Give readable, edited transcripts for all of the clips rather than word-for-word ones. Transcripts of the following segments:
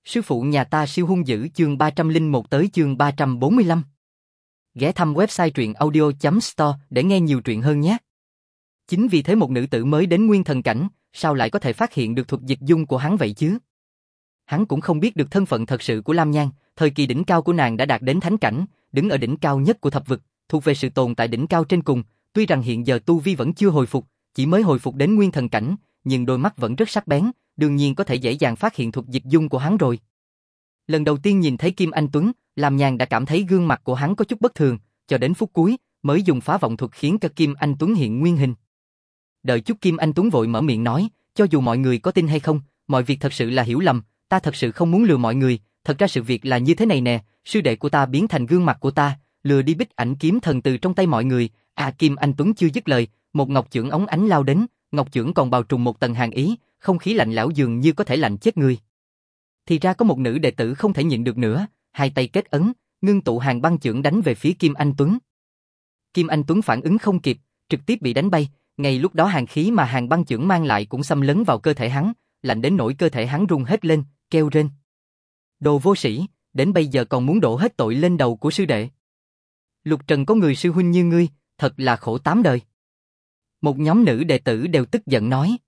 Sư phụ nhà ta siêu hung dữ chương 301 tới chương 345. Ghé thăm website truyện audio.store để nghe nhiều truyện hơn nhé. Chính vì thế một nữ tử mới đến nguyên thần cảnh, sao lại có thể phát hiện được thuật dịch dung của hắn vậy chứ? Hắn cũng không biết được thân phận thật sự của Lam Nhan, thời kỳ đỉnh cao của nàng đã đạt đến thánh cảnh, đứng ở đỉnh cao nhất của thập vực, thuộc về sự tồn tại đỉnh cao trên cùng, tuy rằng hiện giờ tu vi vẫn chưa hồi phục, chỉ mới hồi phục đến nguyên thần cảnh, nhưng đôi mắt vẫn rất sắc bén, đương nhiên có thể dễ dàng phát hiện thuật dịch dung của hắn rồi. Lần đầu tiên nhìn thấy Kim Anh Tuấn, Lam Nhan đã cảm thấy gương mặt của hắn có chút bất thường, cho đến phút cuối mới dùng phá vọng thuật khiến cho Kim Anh Tuấn hiện nguyên hình. Đợi chút Kim Anh Tuấn vội mở miệng nói, cho dù mọi người có tin hay không, mọi việc thật sự là hiểu lầm, ta thật sự không muốn lừa mọi người, thật ra sự việc là như thế này nè, sư đệ của ta biến thành gương mặt của ta, lừa đi Bích Ảnh kiếm thần từ trong tay mọi người. Kim Anh Tuấn chưa dứt lời, một ngọc chưởng óng ánh lao đến, ngọc chưởng còn bao trùm một tầng hàn ý, không khí lạnh lẽo dường như có thể lạnh chết người. Thì ra có một nữ đệ tử không thể nhịn được nữa, hai tay kết ấn, ngưng tụ hàn băng chưởng đánh về phía Kim Anh Tuấn. Kim Anh Tuấn phản ứng không kịp, trực tiếp bị đánh bay, ngay lúc đó hàn khí mà hàn băng chưởng mang lại cũng xâm lấn vào cơ thể hắn, lạnh đến nỗi cơ thể hắn run hết lên, kêu rên. Đồ vô sĩ, đến bây giờ còn muốn đổ hết tội lên đầu của sư đệ. Lục Trần có người sư huynh như ngươi, thật là khổ tám đời. Một nhóm nữ đệ tử đều tức giận nói.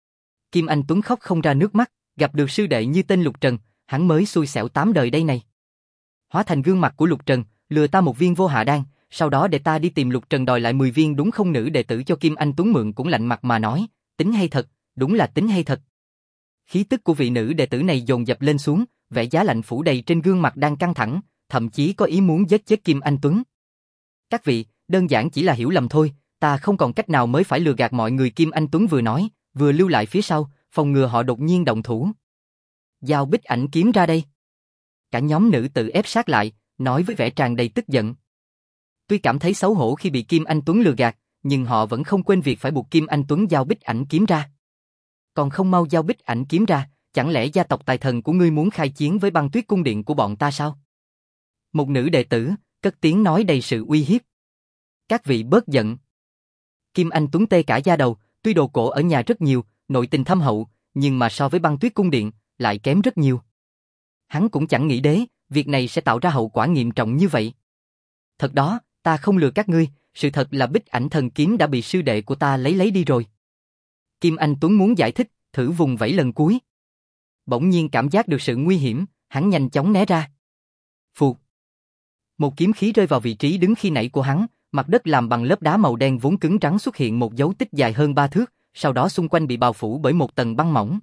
Kim Anh Tuấn khóc không ra nước mắt, gặp được sư đệ như tên Lục Trần, hắn mới xui xẻo 8 đời đây này. Hóa thành gương mặt của Lục Trần, lừa ta một viên vô hạ đan, sau đó để ta đi tìm Lục Trần đòi lại 10 viên đúng không? Nữ đệ tử cho Kim Anh Tuấn mượn cũng lạnh mặt mà nói, tính hay thật, đúng là tính hay thật. Khí tức của vị nữ đệ tử này dồn dập lên xuống, vẻ giá lạnh phủ đầy trên gương mặt đang căng thẳng, thậm chí có ý muốn giết chết Kim Anh Tuấn. Các vị, đơn giản chỉ là hiểu lầm thôi, ta không còn cách nào mới phải lừa gạt mọi người. Kim Anh Tuấn vừa nói, vừa lưu lại phía sau, phòng ngừa họ đột nhiên động thủ. Giao Bích Ảnh kiếm ra đây. Cả nhóm nữ tự ép sát lại, nói với vẻ tràn đầy tức giận. Tuy cảm thấy xấu hổ khi bị Kim Anh Tuấn lừa gạt, nhưng họ vẫn không quên việc phải buộc Kim Anh Tuấn giao Bích Ảnh kiếm ra. Còn không mau giao Bích Ảnh kiếm ra, chẳng lẽ gia tộc tài thần của ngươi muốn khai chiến với Băng Tuyết cung điện của bọn ta sao? Một nữ đệ tử cất tiếng nói đầy sự uy hiếp. Các vị bớt giận. Kim Anh Tuấn tê cả da đầu, tuy đồ cổ ở nhà rất nhiều, nội tình thâm hậu, nhưng mà so với Băng Tuyết cung điện lại kém rất nhiều. Hắn cũng chẳng nghĩ đến việc này sẽ tạo ra hậu quả nghiêm trọng như vậy. Thật đó, ta không lừa các ngươi, sự thật là Bích Ảnh thần kiếm đã bị sư đệ của ta lấy đi rồi. Kim Anh Tuấn muốn giải thích, thử vùng vẫy lần cuối. Bỗng nhiên cảm giác được sự nguy hiểm, hắn nhanh chóng né ra. Phụt. Một kiếm khí rơi vào vị trí đứng khi nãy của hắn, mặt đất làm bằng lớp đá màu đen vốn cứng rắn xuất hiện một dấu tích dài hơn 3 thước, sau đó xung quanh bị bao phủ bởi một tầng băng mỏng.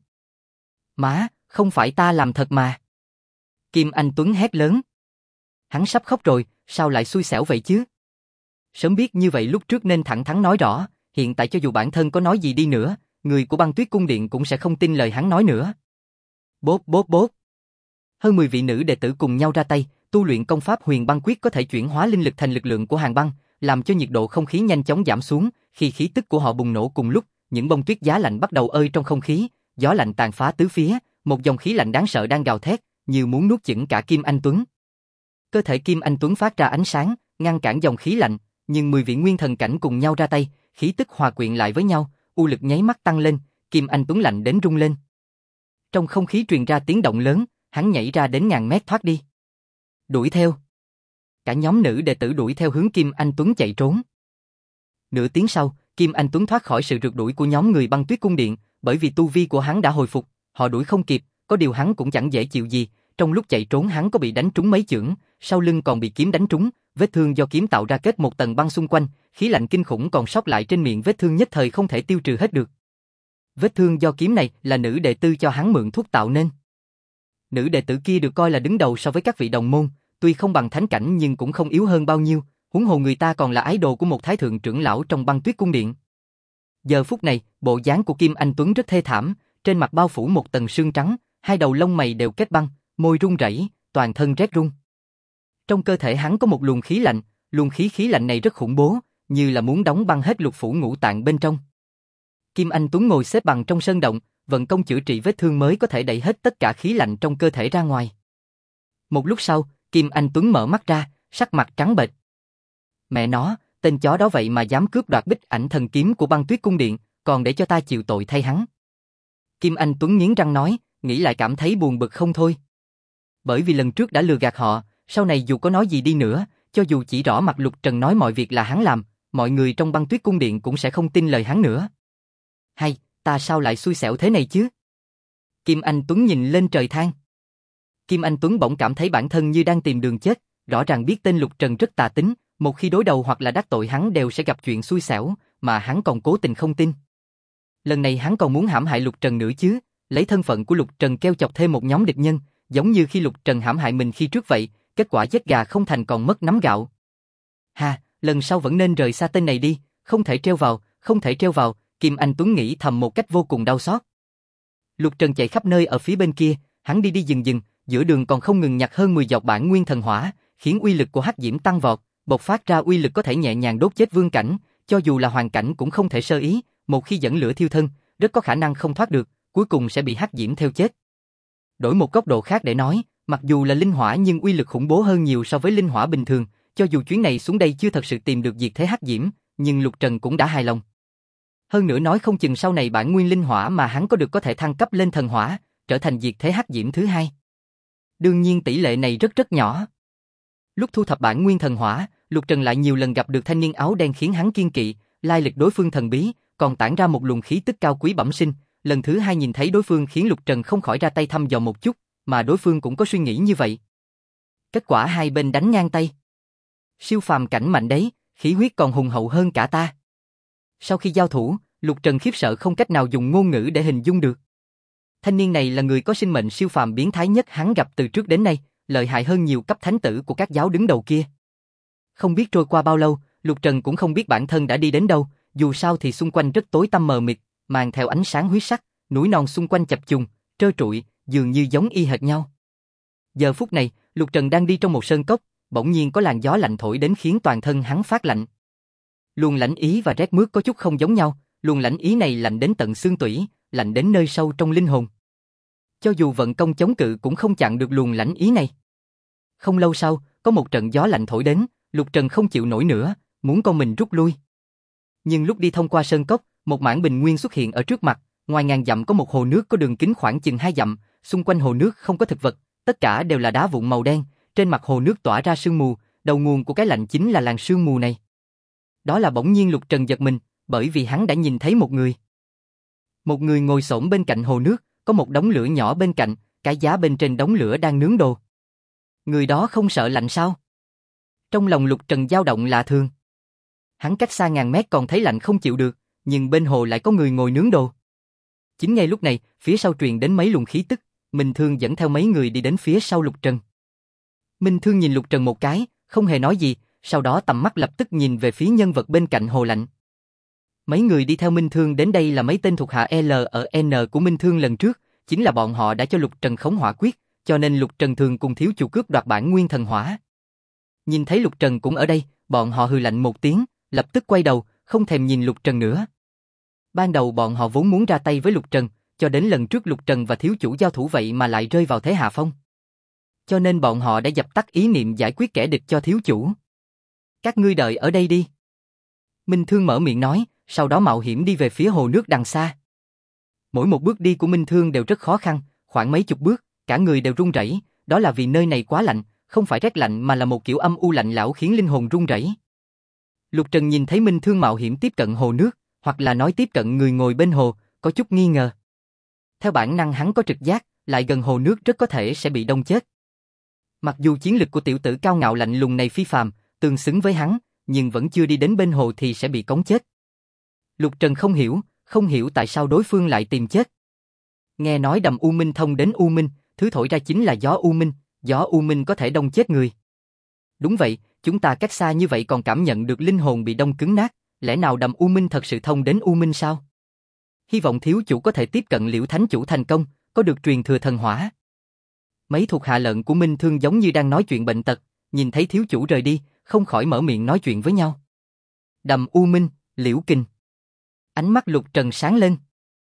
Má, không phải ta làm thật mà. Kim Anh Tuấn hét lớn. Hắn sắp khóc rồi, sao lại xui xẻo vậy chứ? Sớm biết như vậy lúc trước nên thẳng thắn nói rõ, hiện tại cho dù bản thân có nói gì đi nữa, người của Băng Tuyết cung điện cũng sẽ không tin lời hắn nói nữa. Bốp bốp bốp. Hơn 10 vị nữ đệ tử cùng nhau ra tay, tu luyện công pháp Huyền Băng Quyết có thể chuyển hóa linh lực thành lực lượng của hàn băng, làm cho nhiệt độ không khí nhanh chóng giảm xuống, khi khí tức của họ bùng nổ cùng lúc, những bông tuyết giá lạnh bắt đầu ơi trong không khí, gió lạnh tàn phá tứ phía, một dòng khí lạnh đáng sợ đang gào thét, như muốn nuốt chửng cả Kim Anh Tuấn. Cơ thể Kim Anh Tuấn phát ra ánh sáng, ngăn cản dòng khí lạnh, nhưng 10 vị nguyên thần cảnh cùng nhau ra tay, khí tức hòa quyện lại với nhau, u lực nháy mắt tăng lên, Kim Anh Tuấn lạnh đến rung lên. Trong không khí truyền ra tiếng động lớn, hắn nhảy ra đến ngàn mét thoát đi. Đuổi theo. Cả nhóm nữ đệ tử đuổi theo hướng Kim Anh Tuấn chạy trốn. Nửa tiếng sau, Kim Anh Tuấn thoát khỏi sự rượt đuổi của nhóm người Băng Tuyết cung điện, bởi vì tu vi của hắn đã hồi phục, họ đuổi không kịp, có điều hắn cũng chẳng dễ chịu gì, trong lúc chạy trốn hắn có bị đánh trúng mấy chưởng, sau lưng còn bị kiếm đánh trúng, vết thương do kiếm tạo ra kết một tầng băng xung quanh, khí lạnh kinh khủng còn sót lại trên miệng vết thương nhất thời không thể tiêu trừ hết được. Vết thương do kiếm này là nữ đệ tử cho hắn mượn thuốc tạo nên. Nữ đệ tử kia được coi là đứng đầu so với các vị đồng môn, tuy không bằng thánh cảnh nhưng cũng không yếu hơn bao nhiêu, huống hồ người ta còn là ái đồ của một thái thượng trưởng lão trong Băng Tuyết cung điện. Giờ phút này, bộ dáng của Kim Anh Tuấn rất thê thảm, trên mặt bao phủ một tầng sương trắng, hai đầu lông mày đều kết băng, môi run rẩy, toàn thân rét run. Trong cơ thể hắn có một luồng khí lạnh, luồng khí lạnh này rất khủng bố, như là muốn đóng băng hết lục phủ ngũ tạng bên trong. Kim Anh Tuấn ngồi xếp bằng trong sơn động, vận công chữa trị vết thương mới có thể đẩy hết tất cả khí lạnh trong cơ thể ra ngoài. Một lúc sau, Kim Anh Tuấn mở mắt ra, sắc mặt trắng bệch. Mẹ nó, tên chó đó vậy mà dám cướp đoạt Bích Ảnh thần kiếm của Băng Tuyết cung điện, còn để cho ta chịu tội thay hắn. Kim Anh Tuấn nghiến răng nói, nghĩ lại cảm thấy buồn bực không thôi. Bởi vì lần trước đã lừa gạt họ, sau này dù có nói gì đi nữa, cho dù chỉ rõ mặt Lục Trần nói mọi việc là hắn làm, mọi người trong Băng Tuyết cung điện cũng sẽ không tin lời hắn nữa. Hay, ta sao lại xui xẻo thế này chứ? Kim Anh Tuấn nhìn lên trời than. Kim Anh Tuấn bỗng cảm thấy bản thân như đang tìm đường chết, rõ ràng biết tên Lục Trần rất tà tính, một khi đối đầu hoặc là đắc tội hắn đều sẽ gặp chuyện xui xẻo, mà hắn còn cố tình không tin. Lần này hắn còn muốn hãm hại Lục Trần nữa chứ, lấy thân phận của Lục Trần kêu chọc thêm một nhóm địch nhân, giống như khi Lục Trần hãm hại mình khi trước vậy, kết quả giết gà không thành còn mất nắm gạo. Ha, lần sau vẫn nên rời xa tên này đi, không thể treo vào, không thể treo vào, Kim Anh Tuấn nghĩ thầm một cách vô cùng đau xót. Lục Trần chạy khắp nơi ở phía bên kia, hắn đi đi dừng dừng, giữa đường còn không ngừng nhặt hơn 10 giọt bản nguyên thần hỏa, khiến uy lực của hắc diễm tăng vọt, bộc phát ra uy lực có thể nhẹ nhàng đốt chết vương cảnh, cho dù là hoàng cảnh cũng không thể sơ ý, một khi dẫn lửa thiêu thân, rất có khả năng không thoát được, cuối cùng sẽ bị hắc diễm theo chết. Đổi một góc độ khác để nói, mặc dù là linh hỏa nhưng uy lực khủng bố hơn nhiều so với linh hỏa bình thường, cho dù chuyến này xuống đây chưa thật sự tìm được diệt thế hắc diễm, nhưng Lục Trần cũng đã hài lòng. Hơn nữa nói không chừng sau này bản nguyên linh hỏa mà hắn có được có thể thăng cấp lên thần hỏa, trở thành diệt thế hắc diễm thứ hai. Đương nhiên tỷ lệ này rất nhỏ. Lúc thu thập bản nguyên thần hỏa, Lục Trần lại nhiều lần gặp được thanh niên áo đen khiến hắn kiêng kỵ, lai lịch đối phương thần bí, còn tản ra một luồng khí tức cao quý bẩm sinh. Lần thứ hai nhìn thấy đối phương khiến Lục Trần không khỏi ra tay thăm dò một chút, mà đối phương cũng có suy nghĩ như vậy. Kết quả hai bên đánh ngang tay. Siêu phàm cảnh mạnh đấy, khí huyết còn hùng hậu hơn cả ta. Sau khi giao thủ, Lục Trần khiếp sợ không cách nào dùng ngôn ngữ để hình dung được. Thanh niên này là người có sinh mệnh siêu phàm biến thái nhất hắn gặp từ trước đến nay, lợi hại hơn nhiều cấp thánh tử của các giáo đứng đầu kia. Không biết trôi qua bao lâu, Lục Trần cũng không biết bản thân đã đi đến đâu, dù sao thì xung quanh rất tối tăm mờ mịt, mang theo ánh sáng huyết sắc, núi non xung quanh chập trùng, trơ trụi, dường như giống y hệt nhau. Giờ phút này, Lục Trần đang đi trong một sơn cốc, bỗng nhiên có làn gió lạnh thổi đến khiến toàn thân hắn phát lạnh. Luồng lãnh ý và rét mướt có chút không giống nhau, luồng lãnh ý này lạnh đến tận xương tủy, lạnh đến nơi sâu trong linh hồn. Cho dù vận công chống cự cũng không chặn được luồng lãnh ý này. Không lâu sau, có một trận gió lạnh thổi đến, Lục Trần không chịu nổi nữa, muốn con mình rút lui. Nhưng lúc đi thông qua sơn cốc, một mảng bình nguyên xuất hiện ở trước mặt, ngoài ngàn dặm có một hồ nước có đường kính khoảng chừng 2 dặm, xung quanh hồ nước không có thực vật, tất cả đều là đá vụn màu đen, trên mặt hồ nước tỏa ra sương mù, đầu nguồn của cái lạnh chính là làn sương mù này. Đó là bỗng nhiên Lục Trần giật mình, bởi vì hắn đã nhìn thấy một người. Một người ngồi xổm bên cạnh hồ nước, có một đống lửa nhỏ bên cạnh, cái giá bên trên đống lửa đang nướng đồ. Người đó không sợ lạnh sao? Trong lòng Lục Trần dao động lạ thường. Hắn cách xa ngàn mét còn thấy lạnh không chịu được, nhưng bên hồ lại có người ngồi nướng đồ. Chính ngay lúc này, phía sau truyền đến mấy luồng khí tức, Minh Thương dẫn theo mấy người đi đến phía sau Lục Trần. Minh Thương nhìn Lục Trần một cái, không hề nói gì, sau đó tầm mắt lập tức nhìn về phía nhân vật bên cạnh hồ lạnh. Mấy người đi theo Minh Thương đến đây là mấy tên thuộc hạ L ở N của Minh Thương lần trước, chính là bọn họ đã cho Lục Trần khống hỏa quyết, cho nên Lục Trần thường cùng thiếu chủ cướp đoạt bản nguyên thần hỏa. Nhìn thấy Lục Trần cũng ở đây, bọn họ hừ lạnh một tiếng, lập tức quay đầu, không thèm nhìn Lục Trần nữa. Ban đầu bọn họ vốn muốn ra tay với Lục Trần, cho đến lần trước Lục Trần và thiếu chủ giao thủ vậy mà lại rơi vào thế hạ phong. Cho nên bọn họ đã dập tắt ý niệm giải quyết kẻ địch cho thiếu chủ. Các ngươi đợi ở đây đi. Minh Thương mở miệng nói, sau đó mạo hiểm đi về phía hồ nước đằng xa. Mỗi một bước đi của Minh Thương đều rất khó khăn, khoảng mấy chục bước, cả người đều run rẩy, đó là vì nơi này quá lạnh, không phải rét lạnh mà là một kiểu âm u lạnh lẽo khiến linh hồn run rẩy. Lục Trần nhìn thấy Minh Thương mạo hiểm tiếp cận hồ nước, hoặc là nói tiếp cận người ngồi bên hồ, có chút nghi ngờ. Theo bản năng hắn có trực giác, lại gần hồ nước rất có thể sẽ bị đông chết. Mặc dù chiến lực của tiểu tử cao ngạo lạnh lùng này phi phàm, tương xứng với hắn, nhưng vẫn chưa đi đến bên hồ thì sẽ bị cống chết. Lục Trần không hiểu tại sao đối phương lại tìm chết. Nghe nói đầm U Minh thông đến U Minh, thứ thổi ra chính là gió U Minh có thể đông chết người. Đúng vậy, chúng ta cách xa như vậy còn cảm nhận được linh hồn bị đông cứng nát, lẽ nào đầm U Minh thật sự thông đến U Minh sao? Hy vọng thiếu chủ có thể tiếp cận Liễu Thánh chủ thành công, có được truyền thừa thần hỏa. Mấy thuộc hạ lợn của Minh Thương giống như đang nói chuyện bệnh tật, nhìn thấy thiếu chủ rời đi, không khỏi mở miệng nói chuyện với nhau. Đầm U Minh, Liễu Kình. Ánh mắt Lục Trần sáng lên.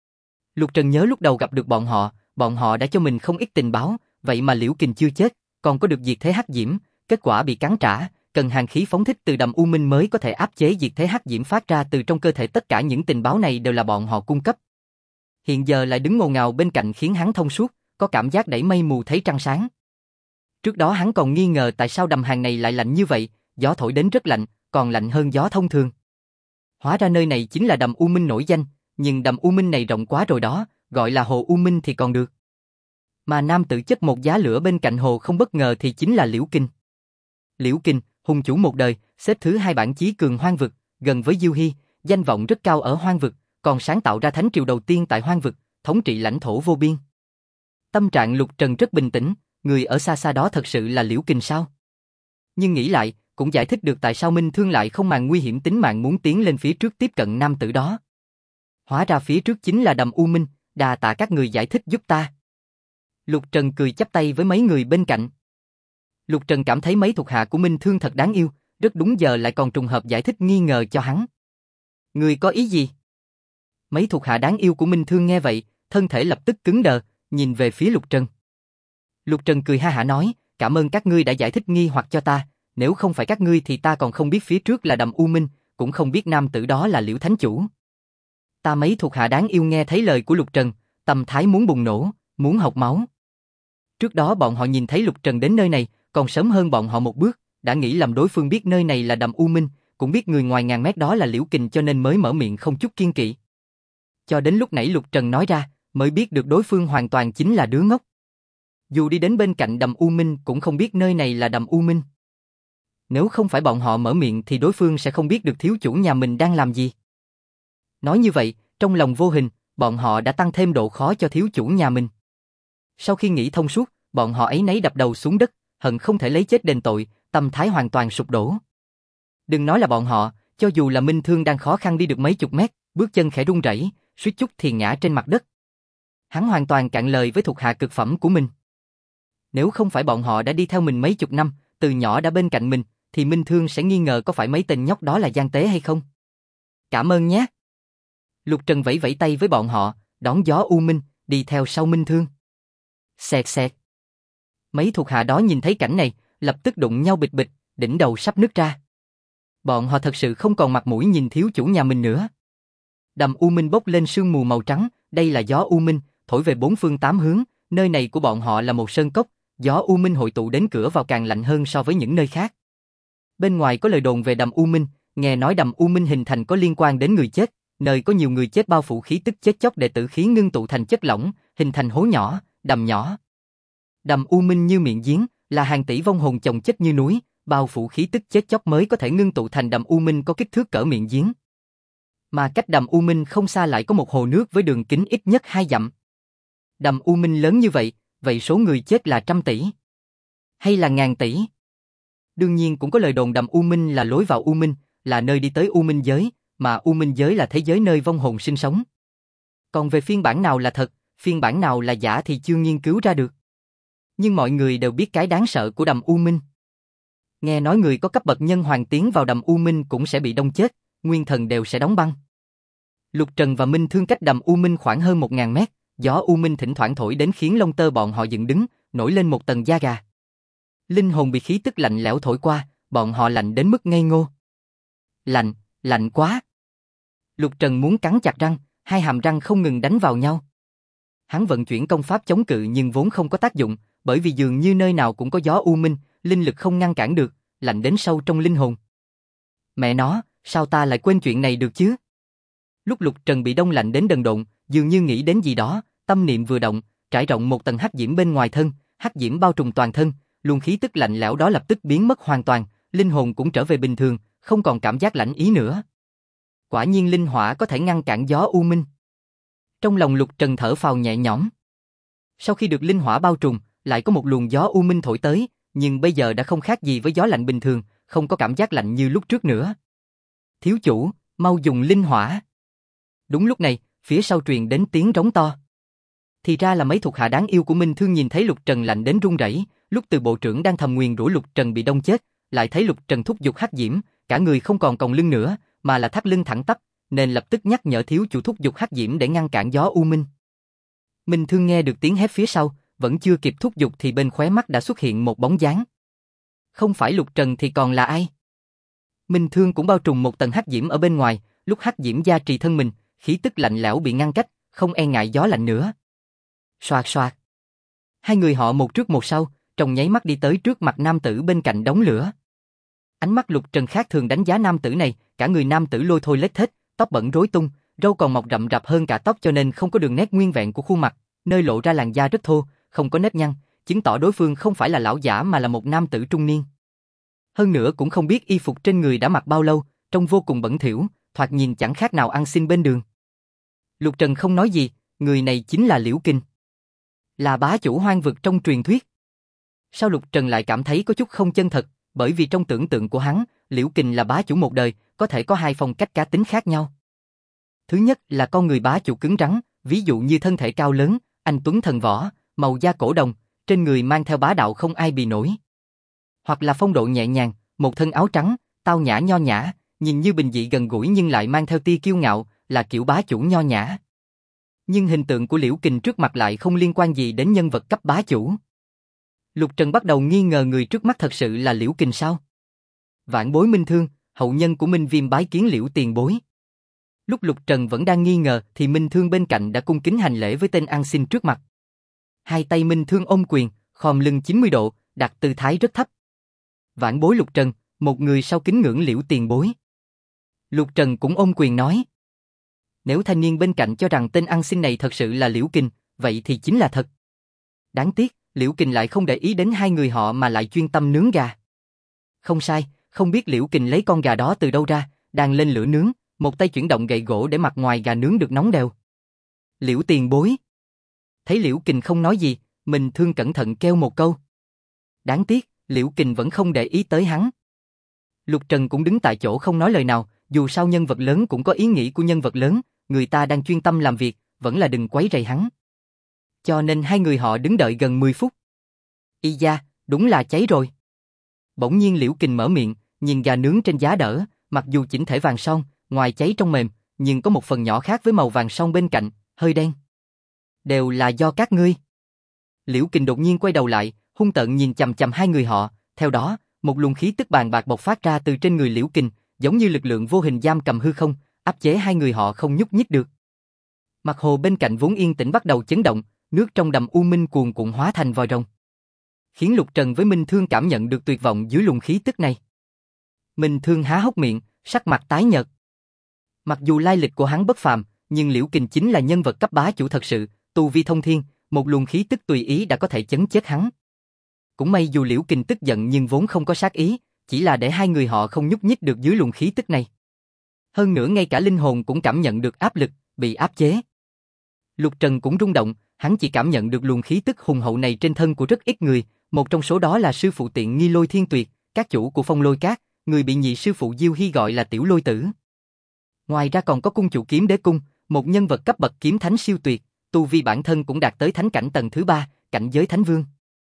Lục Trần nhớ lúc đầu gặp được bọn họ đã cho mình không ít tình báo, vậy mà Liễu Kình chưa chết, còn có được diệt thế hắc diễm, kết quả bị cắn trả, cần hàn khí phóng thích từ đầm U Minh mới có thể áp chế diệt thế hắc diễm phát ra từ trong cơ thể, tất cả những tình báo này đều là bọn họ cung cấp. Hiện giờ lại đứng ngồi ngào bên cạnh khiến hắn thông suốt, có cảm giác đẩy mây mù thấy trăng sáng. Trước đó hắn còn nghi ngờ tại sao đầm hàng này lại lạnh như vậy, gió thổi đến rất lạnh, còn lạnh hơn gió thông thường. Hóa ra nơi này chính là đầm U Minh nổi danh, nhưng đầm U Minh này rộng quá rồi đó, gọi là hồ U Minh thì còn được. Mà nam tử chất một giá lửa bên cạnh hồ không bất ngờ thì chính là Liễu Kinh. Liễu Kinh, hùng chủ một đời, xếp thứ 2 bảng chí cường hoang vực, gần với Diêu Hy, danh vọng rất cao ở hoang vực, còn sáng tạo ra thánh triều đầu tiên tại hoang vực, thống trị lãnh thổ vô biên. Tâm trạng Lục Trần rất bình tĩnh, người ở xa xa đó thật sự là Liễu Kinh sao? Nhưng nghĩ lại, cũng giải thích được tại sao Minh Thương lại không màng nguy hiểm tính mạng muốn tiến lên phía trước tiếp cận nam tử đó. Hóa ra phía trước chính là đầm U Minh, đà tạ các người giải thích giúp ta. Lục Trần cười chắp tay với mấy người bên cạnh. Lục Trần cảm thấy mấy thuộc hạ của Minh Thương thật đáng yêu, rất đúng giờ lại còn trùng hợp giải thích nghi ngờ cho hắn. Người có ý gì? Mấy thuộc hạ đáng yêu của Minh Thương nghe vậy, thân thể lập tức cứng đờ, nhìn về phía Lục Trần. Lục Trần cười ha hả nói, cảm ơn các ngươi đã giải thích nghi hoặc cho ta, nếu không phải các ngươi thì ta còn không biết phía trước là đầm U Minh, cũng không biết nam tử đó là Liễu Thánh Chủ. Ta mấy thuộc hạ đáng yêu nghe thấy lời của Lục Trần, tâm thái muốn bùng nổ, muốn học máu. Trước đó bọn họ nhìn thấy Lục Trần đến nơi này, còn sớm hơn bọn họ một bước, đã nghĩ lầm đối phương biết nơi này là đầm U Minh, cũng biết người ngoài ngàn mét đó là Liễu Kình cho nên mới mở miệng không chút kiên kỵ. Cho đến lúc nãy Lục Trần nói ra, mới biết được đối phương hoàn toàn chính là đứa ngốc. Dù đi đến bên cạnh đầm U Minh cũng không biết nơi này là đầm U Minh. Nếu không phải bọn họ mở miệng thì đối phương sẽ không biết được thiếu chủ nhà mình đang làm gì. Nói như vậy, trong lòng vô hình, bọn họ đã tăng thêm độ khó cho thiếu chủ nhà mình. Sau khi nghĩ thông suốt, bọn họ ấy nấy đập đầu xuống đất, hận không thể lấy chết đền tội, tâm thái hoàn toàn sụp đổ. Đừng nói là bọn họ, cho dù là Minh Thương đang khó khăn đi được mấy chục mét, bước chân khẽ run rẩy, suýt chút thì ngã trên mặt đất. Hắn hoàn toàn cạn lời với thuộc hạ cực phẩm của mình. Nếu không phải bọn họ đã đi theo mình mấy chục năm, từ nhỏ đã bên cạnh mình, thì Minh Thương sẽ nghi ngờ có phải mấy tên nhóc đó là gian tế hay không. Cảm ơn nhé. Lục Trần vẫy vẫy tay với bọn họ, đón gió U Minh, đi theo sau Minh Thương. Xẹt xẹt. Mấy thuộc hạ đó nhìn thấy cảnh này, lập tức đụng nhau bịch bịch, đỉnh đầu sắp nứt ra. Bọn họ thật sự không còn mặt mũi nhìn thiếu chủ nhà mình nữa. Đầm U Minh bốc lên sương mù màu trắng, đây là gió U Minh, thổi về bốn phương tám hướng, nơi này của bọn họ là một sơn cốc, gió U Minh hội tụ đến cửa vào càng lạnh hơn so với những nơi khác. Bên ngoài có lời đồn về đầm U Minh, nghe nói đầm U Minh hình thành có liên quan đến người chết, nơi có nhiều người chết bao phủ khí tức chết chóc để tử khí ngưng tụ thành chất lỏng, hình thành hố nhỏ, đầm nhỏ. Đầm U Minh như miệng giếng, là hàng tỷ vong hồn chồng chất như núi, bao phủ khí tức chết chóc mới có thể ngưng tụ thành đầm U Minh có kích thước cỡ miệng giếng. Mà cách đầm U Minh không xa lại có một hồ nước với đường kính ít nhất 2 dặm. Đầm U Minh lớn như vậy, vậy số người chết là trăm tỷ? Hay là ngàn tỷ? Đương nhiên cũng có lời đồn đầm U Minh là lối vào U Minh, là nơi đi tới U Minh giới, mà U Minh giới là thế giới nơi vong hồn sinh sống. Còn về phiên bản nào là thật, phiên bản nào là giả thì chưa nghiên cứu ra được. Nhưng mọi người đều biết cái đáng sợ của đầm U Minh. Nghe nói người có cấp bậc nhân hoàng tiến vào đầm U Minh cũng sẽ bị đông chết, nguyên thần đều sẽ đóng băng. Lục Trần và Minh Thương cách đầm U Minh khoảng hơn 1000 mét, gió U Minh thỉnh thoảng thổi đến khiến lông tơ bọn họ dựng đứng, nổi lên một tầng da gà. Linh hồn bị khí tức lạnh lẽo thổi qua, bọn họ lạnh đến mức ngây ngô. Lạnh, lạnh quá. Lục Trần muốn cắn chặt răng, hai hàm răng không ngừng đánh vào nhau. Hắn vận chuyển công pháp chống cự nhưng vốn không có tác dụng, bởi vì dường như nơi nào cũng có gió U Minh, linh lực không ngăn cản được, lạnh đến sâu trong linh hồn. Mẹ nó, sao ta lại quên chuyện này được chứ? Lúc Lục Trần bị đông lạnh đến đần độn, dường như nghĩ đến gì đó, tâm niệm vừa động, trải rộng một tầng hắc diễm bên ngoài thân, hắc diễm bao trùm toàn thân, luồng khí tức lạnh lẽo đó lập tức biến mất hoàn toàn, linh hồn cũng trở về bình thường, không còn cảm giác lạnh ý nữa. Quả nhiên linh hỏa có thể ngăn cản gió U Minh. Trong lòng Lục Trần thở phào nhẹ nhõm. Sau khi được linh hỏa bao trùm, lại có một luồng gió U Minh thổi tới, nhưng bây giờ đã không khác gì với gió lạnh bình thường, không có cảm giác lạnh như lúc trước nữa. Thiếu chủ, mau dùng linh hỏa. Đúng lúc này, phía sau truyền đến tiếng rống to. Thì ra là mấy thuộc hạ đáng yêu của Minh Thương nhìn thấy Lục Trần lạnh đến run rẩy, lúc từ bộ trưởng đang thầm nguyền rủa Lục Trần bị đông chết, lại thấy Lục Trần thúc giục hắc diễm, cả người không còn còng lưng nữa, mà là thắt lưng thẳng tắp, nên lập tức nhắc nhở thiếu chủ thúc giục hắc diễm để ngăn cản gió U Minh. Minh Thương nghe được tiếng hét phía sau, vẫn chưa kịp thúc giục thì bên khóe mắt đã xuất hiện một bóng dáng. Không phải Lục Trần thì còn là ai? Minh Thương cũng bao trùm một tầng hắc diễm ở bên ngoài, lúc hắc diễm gia trì thân mình, khí tức lạnh lẽo bị ngăn cách, không e ngại gió lạnh nữa. Xoạt xoạt. Hai người họ một trước một sau, trong nháy mắt đi tới trước mặt nam tử bên cạnh đống lửa. Ánh mắt Lục Trần khác thường đánh giá nam tử này, cả người nam tử lôi thôi lết thết, tóc bẩn rối tung, râu còn mọc rậm rạp hơn cả tóc cho nên không có đường nét nguyên vẹn của khuôn mặt, nơi lộ ra làn da rất thô, không có nếp nhăn, chứng tỏ đối phương không phải là lão giả mà là một nam tử trung niên. Hơn nữa cũng không biết y phục trên người đã mặc bao lâu, trông vô cùng bẩn thỉu, thoạt nhìn chẳng khác nào ăn xin bên đường. Lục Trần không nói gì, người này chính là Liễu Kình, là bá chủ hoang vực trong truyền thuyết. Sao Lục Trần lại cảm thấy có chút không chân thật, bởi vì trong tưởng tượng của hắn, Liễu Kình là bá chủ một đời, có thể có hai phong cách cá tính khác nhau. Thứ nhất là con người bá chủ cứng rắn, ví dụ như thân thể cao lớn, anh tuấn thần võ, màu da cổ đồng, trên người mang theo bá đạo không ai bì nổi. Hoặc là phong độ nhẹ nhàng, một thân áo trắng, tao nhã nho nhã, nhìn như bình dị gần gũi nhưng lại mang theo tia kiêu ngạo, là kiểu bá chủ nho nhã. Nhưng hình tượng của Liễu Kình trước mặt lại không liên quan gì đến nhân vật cấp bá chủ. Lục Trần bắt đầu nghi ngờ người trước mắt thật sự là Liễu Kình sao? Vạn bối Minh Thương, hậu nhân của Minh Viêm bái kiến Liễu tiền bối. Lúc Lục Trần vẫn đang nghi ngờ thì Minh Thương bên cạnh đã cung kính hành lễ với tên ăn xin trước mặt. Hai tay Minh Thương ôm quyền, khom lưng 90 độ, đặt tư thái rất thấp. Vạn bối Lục Trần, một người sau kính ngưỡng Liễu tiền bối. Lục Trần cũng ôm quyền nói. Nếu thanh niên bên cạnh cho rằng tên ăn xin này thật sự là Liễu Kình, vậy thì chính là thật. Đáng tiếc, Liễu Kình lại không để ý đến hai người họ mà lại chuyên tâm nướng gà. Không sai, không biết Liễu Kình lấy con gà đó từ đâu ra, đang lên lửa nướng, một tay chuyển động gậy gỗ để mặt ngoài gà nướng được nóng đều. Liễu tiền bối. Thấy Liễu Kình không nói gì, Minh Thương cẩn thận kêu một câu. Đáng tiếc, Liễu Kình vẫn không để ý tới hắn. Lục Trần cũng đứng tại chỗ không nói lời nào, dù sao nhân vật lớn cũng có ý nghĩ của nhân vật lớn, người ta đang chuyên tâm làm việc, vẫn là đừng quấy rầy hắn. Cho nên hai người họ đứng đợi gần 10 phút. Y da, đúng là cháy rồi. Bỗng nhiên Liễu Kình mở miệng, nhìn gà nướng trên giá đỡ, mặc dù chỉnh thể vàng son, ngoài cháy trong mềm, nhưng có một phần nhỏ khác với màu vàng son bên cạnh, hơi đen. Đều là do các ngươi. Liễu Kình đột nhiên quay đầu lại, hung tợn nhìn chằm chằm hai người họ, theo đó, một luồng khí tức bàn bạc bộc phát ra từ trên người Liễu Kình, giống như lực lượng vô hình giam cầm hư không, áp chế hai người họ không nhúc nhích được. Mặt hồ bên cạnh vốn yên tĩnh bắt đầu chấn động, nước trong đầm u minh cuồn cuộn hóa thành vòi rồng. Khiến Lục Trần với Minh Thương cảm nhận được tuyệt vọng dưới luồng khí tức này. Minh Thương há hốc miệng, sắc mặt tái nhợt. Mặc dù lai lịch của hắn bất phàm, nhưng Liễu Kình chính là nhân vật cấp bá chủ thật sự, tu vi thông thiên, một luồng khí tức tùy ý đã có thể chấn chết hắn. Cũng may dù Liễu Kình tức giận nhưng vốn không có sát ý, chỉ là để hai người họ không nhúc nhích được dưới luồng khí tức này. Hơn nữa ngay cả linh hồn cũng cảm nhận được áp lực, bị áp chế. Lục Trần cũng rung động, hắn chỉ cảm nhận được luồng khí tức hùng hậu này trên thân của rất ít người, một trong số đó là sư phụ Tiện Nghi Lôi Thiên Tuyệt, các chủ của Phong Lôi Các, người bị nhị sư phụ Diêu Hy gọi là Tiểu Lôi Tử. Ngoài ra còn có cung chủ Kiếm Đế Cung, một nhân vật cấp bậc kiếm thánh siêu tuyệt, tu vi bản thân cũng đạt tới thánh cảnh tầng thứ 3, cảnh giới thánh vương.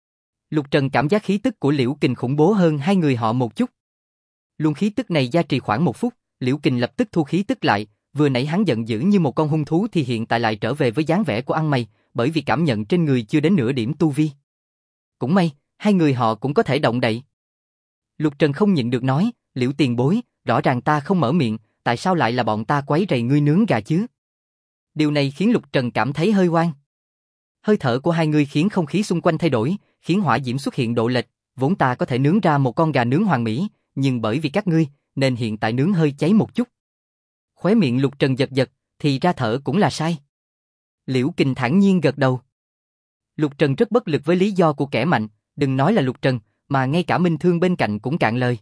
Lục Trần cảm giác khí tức của Liễu Kình khủng bố hơn hai người họ một chút. Luồng khí tức này gia trì khoảng 1 phút, Liễu Kình lập tức thu khí tức lại, vừa nãy hắn giận dữ như một con hung thú thì hiện tại lại trở về với dáng vẻ của ăn mày, bởi vì cảm nhận trên người chưa đến nửa điểm tu vi. Cũng may, hai người họ cũng có thể động đậy. Lục Trần không nhịn được nói, Liễu tiền bối, rõ ràng ta không mở miệng, tại sao lại là bọn ta quấy rầy ngươi nướng gà chứ? Điều này khiến Lục Trần cảm thấy hơi oan. Hơi thở của hai người khiến không khí xung quanh thay đổi, khiến hỏa diễm xuất hiện độ lệch, vốn ta có thể nướng ra một con gà nướng hoàn mỹ, nhưng bởi vì các ngươi, nên hiện tại nướng hơi cháy một chút. Khóe miệng Lục Trần giật giật, thì ra thở cũng là sai. Liễu Kình thản nhiên gật đầu. Lục Trần rất bất lực với lý do của kẻ mạnh, đừng nói là Lục Trần, mà ngay cả Minh Thương bên cạnh cũng cạn lời.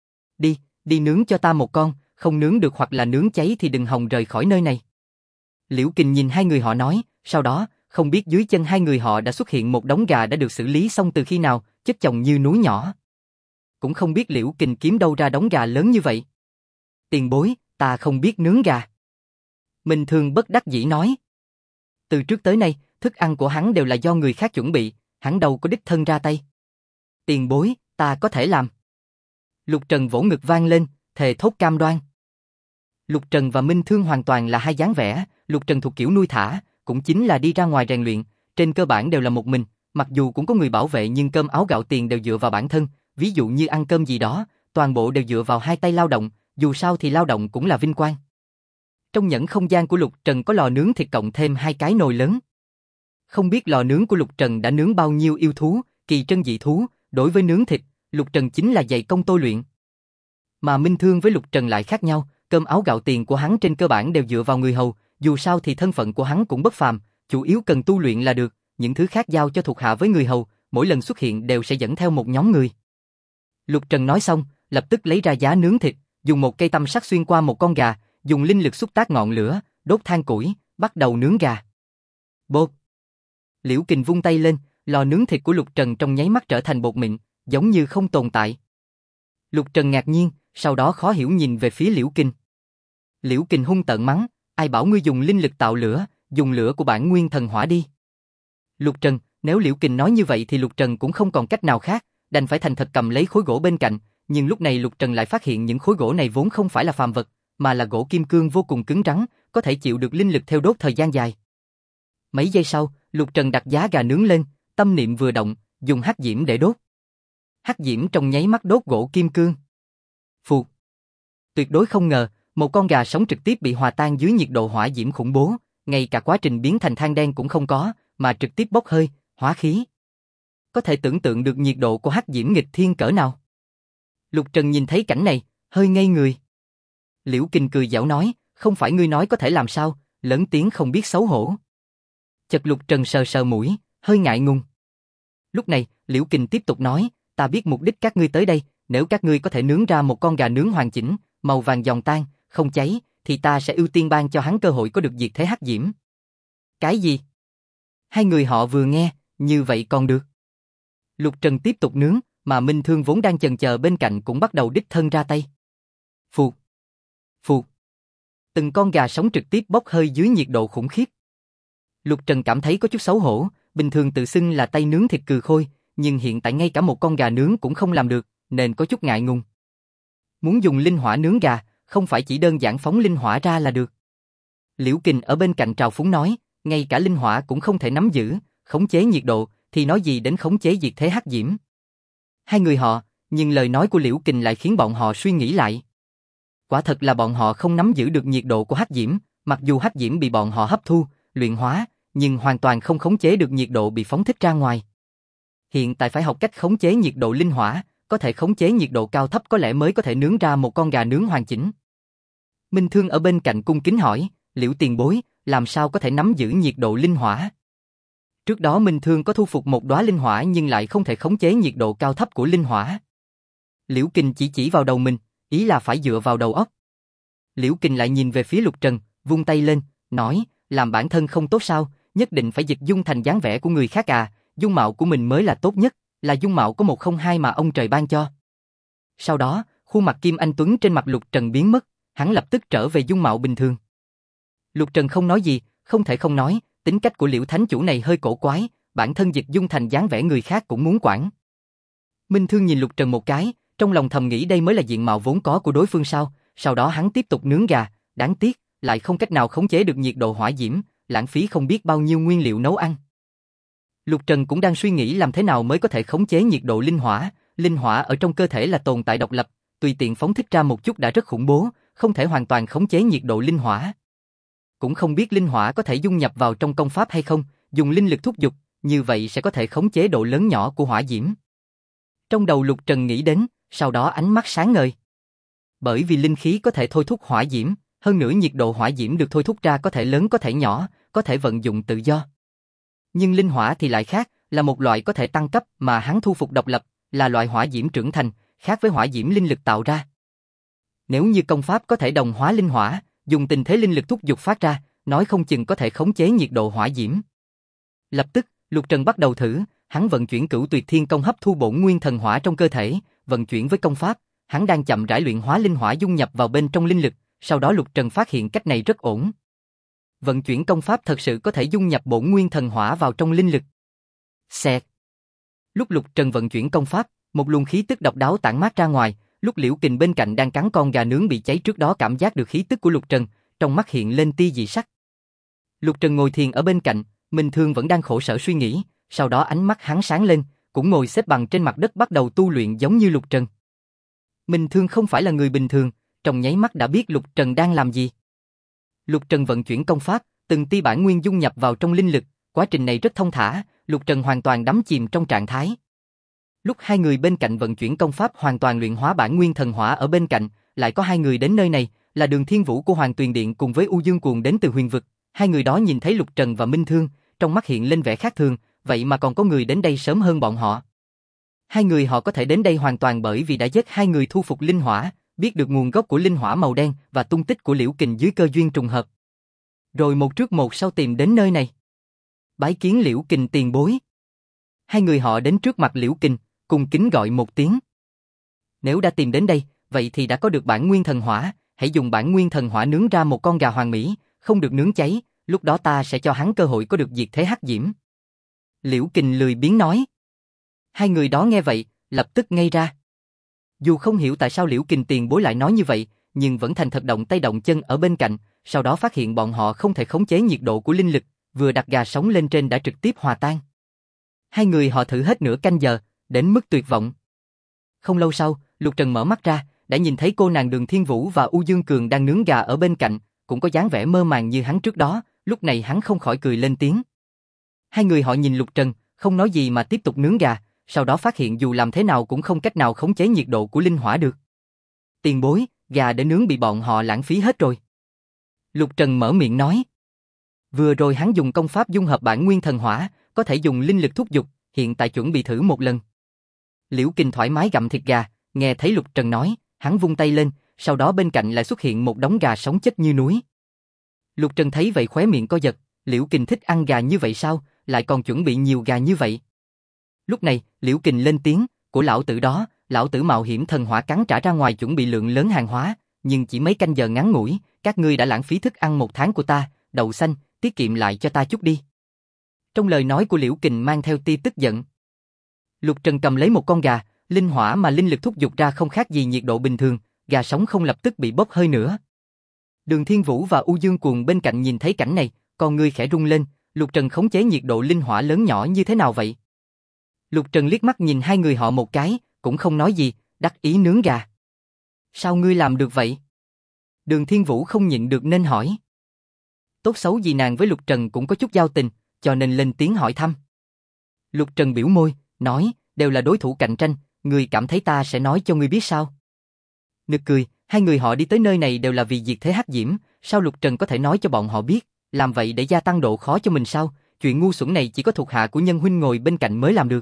Đi nướng cho ta một con, không nướng được hoặc là nướng cháy thì đừng hòng rời khỏi nơi này. Liễu Kình nhìn hai người họ nói, sau đó, không biết dưới chân hai người họ đã xuất hiện một đống gà đã được xử lý xong từ khi nào, chất chồng như núi nhỏ. Cũng không biết Liễu Kình kiếm đâu ra đống gà lớn như vậy. Tiền bối, ta không biết nướng gà. Minh Thương bất đắc dĩ nói. Từ trước tới nay, thức ăn của hắn đều là do người khác chuẩn bị, hắn đâu có đích thân ra tay. Tiền bối, ta có thể làm. Lục Trần vỗ ngực vang lên, thề thốt cam đoan. Lục Trần và Minh Thương hoàn toàn là hai dáng vẻ, Lục Trần thuộc kiểu nuôi thả, cũng chính là đi ra ngoài rèn luyện, trên cơ bản đều là một mình, mặc dù cũng có người bảo vệ nhưng cơm áo gạo tiền đều dựa vào bản thân, ví dụ như ăn cơm gì đó, toàn bộ đều dựa vào hai tay lao động, dù sao thì lao động cũng là vinh quang. Trong nhẫn không gian của Lục Trần có lò nướng thịt cộng thêm 2 cái nồi lớn. Không biết lò nướng của Lục Trần đã nướng bao nhiêu yêu thú, kỳ trân dị thú, đối với nướng thịt, Lục Trần chính là dày công tôi luyện. Mà Minh Thương với Lục Trần lại khác nhau, cơm áo gạo tiền của hắn trên cơ bản đều dựa vào người hầu, dù sao thì thân phận của hắn cũng bất phàm, chủ yếu cần tu luyện là được, những thứ khác giao cho thuộc hạ với người hầu, mỗi lần xuất hiện đều sẽ dẫn theo một nhóm người. Lục Trần nói xong, lập tức lấy ra giá nướng thịt, dùng một cây tăm sắt xuyên qua một con gà, dùng linh lực xúc tác ngọn lửa, đốt than củi, bắt đầu nướng gà. Bột. Liễu Kình vung tay lên, lò nướng thịt của Lục Trần trong nháy mắt trở thành bột mịn, giống như không tồn tại. Lục Trần ngạc nhiên, sau đó khó hiểu nhìn về phía Liễu Kình. Liễu Kình hung tợn mắng, ai bảo ngươi dùng linh lực tạo lửa, dùng lửa của bản nguyên thần hỏa đi. Lục Trần, nếu Liễu Kình nói như vậy thì Lục Trần cũng không còn cách nào khác, đành phải thành thật cầm lấy khối gỗ bên cạnh, nhưng lúc này Lục Trần lại phát hiện những khối gỗ này vốn không phải là phàm vật, mà là gỗ kim cương vô cùng cứng rắn, có thể chịu được linh lực theo đốt thời gian dài. Mấy giây sau, Lục Trần đặt giá gà nướng lên, tâm niệm vừa động, dùng hắc diễm để đốt. Hắc diễm trong nháy mắt đốt gỗ kim cương. Phụt. Tuyệt đối không ngờ, một con gà sống trực tiếp bị hòa tan dưới nhiệt độ hỏa diễm khủng bố, ngay cả quá trình biến thành than đen cũng không có, mà trực tiếp bốc hơi, hóa khí. Có thể tưởng tượng được nhiệt độ của hắc diễm nghịch thiên cỡ nào. Lục Trần nhìn thấy cảnh này, hơi ngây người. Liễu Kình cười giảo nói, không phải ngươi nói có thể làm sao, lớn tiếng không biết xấu hổ. Chợt Lục Trần sờ sờ mũi, hơi ngại ngùng. Lúc này, Liễu Kình tiếp tục nói, ta biết mục đích các ngươi tới đây, nếu các ngươi có thể nướng ra một con gà nướng hoàn chỉnh, màu vàng giòn tan, không cháy, thì ta sẽ ưu tiên ban cho hắn cơ hội có được diệt thế hắc diễm. Cái gì? Hai người họ vừa nghe, như vậy còn được. Lục Trần tiếp tục nướng, mà Minh Thương vốn đang chần chờ bên cạnh cũng bắt đầu đích thân ra tay. Phụt, phụt. Từng con gà sống trực tiếp bốc hơi dưới nhiệt độ khủng khiếp. Lục Trần cảm thấy có chút xấu hổ, bình thường tự xưng là tay nướng thịt cừ khôi, nhưng hiện tại ngay cả một con gà nướng cũng không làm được, nên có chút ngại ngùng. Muốn dùng linh hỏa nướng gà, không phải chỉ đơn giản phóng linh hỏa ra là được. Liễu Kình ở bên cạnh trào phúng nói, ngay cả linh hỏa cũng không thể nắm giữ, khống chế nhiệt độ, thì nói gì đến khống chế diệt thế hắc diễm. Hai người họ, nhưng lời nói của Liễu Kình lại khiến bọn họ suy nghĩ lại. Quả thật là bọn họ không nắm giữ được nhiệt độ của hắc diễm, mặc dù hắc diễm bị bọn họ hấp thu, luyện hóa, nhưng hoàn toàn không khống chế được nhiệt độ bị phóng thích ra ngoài. Hiện tại phải học cách khống chế nhiệt độ linh hỏa, có thể khống chế nhiệt độ cao thấp có lẽ mới có thể nướng ra một con gà nướng hoàn chỉnh. Minh Thương ở bên cạnh cung kính hỏi, Liễu tiền bối, làm sao có thể nắm giữ nhiệt độ linh hỏa? Trước đó Minh Thương có thu phục một đóa linh hỏa nhưng lại không thể khống chế nhiệt độ cao thấp của linh hỏa. Liễu Kình chỉ vào đầu mình, ý là phải dựa vào đầu óc. Liễu Kình lại nhìn về phía Lục Trần, vung tay lên, nói, làm bản thân không tốt sao, nhất định phải dịch dung thành dáng vẻ của người khác à, dung mạo của mình mới là tốt nhất, là dung mạo có 102 mà ông trời ban cho. Sau đó, khuôn mặt Kim Anh Tuấn trên mặt Lục Trần biến mất, hắn lập tức trở về dung mạo bình thường. Lục Trần không nói gì, không thể không nói, tính cách của Liễu Thánh Chủ này hơi cổ quái, bản thân dịch dung thành dáng vẻ người khác cũng muốn quản. Minh Thương nhìn Lục Trần một cái, trong lòng thầm nghĩ đây mới là diện mạo vốn có của đối phương sao, sau đó hắn tiếp tục nướng gà, đáng tiếc, lại không cách nào khống chế được nhiệt độ hỏa diễm, lãng phí không biết bao nhiêu nguyên liệu nấu ăn. Lục Trần cũng đang suy nghĩ làm thế nào mới có thể khống chế nhiệt độ linh hỏa ở trong cơ thể là tồn tại độc lập, tùy tiện phóng thích ra một chút đã rất khủng bố, không thể hoàn toàn khống chế nhiệt độ linh hỏa. Cũng không biết linh hỏa có thể dung nhập vào trong công pháp hay không, dùng linh lực thúc giục, như vậy sẽ có thể khống chế độ lớn nhỏ của hỏa diễm. Trong đầu Lục Trần nghĩ đến, sau đó ánh mắt sáng ngời. Bởi vì linh khí có thể thôi thúc hỏa diễm, hơn nữa nhiệt độ hỏa diễm được thôi thúc ra có thể lớn có thể nhỏ, có thể vận dụng tự do. Nhưng linh hỏa thì lại khác, là một loại có thể tăng cấp mà hắn thu phục độc lập, là loại hỏa diễm trưởng thành, khác với hỏa diễm linh lực tạo ra. Nếu như công pháp có thể đồng hóa linh hỏa, dùng tình thế linh lực thúc giục phát ra, nói không chừng có thể khống chế nhiệt độ hỏa diễm. Lập tức, Lục Trần bắt đầu thử, hắn vận chuyển Cửu Tuyệt Thiên Công hấp thu bổn nguyên thần hỏa trong cơ thể, vận chuyển với công pháp, hắn đang chậm rãi luyện hóa linh hỏa dung nhập vào bên trong linh lực, sau đó Lục Trần phát hiện cách này rất ổn. Vận chuyển công pháp thật sự có thể dung nhập bổn nguyên thần hỏa vào trong linh lực. Xẹt. Lúc Lục Trần vận chuyển công pháp, một luồng khí tức độc đáo tản mát ra ngoài, lúc Liễu Kình bên cạnh đang cắn con gà nướng bị cháy trước đó cảm giác được khí tức của Lục Trần, trong mắt hiện lên tia dị sắc. Lục Trần ngồi thiền ở bên cạnh, Minh Thương vẫn đang khổ sở suy nghĩ, sau đó ánh mắt hắn sáng lên, cũng ngồi xếp bằng trên mặt đất bắt đầu tu luyện giống như Lục Trần. Minh Thương không phải là người bình thường, trong nháy mắt đã biết Lục Trần đang làm gì. Lục Trần vận chuyển công pháp, từng tia bản nguyên dung nhập vào trong linh lực, quá trình này rất thông thả, Lục Trần hoàn toàn đắm chìm trong trạng thái. Lúc hai người bên cạnh vận chuyển công pháp hoàn toàn luyện hóa bản nguyên thần hỏa ở bên cạnh, lại có hai người đến nơi này, là Đường Thiên Vũ của Hoàng Tuyền Điện cùng với U Dương Cuồng đến từ Huyền Vực. Hai người đó nhìn thấy Lục Trần và Minh Thương, trong mắt hiện lên vẻ khác thường, vậy mà còn có người đến đây sớm hơn bọn họ. Hai người họ có thể đến đây hoàn toàn bởi vì đã giết hai người thu phục linh hỏa, biết được nguồn gốc của linh hỏa màu đen và tung tích của Liễu Kình dưới cơ duyên trùng hợp. Rồi một trước một sau tìm đến nơi này. Bái kiến Liễu Kình tiền bối. Hai người họ đến trước mặt Liễu Kình, cùng kính gọi một tiếng. Nếu đã tìm đến đây, vậy thì đã có được bản nguyên thần hỏa, hãy dùng bản nguyên thần hỏa nướng ra một con gà hoàng mỹ, không được nướng cháy, lúc đó ta sẽ cho hắn cơ hội có được diệt thế hắc diễm. Liễu Kình lười biếng nói. Hai người đó nghe vậy, lập tức ngây ra. Dù không hiểu tại sao Liễu Kình tiền bối lại nói như vậy, nhưng vẫn thành thật động tay động chân ở bên cạnh, sau đó phát hiện bọn họ không thể khống chế nhiệt độ của linh lực, vừa đặt gà sống lên trên đã trực tiếp hòa tan. Hai người họ thử hết nửa canh giờ, đến mức tuyệt vọng. Không lâu sau, Lục Trần mở mắt ra, đã nhìn thấy cô nàng Đường Thiên Vũ và U Dương Cường đang nướng gà ở bên cạnh, cũng có dáng vẻ mơ màng như hắn trước đó, lúc này hắn không khỏi cười lên tiếng. Hai người họ nhìn Lục Trần, không nói gì mà tiếp tục nướng gà, sau đó phát hiện dù làm thế nào cũng không cách nào khống chế nhiệt độ của linh hỏa được. Tiền bối, gà để nướng bị bọn họ lãng phí hết rồi. Lục Trần mở miệng nói. Vừa rồi hắn dùng công pháp dung hợp bản nguyên thần hỏa, có thể dùng linh lực thúc giục, hiện tại chuẩn bị thử một lần. Liễu Kình thoải mái gặm thịt gà, nghe thấy Lục Trần nói, hắn vung tay lên, sau đó bên cạnh lại xuất hiện một đống gà sống chất như núi. Lục Trần thấy vậy khóe miệng co giật, Liễu Kình thích ăn gà như vậy sao, lại còn chuẩn bị nhiều gà như vậy. Lúc này, Liễu Kình lên tiếng, của lão tử đó, lão tử mạo hiểm thần hỏa cắn trả ra ngoài chuẩn bị lượng lớn hàng hóa, nhưng chỉ mấy canh giờ ngắn ngủi, các ngươi đã lãng phí thức ăn một tháng của ta, đậu xanh, tiết kiệm lại cho ta chút đi. Trong lời nói của Liễu Kình mang theo tia tức giận. Lục Trần cầm lấy một con gà, linh hỏa mà linh lực thúc giục ra không khác gì nhiệt độ bình thường, gà sống không lập tức bị bốc hơi nữa. Đường Thiên Vũ và U Dương Cuồng bên cạnh nhìn thấy cảnh này, con ngươi khẽ rung lên, Lục Trần khống chế nhiệt độ linh hỏa lớn nhỏ như thế nào vậy? Lục Trần liếc mắt nhìn hai người họ một cái, cũng không nói gì, đắc ý nướng gà. Sao ngươi làm được vậy? Đường Thiên Vũ không nhịn được nên hỏi. Tốt xấu gì nàng với Lục Trần cũng có chút giao tình, cho nên lên tiếng hỏi thăm. Lục Trần biểu môi, nói, đều là đối thủ cạnh tranh, ngươi cảm thấy ta sẽ nói cho ngươi biết sao? Nực cười, hai người họ đi tới nơi này đều là vì diệt thế hắc diễm, sao Lục Trần có thể nói cho bọn họ biết, làm vậy để gia tăng độ khó cho mình sao? Chuyện ngu xuẩn này chỉ có thuộc hạ của Nhân huynh ngồi bên cạnh mới làm được.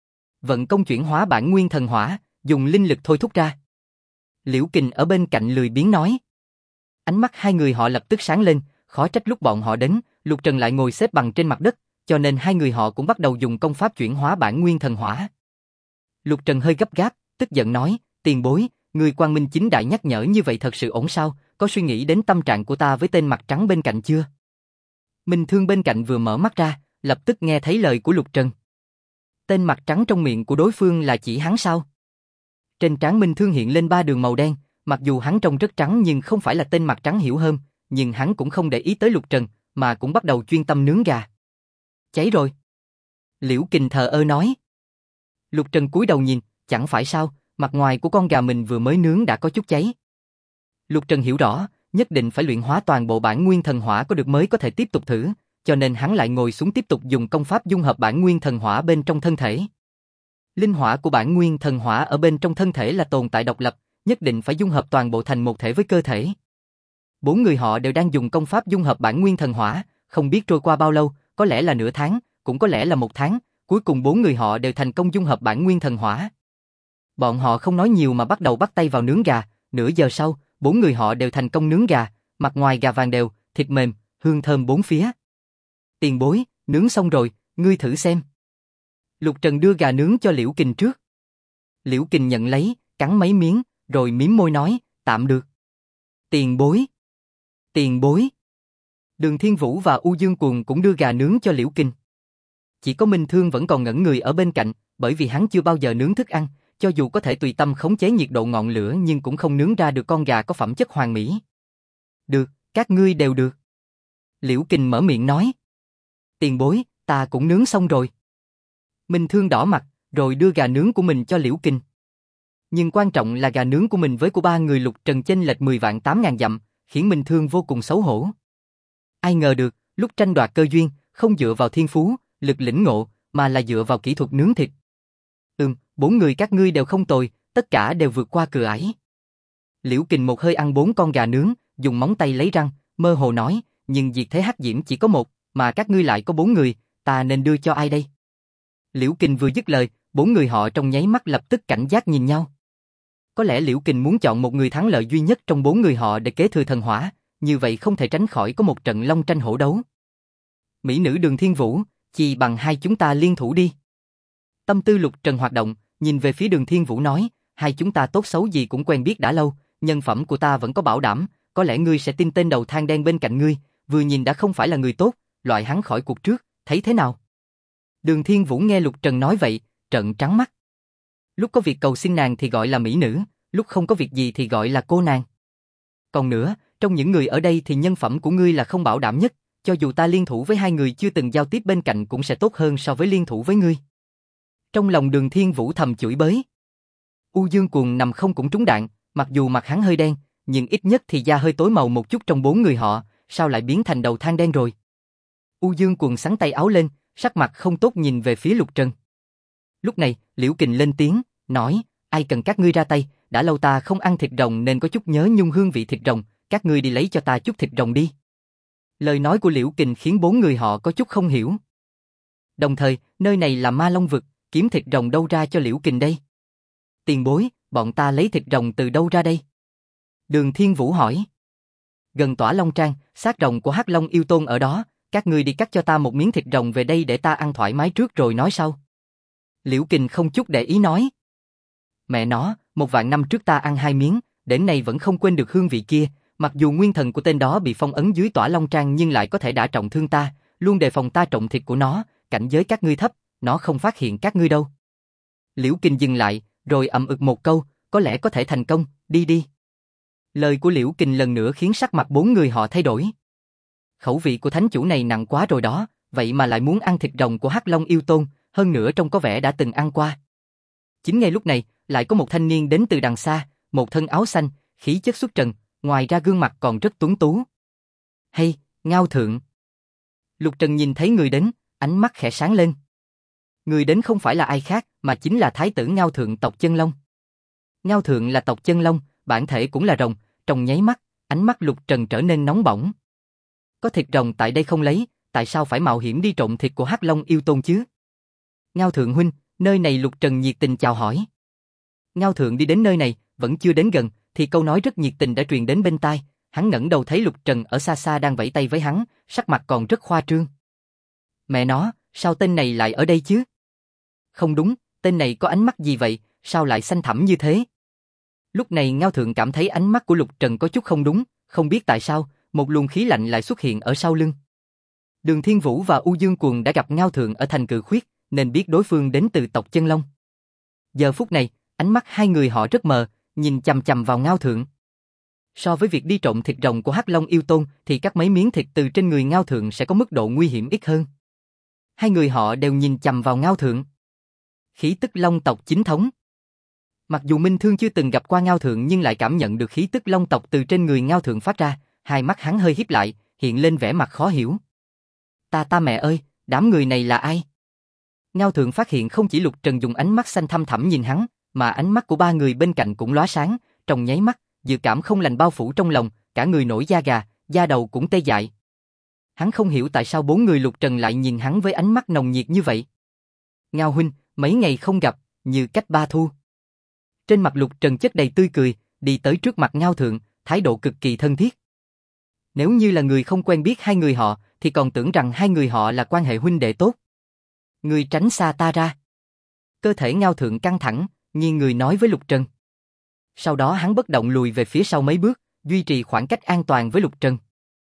Vận công chuyển hóa bản nguyên thần hỏa, dùng linh lực thôi thúc ra. Liễu Kình ở bên cạnh lười biếng nói. Ánh mắt hai người họ lập tức sáng lên, khó trách lúc bọn họ đến, Lục Trần lại ngồi xếp bằng trên mặt đất, cho nên hai người họ cũng bắt đầu dùng công pháp chuyển hóa bản nguyên thần hỏa. Lục Trần hơi gấp gáp, tức giận nói, tiền bối, người Quang Minh chính đại nhắc nhở như vậy thật sự ổn sao, có suy nghĩ đến tâm trạng của ta với tên mặt trắng bên cạnh chưa? Minh Thương bên cạnh vừa mở mắt ra, lập tức nghe thấy lời của Lục Trần. Tên mặt trắng trong miệng của đối phương là chỉ hắn sao? Trên trán Minh Thương hiện lên 3 đường màu đen, mặc dù hắn trông rất trắng nhưng không phải là tên mặt trắng hiểu hơn, nhưng hắn cũng không để ý tới Lục Trần, mà cũng bắt đầu chuyên tâm nướng gà. Cháy rồi. Liễu Kình thờ ơ nói. Lục Trần cúi đầu nhìn, chẳng phải sao, mặt ngoài của con gà mình vừa mới nướng đã có chút cháy. Lục Trần hiểu rõ, nhất định phải luyện hóa toàn bộ bản nguyên thần hỏa có được mới có thể tiếp tục thử, cho nên hắn lại ngồi xuống tiếp tục dùng công pháp dung hợp bản nguyên thần hỏa bên trong thân thể. Linh hỏa của bản nguyên thần hỏa ở bên trong thân thể là tồn tại độc lập, nhất định phải dung hợp toàn bộ thành một thể với cơ thể. Bốn người họ đều đang dùng công pháp dung hợp bản nguyên thần hỏa, không biết trôi qua bao lâu, có lẽ là nửa tháng, cũng có lẽ là một tháng, cuối cùng bốn người họ đều thành công dung hợp bản nguyên thần hỏa. Bọn họ không nói nhiều mà bắt đầu bắt tay vào nướng gà, nửa giờ sau, bốn người họ đều thành công nướng gà, mặt ngoài gà vàng đều, thịt mềm, hương thơm bốn phía. Tiền bối, nướng xong rồi, ngươi thử xem. Lục Trần đưa gà nướng cho Liễu Kình trước. Liễu Kình nhận lấy, cắn mấy miếng, rồi mím môi nói, tạm được. Tiền bối. Tiền bối. Đường Thiên Vũ và U Dương Cuồng cũng đưa gà nướng cho Liễu Kình. Chỉ có Minh Thương vẫn còn ngẩn người ở bên cạnh, bởi vì hắn chưa bao giờ nướng thức ăn, cho dù có thể tùy tâm khống chế nhiệt độ ngọn lửa nhưng cũng không nướng ra được con gà có phẩm chất hoàn mỹ. Được, các ngươi đều được. Liễu Kình mở miệng nói. Tiền bối, ta cũng nướng xong rồi. Minh Thương đỏ mặt, rồi đưa gà nướng của mình cho Liễu Kình. Nhưng quan trọng là gà nướng của mình với của ba người Lục Trần chênh lệch 10.800.000 dặm, khiến Minh Thương vô cùng xấu hổ. Ai ngờ được, lúc tranh đoạt cơ duyên, không dựa vào thiên phú, lực lĩnh ngộ, mà là dựa vào kỹ thuật nướng thịt. 4 người các ngươi đều không tồi, tất cả đều vượt qua cửa ải. Liễu Kình một hơi ăn 4 con gà nướng, dùng móng tay lấy răng, mơ hồ nói, nhưng diệt thế hắc diễm chỉ có 1, mà các ngươi lại có 4 người, ta nên đưa cho ai đây? Liễu Kình vừa dứt lời, 4 người họ trong nháy mắt lập tức cảnh giác nhìn nhau. Có lẽ Liễu Kình muốn chọn một người thắng lợi duy nhất trong 4 người họ để kế thừa thần hỏa, như vậy không thể tránh khỏi có một trận long tranh hổ đấu. Mỹ nữ Đường Thiên Vũ, chỉ bằng hai chúng ta liên thủ đi. Tâm tư Lục Trần hoạt động, nhìn về phía Đường Thiên Vũ nói, hai chúng ta tốt xấu gì cũng quen biết đã lâu, nhân phẩm của ta vẫn có bảo đảm, có lẽ ngươi sẽ tin tên đầu thang đen bên cạnh ngươi, vừa nhìn đã không phải là người tốt, loại hắn khỏi cuộc trước, thấy thế nào? Đường Thiên Vũ nghe Lục Trần nói vậy, trợn trắng mắt. Lúc có việc cầu xin nàng thì gọi là mỹ nữ, lúc không có việc gì thì gọi là cô nàng. Còn nữa, trong những người ở đây thì nhân phẩm của ngươi là không bảo đảm nhất, cho dù ta liên thủ với hai người chưa từng giao tiếp bên cạnh cũng sẽ tốt hơn so với liên thủ với ngươi. Trong lòng Đường Thiên Vũ thầm chửi bới. U Dương Cuồng nằm không cũng trúng đạn, mặc dù mặt hắn hơi đen, nhưng ít nhất thì da hơi tối màu một chút trong 4 người họ, sao lại biến thành đầu than đen rồi? U Dương Cuồng xắn tay áo lên, sắc mặt không tốt nhìn về phía Lục Trần. Lúc này, Liễu Kình lên tiếng, nói, ai cần các ngươi ra tay, đã lâu ta không ăn thịt rồng nên có chút nhớ nhung hương vị thịt rồng, các ngươi đi lấy cho ta chút thịt rồng đi. Lời nói của Liễu Kình khiến 4 người họ có chút không hiểu. Đồng thời, nơi này là Ma Long vực, kiếm thịt rồng đâu ra cho Liễu Kình đây? Tiền bối, bọn ta lấy thịt rồng từ đâu ra đây? Đường Thiên Vũ hỏi. Gần Tỏa Long Trang, xác rồng của Hắc Long yêu tôn ở đó, các ngươi đi cắt cho ta một miếng thịt rồng về đây để ta ăn thoải mái trước rồi nói sau. Liễu Kình không chút để ý nói. Mẹ nó, 1.000 năm trước ta ăn 2 miếng, đến nay vẫn không quên được hương vị kia, mặc dù nguyên thần của tên đó bị phong ấn dưới Tỏa Long Trang nhưng lại có thể đả trọng thương ta, luôn đề phòng ta trộm thịt của nó, cảnh giới các ngươi thấp, nó không phát hiện các ngươi đâu. Liễu Kình dừng lại, rồi ậm ực một câu, có lẽ có thể thành công, đi đi. Lời của Liễu Kình lần nữa khiến sắc mặt 4 người họ thay đổi. Khẩu vị của thánh chủ này nặng quá rồi đó, vậy mà lại muốn ăn thịt rồng của Hắc Long yêu tôn, hơn nữa trông có vẻ đã từng ăn qua. Chính ngay lúc này, lại có một thanh niên đến từ đằng xa, một thân áo xanh, khí chất xuất trần, ngoài ra gương mặt còn rất tuấn tú. Hay, Ngao Thượng. Lục Trần nhìn thấy người đến, ánh mắt khẽ sáng lên. Người đến không phải là ai khác, mà chính là Thái tử Ngao Thượng tộc Chân Long. Ngao Thượng là tộc Chân Long, bản thể cũng là rồng, trong nháy mắt, ánh mắt Lục Trần trở nên nóng bỏng. Có thịt rồng tại đây không lấy, tại sao phải mạo hiểm đi trộm thịt của Hắc Long yêu tôn chứ? Ngao Thượng huynh, nơi này Lục Trần nhiệt tình chào hỏi. Ngao Thượng đi đến nơi này, vẫn chưa đến gần, thì câu nói rất nhiệt tình đã truyền đến bên tai, hắn ngẩng đầu thấy Lục Trần ở xa xa đang vẫy tay với hắn, sắc mặt còn rất khoa trương. Mẹ nó, sao tên này lại ở đây chứ? Không đúng, tên này có ánh mắt gì vậy, sao lại xanh thẳm như thế? Lúc này Ngao Thượng cảm thấy ánh mắt của Lục Trần có chút không đúng, không biết tại sao, một luồng khí lạnh lại xuất hiện ở sau lưng. Đường Thiên Vũ và U Dương Cuồng đã gặp Ngao Thượng ở thành Cự Khuyết, nên biết đối phương đến từ tộc Chân Long. Giờ phút này, ánh mắt hai người họ rất mờ, nhìn chằm chằm vào Ngao Thượng. So với việc đi trộm thịt rồng của Hắc Long yêu tôn thì cắt mấy miếng thịt từ trên người Ngao Thượng sẽ có mức độ nguy hiểm ít hơn. Hai người họ đều nhìn chằm vào Ngao Thượng. Khí tức Long tộc chính thống. Mặc dù Minh Thương chưa từng gặp qua Ngao Thượng nhưng lại cảm nhận được khí tức Long tộc từ trên người Ngao Thượng phát ra, hai mắt hắn hơi híp lại, hiện lên vẻ mặt khó hiểu. Ta mẹ ơi, đám người này là ai? Ngao Thượng phát hiện không chỉ Lục Trần dùng ánh mắt xanh thăm thẳm nhìn hắn, mà ánh mắt của 3 người bên cạnh cũng lóe sáng, trong nháy mắt, dự cảm không lành bao phủ trong lòng, cả người nổi da gà, da đầu cũng tê dại. Hắn không hiểu tại sao 4 người Lục Trần lại nhìn hắn với ánh mắt nồng nhiệt như vậy. Ngao huynh, mấy ngày không gặp, như cách 3 thu. Trên mặt Lục Trần chất đầy tươi cười, đi tới trước mặt Ngao Thượng, thái độ cực kỳ thân thiết. Nếu như là người không quen biết hai người họ, thì còn tưởng rằng hai người họ là quan hệ huynh đệ tốt. Người tránh xa ta ra. Cơ thể Ngao Thượng căng thẳng, nghiêng người nói với Lục Trần. Sau đó hắn bất động lùi về phía sau mấy bước, duy trì khoảng cách an toàn với Lục Trần.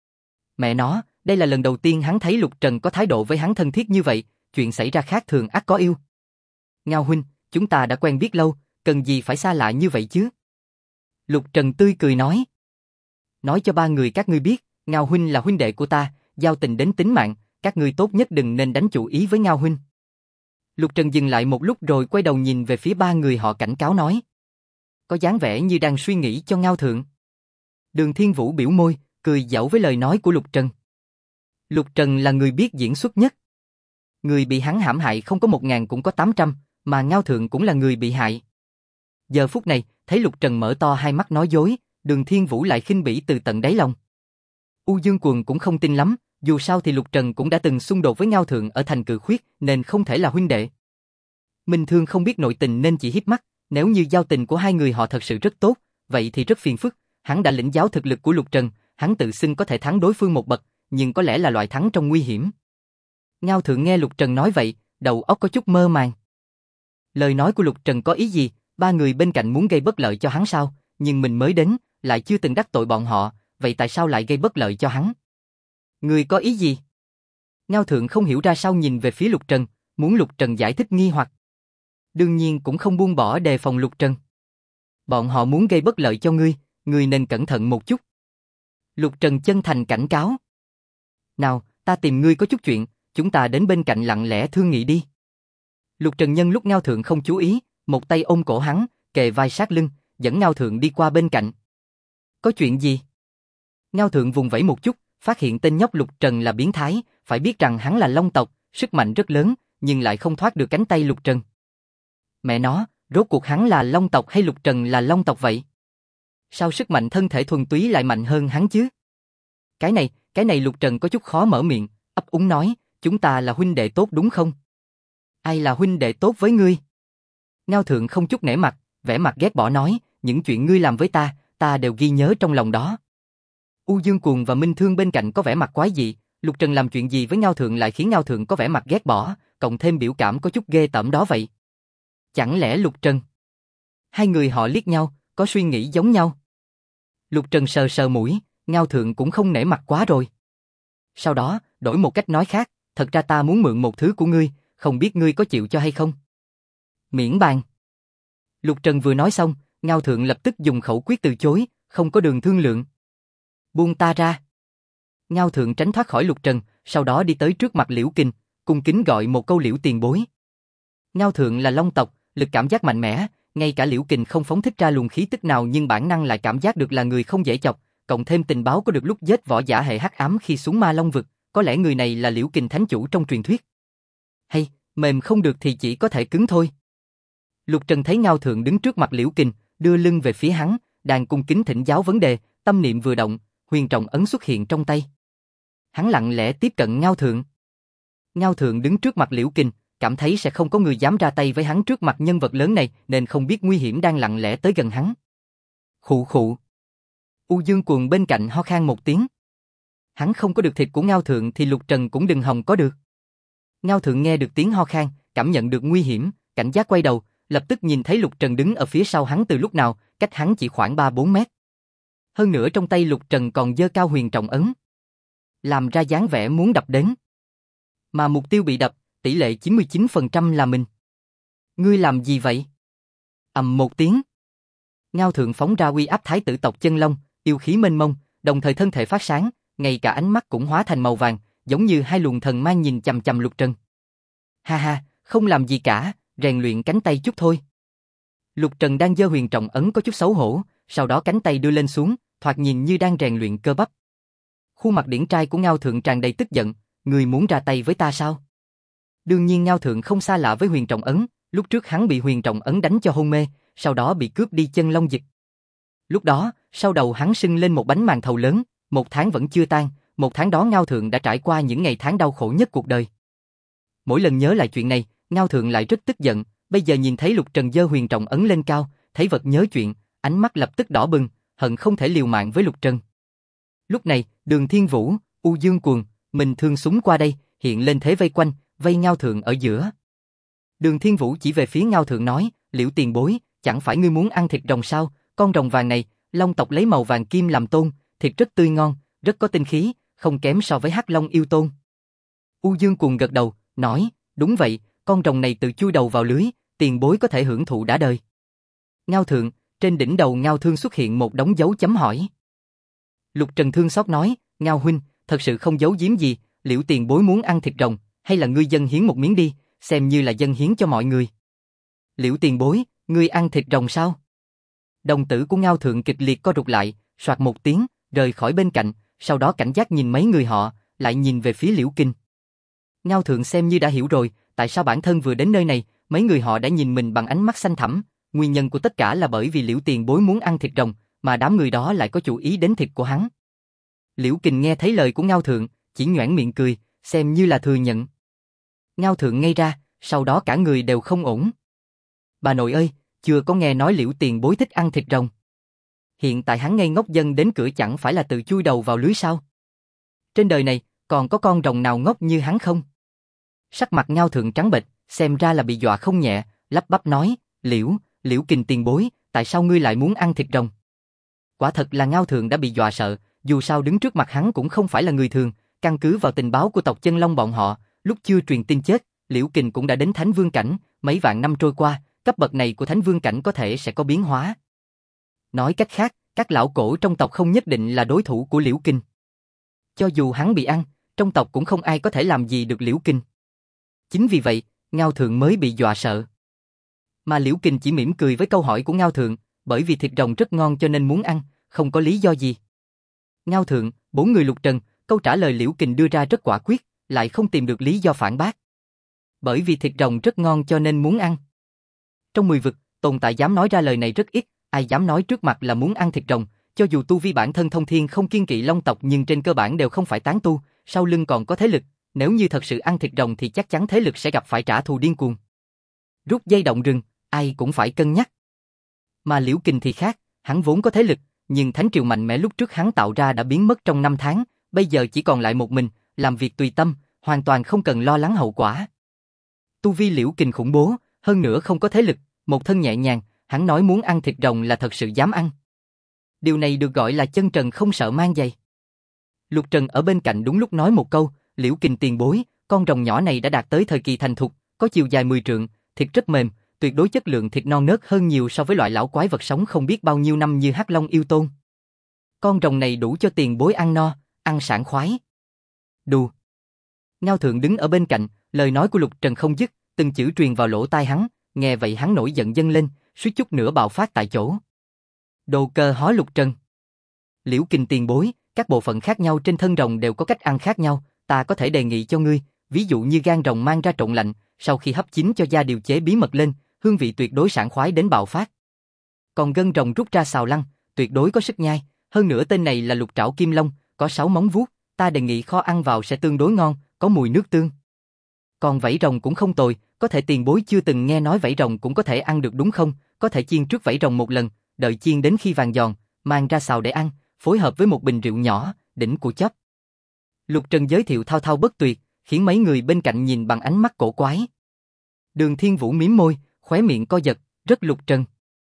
Mẹ nó, đây là lần đầu tiên hắn thấy Lục Trần có thái độ với hắn thân thiết như vậy, chuyện xảy ra khác thường ắt có yêu. Ngao huynh, chúng ta đã quen biết lâu, cần gì phải xa lạ như vậy chứ? Lục Trần tươi cười nói. Nói cho 3 người các ngươi biết, Ngao huynh là huynh đệ của ta, giao tình đến tính mạng, các ngươi tốt nhất đừng nên đánh chủ ý với Ngao huynh. Lục Trần dừng lại một lúc rồi quay đầu nhìn về phía 3 người họ cảnh cáo nói. Có dáng vẻ như đang suy nghĩ cho Ngao Thượng. Đường Thiên Vũ biểu môi, cười giễu với lời nói của Lục Trần. Lục Trần là người biết diễn xuất nhất. Người bị hắn hãm hại không có 1.000 cũng có 800, mà Ngao Thượng cũng là người bị hại. Giờ phút này, thấy Lục Trần mở to hai mắt nói dối, Đường Thiên Vũ lại khinh bỉ từ tận đáy lòng. U Dương Quần cũng không tin lắm, dù sao thì Lục Trần cũng đã từng xung đột với Ngao Thượng ở thành Cự Khuyết nên không thể là huynh đệ. Minh Thương không biết nội tình nên chỉ hiếp mắt, nếu như giao tình của hai người họ thật sự rất tốt, vậy thì rất phiền phức, hắn đã lĩnh giáo thực lực của Lục Trần, hắn tự xưng có thể thắng đối phương một bậc, nhưng có lẽ là loại thắng trong nguy hiểm. Ngao Thượng nghe Lục Trần nói vậy, đầu óc có chút mơ màng. Lời nói của Lục Trần có ý gì, ba người bên cạnh muốn gây bất lợi cho hắn sao, nhưng mình mới đến, lại chưa từng đắc tội bọn họ, vậy tại sao lại gây bất lợi cho hắn? Người có ý gì? Ngao Thượng không hiểu ra sao nhìn về phía Lục Trần, muốn Lục Trần giải thích nghi hoặc. Đương nhiên cũng không buông bỏ đề phòng Lục Trần. Bọn họ muốn gây bất lợi cho ngươi nên cẩn thận một chút. Lục Trần chân thành cảnh cáo. Nào, ta tìm ngươi có chút chuyện, chúng ta đến bên cạnh lặng lẽ thương nghị đi. Lục Trần nhân lúc Ngao Thượng không chú ý, một tay ôm cổ hắn, kề vai sát lưng, dẫn Ngao Thượng đi qua bên cạnh. Có chuyện gì? Ngao Thượng vùng vẫy một chút, phát hiện tên nhóc Lục Trần là biến thái, phải biết rằng hắn là Long tộc, sức mạnh rất lớn, nhưng lại không thoát được cánh tay Lục Trần. Mẹ nó, rốt cuộc hắn là Long tộc hay Lục Trần là Long tộc vậy? Sao sức mạnh thân thể thuần túy lại mạnh hơn hắn chứ? Cái này Lục Trần có chút khó mở miệng, ấp úng nói, chúng ta là huynh đệ tốt đúng không? Ai là huynh đệ tốt với ngươi? Ngao Thượng không chút nể mặt, vẻ mặt ghét bỏ nói, những chuyện ngươi làm với ta đều ghi nhớ trong lòng đó. U Dương Cuồng và Minh Thương bên cạnh có vẻ mặt quái dị, Lục Trần làm chuyện gì với Ngao Thượng lại khiến Ngao Thượng có vẻ mặt ghét bỏ, cộng thêm biểu cảm có chút ghê tởm đó vậy. Chẳng lẽ Lục Trần? Hai người họ liếc nhau, có suy nghĩ giống nhau. Lục Trần sờ sờ mũi, Ngao Thượng cũng không nể mặt quá rồi. Sau đó, đổi một cách nói khác, thật ra ta muốn mượn một thứ của ngươi, không biết ngươi có chịu cho hay không? Miễn bàn. Lục Trần vừa nói xong, Ngao Thượng lập tức dùng khẩu quyết từ chối, không có đường thương lượng. Buông ta ra. Ngao Thượng tránh thoát khỏi Lục Trần, sau đó đi tới trước mặt Liễu Kình, cung kính gọi một câu Liễu tiền bối. Ngao Thượng là Long tộc, lực cảm giác mạnh mẽ, ngay cả Liễu Kình không phóng thích ra luồng khí tức nào nhưng bản năng lại cảm giác được là người không dễ chọc, cộng thêm tình báo có được lúc giết võ giả hệ hắc ám khi xuống Ma Long vực, có lẽ người này là Liễu Kình thánh chủ trong truyền thuyết. Hay, mềm không được thì chỉ có thể cứng thôi. Lục Trần thấy Ngao Thượng đứng trước mặt Liễu Kình, đưa lưng về phía hắn, đang cung kính thỉnh giáo vấn đề, tâm niệm vừa động, huyền trọng ấn xuất hiện trong tay. Hắn lặng lẽ tiếp cận Ngao Thượng. Ngao Thượng đứng trước mặt Liễu Kình, cảm thấy sẽ không có người dám ra tay với hắn trước mặt nhân vật lớn này nên không biết nguy hiểm đang lặng lẽ tới gần hắn. Khụ khụ. U Dương Cuồng bên cạnh ho khan một tiếng. Hắn không có được thịt của Ngao Thượng thì Lục Trần cũng đừng hòng có được. Ngao Thượng nghe được tiếng ho khan, cảm nhận được nguy hiểm, cảnh giác quay đầu, lập tức nhìn thấy Lục Trần đứng ở phía sau hắn từ lúc nào, cách hắn chỉ khoảng 3-4 mét. Hơn nữa trong tay Lục Trần còn giơ cao huyền trọng ấn, làm ra dáng vẻ muốn đập đến. Mà mục tiêu bị đập, tỷ lệ 99% là mình. Ngươi làm gì vậy? Ầm một tiếng. Ngao Thượng phóng ra uy áp thái tử tộc Chân Long, yêu khí mênh mông, đồng thời thân thể phát sáng, ngay cả ánh mắt cũng hóa thành màu vàng, giống như hai luồng thần mang nhìn chằm chằm Lục Trần. Ha ha, không làm gì cả, rèn luyện cánh tay chút thôi. Lục Trần đang giơ huyền trọng ấn có chút xấu hổ, sau đó cánh tay đưa lên xuống, thoạt nhìn như đang rèn luyện cơ bắp. Khuôn mặt điển trai của Ngao Thượng tràn đầy tức giận, ngươi muốn ra tay với ta sao? Đương nhiên Ngao Thượng không xa lạ với huyền trọng ấn, lúc trước hắn bị huyền trọng ấn đánh cho hôn mê, sau đó bị cướp đi chân long dịch. Lúc đó, sau đầu hắn sưng lên một bánh màn thầu lớn, 1 tháng vẫn chưa tan, 1 tháng đó Ngao Thượng đã trải qua những ngày tháng đau khổ nhất cuộc đời. Mỗi lần nhớ lại chuyện này, Ngao Thượng lại rất tức giận, bây giờ nhìn thấy Lục Trần giơ huyền trọng ấn lên cao, thấy vật nhớ chuyện, ánh mắt lập tức đỏ bừng, hận không thể liều mạng với Lục Trần. Lúc này, Đường Thiên Vũ, U Dương Cuồng, Minh Thương súng qua đây, hiện lên thế vây quanh, vây Ngao Thượng ở giữa. Đường Thiên Vũ chỉ về phía Ngao Thượng nói, Liễu tiền bối, chẳng phải ngươi muốn ăn thịt rồng sao? Con rồng vàng này, Long tộc lấy màu vàng kim làm tôn, thịt rất tươi ngon, rất có tinh khí, không kém so với Hắc Long yêu tôn. U Dương Cuồng gật đầu, nói, đúng vậy, con rồng này tự chui đầu vào lưới, tiền bối có thể hưởng thụ đã đời. Ngao Thượng, trên đỉnh đầu Ngao Thương xuất hiện một đống dấu chấm hỏi. Lục Trần thương xót nói, Ngao huynh, thật sự không giấu giếm gì, Liễu tiền bối muốn ăn thịt rồng, hay là ngươi dâng hiến một miếng đi, xem như là dâng hiến cho mọi người. Liễu tiền bối, ngươi ăn thịt rồng sao? Đồng tử của Ngao Thượng kịch liệt co rụt lại, soạt một tiếng, rời khỏi bên cạnh, sau đó cảnh giác nhìn mấy người họ, lại nhìn về phía Liễu Kình. Ngao Thượng xem như đã hiểu rồi, tại sao bản thân vừa đến nơi này, mấy người họ đã nhìn mình bằng ánh mắt xanh thẳm, nguyên nhân của tất cả là bởi vì Liễu Tiền Bối muốn ăn thịt rồng, mà đám người đó lại có chủ ý đến thịt của hắn. Liễu Kình nghe thấy lời của Ngao Thượng, chỉ nhoẻn miệng cười, xem như là thừa nhận. Ngao Thượng ngây ra, sau đó cả người đều không ổn. Bà nội ơi, chưa có nghe nói Liễu Tiền Bối thích ăn thịt rồng. Hiện tại hắn ngây ngốc dân đến cửa chẳng phải là tự chui đầu vào lưới sao? Trên đời này, còn có con rồng nào ngốc như hắn không? Sắc mặt Ngao Thượng trắng bệch, xem ra là bị dọa không nhẹ, lắp bắp nói, Liễu Kình tiền bối, tại sao ngươi lại muốn ăn thịt rồng? Quả thật là Ngao Thượng đã bị dọa sợ, dù sao đứng trước mặt hắn cũng không phải là người thường, căn cứ vào tình báo của tộc Chân Long bọn họ, lúc chưa truyền tin chết, Liễu Kình cũng đã đến Thánh Vương cảnh, mấy vạn năm trôi qua, cấp bậc này của Thánh Vương cảnh có thể sẽ có biến hóa. Nói cách khác, các lão cổ trong tộc không nhất định là đối thủ của Liễu Kình. Cho dù hắn bị ăn, trong tộc cũng không ai có thể làm gì được Liễu Kình. Chính vì vậy, Ngao Thượng mới bị dọa sợ. Mà Liễu Kình chỉ mỉm cười với câu hỏi của Ngao Thượng, bởi vì thịt rồng rất ngon cho nên muốn ăn, không có lý do gì. Ngao Thượng, 4 người lục trần, câu trả lời Liễu Kình đưa ra rất quả quyết, lại không tìm được lý do phản bác. Bởi vì thịt rồng rất ngon cho nên muốn ăn. Trong 10 vực, tồn tại dám nói ra lời này rất ít, ai dám nói trước mặt là muốn ăn thịt rồng, cho dù tu vi bản thân thông thiên không kiêng kỵ long tộc nhưng trên cơ bản đều không phải tán tu, sau lưng còn có thế lực, nếu như thật sự ăn thịt rồng thì chắc chắn thế lực sẽ gặp phải trả thù điên cuồng. Rút dây động rừng, ai cũng phải cân nhắc. Mà Liễu Kình thì khác, hắn vốn có thế lực, nhưng thánh triều mạnh mẽ lúc trước hắn tạo ra đã biến mất trong 5 tháng, bây giờ chỉ còn lại một mình, làm việc tùy tâm, hoàn toàn không cần lo lắng hậu quả. Tu vi Liễu Kình khủng bố, hơn nữa không có thế lực, một thân nhẹ nhàng, hắn nói muốn ăn thịt rồng là thật sự dám ăn. Điều này được gọi là chân trần không sợ mang giày. Lục Trần ở bên cạnh đúng lúc nói một câu, Liễu Kình tiền bối, con rồng nhỏ này đã đạt tới thời kỳ thành thục, có chiều dài 10 trượng, thịt rất mềm, tuyệt đối chất lượng thịt non nớt hơn nhiều so với loại lão quái vật sống không biết bao nhiêu năm như Hắc Long Yêu Tôn. Con rồng này đủ cho tiền bối ăn no, ăn sảng khoái. Đù. Ngao Thượng đứng ở bên cạnh, lời nói của Lục Trần không dứt, từng chữ truyền vào lỗ tai hắn, nghe vậy hắn nổi giận dâng lên, suýt chút nữa bạo phát tại chỗ. Đồ cơ hó Lục Trần. Liễu Kình tiền bối, các bộ phận khác nhau trên thân rồng đều có cách ăn khác nhau, ta có thể đề nghị cho ngươi, ví dụ như gan rồng mang ra trộn lạnh, sau khi hấp chín cho gia điều chế bí mật lên, hương vị tuyệt đối sảng khoái đến bạo phát. Còn gân rồng rút ra xào lăn, tuyệt đối có sức nhai, hơn nữa tên này là Lục Trảo Kim Long, có 6 móng vuốt, ta đề nghị kho ăn vào sẽ tương đối ngon, có mùi nước tương. Còn vảy rồng cũng không tồi, có thể tiền bối chưa từng nghe nói vảy rồng cũng có thể ăn được đúng không? Có thể chiên trước vảy rồng một lần, đợi chiên đến khi vàng giòn, mang ra xào để ăn, phối hợp với một bình rượu nhỏ, đỉnh của chấp. Lục Trần giới thiệu thao thao bất tuyệt, khiến mấy người bên cạnh nhìn bằng ánh mắt cổ quái. Đường Thiên Vũ mím môi, khóe miệng co giật, rất Lục Trần.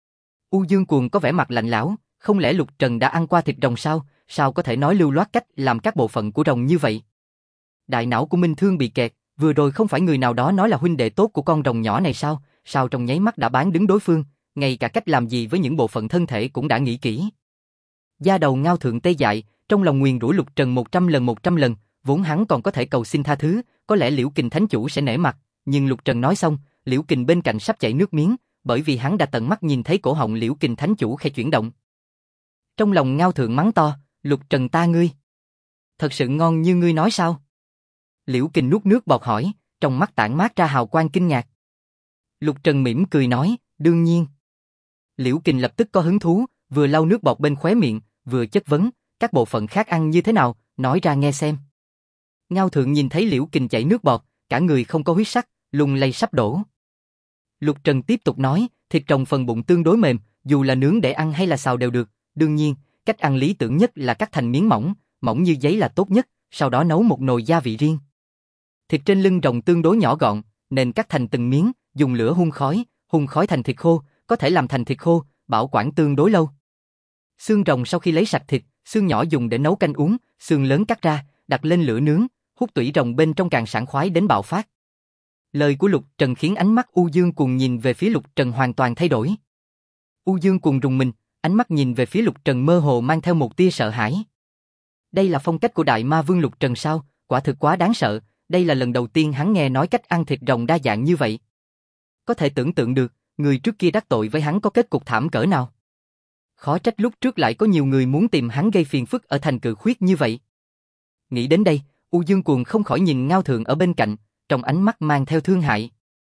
U Dương Cuồng có vẻ mặt lạnh lẽo, không lẽ Lục Trần đã ăn qua thịt rồng sao? Sao có thể nói lưu loát cách làm các bộ phận của rồng như vậy? Đại não của Minh Thương bị kẹt, vừa rồi không phải người nào đó nói là huynh đệ tốt của con rồng nhỏ này sao? Sao trong nháy mắt đã bán đứng đối phương, ngay cả cách làm gì với những bộ phận thân thể cũng đã nghĩ kỹ. Da đầu Ngao Thượng tê dại, trong lòng nguyền rủa Lục Trần 100 lần, vốn hắn còn có thể cầu xin tha thứ, có lẽ Liễu Kình thánh chủ sẽ nể mặt, nhưng Lục Trần nói xong, Liễu Kình bên cạnh sắp chảy nước miếng, bởi vì hắn đã tận mắt nhìn thấy cổ họng Liễu Kình thánh chủ khẽ chuyển động. Trong lòng Ngao Thượng mắng to, Lục Trần ta ngươi, thật sự ngon như ngươi nói sao? Liễu Kình nuốt nước bọt hỏi, trong mắt tản mát ra hào quang kinh ngạc. Lục Trần mỉm cười nói, đương nhiên. Liễu Kình lập tức có hứng thú, vừa lau nước bọt bên khóe miệng, vừa chất vấn, các bộ phận khác ăn như thế nào, nói ra nghe xem. Ngao Thượng nhìn thấy Liễu Kình chảy nước bọt, cả người không có huyết sắc, lung lay sắp đổ. Lục Trần tiếp tục nói, thịt rồng phần bụng tương đối mềm, dù là nướng để ăn hay là xào đều được, đương nhiên, cách ăn lý tưởng nhất là cắt thành miếng mỏng, mỏng như giấy là tốt nhất, sau đó nấu một nồi gia vị riêng. Thịt trên lưng rồng tương đối nhỏ gọn, nên cắt thành từng miếng, dùng lửa hun khói thành thịt khô, có thể làm thành thịt khô, bảo quản tương đối lâu. Xương rồng sau khi lấy sạch thịt, xương nhỏ dùng để nấu canh uống, xương lớn cắt ra, đặt lên lửa nướng, hút tủy rồng bên trong càng sảng khoái đến bạo phát. Lời của Lục Trần khiến ánh mắt U Dương Cuồng nhìn về phía Lục Trần hoàn toàn thay đổi. U Dương Cuồng rùng mình, ánh mắt nhìn về phía Lục Trần mơ hồ mang theo một tia sợ hãi. Đây là phong cách của Đại Ma Vương Lục Trần sao? Quả thực quá đáng sợ, đây là lần đầu tiên hắn nghe nói cách ăn thịt rồng đa dạng như vậy. Có thể tưởng tượng được, người trước kia đắc tội với hắn có kết cục thảm cỡ nào. Khó trách lúc trước lại có nhiều người muốn tìm hắn gây phiền phức ở thành Cự Khuyết như vậy. Nghĩ đến đây, U Dương Cuồng không khỏi nhìn Ngao Thượng ở bên cạnh, trong ánh mắt mang theo thương hại.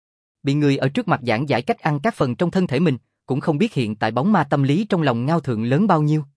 bị người ở trước mặt giảng giải cách ăn các phần trong thân thể mình, cũng không biết hiện tại bóng ma tâm lý trong lòng Ngao Thượng lớn bao nhiêu.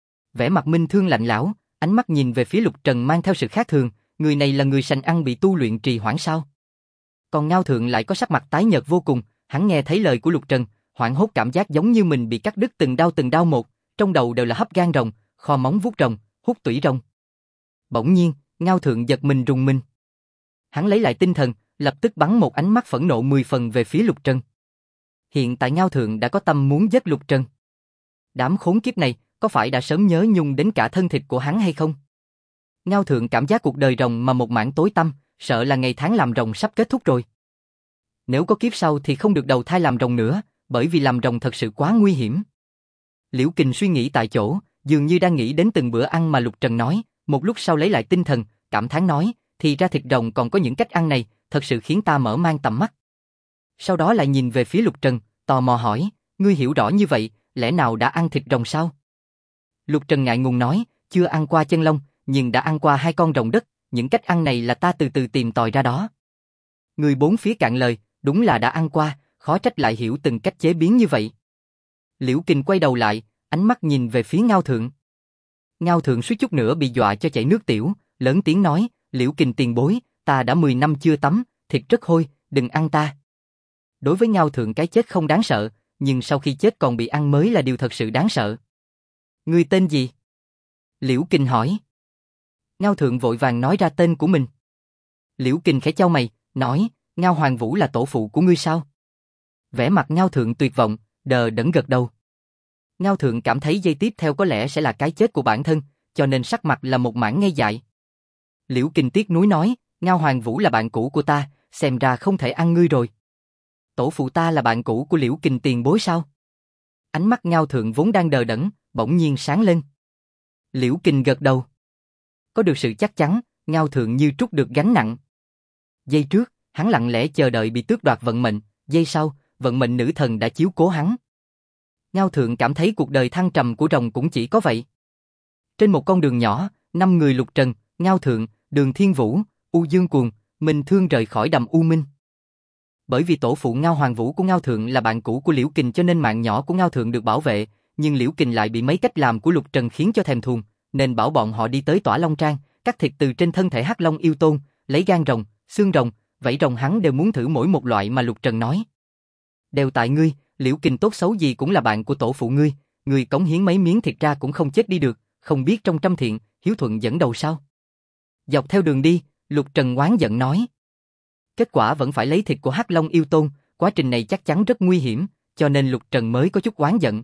Vẻ mặt Minh Thương lạnh lẽo, ánh mắt nhìn về phía Lục Trần mang theo sự khác thường, người này là người sành ăn bị tu luyện trì hoãn sao? Còn Ngao Thượng lại có sắc mặt tái nhợt vô cùng, hắn nghe thấy lời của Lục Trần, hoảng hốt cảm giác giống như mình bị cắt đứt từng đao một, trong đầu đều là hấp gan rồng, kho móng vuốt rồng, hút tủy rồng. Bỗng nhiên, Ngao Thượng giật mình rùng mình. Hắn lấy lại tinh thần, lập tức bắn một ánh mắt phẫn nộ 10 phần về phía Lục Trần. Hiện tại Ngao Thượng đã có tâm muốn giết Lục Trần. Đám khốn kiếp này, có phải đã sớm nhớ nhung đến cả thân thịt của hắn hay không? Ngao Thượng cảm giác cuộc đời rồng mà một mảng tối tăm, sợ là ngày tháng làm rồng sắp kết thúc rồi. Nếu có kiếp sau thì không được đầu thai làm rồng nữa, bởi vì làm rồng thật sự quá nguy hiểm. Liễu Kình suy nghĩ tại chỗ, dường như đang nghĩ đến từng bữa ăn mà Lục Trần nói, một lúc sau lấy lại tinh thần, cảm thán nói, thì ra thịt rồng còn có những cách ăn này, thật sự khiến ta mở mang tầm mắt. Sau đó lại nhìn về phía Lục Trần, tò mò hỏi, ngươi hiểu rõ như vậy, lẽ nào đã ăn thịt rồng sao? Lục Trần ngại ngùng nói, chưa ăn qua chân lông, nhưng đã ăn qua 2 con rồng đất, những cách ăn này là ta từ từ tìm tòi ra đó. Người bốn phía cạn lời, đúng là đã ăn qua, khó trách lại hiểu từng cách chế biến như vậy. Liễu Kình quay đầu lại, ánh mắt nhìn về phía Ngao Thượng. Ngao Thượng suýt chút nữa bị dọa cho chảy nước tiểu, lớn tiếng nói, Liễu Kình tiền bối, ta đã 10 năm chưa tắm, thịt rất hôi, đừng ăn ta. Đối với Ngao Thượng cái chết không đáng sợ, nhưng sau khi chết còn bị ăn mới là điều thật sự đáng sợ. Ngươi tên gì? Liễu Kình hỏi. Ngao Thượng vội vàng nói ra tên của mình. Liễu Kình khẽ chau mày, nói, Ngao Hoàng Vũ là tổ phụ của ngươi sao? Vẻ mặt Ngao Thượng tuyệt vọng, đờ đẫn gật đầu. Ngao Thượng cảm thấy giây tiếp theo có lẽ sẽ là cái chết của bản thân, cho nên sắc mặt là một mảng ngây dại. Liễu Kình tiếc nuối nói, Ngao Hoàng Vũ là bạn cũ của ta, xem ra không thể ăn ngươi rồi. Tổ phụ ta là bạn cũ của Liễu Kình tiền bối sao? Ánh mắt Ngao Thượng vốn đang đờ đẫn, bỗng nhiên sáng lên. Liễu Kình gật đầu. Có được sự chắc chắn, Ngao Thượng như trút được gánh nặng. Giây trước, hắn lặng lẽ chờ đợi bị tước đoạt vận mệnh, giây sau, vận mệnh nữ thần đã chiếu cố hắn. Ngao Thượng cảm thấy cuộc đời thăng trầm của rồng cũng chỉ có vậy. Trên một con đường nhỏ, 5 người Lục Trần, Ngao Thượng, Đường Thiên Vũ, U Dương Cuồng, Minh Thương rời khỏi đầm U Minh. Bởi vì tổ phụ Ngao Hoàng Vũ của Ngao Thượng là bạn cũ của Liễu Kình cho nên mạng nhỏ của Ngao Thượng được bảo vệ, nhưng Liễu Kình lại bị mấy cách làm của Lục Trần khiến cho thèm thuồng, nên bảo bọn họ đi tới Tỏa Long Trang, cắt thịt từ trên thân thể Hắc Long yêu tôn, lấy gan rồng, xương rồng, vảy rồng hắn đều muốn thử mỗi một loại mà Lục Trần nói. Đều tại ngươi, Liễu Kình tốt xấu gì cũng là bạn của tổ phụ ngươi cống hiến mấy miếng thịt ra cũng không chết đi được, không biết trong trăm thiện, hiếu thuận dẫn đầu sao? Dọc theo đường đi, Lục Trần oán giận nói. Kết quả vẫn phải lấy thịt của Hắc Long yêu tôn, quá trình này chắc chắn rất nguy hiểm, cho nên Lục Trần mới có chút oán giận.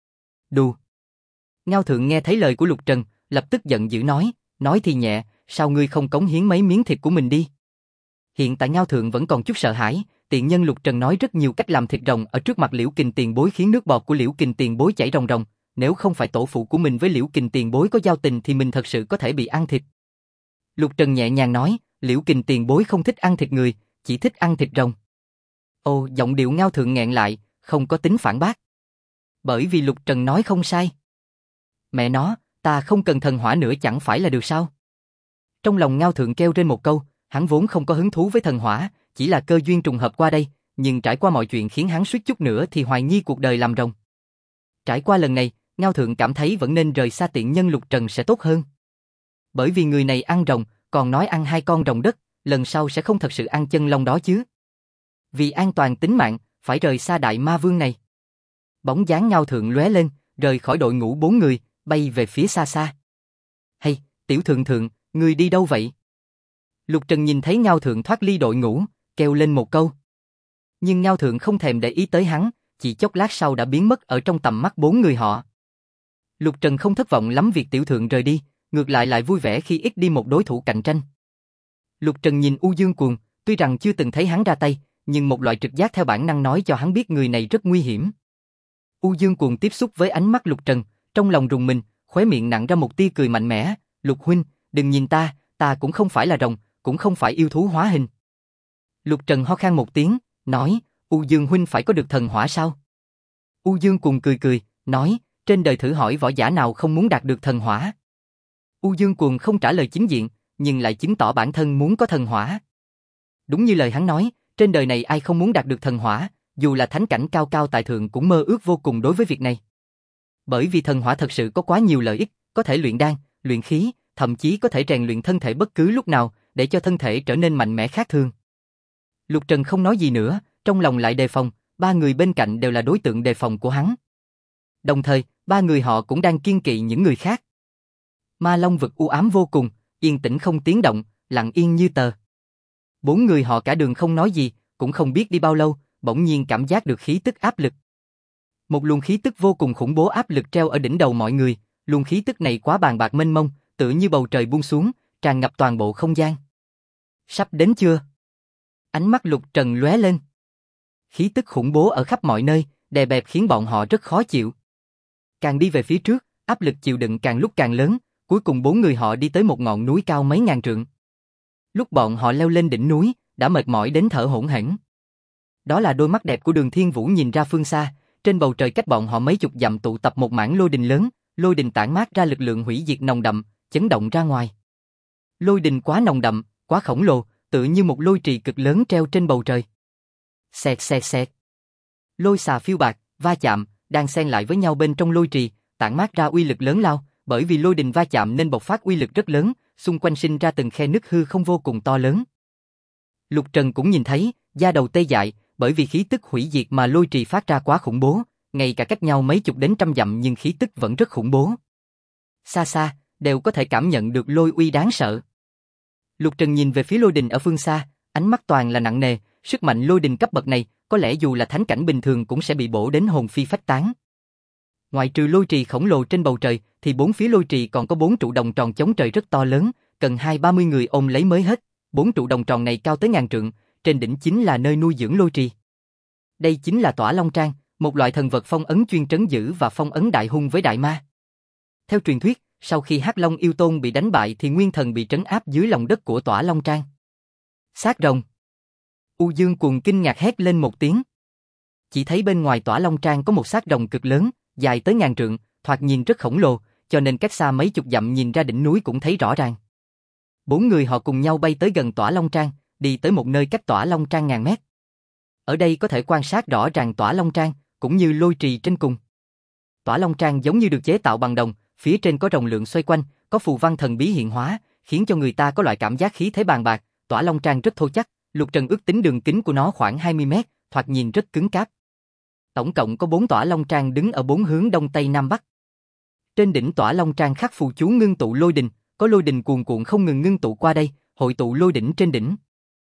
Đù. Ngao Thượng nghe thấy lời của Lục Trần, lập tức giận dữ nói thì nhẹ, sao ngươi không cống hiến mấy miếng thịt của mình đi? Hiện tại Ngao Thượng vẫn còn chút sợ hãi, tiện nhân Lục Trần nói rất nhiều cách làm thịt rồng ở trước mặt Liễu Kình tiền bối khiến nước bọt của Liễu Kình tiền bối chảy ròng ròng, nếu không phải tổ phụ của mình với Liễu Kình tiền bối có giao tình thì mình thật sự có thể bị ăn thịt. Lục Trần nhẹ nhàng nói, Liễu Kình tiền bối không thích ăn thịt người, chỉ thích ăn thịt rồng. Ồ, giọng điệu Ngao Thượng nghẹn lại, không có tính phản bác. Bởi vì Lục Trần nói không sai. Mẹ nó, ta không cần thần hỏa nữa chẳng phải là được sao? Trong lòng Ngao Thượng kêu trên một câu, hắn vốn không có hứng thú với thần hỏa, chỉ là cơ duyên trùng hợp qua đây, nhưng trải qua mọi chuyện khiến hắn suýt chút nữa thì hoài nghi cuộc đời làm rồng. Trải qua lần này, Ngao Thượng cảm thấy vẫn nên rời xa tiện nhân Lục Trần sẽ tốt hơn. Bởi vì người này ăn rồng, còn nói ăn 2 con rồng đất, lần sau sẽ không thật sự ăn chân long đó chứ. Vì an toàn tính mạng, phải rời xa đại ma vương này. Bóng dáng Ngao Thượng lóe lên, rời khỏi đội ngũ 4 người, bay về phía xa xa. Hay, Tiểu Thượng Thượng, ngươi đi đâu vậy? Lục Trần nhìn thấy Ngao Thượng thoát ly đội ngũ, kêu lên một câu. Nhưng Ngao Thượng không thèm để ý tới hắn, chỉ chốc lát sau đã biến mất ở trong tầm mắt 4 người họ. Lục Trần không thất vọng lắm việc Tiểu Thượng rời đi, ngược lại vui vẻ khi ít đi một đối thủ cạnh tranh. Lục Trần nhìn U Dương Cuồng, tuy rằng chưa từng thấy hắn ra tay, nhưng một loại trực giác theo bản năng nói cho hắn biết người này rất nguy hiểm. U Dương Cuồng tiếp xúc với ánh mắt Lục Trần, trong lòng rùng mình, khóe miệng nặn ra một tia cười mạnh mẽ, Lục huynh, đừng nhìn ta cũng không phải là rồng, cũng không phải yêu thú hóa hình. Lục Trần ho khan một tiếng, nói, U Dương huynh phải có được thần hỏa sao? U Dương Cuồng cười, nói, trên đời thử hỏi võ giả nào không muốn đạt được thần hỏa. U Dương Cuồng không trả lời chính diện, nhưng lại chứng tỏ bản thân muốn có thần hỏa. Đúng như lời hắn nói, Trên đời này ai không muốn đạt được thần hỏa, dù là thánh cảnh cao cao tại thượng cũng mơ ước vô cùng đối với việc này. Bởi vì thần hỏa thật sự có quá nhiều lợi ích, có thể luyện đan, luyện khí, thậm chí có thể rèn luyện thân thể bất cứ lúc nào, để cho thân thể trở nên mạnh mẽ khác thường. Lục Trần không nói gì nữa, trong lòng lại đề phòng, ba người bên cạnh đều là đối tượng đề phòng của hắn. Đồng thời, ba người họ cũng đang kiêng kỵ những người khác. Ma Long vực u ám vô cùng, yên tĩnh không tiếng động, lặng yên như tờ. Bốn người họ cả đường không nói gì, cũng không biết đi bao lâu, bỗng nhiên cảm giác được khí tức áp lực. Một luồng khí tức vô cùng khủng bố áp lực treo ở đỉnh đầu mọi người, luồng khí tức này quá bàn bạc mênh mông, tựa như bầu trời buông xuống, tràn ngập toàn bộ không gian. Sắp đến chưa? Ánh mắt Lục Trần lóe lên. Khí tức khủng bố ở khắp mọi nơi, đè bẹp khiến bọn họ rất khó chịu. Càng đi về phía trước, áp lực chịu đựng càng lúc càng lớn, cuối cùng bốn người họ đi tới một ngọn núi cao mấy ngàn trượng. Lúc bọn họ leo lên đỉnh núi, đã mệt mỏi đến thở hổn hển. Đó là đôi mắt đẹp của Đường Thiên Vũ nhìn ra phương xa, trên bầu trời cách bọn họ mấy chục dặm tụ tập một mảng lôi đình lớn, lôi đình tản mát ra lực lượng hủy diệt nồng đậm, chấn động ra ngoài. Lôi đình quá nồng đậm, quá khổng lồ, tựa như một lôi trì cực lớn treo trên bầu trời. Xẹt xẹt xẹt. Lôi xà phiêu bạc, va chạm, đang xen lại với nhau bên trong lôi trì, tản mát ra uy lực lớn lao, bởi vì lôi đình va chạm nên bộc phát uy lực rất lớn, xung quanh sinh ra từng khe nứt hư không vô cùng to lớn. Lục Trần cũng nhìn thấy, da đầu tê dại, bởi vì khí tức hủy diệt mà lôi trì phát ra quá khủng bố, ngay cả cách nhau mấy chục đến trăm dặm nhưng khí tức vẫn rất khủng bố. Xa xa, đều có thể cảm nhận được lôi uy đáng sợ. Lục Trần nhìn về phía lôi đình ở phương xa, ánh mắt toàn là nặng nề, sức mạnh lôi đình cấp bậc này, có lẽ dù là thánh cảnh bình thường cũng sẽ bị bổ đến hồn phi phách tán. Ngoại trừ lôi trì khổng lồ trên bầu trời, thì bốn phía lôi trì còn có 4 trụ đồng tròn chống trời rất to lớn, cần 20-30 người ôm lấy mới hết. 4 trụ đồng tròn này cao tới ngàn trượng, trên đỉnh chính là nơi nuôi dưỡng lôi trì. Đây chính là Tỏa Long Trang, một loại thần vật phong ấn chuyên trấn giữ và phong ấn đại hung với đại ma. Theo truyền thuyết, sau khi Hắc Long yêu tôn bị đánh bại thì nguyên thần bị trấn áp dưới lòng đất của Tỏa Long Trang. Xác rồng. U Dương Cuồng kinh ngạc hét lên một tiếng. Chỉ thấy bên ngoài Tỏa Long Trang có một xác rồng cực lớn, dài tới ngàn trượng, thoạt nhìn rất khổng lồ, cho nên cách xa mấy chục dặm nhìn ra đỉnh núi cũng thấy rõ ràng. Bốn người họ cùng nhau bay tới gần Tỏa Long Trang, đi tới một nơi cách Tỏa Long Trang ngàn mét. Ở đây có thể quan sát rõ ràng Tỏa Long Trang, cũng như lôi trì trên cùng. Tỏa Long Trang giống như được chế tạo bằng đồng, phía trên có rồng lượng xoay quanh, có phù văn thần bí hiện hóa, khiến cho người ta có loại cảm giác khí thế bàn bạc. Tỏa Long Trang rất thô chắc, Lục Trần ước tính đường kính của nó khoảng 20 mét, thoạt nhìn rất cứng cáp. Tổng cộng có 4 Tỏa Long Trang đứng ở 4 hướng đông tây nam bắc. Trên đỉnh Tỏa Long Trang khắc phù chú ngưng tụ lôi đình, có lôi đình cuồn cuộn không ngừng ngưng tụ qua đây, hội tụ lôi đỉnh trên đỉnh.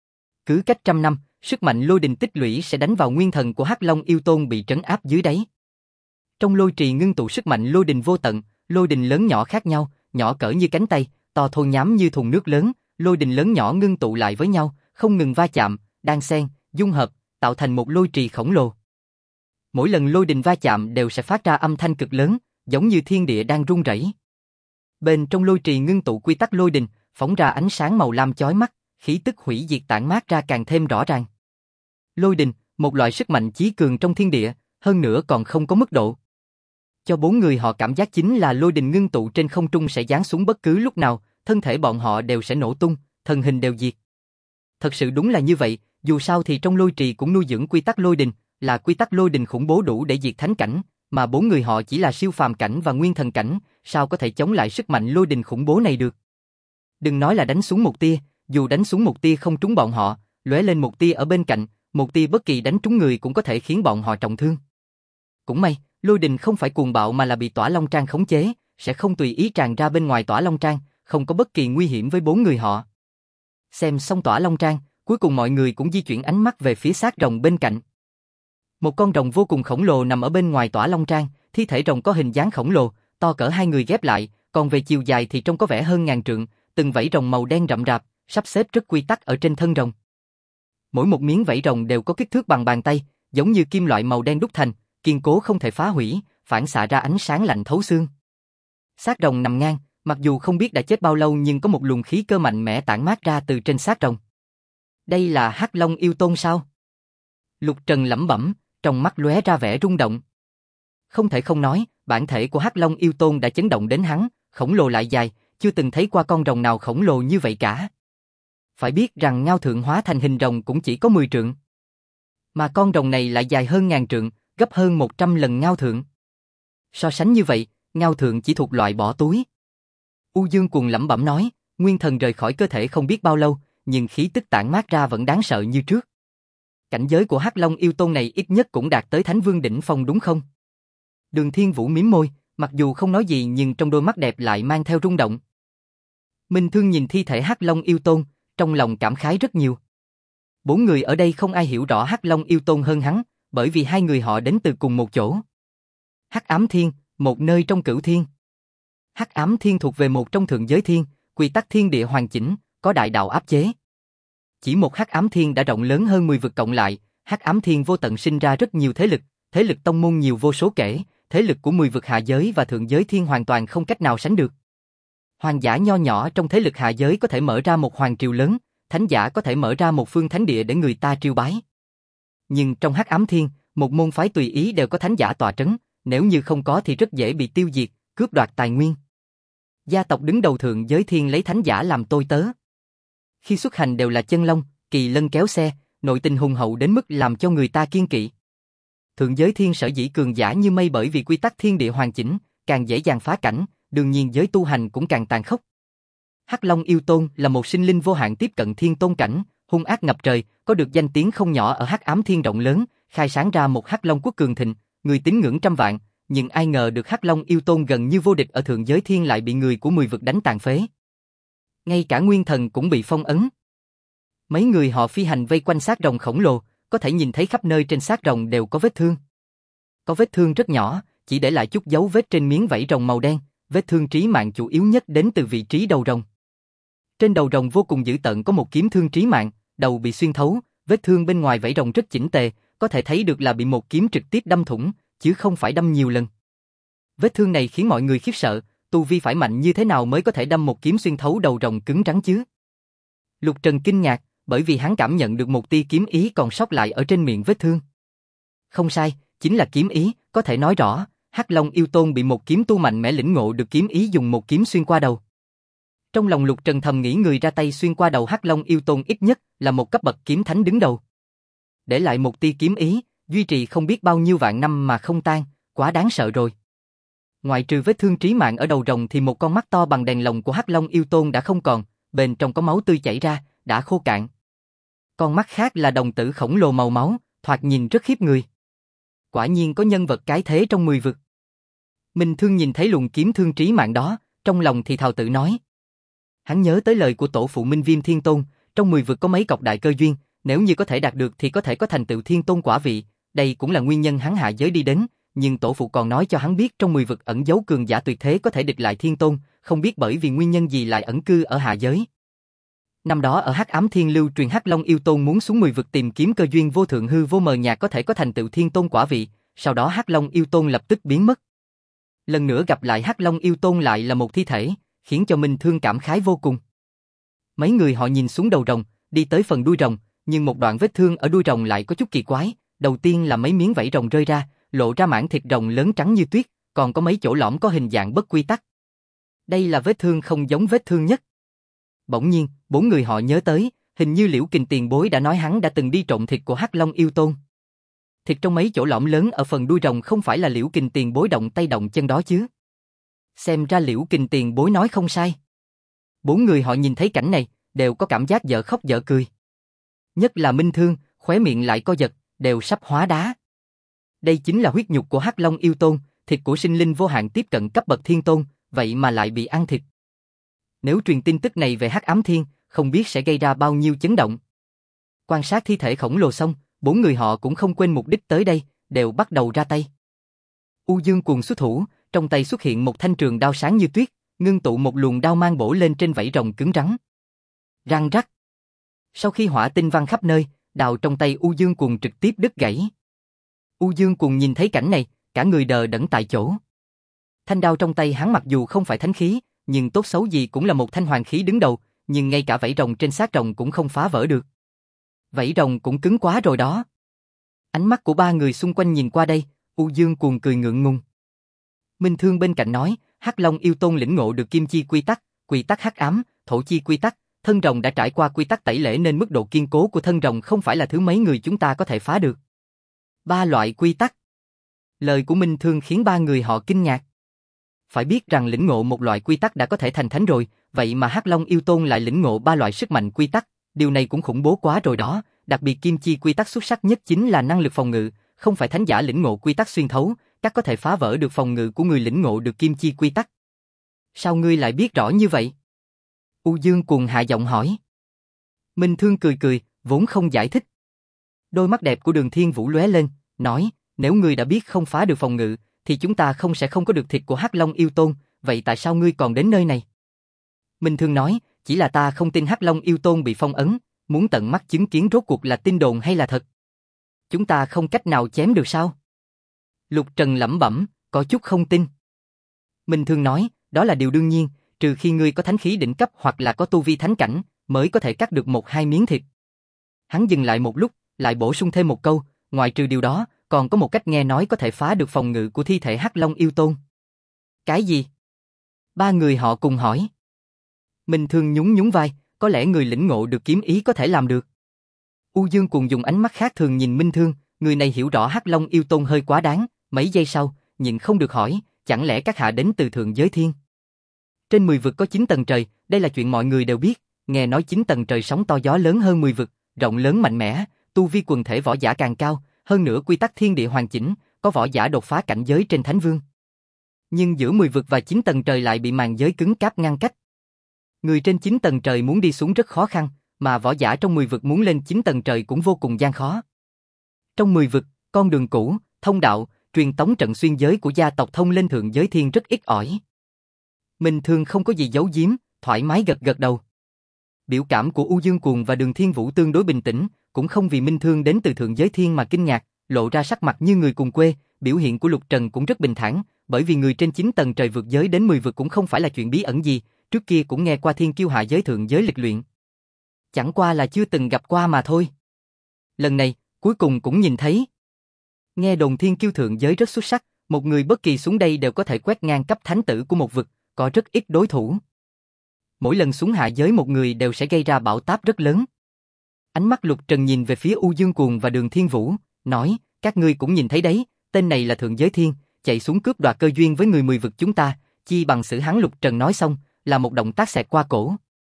Cứ cách trăm năm, sức mạnh lôi đình tích lũy sẽ đánh vào nguyên thần của Hắc Long yêu tôn bị trấn áp dưới đáy. Trong lôi trì ngưng tụ sức mạnh lôi đình vô tận, lôi đình lớn nhỏ khác nhau, nhỏ cỡ như cánh tay, to thô nhám như thùng nước lớn, lôi đình lớn nhỏ ngưng tụ lại với nhau, không ngừng va chạm, đan xen, dung hợp, tạo thành một lôi trì khổng lồ. Mỗi lần lôi đình va chạm đều sẽ phát ra âm thanh cực lớn, giống như thiên địa đang rung rẩy. Bên trong lôi trì ngưng tụ quy tắc lôi đình, phóng ra ánh sáng màu lam chói mắt, khí tức hủy diệt tản mát ra càng thêm rõ ràng. Lôi đình, một loại sức mạnh chí cường trong thiên địa, hơn nữa còn không có mức độ. Cho bốn người họ cảm giác chính là lôi đình ngưng tụ trên không trung sẽ giáng xuống bất cứ lúc nào, thân thể bọn họ đều sẽ nổ tung, thần hình đều diệt. Thật sự đúng là như vậy, dù sao thì trong lôi trì cũng nuôi dưỡng quy tắc lôi đình, là quy tắc lôi đình khủng bố đủ để diệt thánh cảnh, mà bốn người họ chỉ là siêu phàm cảnh và nguyên thần cảnh, sao có thể chống lại sức mạnh lôi đình khủng bố này được. Đừng nói là đánh xuống một tia, dù đánh xuống một tia không trúng bọn họ, lóe lên một tia ở bên cạnh, một tia bất kỳ đánh trúng người cũng có thể khiến bọn họ trọng thương. Cũng may, lôi đình không phải cuồng bạo mà là bị Tỏa Long Trang khống chế, sẽ không tùy ý tràn ra bên ngoài Tỏa Long Trang, không có bất kỳ nguy hiểm với bốn người họ. Xem xong Tỏa Long Trang, cuối cùng mọi người cũng di chuyển ánh mắt về phía xác rồng bên cạnh. Một con rồng vô cùng khổng lồ nằm ở bên ngoài Tỏa Long Trang, thi thể rồng có hình dáng khổng lồ, to cỡ hai người ghép lại, còn về chiều dài thì trông có vẻ hơn ngàn trượng, từng vảy rồng màu đen rậm rạp, sắp xếp rất quy tắc ở trên thân rồng. Mỗi một miếng vảy rồng đều có kích thước bằng bàn tay, giống như kim loại màu đen đúc thành, kiên cố không thể phá hủy, phản xạ ra ánh sáng lạnh thấu xương. Xác rồng nằm ngang, mặc dù không biết đã chết bao lâu nhưng có một luồng khí cơ mạnh mẽ tản mát ra từ trên xác rồng. Đây là Hắc Long yêu tôn sao? Lục Trần lẩm bẩm, trong mắt lóe ra vẻ rung động. Không thể không nói, bản thể của Hắc Long yêu tôn đã chấn động đến hắn, khổng lồ lại dài, chưa từng thấy qua con rồng nào khổng lồ như vậy cả. Phải biết rằng Ngao Thượng hóa thành hình rồng cũng chỉ có 10 trượng. Mà con rồng này lại dài hơn 1000 trượng, gấp hơn 100 lần Ngao Thượng. So sánh như vậy, Ngao Thượng chỉ thuộc loại bỏ túi. U Dương Cuồng lẩm bẩm nói, nguyên thần rời khỏi cơ thể không biết bao lâu, nhưng khí tức tản mát ra vẫn đáng sợ như trước. Cảnh giới của Hắc Long yêu tôn này ít nhất cũng đạt tới Thánh Vương đỉnh phong đúng không? Đường Thiên Vũ mím môi, mặc dù không nói gì nhưng trong đôi mắt đẹp lại mang theo rung động. Minh Thương nhìn thi thể Hắc Long yêu tôn, trong lòng cảm khái rất nhiều. 4 người ở đây không ai hiểu rõ Hắc Long yêu tôn hơn hắn, bởi vì hai người họ đến từ cùng một chỗ. Hắc Ám Thiên, một nơi trong Cửu Thiên. Hắc Ám Thiên thuộc về một trong thượng giới thiên, quy tắc thiên địa hoàn chỉnh, có đại đạo áp chế. Chỉ một Hắc Ám Thiên đã rộng lớn hơn 10 vực cộng lại, Hắc Ám Thiên vô tận sinh ra rất nhiều thế lực tông môn nhiều vô số kể, thế lực của 10 vực hạ giới và thượng giới thiên hoàn toàn không cách nào sánh được. Hoàng giả nho nhỏ trong thế lực hạ giới có thể mở ra một hoàng triều lớn, thánh giả có thể mở ra một phương thánh địa để người ta triều bái. Nhưng trong Hắc Ám Thiên, một môn phái tùy ý đều có thánh giả tọa trấn, nếu như không có thì rất dễ bị tiêu diệt, cướp đoạt tài nguyên. Gia tộc đứng đầu thượng giới thiên lấy thánh giả làm tôi tớ. Khi xuất hành đều là chân long, kỳ lân kéo xe, nội tình hùng hậu đến mức làm cho người ta kiêng kỵ. Thượng giới thiên sở dĩ cường giả như mây bởi vì quy tắc thiên địa hoàn chỉnh, càng dễ dàng phá cảnh, đương nhiên giới tu hành cũng càng tàn khốc. Hắc Long yêu tôn là một sinh linh vô hạn tiếp cận thiên tôn cảnh, hung ác ngập trời, có được danh tiếng không nhỏ ở Hắc Ám Thiên rộng lớn, khai sáng ra một Hắc Long quốc cường thịnh, người tín ngưỡng trăm vạn, nhưng ai ngờ được Hắc Long yêu tôn gần như vô địch ở thượng giới thiên lại bị người của 10 vực đánh tàn phế. Ngay cả nguyên thần cũng bị phong ấn. Mấy người họ phi hành vây quanh xác rồng khổng lồ, có thể nhìn thấy khắp nơi trên xác rồng đều có vết thương. Có vết thương rất nhỏ, chỉ để lại chút dấu vết trên miếng vảy rồng màu đen, vết thương trí mạng chủ yếu nhất đến từ vị trí đầu rồng. Trên đầu rồng vô cùng dữ tợn có một kiếm thương trí mạng, đầu bị xuyên thấu, vết thương bên ngoài vảy rồng rất chỉnh tề, có thể thấy được là bị một kiếm trực tiếp đâm thủng, chứ không phải đâm nhiều lần. Vết thương này khiến mọi người khiếp sợ, tu vi phải mạnh như thế nào mới có thể đâm một kiếm xuyên thấu đầu rồng cứng rắn chứ? Lục Trần kinh ngạc, bởi vì hắn cảm nhận được một tia kiếm ý còn sót lại ở trên miệng vết thương. Không sai, chính là kiếm ý, có thể nói rõ, Hắc Long yêu tôn bị một kiếm tu mạnh mẽ lĩnh ngộ được kiếm ý dùng một kiếm xuyên qua đầu. Trong lòng Lục Trần thầm nghĩ người ra tay xuyên qua đầu Hắc Long yêu tôn ít nhất là một cấp bậc kiếm thánh đứng đầu. Để lại một tia kiếm ý, duy trì không biết bao nhiêu vạn năm mà không tan, quá đáng sợ rồi. Ngoại trừ vết thương trí mạng ở đầu rồng thì một con mắt to bằng đèn lồng của Hắc Long yêu tôn đã không còn, bên trong có máu tươi chảy ra, đã khô cạn. Con mắt khác là đồng tử khổng lồ màu máu, thoạt nhìn rất khiếp người. Quả nhiên có nhân vật cái thế trong 10 vực. Minh Thương nhìn thấy luồng kiếm thương trí mạng đó, trong lòng thì thào tự nói. Hắn nhớ tới lời của tổ phụ Minh Viêm Thiên Tôn, trong 10 vực có mấy cọc đại cơ duyên, nếu như có thể đạt được thì có thể có thành tựu Thiên Tôn quả vị, đây cũng là nguyên nhân hắn hạ giới đi đến, nhưng tổ phụ còn nói cho hắn biết trong 10 vực ẩn giấu cường giả tuyệt thế có thể địch lại Thiên Tôn, không biết bởi vì nguyên nhân gì lại ẩn cư ở hạ giới. Năm đó ở Hắc Ám Thiên lưu truyền Hắc Long yêu tôn muốn xuống 10 vực tìm kiếm cơ duyên vô thượng hư vô mờ nhạt có thể có thành tựu Thiên Tôn quả vị, sau đó Hắc Long yêu tôn lập tức biến mất. Lần nữa gặp lại Hắc Long yêu tôn lại là một thi thể, khiến cho Minh Thương cảm khái vô cùng. Mấy người họ nhìn xuống đầu rồng, đi tới phần đuôi rồng, nhưng một đoạn vết thương ở đuôi rồng lại có chút kỳ quái, đầu tiên là mấy miếng vảy rồng rơi ra, lộ ra mảng thịt rồng lớn trắng như tuyết, còn có mấy chỗ lõm có hình dạng bất quy tắc. Đây là vết thương không giống vết thương nhất. Bỗng nhiên, 4 người họ nhớ tới, hình như Liễu Kình tiền bối đã nói hắn đã từng đi trộm thịt của Hắc Long yêu tôn. Thịt trong mấy chỗ lõm lớn ở phần đuôi rồng không phải là Liễu Kình tiền bối động tay động chân đó chứ? Xem ra Liễu Kình tiền bối nói không sai. 4 người họ nhìn thấy cảnh này, đều có cảm giác dở khóc dở cười. Nhất là Minh Thương, khóe miệng lại co giật, đều sắp hóa đá. Đây chính là huyết nhục của Hắc Long yêu tôn, thịt của sinh linh vô hạn tiếp cận cấp bậc thiên tôn, vậy mà lại bị ăn thịt. Nếu truyền tin tức này về Hắc Ám Thiên, không biết sẽ gây ra bao nhiêu chấn động. Quan sát thi thể khổng lồ xong, 4 người họ cũng không quên mục đích tới đây, đều bắt đầu ra tay. U Dương Cuồng xuất thủ, trong tay xuất hiện một thanh trường đao sáng như tuyết, ngưng tụ một luồng đao mang bổ lên trên vảy rồng cứng rắn. Răng rắc. Sau khi hỏa tinh văng khắp nơi, đao trong tay U Dương Cuồng trực tiếp đứt gãy. U Dương Cuồng nhìn thấy cảnh này, cả người đờ đẫn tại chỗ. Thanh đao trong tay hắn mặc dù không phải thánh khí, nhưng tốt xấu gì cũng là một thanh hoàng khí đứng đầu, nhưng ngay cả vảy rồng trên xác rồng cũng không phá vỡ được. Vảy rồng cũng cứng quá rồi đó. Ánh mắt của 3 người xung quanh nhìn qua đây, U Dương Cuồng cười ngượng ngùng. Minh Thương bên cạnh nói, Hắc Long yêu tôn lĩnh ngộ được kim chi quy tắc hắc ám, thổ chi quy tắc, thân rồng đã trải qua quy tắc tẩy lễ nên mức độ kiên cố của thân rồng không phải là thứ mấy người chúng ta có thể phá được. 3 loại quy tắc. Lời của Minh Thương khiến 3 người họ kinh ngạc. Phải biết rằng lĩnh ngộ một loại quy tắc đã có thể thành thánh rồi, vậy mà Hắc Long Yêu Tôn lại lĩnh ngộ 3 loại sức mạnh quy tắc, điều này cũng khủng bố quá rồi đó, đặc biệt kim chi quy tắc xuất sắc nhất chính là năng lực phòng ngự, không phải thánh giả lĩnh ngộ quy tắc xuyên thấu, các có thể phá vỡ được phòng ngự của người lĩnh ngộ được kim chi quy tắc. Sao ngươi lại biết rõ như vậy? U Dương Cuồng hạ giọng hỏi. Minh Thương cười cười, vốn không giải thích. Đôi mắt đẹp của Đường Thiên Vũ lóe lên, nói, nếu ngươi đã biết không phá được phòng ngự, thì chúng ta sẽ không có được thịt của Hắc Long Yêu Tôn, vậy tại sao ngươi còn đến nơi này? Minh Thương nói, chỉ là ta không tin Hắc Long Yêu Tôn bị phong ấn, muốn tận mắt chứng kiến rốt cuộc là tin đồn hay là thật. Chúng ta không cách nào chém được sao? Lục Trần lẩm bẩm, có chút không tin. Minh Thương nói, đó là điều đương nhiên, trừ khi ngươi có thánh khí đỉnh cấp hoặc là có tu vi thánh cảnh, mới có thể cắt được 1-2 miếng thịt. Hắn dừng lại một lúc, lại bổ sung thêm một câu, ngoại trừ điều đó, còn có một cách nghe nói có thể phá được phòng ngự của thi thể Hắc Long Yêu Tôn. Cái gì? 3 người họ cùng hỏi. Minh Thương nhún nhún vai, có lẽ người lĩnh ngộ được kiếm ý có thể làm được. U Dương Cuồng dùng ánh mắt khác thường nhìn Minh Thương, người này hiểu rõ Hắc Long Yêu Tôn hơi quá đáng, mấy giây sau, nhưng không được hỏi, chẳng lẽ các hạ đến từ thượng giới thiên? Trên 10 vực có 9 tầng trời, đây là chuyện mọi người đều biết, nghe nói 9 tầng trời sóng to gió lớn hơn 10 vực, rộng lớn mạnh mẽ, tu vi quần thể võ giả càng cao, hơn nữa quy tắc thiên địa hoàn chỉnh, có võ giả đột phá cảnh giới trên thánh vương. Nhưng giữa 10 vực và 9 tầng trời lại bị màn giới cứng cáp ngăn cách. Người trên 9 tầng trời muốn đi xuống rất khó khăn, mà võ giả trong 10 vực muốn lên 9 tầng trời cũng vô cùng gian khó. Trong 10 vực, con đường cũ, thông đạo, truyền tống trận xuyên giới của gia tộc thông lên thượng giới thiên rất ít ỏi. Minh Thương không có gì giấu giếm, thoải mái gật gật đầu. Biểu cảm của U Dương Cuồng và Đường Thiên Vũ tương đối bình tĩnh, cũng không vì Minh Thương đến từ thượng giới thiên mà kinh ngạc, lộ ra sắc mặt như người cùng quê, biểu hiện của Lục Trần cũng rất bình thản, bởi vì người trên 9 tầng trời vượt giới đến 10 vực cũng không phải là chuyện bí ẩn gì, trước kia cũng nghe qua thiên kiêu hạ giới thượng giới lịch luyện. Chẳng qua là chưa từng gặp qua mà thôi. Lần này, cuối cùng cũng nhìn thấy. Nghe đồn thiên kiêu thượng giới rất xuất sắc, một người bất kỳ xuống đây đều có thể quét ngang cấp thánh tử của một vực, có rất ít đối thủ. Mỗi lần xuống hạ giới một người đều sẽ gây ra bão táp rất lớn. Ánh mắt Lục Trần nhìn về phía U Dương Cuồng và Đường Thiên Vũ, nói, các ngươi cũng nhìn thấy đấy, tên này là thượng giới thiên, chạy xuống cướp đoạt cơ duyên với người 10 vực chúng ta, chi bằng xử hắn. Lục Trần nói xong, là một động tác xẹt qua cổ.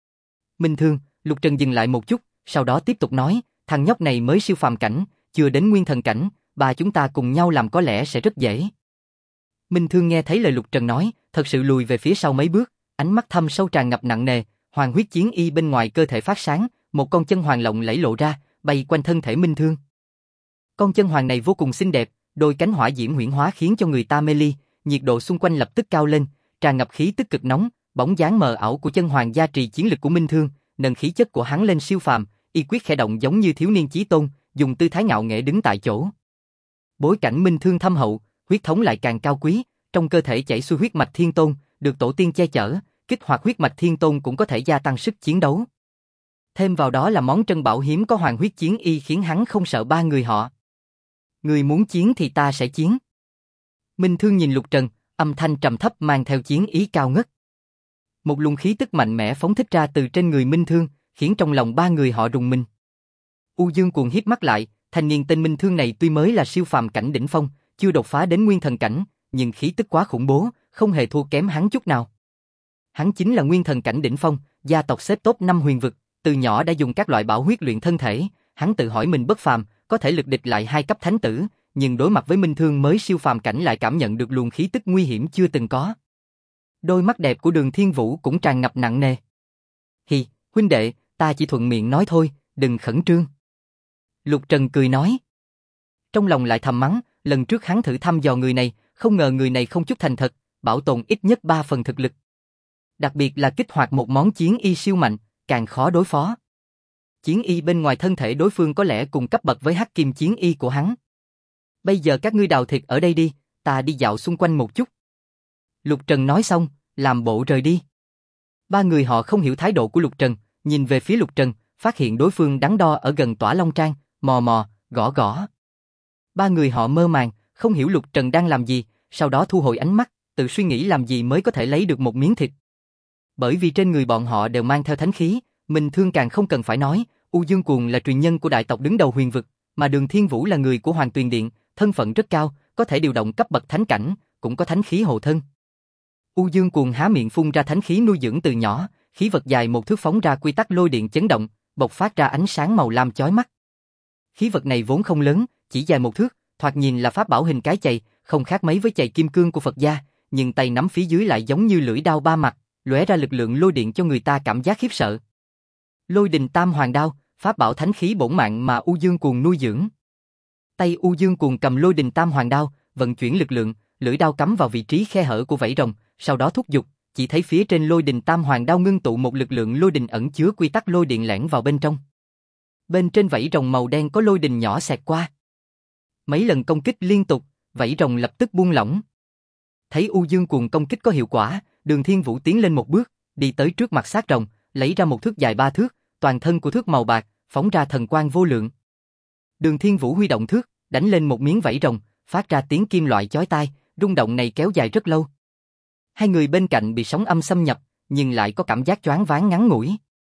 Minh Thương, Lục Trần dừng lại một chút, sau đó tiếp tục nói, thằng nhóc này mới siêu phàm cảnh, chưa đến nguyên thần cảnh, ba chúng ta cùng nhau làm có lẽ sẽ rất dễ. Minh Thương nghe thấy lời Lục Trần nói, thật sự lùi về phía sau mấy bước, ánh mắt thâm sâu tràn ngập nặng nề, hoàng huyết chiến y bên ngoài cơ thể phát sáng, một con chân hoàng lộng lẫy lộ ra, bay quanh thân thể Minh Thương. Con chân hoàng này vô cùng xinh đẹp, đôi cánh hỏa diễm huyễn hóa khiến cho người ta mê ly, nhiệt độ xung quanh lập tức cao lên, tràn ngập khí tức cực nóng, bóng dáng mờ ảo của chân hoàng gia trì chiến lực của Minh Thương, nâng khí chất của hắn lên siêu phàm, y quyết khẽ động giống như thiếu niên chí tôn, dùng tư thái ngạo nghễ đứng tại chỗ. Bối cảnh Minh Thương thâm hậu, huyết thống lại càng cao quý, trong cơ thể chảy xuôi huyết mạch thiên tôn, được tổ tiên che chở, kích hoạt huyết mạch thiên tôn cũng có thể gia tăng sức chiến đấu. Thêm vào đó là món trân bảo hiếm có hoàng huyết chiến y khiến hắn không sợ 3 người họ. Người muốn chiến thì ta sẽ chiến. Minh Thương nhìn Lục Trần, âm thanh trầm thấp mang theo chiến ý cao ngất. Một luồng khí tức mạnh mẽ phóng thích ra từ trên người Minh Thương, khiến trong lòng 3 người họ rùng mình. U Dương Cuồng híp mắt lại, thanh niên tên Minh Thương này tuy mới là siêu phàm cảnh đỉnh phong, chưa đột phá đến nguyên thần cảnh, nhưng khí tức quá khủng bố, không hề thua kém hắn chút nào. Hắn chính là nguyên thần cảnh đỉnh phong, gia tộc xếp top 5 huyền vực, từ nhỏ đã dùng các loại bảo huyết luyện thân thể, hắn tự hỏi mình bất phàm, có thể lực địch lại 2 cấp thánh tử, nhưng đối mặt với Minh Thương mới siêu phàm cảnh lại cảm nhận được luồng khí tức nguy hiểm chưa từng có. Đôi mắt đẹp của Đường Thiên Vũ cũng tràn ngập nặng nề. Hi, huynh đệ, ta chỉ thuận miệng nói thôi, đừng khẩn trương. Lục Trần cười nói. Trong lòng lại thầm mắng, lần trước hắn thử thăm dò người này, không ngờ người này không chút thành thật, bảo tồn ít nhất 3 phần thực lực. Đặc biệt là kích hoạt một món chiến y siêu mạnh, càng khó đối phó. Chiến y bên ngoài thân thể đối phương có lẽ cùng cấp bậc với hắc kim chiến y của hắn. Bây giờ các ngươi đào thịt ở đây đi, ta đi dạo xung quanh một chút. Lục Trần nói xong, làm bộ rời đi. 3 người họ không hiểu thái độ của Lục Trần, nhìn về phía Lục Trần, phát hiện đối phương đắn đo ở gần Tỏa Long Trang, mò mò, gõ gõ. 3 người họ mơ màng, không hiểu Lục Trần đang làm gì, sau đó thu hồi ánh mắt, tự suy nghĩ làm gì mới có thể lấy được một miếng thịt. Bởi vì trên người bọn họ đều mang theo thánh khí, Mình Thương càng không cần phải nói, U Dương Cuồng là truyền nhân của đại tộc đứng đầu huyền vực, mà Đường Thiên Vũ là người của Hoàng Tuyền Điện, thân phận rất cao, có thể điều động cấp bậc thánh cảnh, cũng có thánh khí hộ thân. U Dương Cuồng há miệng phun ra thánh khí nuôi dưỡng từ nhỏ, khí vật dài một thước phóng ra quy tắc lôi điện chấn động, bộc phát ra ánh sáng màu lam chói mắt. Khí vật này vốn không lớn, chỉ dài một thước, thoạt nhìn là pháp bảo hình cái chày, không khác mấy với chày kim cương của Phật gia, nhưng tay nắm phía dưới lại giống như lưỡi đao ba mặt, lóe ra lực lượng lôi điện cho người ta cảm giác khiếp sợ. Lôi đình tam hoàng đao, pháp bảo thánh khí bổn mạng mà U Dương Cuồng nuôi dưỡng. Tay U Dương Cuồng cầm lôi đình tam hoàng đao, vận chuyển lực lượng, lưỡi đao cắm vào vị trí khe hở của vảy rồng, sau đó thúc giục, chỉ thấy phía trên lôi đình tam hoàng đao ngưng tụ một lực lượng lôi đình ẩn chứa quy tắc lôi điện lẻn vào bên trong. Bên trên vảy rồng màu đen có lôi đình nhỏ xẹt qua. Mấy lần công kích liên tục, vảy rồng lập tức buông lỏng. Thấy U Dương Cuồng công kích có hiệu quả, Đường Thiên Vũ tiến lên một bước, đi tới trước mặt xác rồng, lấy ra một thước dài 3 thước, toàn thân của thước màu bạc, phóng ra thần quang vô lượng. Đường Thiên Vũ huy động thước, đánh lên một miếng vảy rồng, phát ra tiếng kim loại chói tai, rung động này kéo dài rất lâu. Hai người bên cạnh bị sóng âm xâm nhập, nhưng lại có cảm giác choáng váng ngắn ngủi.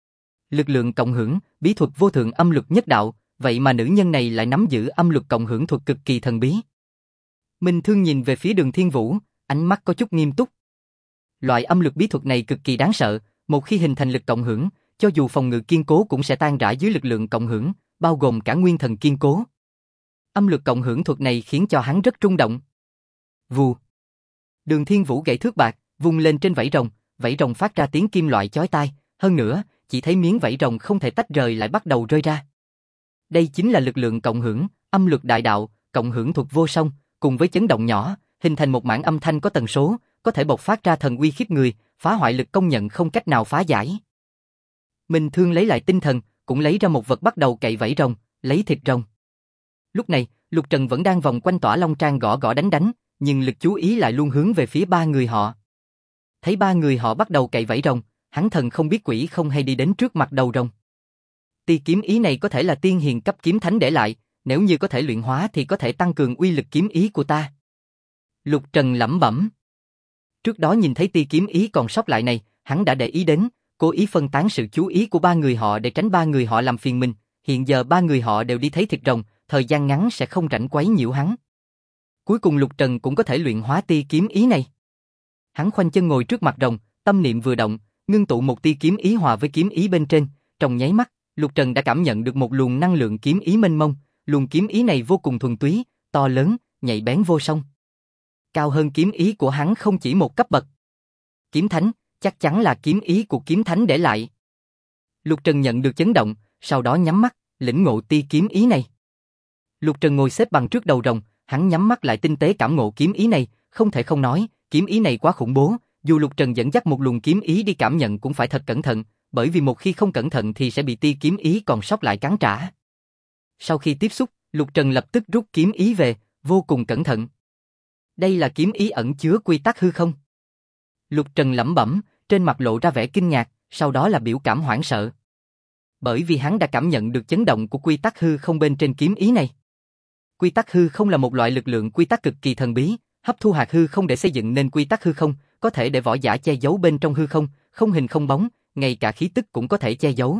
Lực lượng cộng hưởng, bí thuật vô thượng âm lực nhất đạo, vậy mà nữ nhân này lại nắm giữ âm lực cộng hưởng thuật cực kỳ thần bí. Minh Thương nhìn về phía Đường Thiên Vũ, ánh mắt có chút nghiêm túc. Loại âm lực bí thuật này cực kỳ đáng sợ, một khi hình thành lực cộng hưởng, cho dù phòng ngự kiên cố cũng sẽ tan rã dưới lực lượng cộng hưởng, bao gồm cả nguyên thần kiên cố. Âm lực cộng hưởng thuật này khiến cho hắn rất rung động. Vù. Đường Thiên Vũ gậy thước bạc, vung lên trên vảy rồng phát ra tiếng kim loại chói tai, hơn nữa, chỉ thấy miếng vảy rồng không thể tách rời lại bắt đầu rơi ra. Đây chính là lực lượng cộng hưởng, âm lực đại đạo, cộng hưởng thuật vô song, cùng với chấn động nhỏ, hình thành một mảng âm thanh có tần số, có thể bộc phát ra thần uy khiếp người, phá hoại lực công nhận không cách nào phá giải. Minh Thương lấy lại tinh thần, cũng lấy ra một vật bắt đầu cậy vảy rồng, lấy thịt rồng. Lúc này, Lục Trần vẫn đang vòng quanh Tỏa Long Trang gõ gõ đánh, nhưng lực chú ý lại luôn hướng về phía ba người họ. Thấy ba người họ bắt đầu cậy vảy rồng, hắn thần không biết quỷ không hay đi đến trước mặt đầu rồng. Tia kiếm ý này có thể là tiên hiền cấp kiếm thánh để lại, nếu như có thể luyện hóa thì có thể tăng cường uy lực kiếm ý của ta. Lục Trần lẩm bẩm. Trước đó nhìn thấy tia kiếm ý còn sót lại này, hắn đã để ý đến, cố ý phân tán sự chú ý của ba người họ để tránh ba người họ làm phiền mình. Hiện giờ ba người họ đều đi thấy thịt rồng, thời gian ngắn sẽ không rảnh quấy nhiễu hắn. Cuối cùng Lục Trần cũng có thể luyện hóa tia kiếm ý này. Hắn khoanh chân ngồi trước mặt rồng, tâm niệm vừa động, ngưng tụ một tia kiếm ý hòa với kiếm ý bên trên, trong nháy mắt, Lục Trần đã cảm nhận được một luồng năng lượng kiếm ý mênh mông, luồng kiếm ý này vô cùng thuần túy, to lớn, nhạy bén vô song. Cao hơn kiếm ý của hắn không chỉ một cấp bậc. Kiếm thánh, chắc chắn là kiếm ý của kiếm thánh để lại. Lục Trần nhận được chấn động, sau đó nhắm mắt, lĩnh ngộ tia kiếm ý này. Lục Trần ngồi xếp bằng trước đầu rồng, hắn nhắm mắt lại tinh tế cảm ngộ kiếm ý này, không thể không nói, kiếm ý này quá khủng bố, dù Lục Trần dẫn dắt một luồng kiếm ý đi cảm nhận cũng phải thật cẩn thận, bởi vì một khi không cẩn thận thì sẽ bị tia kiếm ý còn sót lại cắn trả. Sau khi tiếp xúc, Lục Trần lập tức rút kiếm ý về, vô cùng cẩn thận. Đây là kiếm ý ẩn chứa quy tắc hư không? Lục Trần lẩm bẩm, trên mặt lộ ra vẻ kinh ngạc, sau đó là biểu cảm hoảng sợ. Bởi vì hắn đã cảm nhận được chấn động của quy tắc hư không bên trên kiếm ý này. Quy tắc hư không là một loại lực lượng quy tắc cực kỳ thần bí, hấp thu hạt hư không để xây dựng nên quy tắc hư không, có thể để võ giả che giấu bên trong hư không, không hình không bóng, ngay cả khí tức cũng có thể che giấu.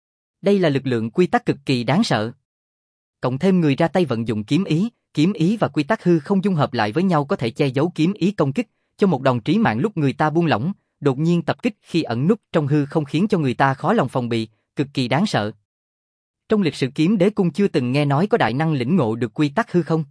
Đây là lực lượng quy tắc cực kỳ đáng sợ. Cộng thêm người ra tay vận dụng kiếm ý và quy tắc hư không dung hợp lại với nhau có thể che giấu kiếm ý công kích, cho một đòn trí mạng lúc người ta buông lỏng, đột nhiên tập kích khi ẩn núp trong hư không khiến cho người ta khó lòng phòng bị, cực kỳ đáng sợ. Trong lịch sử Kiếm Đế Cung chưa từng nghe nói có đại năng lĩnh ngộ được quy tắc hư không.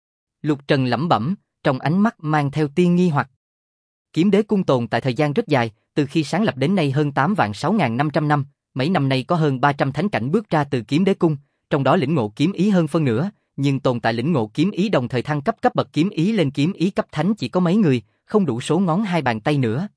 Lục Trần lẩm bẩm, trong ánh mắt mang theo tia nghi hoặc. Kiếm Đế Cung tồn tại thời gian rất dài, từ khi sáng lập đến nay hơn 8.6.500 năm, mấy năm nay có hơn 300 thánh cảnh bước ra từ Kiếm Đế Cung, trong đó lĩnh ngộ kiếm ý hơn phân nửa, nhưng tồn tại lĩnh ngộ kiếm ý đồng thời thăng cấp bậc kiếm ý lên kiếm ý cấp thánh chỉ có mấy người, không đủ số ngón hai bàn tay nữa.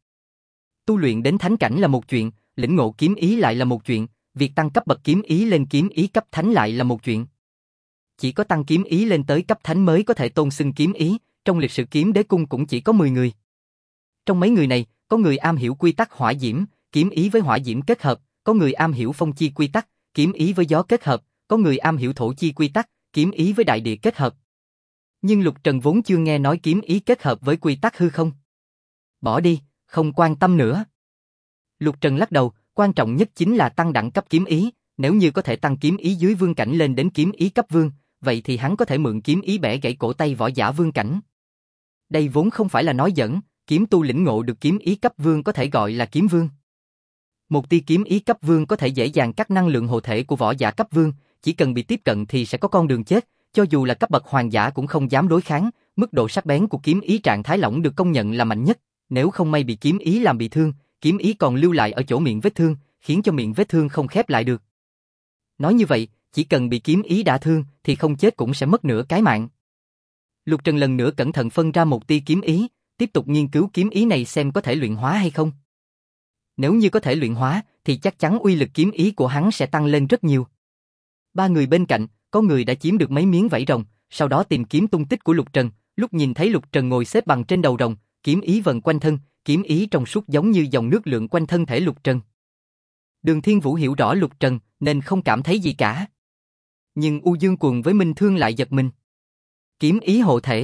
Tu luyện đến thánh cảnh là một chuyện, lĩnh ngộ kiếm ý lại là một chuyện, việc tăng cấp bậc kiếm ý lên kiếm ý cấp thánh lại là một chuyện. Chỉ có tăng kiếm ý lên tới cấp thánh mới có thể tôn xưng kiếm ý, trong lịch sử Kiếm Đế Cung cũng chỉ có 10 người. Trong mấy người này, có người am hiểu quy tắc hỏa diễm, kiếm ý với hỏa diễm kết hợp, có người am hiểu phong chi quy tắc, kiếm ý với gió kết hợp, có người am hiểu thổ chi quy tắc, kiếm ý với đại địa kết hợp. Nhưng Lục Trần vốn chưa nghe nói kiếm ý kết hợp với quy tắc hư không. Bỏ đi, không quan tâm nữa. Lục Trần lắc đầu, Quan trọng nhất chính là tăng đẳng cấp kiếm ý, nếu như có thể tăng kiếm ý dưới vương cảnh lên đến kiếm ý cấp vương, vậy thì hắn có thể mượn kiếm ý bẻ gãy cổ tay võ giả vương cảnh. Đây vốn không phải là nói giỡn, kiếm tu lĩnh ngộ được kiếm ý cấp vương có thể gọi là kiếm vương. Một tia kiếm ý cấp vương có thể dễ dàng cắt năng lượng hộ thể của võ giả cấp vương, chỉ cần bị tiếp cận thì sẽ có con đường chết, cho dù là cấp bậc hoàng giả cũng không dám đối kháng, mức độ sắc bén của kiếm ý trạng thái lỏng được công nhận là mạnh nhất, nếu không may bị kiếm ý làm bị thương, kiếm ý còn lưu lại ở chỗ miệng vết thương, khiến cho miệng vết thương không khép lại được. Nói như vậy, chỉ cần bị kiếm ý đả thương thì không chết cũng sẽ mất nửa cái mạng. Lục Trần lần nữa cẩn thận phân ra một tia kiếm ý, tiếp tục nghiên cứu kiếm ý này xem có thể luyện hóa hay không. Nếu như có thể luyện hóa, thì chắc chắn uy lực kiếm ý của hắn sẽ tăng lên rất nhiều. Ba người bên cạnh, có người đã chiếm được mấy miếng vảy rồng, sau đó tìm kiếm tung tích của Lục Trần, lúc nhìn thấy Lục Trần ngồi xếp bằng trên đầu rồng, kiếm ý vần quanh thân, kiếm ý trong suốt giống như dòng nước lượn quanh thân thể Lục Trần. Đường Thiên Vũ hiểu rõ Lục Trần, nên không cảm thấy gì cả. Nhưng U Dương Cuồng với Minh Thương lại giật mình. Kiếm ý hộ thể.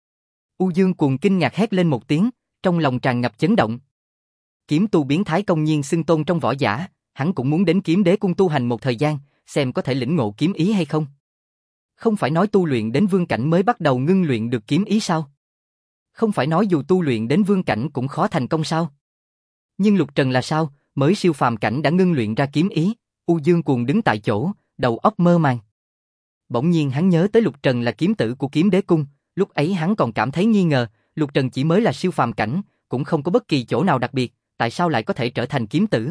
U Dương Cuồng kinh ngạc hét lên một tiếng, trong lòng tràn ngập chấn động. Kiếm tu biến thái công nhiên xưng tôn trong võ giả, hắn cũng muốn đến Kiếm Đế cung tu hành một thời gian, xem có thể lĩnh ngộ kiếm ý hay không. Không phải nói tu luyện đến vương cảnh mới bắt đầu ngưng luyện được kiếm ý sao? Không phải nói dù tu luyện đến vương cảnh cũng khó thành công sao? Nhưng Lục Trần là sao, mới siêu phàm cảnh đã ngưng luyện ra kiếm ý? U Dương Cuồng đứng tại chỗ, đầu óc mơ màng. Bỗng nhiên hắn nhớ tới Lục Trần là kiếm tử của Kiếm Đế cung, lúc ấy hắn còn cảm thấy nghi ngờ, Lục Trần chỉ mới là siêu phàm cảnh, cũng không có bất kỳ chỗ nào đặc biệt, tại sao lại có thể trở thành kiếm tử?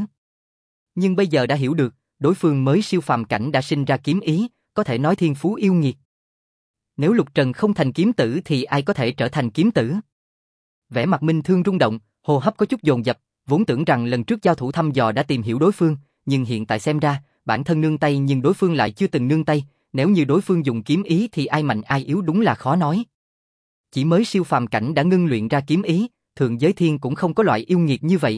Nhưng bây giờ đã hiểu được, đối phương mới siêu phàm cảnh đã sinh ra kiếm ý, có thể nói thiên phú yêu nghiệt. Nếu Lục Trần không thành kiếm tử thì ai có thể trở thành kiếm tử? Vẻ mặt Minh Thương rung động, hô hấp có chút dồn dập, vốn tưởng rằng lần trước giao thủ thăm dò đã tìm hiểu đối phương, nhưng hiện tại xem ra, bản thân nương tay nhưng đối phương lại chưa từng nương tay, nếu như đối phương dùng kiếm ý thì ai mạnh ai yếu đúng là khó nói. Chỉ mới siêu phàm cảnh đã ngưng luyện ra kiếm ý, thượng giới thiên cũng không có loại yêu nghiệt như vậy.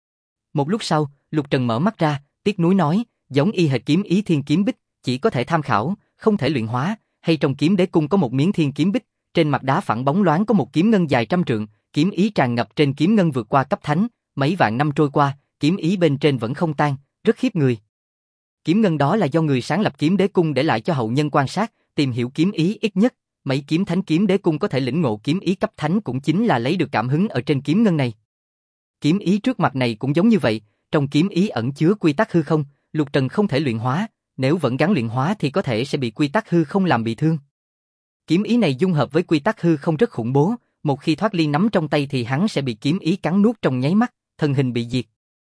Một lúc sau, Lục Trần mở mắt ra, tiếc nuối nói, giống y hệt kiếm ý thiên kiếm bích, chỉ có thể tham khảo, không thể luyện hóa, hay trong Kiếm Đế cung có một miếng thiên kiếm bích, trên mặt đá phẳng bóng loáng có một kiếm ngân dài trăm trượng, kiếm ý tràn ngập trên kiếm ngân vượt qua cấp thánh, mấy vạn năm trôi qua, kiếm ý bên trên vẫn không tan, rất khiếp người. Kiếm ngân đó là do người sáng lập Kiếm Đế cung để lại cho hậu nhân quan sát, tìm hiểu kiếm ý ít nhất, mấy kiếm thánh Kiếm Đế cung có thể lĩnh ngộ kiếm ý cấp thánh cũng chính là lấy được cảm hứng ở trên kiếm ngân này. Kiếm ý trước mặt này cũng giống như vậy, trong kiếm ý ẩn chứa quy tắc hư không, Lục Trần không thể luyện hóa, nếu vẫn gắng luyện hóa thì có thể sẽ bị quy tắc hư không làm bị thương. Kiếm ý này dung hợp với quy tắc hư không rất khủng bố, một khi thoát ly nắm trong tay thì hắn sẽ bị kiếm ý cắn nuốt trong nháy mắt, thân hình bị diệt.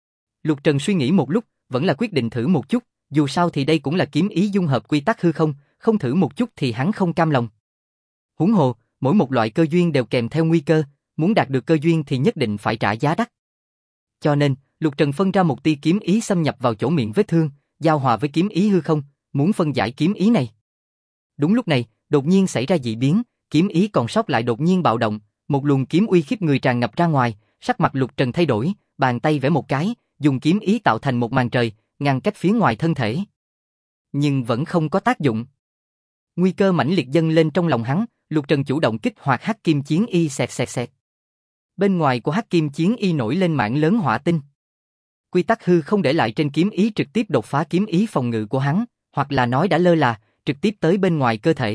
Lục Trần suy nghĩ một lúc, vẫn là quyết định thử một chút, dù sao thì đây cũng là kiếm ý dung hợp quy tắc hư không, không thử một chút thì hắn không cam lòng. Huống hồ, mỗi một loại cơ duyên đều kèm theo nguy cơ, muốn đạt được cơ duyên thì nhất định phải trả giá đắt. Cho nên, Lục Trần phân ra một tia kiếm ý xâm nhập vào chỗ miệng vết thương, giao hòa với kiếm ý hư không, muốn phân giải kiếm ý này. Đúng lúc này, đột nhiên xảy ra dị biến, kiếm ý còn sót lại đột nhiên bạo động, một luồng kiếm uy khiếp người tràn ngập ra ngoài, sắc mặt Lục Trần thay đổi, bàn tay vẽ một cái, dùng kiếm ý tạo thành một màn trời, ngăn cách phía ngoài thân thể. Nhưng vẫn không có tác dụng. Nguy cơ mãnh liệt dâng lên trong lòng hắn, Lục Trần chủ động kích hoạt Hắc Kim Chiến Y xẹt xẹt xẹt. Bên ngoài của Hắc Kim Chiến Y nổi lên mảng lớn hỏa tinh. Quy tắc hư không để lại trên kiếm ý trực tiếp đột phá kiếm ý phòng ngự của hắn, hoặc là nói đã lơ là, trực tiếp tới bên ngoài cơ thể.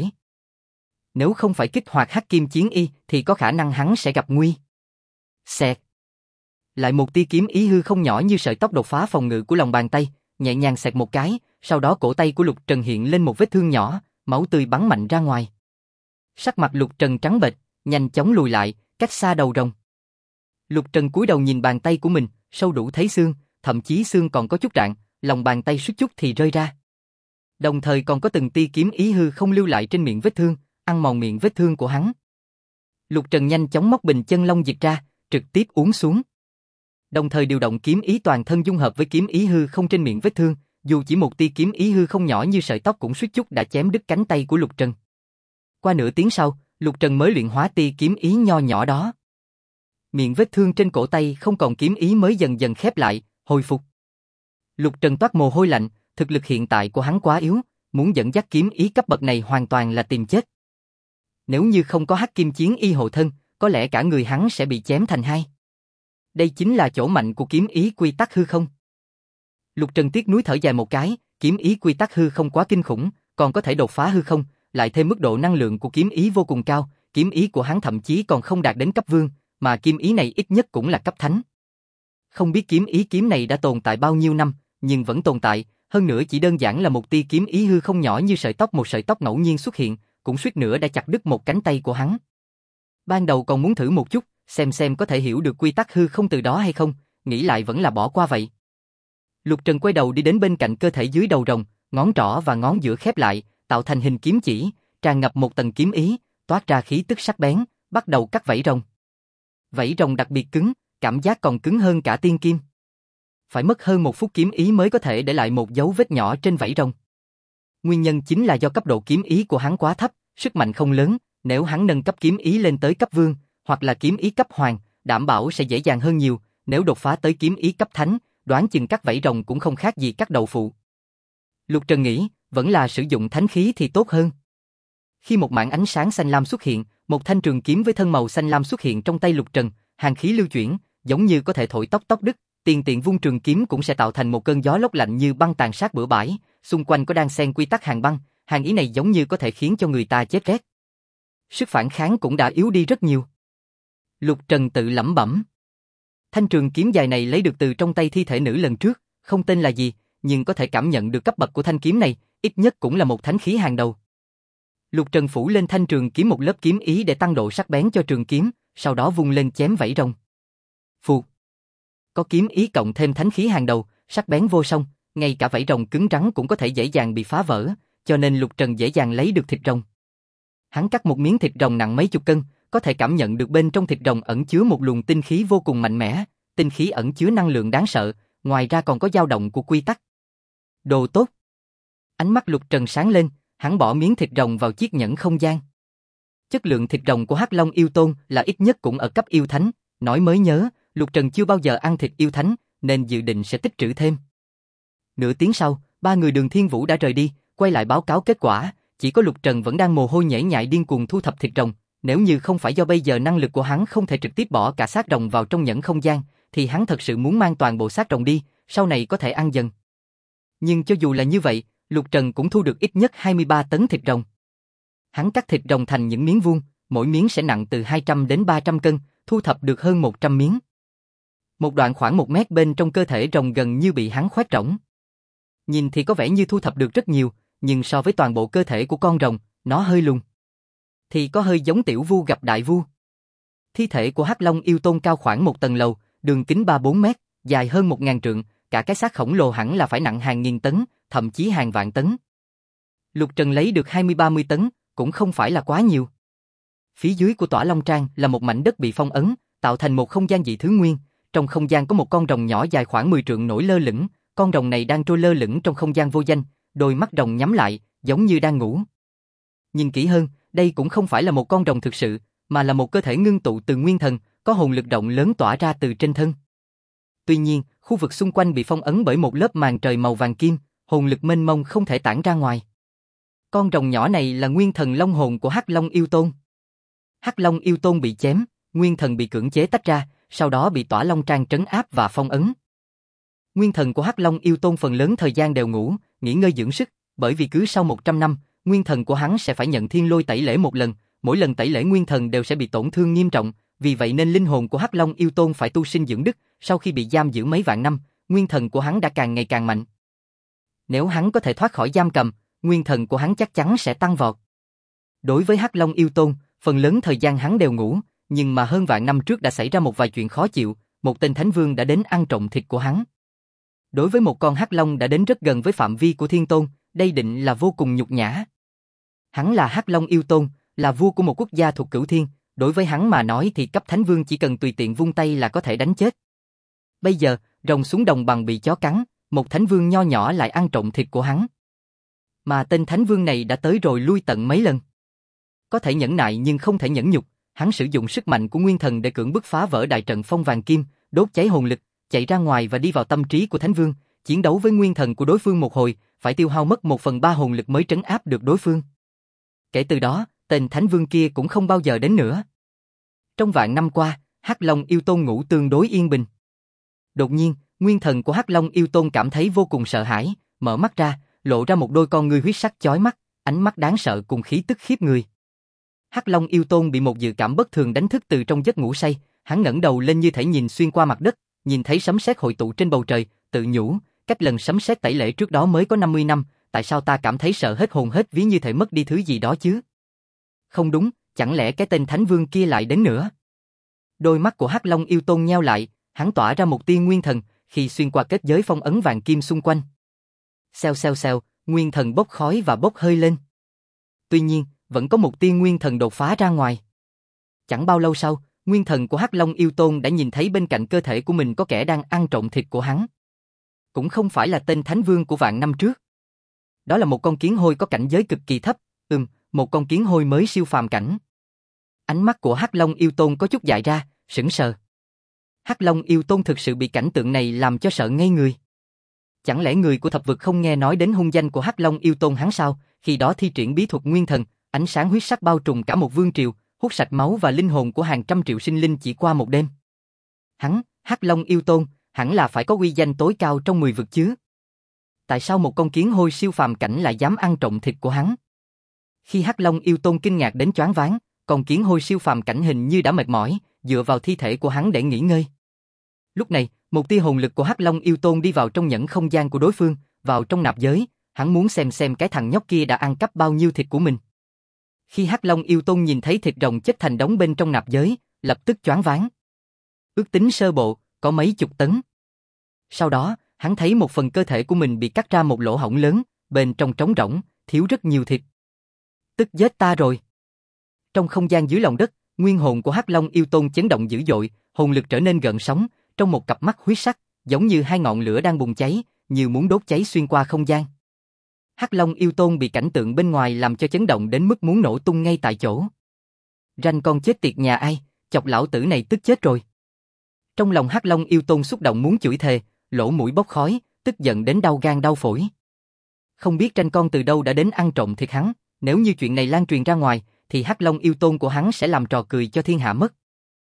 Nếu không phải kích hoạt Hắc Kim Chiến Y thì có khả năng hắn sẽ gặp nguy. Xẹt. Lại một tia kiếm ý hư không nhỏ như sợi tóc đột phá phòng ngự của lòng bàn tay, nhẹ nhàng xẹt một cái, sau đó cổ tay của Lục Trần hiện lên một vết thương nhỏ, máu tươi bắn mạnh ra ngoài. Sắc mặt Lục Trần trắng bệch, nhanh chóng lùi lại, cách xa đầu rồng. Lục Trần cúi đầu nhìn bàn tay của mình, sâu đủ thấy xương, thậm chí xương còn có chút rạn, lòng bàn tay suýt chút thì rơi ra. Đồng thời còn có từng tia kiếm ý hư không lưu lại trên miệng vết thương, ăn mòn miệng vết thương của hắn. Lục Trần nhanh chóng móc bình chân long dịch ra, trực tiếp uống xuống. Đồng thời điều động kiếm ý toàn thân dung hợp với kiếm ý hư không trên miệng vết thương, dù chỉ một tia kiếm ý hư không nhỏ như sợi tóc cũng suýt chút đã chém đứt cánh tay của Lục Trần. Qua nửa tiếng sau, Lục Trần mới luyện hóa tia kiếm ý nho nhỏ đó. Miệng vết thương trên cổ tay không còn kiếm ý mới dần dần khép lại, hồi phục. Lục Trần toát mồ hôi lạnh, thực lực hiện tại của hắn quá yếu, muốn dẫn dắt kiếm ý cấp bậc này hoàn toàn là tìm chết. Nếu như không có Hắc Kim Chiến Y hộ thân, có lẽ cả người hắn sẽ bị chém thành hai. Đây chính là chỗ mạnh của kiếm ý quy tắc hư không. Lục Trần tiếc nuối thở dài một cái, kiếm ý quy tắc hư không quá kinh khủng, còn có thể đột phá hư không, lại thêm mức độ năng lượng của kiếm ý vô cùng cao, kiếm ý của hắn thậm chí còn không đạt đến cấp vương, mà kiếm ý này ít nhất cũng là cấp thánh. Không biết kiếm ý kiếm này đã tồn tại bao nhiêu năm, nhưng vẫn tồn tại, hơn nữa chỉ đơn giản là một tia kiếm ý hư không nhỏ như sợi tóc, một sợi tóc ngẫu nhiên xuất hiện, cũng suýt nữa đã chặt đứt một cánh tay của hắn. Ban đầu còn muốn thử một chút, xem có thể hiểu được quy tắc hư không từ đó hay không, nghĩ lại vẫn là bỏ qua vậy. Lục Trần quay đầu đi đến bên cạnh cơ thể dưới đầu rồng, ngón trỏ và ngón giữa khép lại, tạo thành hình kiếm chỉ, tràn ngập một tầng kiếm ý, toát ra khí tức sắc bén, bắt đầu cắt vảy rồng. Vảy rồng đặc biệt cứng, cảm giác còn cứng hơn cả tiên kim. Phải mất hơn 1 phút kiếm ý mới có thể để lại một dấu vết nhỏ trên vảy rồng. Nguyên nhân chính là do cấp độ kiếm ý của hắn quá thấp, sức mạnh không lớn, nếu hắn nâng cấp kiếm ý lên tới cấp vương, hoặc là kiếm ý cấp hoàng, đảm bảo sẽ dễ dàng hơn nhiều, nếu đột phá tới kiếm ý cấp thánh, đoán chừng cắt vảy rồng cũng không khác gì cắt đầu phụ. Lục Trần nghĩ, vẫn là sử dụng thánh khí thì tốt hơn. Khi một mảng ánh sáng xanh lam xuất hiện, một thanh trường kiếm với thân màu xanh lam xuất hiện trong tay Lục Trần, hàn khí lưu chuyển, giống như có thể thổi tóc đứt, tiện vung trường kiếm cũng sẽ tạo thành một cơn gió lốc lạnh như băng tàn sát bừa bãi, xung quanh có đan xen quy tắc hàn băng, hàn ý này giống như có thể khiến cho người ta chết rét. Sức phản kháng cũng đã yếu đi rất nhiều. Lục Trần tự lẩm bẩm. Thanh trường kiếm dài này lấy được từ trong tay thi thể nữ lần trước, không tên là gì, nhưng có thể cảm nhận được cấp bậc của thanh kiếm này, ít nhất cũng là một thánh khí hàng đầu. Lục Trần phủ lên thanh trường kiếm một lớp kiếm ý để tăng độ sắc bén cho trường kiếm, sau đó vung lên chém vảy rồng. Phù. Có kiếm ý cộng thêm thánh khí hàng đầu, sắc bén vô song, ngay cả vảy rồng cứng rắn cũng có thể dễ dàng bị phá vỡ, cho nên Lục Trần dễ dàng lấy được thịt rồng. Hắn cắt một miếng thịt rồng nặng mấy chục cân, có thể cảm nhận được bên trong thịt rồng ẩn chứa một luồng tinh khí vô cùng mạnh mẽ, tinh khí ẩn chứa năng lượng đáng sợ, ngoài ra còn có dao động của quy tắc. Đồ tốt. Ánh mắt Lục Trần sáng lên, hắn bỏ miếng thịt rồng vào chiếc nhẫn không gian. Chất lượng thịt rồng của Hắc Long yêu tôn là ít nhất cũng ở cấp yêu thánh, nói mới nhớ, Lục Trần chưa bao giờ ăn thịt yêu thánh, nên dự định sẽ tích trữ thêm. Nửa tiếng sau, 3 người Đường Thiên Vũ đã rời đi, quay lại báo cáo kết quả, chỉ có Lục Trần vẫn đang mồ hôi nhễ nhại điên cuồng thu thập thịt rồng, nếu như không phải do bây giờ năng lực của hắn không thể trực tiếp bỏ cả xác rồng vào trong nhẫn không gian, thì hắn thật sự muốn mang toàn bộ xác rồng đi, sau này có thể ăn dần. Nhưng cho dù là như vậy, Lục Trần cũng thu được ít nhất 23 tấn thịt rồng. Hắn cắt thịt rồng thành những miếng vuông, mỗi miếng sẽ nặng từ 200 đến 300 cân, thu thập được hơn 100 miếng. Một đoạn khoảng 1 mét bên trong cơ thể rồng gần như bị hắn khoét rỗng. Nhìn thì có vẻ như thu thập được rất nhiều, nhưng so với toàn bộ cơ thể của con rồng, nó hơi lùn. Thì có hơi giống tiểu vu gặp đại vu. Thi thể của Hắc Long yêu tôn cao khoảng 1 tầng lầu, đường kính 3-4 mét, dài hơn 1000 trượng, cả cái xác khổng lồ hẳn là phải nặng hàng nghìn tấn, thậm chí hàng vạn tấn. Lục Trần lấy được 20-30 tấn, cũng không phải là quá nhiều. Phía dưới của Tỏa Long Trang là một mảnh đất bị phong ấn, tạo thành một không gian dị thứ nguyên. Trong không gian có một con rồng nhỏ dài khoảng 10 trượng nổi lơ lửng, con rồng này đang trôi lơ lửng trong không gian vô danh, đôi mắt rồng nhắm lại, giống như đang ngủ. Nhìn kỹ hơn, đây cũng không phải là một con rồng thực sự, mà là một cơ thể ngưng tụ từ nguyên thần, có hồn lực rộng lớn tỏa ra từ trên thân. Tuy nhiên, khu vực xung quanh bị phong ấn bởi một lớp màn trời màu vàng kim, hồn lực mênh mông không thể tản ra ngoài. Con rồng nhỏ này là nguyên thần long hồn của Hắc Long yêu tôn. Hắc Long yêu tôn bị chém, nguyên thần bị cưỡng chế tách ra, sau đó bị Tỏa Long Trang trấn áp và phong ấn. Nguyên thần của Hắc Long yêu tôn phần lớn thời gian đều ngủ, nghỉ ngơi dưỡng sức, bởi vì cứ sau 100 năm, nguyên thần của hắn sẽ phải nhận thiên lôi tẩy lễ một lần, mỗi lần tẩy lễ nguyên thần đều sẽ bị tổn thương nghiêm trọng, vì vậy nên linh hồn của Hắc Long yêu tôn phải tu sinh dưỡng đức, sau khi bị giam giữ mấy vạn năm, nguyên thần của hắn đã càng ngày càng mạnh. Nếu hắn có thể thoát khỏi giam cầm, nguyên thần của hắn chắc chắn sẽ tăng vọt. Đối với Hắc Long yêu tôn, phần lớn thời gian hắn đều ngủ, nhưng mà hơn vạn năm trước đã xảy ra một vài chuyện khó chịu, một tên thánh vương đã đến ăn trộm thịt của hắn. Đối với một con Hắc Long đã đến rất gần với phạm vi của Thiên Tôn, đây định là vô cùng nhục nhã. Hắn là Hắc Long yêu tôn, là vua của một quốc gia thuộc Cửu Thiên, đối với hắn mà nói thì cấp thánh vương chỉ cần tùy tiện vung tay là có thể đánh chết. Bây giờ, rồng xuống đồng bằng bị chó cắn, một thánh vương nho nhỏ lại ăn trộm thịt của hắn. Mà tên thánh vương này đã tới rồi lui tận mấy lần. Có thể nhẫn nại nhưng không thể nhẫn nhục, hắn sử dụng sức mạnh của nguyên thần để cưỡng bức phá vỡ đại trận phong vàng kim, đốt cháy hồn lực, chạy ra ngoài và đi vào tâm trí của thánh vương, chiến đấu với nguyên thần của đối phương một hồi, phải tiêu hao mất 1/3 hồn lực mới trấn áp được đối phương. Kể từ đó, tên thánh vương kia cũng không bao giờ đến nữa. Trong vạn năm qua, Hắc Long yêu tôn ngủ tương đối yên bình. Đột nhiên, nguyên thần của Hắc Long Yêu Tôn cảm thấy vô cùng sợ hãi, mở mắt ra, lộ ra một đôi con ngươi huyết sắc chói mắt, ánh mắt đáng sợ cùng khí tức khiếp người. Hắc Long Yêu Tôn bị một dự cảm bất thường đánh thức từ trong giấc ngủ say, hắn ngẩng đầu lên như thể nhìn xuyên qua mặt đất, nhìn thấy sấm sét hội tụ trên bầu trời, tự nhủ, cách lần sấm sét tẩy lễ trước đó mới có 50 năm, tại sao ta cảm thấy sợ hết hồn hết vía như thể mất đi thứ gì đó chứ? Không đúng, chẳng lẽ cái tên Thánh Vương kia lại đến nữa? Đôi mắt của Hắc Long Yêu Tôn nheo lại, hắn tỏa ra một tia nguyên thần, khi xuyên qua kết giới phong ấn vàng kim xung quanh. Xèo xèo xèo, nguyên thần bốc khói và bốc hơi lên. Tuy nhiên, vẫn có một tia nguyên thần đột phá ra ngoài. Chẳng bao lâu sau, nguyên thần của Hắc Long Yêu Tôn đã nhìn thấy bên cạnh cơ thể của mình có kẻ đang ăn trộm thịt của hắn. Cũng không phải là tên Thánh Vương của vạn năm trước. Đó là một con kiến hôi có cảnh giới cực kỳ thấp, một con kiến hôi mới siêu phàm cảnh. Ánh mắt của Hắc Long Yêu Tôn có chút dại ra, sững sờ. Hắc Long Yêu Tôn thực sự bị cảnh tượng này làm cho sợ ngây người. Chẳng lẽ người của thập vực không nghe nói đến hung danh của Hắc Long Yêu Tôn hắn sao? Khi đó thi triển bí thuật nguyên thần, ánh sáng huyết sắc bao trùm cả một vương triều, hút sạch máu và linh hồn của hàng trăm triệu sinh linh chỉ qua một đêm. Hắn, Hắc Long Yêu Tôn, hẳn là phải có uy danh tối cao trong 10 vực chứ. Tại sao một con kiến hôi siêu phàm cảnh lại dám ăn trộm thịt của hắn? Khi Hắc Long Yêu Tôn kinh ngạc đến choáng váng, con kiến hôi siêu phàm cảnh hình như đã mệt mỏi, dựa vào thi thể của hắn để nghỉ ngơi. Lúc này, một tia hồn lực của Hắc Long Yêu Tôn đi vào trong nhẫn không gian của đối phương, vào trong nạp giới, hắn muốn xem cái thằng nhóc kia đã ăn cắp bao nhiêu thịt của mình. Khi Hắc Long Yêu Tôn nhìn thấy thịt rồng chết thành đống bên trong nạp giới, lập tức choáng váng. Ước tính sơ bộ, có mấy chục tấn. Sau đó, hắn thấy một phần cơ thể của mình bị cắt ra một lỗ hổng lớn, bên trong trống rỗng, thiếu rất nhiều thịt. Tức giết ta rồi. Trong không gian dưới lòng đất, nguyên hồn của Hắc Long Yêu Tôn chấn động dữ dội, hồn lực trở nên gợn sóng, trong một cặp mắt huyết sắc, giống như hai ngọn lửa đang bùng cháy, như muốn đốt cháy xuyên qua không gian. Hắc Long Yêu Tôn bị cảnh tượng bên ngoài làm cho chấn động đến mức muốn nổ tung ngay tại chỗ. Ranh con chết tiệt nhà ai, chọc lão tử này tức chết rồi. Trong lòng Hắc Long Yêu Tôn xúc động muốn chửi thề, lỗ mũi bốc khói, tức giận đến đau gan đau phổi. Không biết Ranh con từ đâu đã đến ăn trộm thịt hắn, nếu như chuyện này lan truyền ra ngoài, thì Hắc Long Yêu Tôn của hắn sẽ làm trò cười cho thiên hạ mất.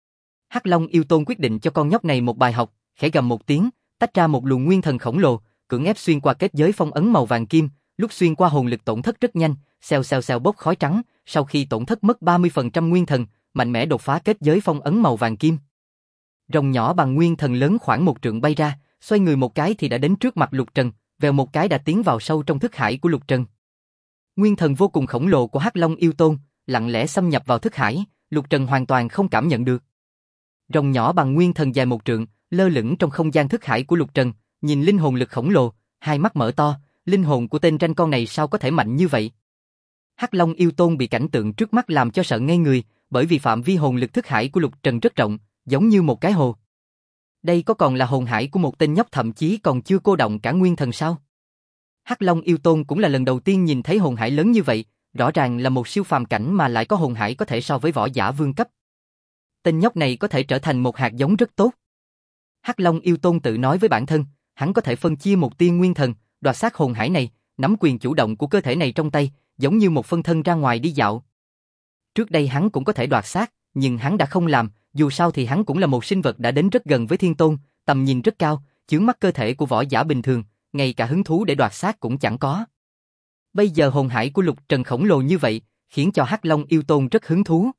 Hắc Long Yêu Tôn quyết định cho con nhóc này một bài học, khẽ gầm một tiếng, tách ra một luồng nguyên thần khổng lồ, cưỡng ép xuyên qua kết giới phong ấn màu vàng kim, lúc xuyên qua hồn lực tổn thất rất nhanh, xèo xèo xèo bốc khói trắng, sau khi tổn thất mất 30% nguyên thần, mạnh mẽ đột phá kết giới phong ấn màu vàng kim. Rồng nhỏ bằng nguyên thần lớn khoảng 1 trượng bay ra, xoay người một cái thì đã đến trước mặt Lục Trần, vèo một cái đã tiến vào sâu trong thức hải của Lục Trần. Nguyên thần vô cùng khổng lồ của Hắc Long Yêu Tôn, lặng lẽ xâm nhập vào thức hải, Lục Trần hoàn toàn không cảm nhận được. Rồng nhỏ bằng nguyên thần dài 1 trượng, lơ lửng trong không gian thức hải của Lục Trần, nhìn linh hồn lực khổng lồ, hai mắt mở to, linh hồn của tên Ranh con này sao có thể mạnh như vậy? Hắc Long Yêu Tôn bị cảnh tượng trước mắt làm cho sợ ngây người, bởi vì phạm vi hồn lực thức hải của Lục Trần rất rộng, giống như một cái hồ. Đây có còn là hồn hải của một tên nhóc thậm chí còn chưa cô động cả nguyên thần sao? Hắc Long Yêu Tôn cũng là lần đầu tiên nhìn thấy hồn hải lớn như vậy, rõ ràng là một siêu phàm cảnh mà lại có hồn hải có thể so với võ giả vương cấp. Tên nhóc này có thể trở thành một hạt giống rất tốt. Hắc Long Yêu Tôn tự nói với bản thân, hắn có thể phân chia một tia nguyên thần, đoạt xác hồn hải này, nắm quyền chủ động của cơ thể này trong tay, giống như một phân thân ra ngoài đi dạo. Trước đây hắn cũng có thể đoạt xác, nhưng hắn đã không làm, dù sao thì hắn cũng là một sinh vật đã đến rất gần với thiên tôn, tầm nhìn rất cao, chướng mắt cơ thể của võ giả bình thường, ngay cả hứng thú để đoạt xác cũng chẳng có. Bây giờ hồn hải của Lục Trần khổng lồ như vậy, khiến cho Hắc Long Yêu Tôn rất hứng thú.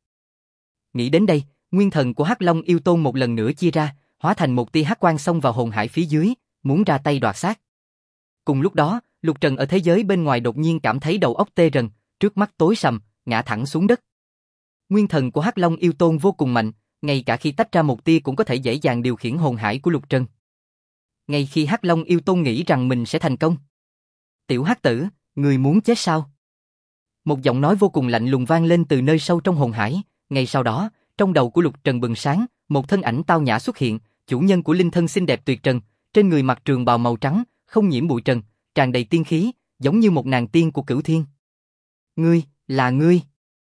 Nghĩ đến đây, nguyên thần của Hắc Long Yêu Tôn một lần nữa chia ra, hóa thành một tia hắc quang xông vào hồn hải phía dưới, muốn ra tay đoạt xác. Cùng lúc đó, Lục Trần ở thế giới bên ngoài đột nhiên cảm thấy đầu óc tê rần, trước mắt tối sầm, ngã thẳng xuống đất. Nguyên thần của Hắc Long Yêu Tôn vô cùng mạnh, ngay cả khi tách ra một tia cũng có thể dễ dàng điều khiển hồn hải của Lục Trần. Ngay khi Hắc Long Yêu Tôn nghĩ rằng mình sẽ thành công. Tiểu Hắc tử, người muốn chết sao? Một giọng nói vô cùng lạnh lùng vang lên từ nơi sâu trong hồn hải, ngay sau đó, trong đầu của Lục Trần bừng sáng, một thân ảnh tao nhã xuất hiện, chủ nhân của linh thân xinh đẹp tuyệt trần, trên người mặc trường bào màu trắng, không nhiễm bụi trần, tràn đầy tiên khí, giống như một nàng tiên của cửu thiên. Ngươi, là ngươi.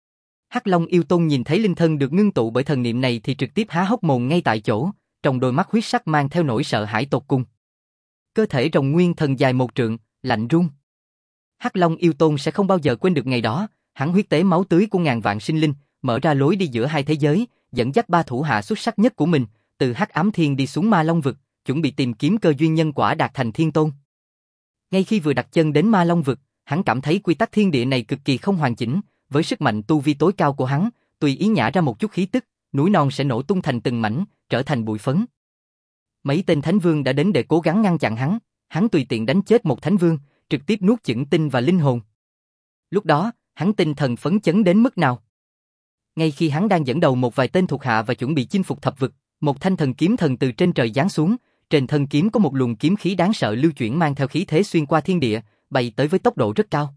Hắc Long Yêu Tôn nhìn thấy linh thân được ngưng tụ bởi thần niệm này thì trực tiếp há hốc mồm ngay tại chỗ, trong đôi mắt huyết sắc mang theo nỗi sợ hãi tột cùng. Cơ thể rồng nguyên thần dài 1 trượng, lạnh run. Hắc Long Yêu Tôn sẽ không bao giờ quên được ngày đó, hắn huyết tế máu tưới của ngàn vạn sinh linh, mở ra lối đi giữa hai thế giới, dẫn dắt 3 thủ hạ xuất sắc nhất của mình, từ Hắc Ám Thiên đi xuống Ma Long vực, chuẩn bị tìm kiếm cơ duyên nhân quả đạt thành thiên tôn. Ngay khi vừa đặt chân đến Ma Long vực, hắn cảm thấy quy tắc thiên địa này cực kỳ không hoàn chỉnh, với sức mạnh tu vi tối cao của hắn, tùy ý nhả ra một chút khí tức, núi non sẽ nổ tung thành từng mảnh, trở thành bụi phấn. Mấy tên thánh vương đã đến để cố gắng ngăn chặn hắn tùy tiện đánh chết một thánh vương, trực tiếp nuốt chửng tinh và linh hồn. Lúc đó, hắn tinh thần phấn chấn đến mức nào? Ngay khi hắn đang dẫn đầu một vài tên thuộc hạ và chuẩn bị chinh phục thập vực, một thanh thần kiếm thần từ trên trời giáng xuống, trên thân kiếm có một luồng kiếm khí đáng sợ lưu chuyển mang theo khí thế xuyên qua thiên địa, bay tới với tốc độ rất cao.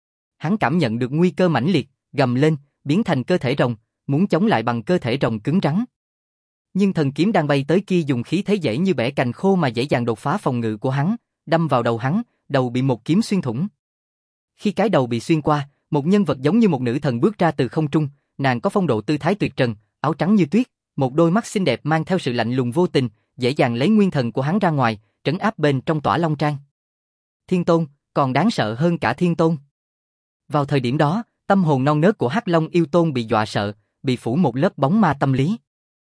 Hắn cảm nhận được nguy cơ mãnh liệt, gầm lên, biến thành cơ thể rồng, muốn chống lại bằng cơ thể rồng cứng rắn. Nhưng thần kiếm đang bay tới kia dùng khí thế dễ như bẻ cành khô mà dễ dàng đột phá phòng ngự của hắn, đâm vào đầu hắn, đầu bị một kiếm xuyên thủng. Khi cái đầu bị xuyên qua, một nhân vật giống như một nữ thần bước ra từ không trung, nàng có phong độ tư thái tuyệt trần, áo trắng như tuyết, một đôi mắt xinh đẹp mang theo sự lạnh lùng vô tình, dễ dàng lấy nguyên thần của hắn ra ngoài, trấn áp bên trong Tỏa Long Trang. Thiên Tôn, còn đáng sợ hơn cả Thiên Tôn. Vào thời điểm đó, tâm hồn non nớt của Hắc Long Yêu Tôn bị dọa sợ, bị phủ một lớp bóng ma tâm lý.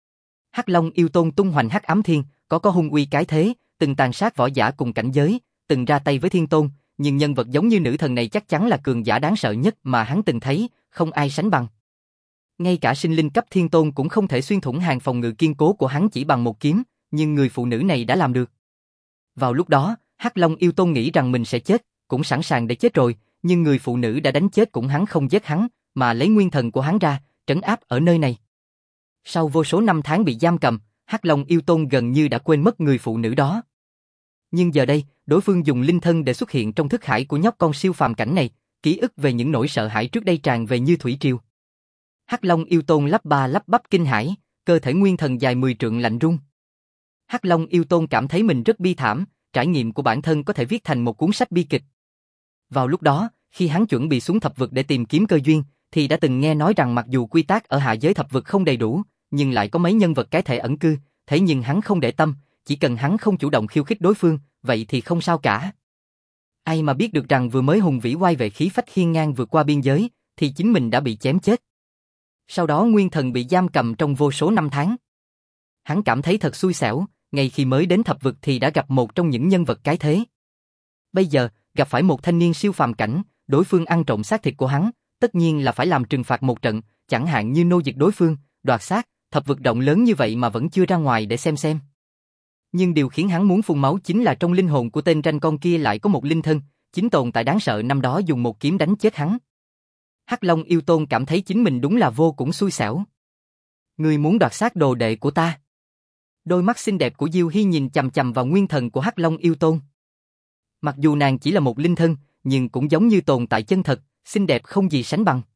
Hắc Long Yêu Tôn tung hoành hắc ám thiên, có hung uy cái thế, từng tàn sát võ giả cùng cảnh giới, từng ra tay với Thiên Tôn, nhưng nhân vật giống như nữ thần này chắc chắn là cường giả đáng sợ nhất mà hắn từng thấy, không ai sánh bằng. Ngay cả sinh linh cấp Thiên Tôn cũng không thể xuyên thủng hàng phòng ngự kiên cố của hắn chỉ bằng một kiếm, nhưng người phụ nữ này đã làm được. Vào lúc đó, Hắc Long Yêu Tôn nghĩ rằng mình sẽ chết, cũng sẵn sàng để chết rồi, nhưng người phụ nữ đã đánh chết cũng hắn không giết hắn, mà lấy nguyên thần của hắn ra, trấn áp ở nơi này. Sau vô số năm tháng bị giam cầm, Hắc Long Yêu Tôn gần như đã quên mất người phụ nữ đó. Nhưng giờ đây, đối phương dùng linh thân để xuất hiện trong thức hải của nhóc con siêu phàm cảnh này, ký ức về những nỗi sợ hãi trước đây tràn về như thủy triều. Hắc Long Yêu Tôn lắp ba lắp bắp kinh hãi, cơ thể nguyên thần dài 10 trượng lạnh run. Hắc Long Yêu Tôn cảm thấy mình rất bi thảm, trải nghiệm của bản thân có thể viết thành một cuốn sách bi kịch. Vào lúc đó, khi hắn chuẩn bị xuống thập vực để tìm kiếm cơ duyên, thì đã từng nghe nói rằng mặc dù quy tắc ở hạ giới thập vực không đầy đủ, nhưng lại có mấy nhân vật cái thể ẩn cư, thế nhưng hắn không để tâm, chỉ cần hắn không chủ động khiêu khích đối phương, vậy thì không sao cả. Ai mà biết được rằng vừa mới hùng vĩ oai vệ khí phách hiên ngang vượt qua biên giới, thì chính mình đã bị chém chết. Sau đó nguyên thần bị giam cầm trong vô số năm tháng. Hắn cảm thấy thật xui xẻo, ngay khi mới đến thập vực thì đã gặp một trong những nhân vật cái thế. Bây giờ, gặp phải một thanh niên siêu phàm cảnh, đối phương ăn trộm xác thịt của hắn, tất nhiên là phải làm trừng phạt một trận, chẳng hạn như nô dịch đối phương, đoạt xác, thập vực rộng lớn như vậy mà vẫn chưa ra ngoài để xem. Nhưng điều khiến hắn muốn phun máu chính là trong linh hồn của tên ranh con kia lại có một linh thân, chính tồn tại đáng sợ năm đó dùng một kiếm đánh chết hắn. Hắc Long Yêu Tôn cảm thấy chính mình đúng là vô cùng xui xẻo. Ngươi muốn đoạt xác đồ đệ của ta? Đôi mắt xinh đẹp của Diêu Hy nhìn chằm chằm vào nguyên thần của Hắc Long Yêu Tôn. Mặc dù nàng chỉ là một linh thân, nhưng cũng giống như tồn tại chân thật, xinh đẹp không gì sánh bằng.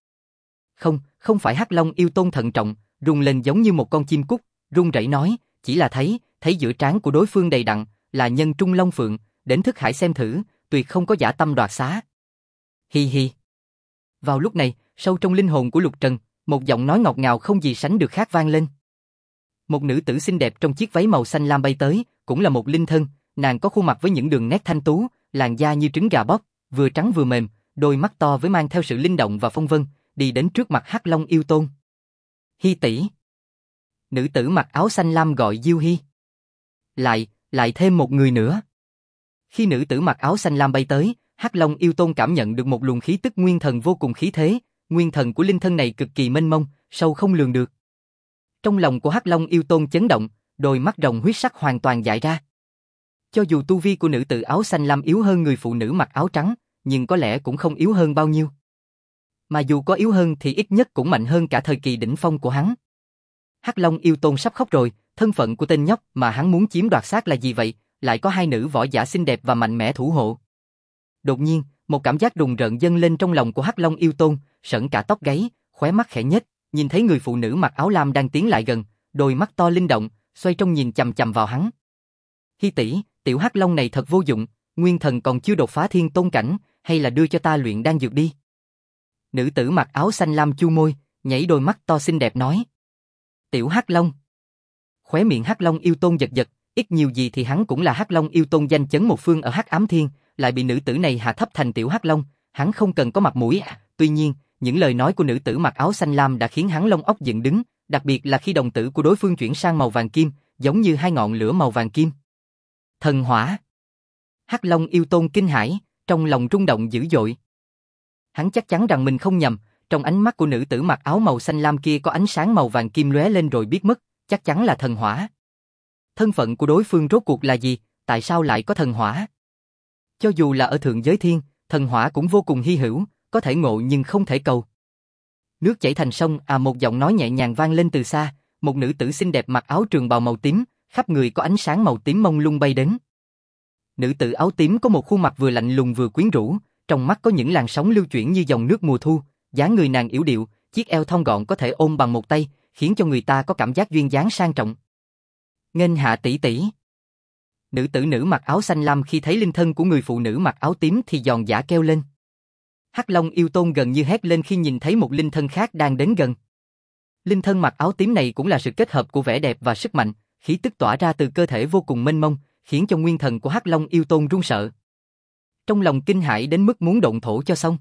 Không phải. Hắc Long Yêu Tôn thận trọng, rung lên giống như một con chim cút, run rẩy nói, chỉ là thấy giữa trán của đối phương đầy đặn, là nhân trung long phượng, đến thức hải xem thử, tuyệt không có dã tâm đoạt xá. Hi hi. Vào lúc này, sâu trong linh hồn của Lục Trần, một giọng nói ngọt ngào không gì sánh được khác vang lên. Một nữ tử xinh đẹp trong chiếc váy màu xanh lam bay tới, cũng là một linh thân, nàng có khuôn mặt với những đường nét thanh tú, làn da như trứng gà bóc, vừa trắng vừa mềm, đôi mắt to với mang theo sự linh động và phong vân, đi đến trước mặt Hắc Long Yêu Tôn. Hy tỷ. Nữ tử mặc áo xanh lam gọi Diêu Hy. Lại thêm một người nữa. Khi nữ tử mặc áo xanh lam bay tới, Hắc Long Yêu Tôn cảm nhận được một luồng khí tức nguyên thần vô cùng khí thế, nguyên thần của linh thân này cực kỳ mênh mông, sâu không lường được. Trong lòng của Hắc Long Yêu Tôn chấn động, đôi mắt rồng huyết sắc hoàn toàn dại ra. Cho dù tu vi của nữ tử áo xanh lam yếu hơn người phụ nữ mặc áo trắng, nhưng có lẽ cũng không yếu hơn bao nhiêu. Mà dù có yếu hơn thì ít nhất cũng mạnh hơn cả thời kỳ đỉnh phong của hắn. Hắc Long Yêu Tôn sắp khóc rồi, thân phận của tên nhóc mà hắn muốn chiếm đoạt xác là gì vậy, lại có hai nữ võ giả xinh đẹp và mạnh mẽ thủ hộ. Đột nhiên, một cảm giác rùng rợn dâng lên trong lòng của Hắc Long Yêu Tôn, sởn cả tóc gáy, khóe mắt khẽ nhếch, nhìn thấy người phụ nữ mặc áo lam đang tiến lại gần, đôi mắt to linh động, xoay trong nhìn chằm chằm vào hắn. Hy tỷ, tiểu Hắc Long này thật vô dụng, nguyên thần còn chưa đột phá thiên tôn cảnh, hay là đưa cho ta luyện đan dược đi. Nữ tử mặc áo xanh lam chu môi, nhảy đôi mắt to xinh đẹp nói. Tiểu Hắc Long. Khóe miệng Hắc Long Yêu Tôn giật giật, ít nhiều gì thì hắn cũng là Hắc Long Yêu Tôn danh chấn một phương ở Hắc Ám Thiên, lại bị nữ tử này hạ thấp thành tiểu Hắc Long, hắn không cần có mặt mũi à. Tuy nhiên, những lời nói của nữ tử mặc áo xanh lam đã khiến hắn lông óc dựng đứng, đặc biệt là khi đồng tử của đối phương chuyển sang màu vàng kim, giống như hai ngọn lửa màu vàng kim. Thần hỏa. Hắc Long yêu tôn kinh hãi, trong lòng rung động dữ dội. Hắn chắc chắn rằng mình không nhầm, trong ánh mắt của nữ tử mặc áo màu xanh lam kia có ánh sáng màu vàng kim lóe lên rồi biến mất, chắc chắn là thần hỏa. Thân phận của đối phương rốt cuộc là gì, tại sao lại có thần hỏa? Cho dù là ở thượng giới thiên, thần hỏa cũng vô cùng hy hữu, có thể ngộ nhưng không thể cầu. Nước chảy thành sông, một giọng nói nhẹ nhàng vang lên từ xa, một nữ tử xinh đẹp mặc áo trường bào màu tím, khắp người có ánh sáng màu tím mông lung bay đến. Nữ tử áo tím có một khuôn mặt vừa lạnh lùng vừa quyến rũ, trong mắt có những làn sóng lưu chuyển như dòng nước mùa thu, dáng người nàng yểu điệu, chiếc eo thon gọn có thể ôm bằng một tay, khiến cho người ta có cảm giác duyên dáng sang trọng. Nghênh hạ tỷ tỷ. Nữ tử mặc áo xanh lam khi thấy linh thân của người phụ nữ mặc áo tím thì giòn giã kêu lên. Hắc Long yêu tôn gần như hét lên khi nhìn thấy một linh thân khác đang đến gần. Linh thân mặc áo tím này cũng là sự kết hợp của vẻ đẹp và sức mạnh, khí tức tỏa ra từ cơ thể vô cùng mênh mông, khiến cho nguyên thần của Hắc Long yêu tôn run sợ. Trong lòng kinh hãi đến mức muốn động thổ cho xong.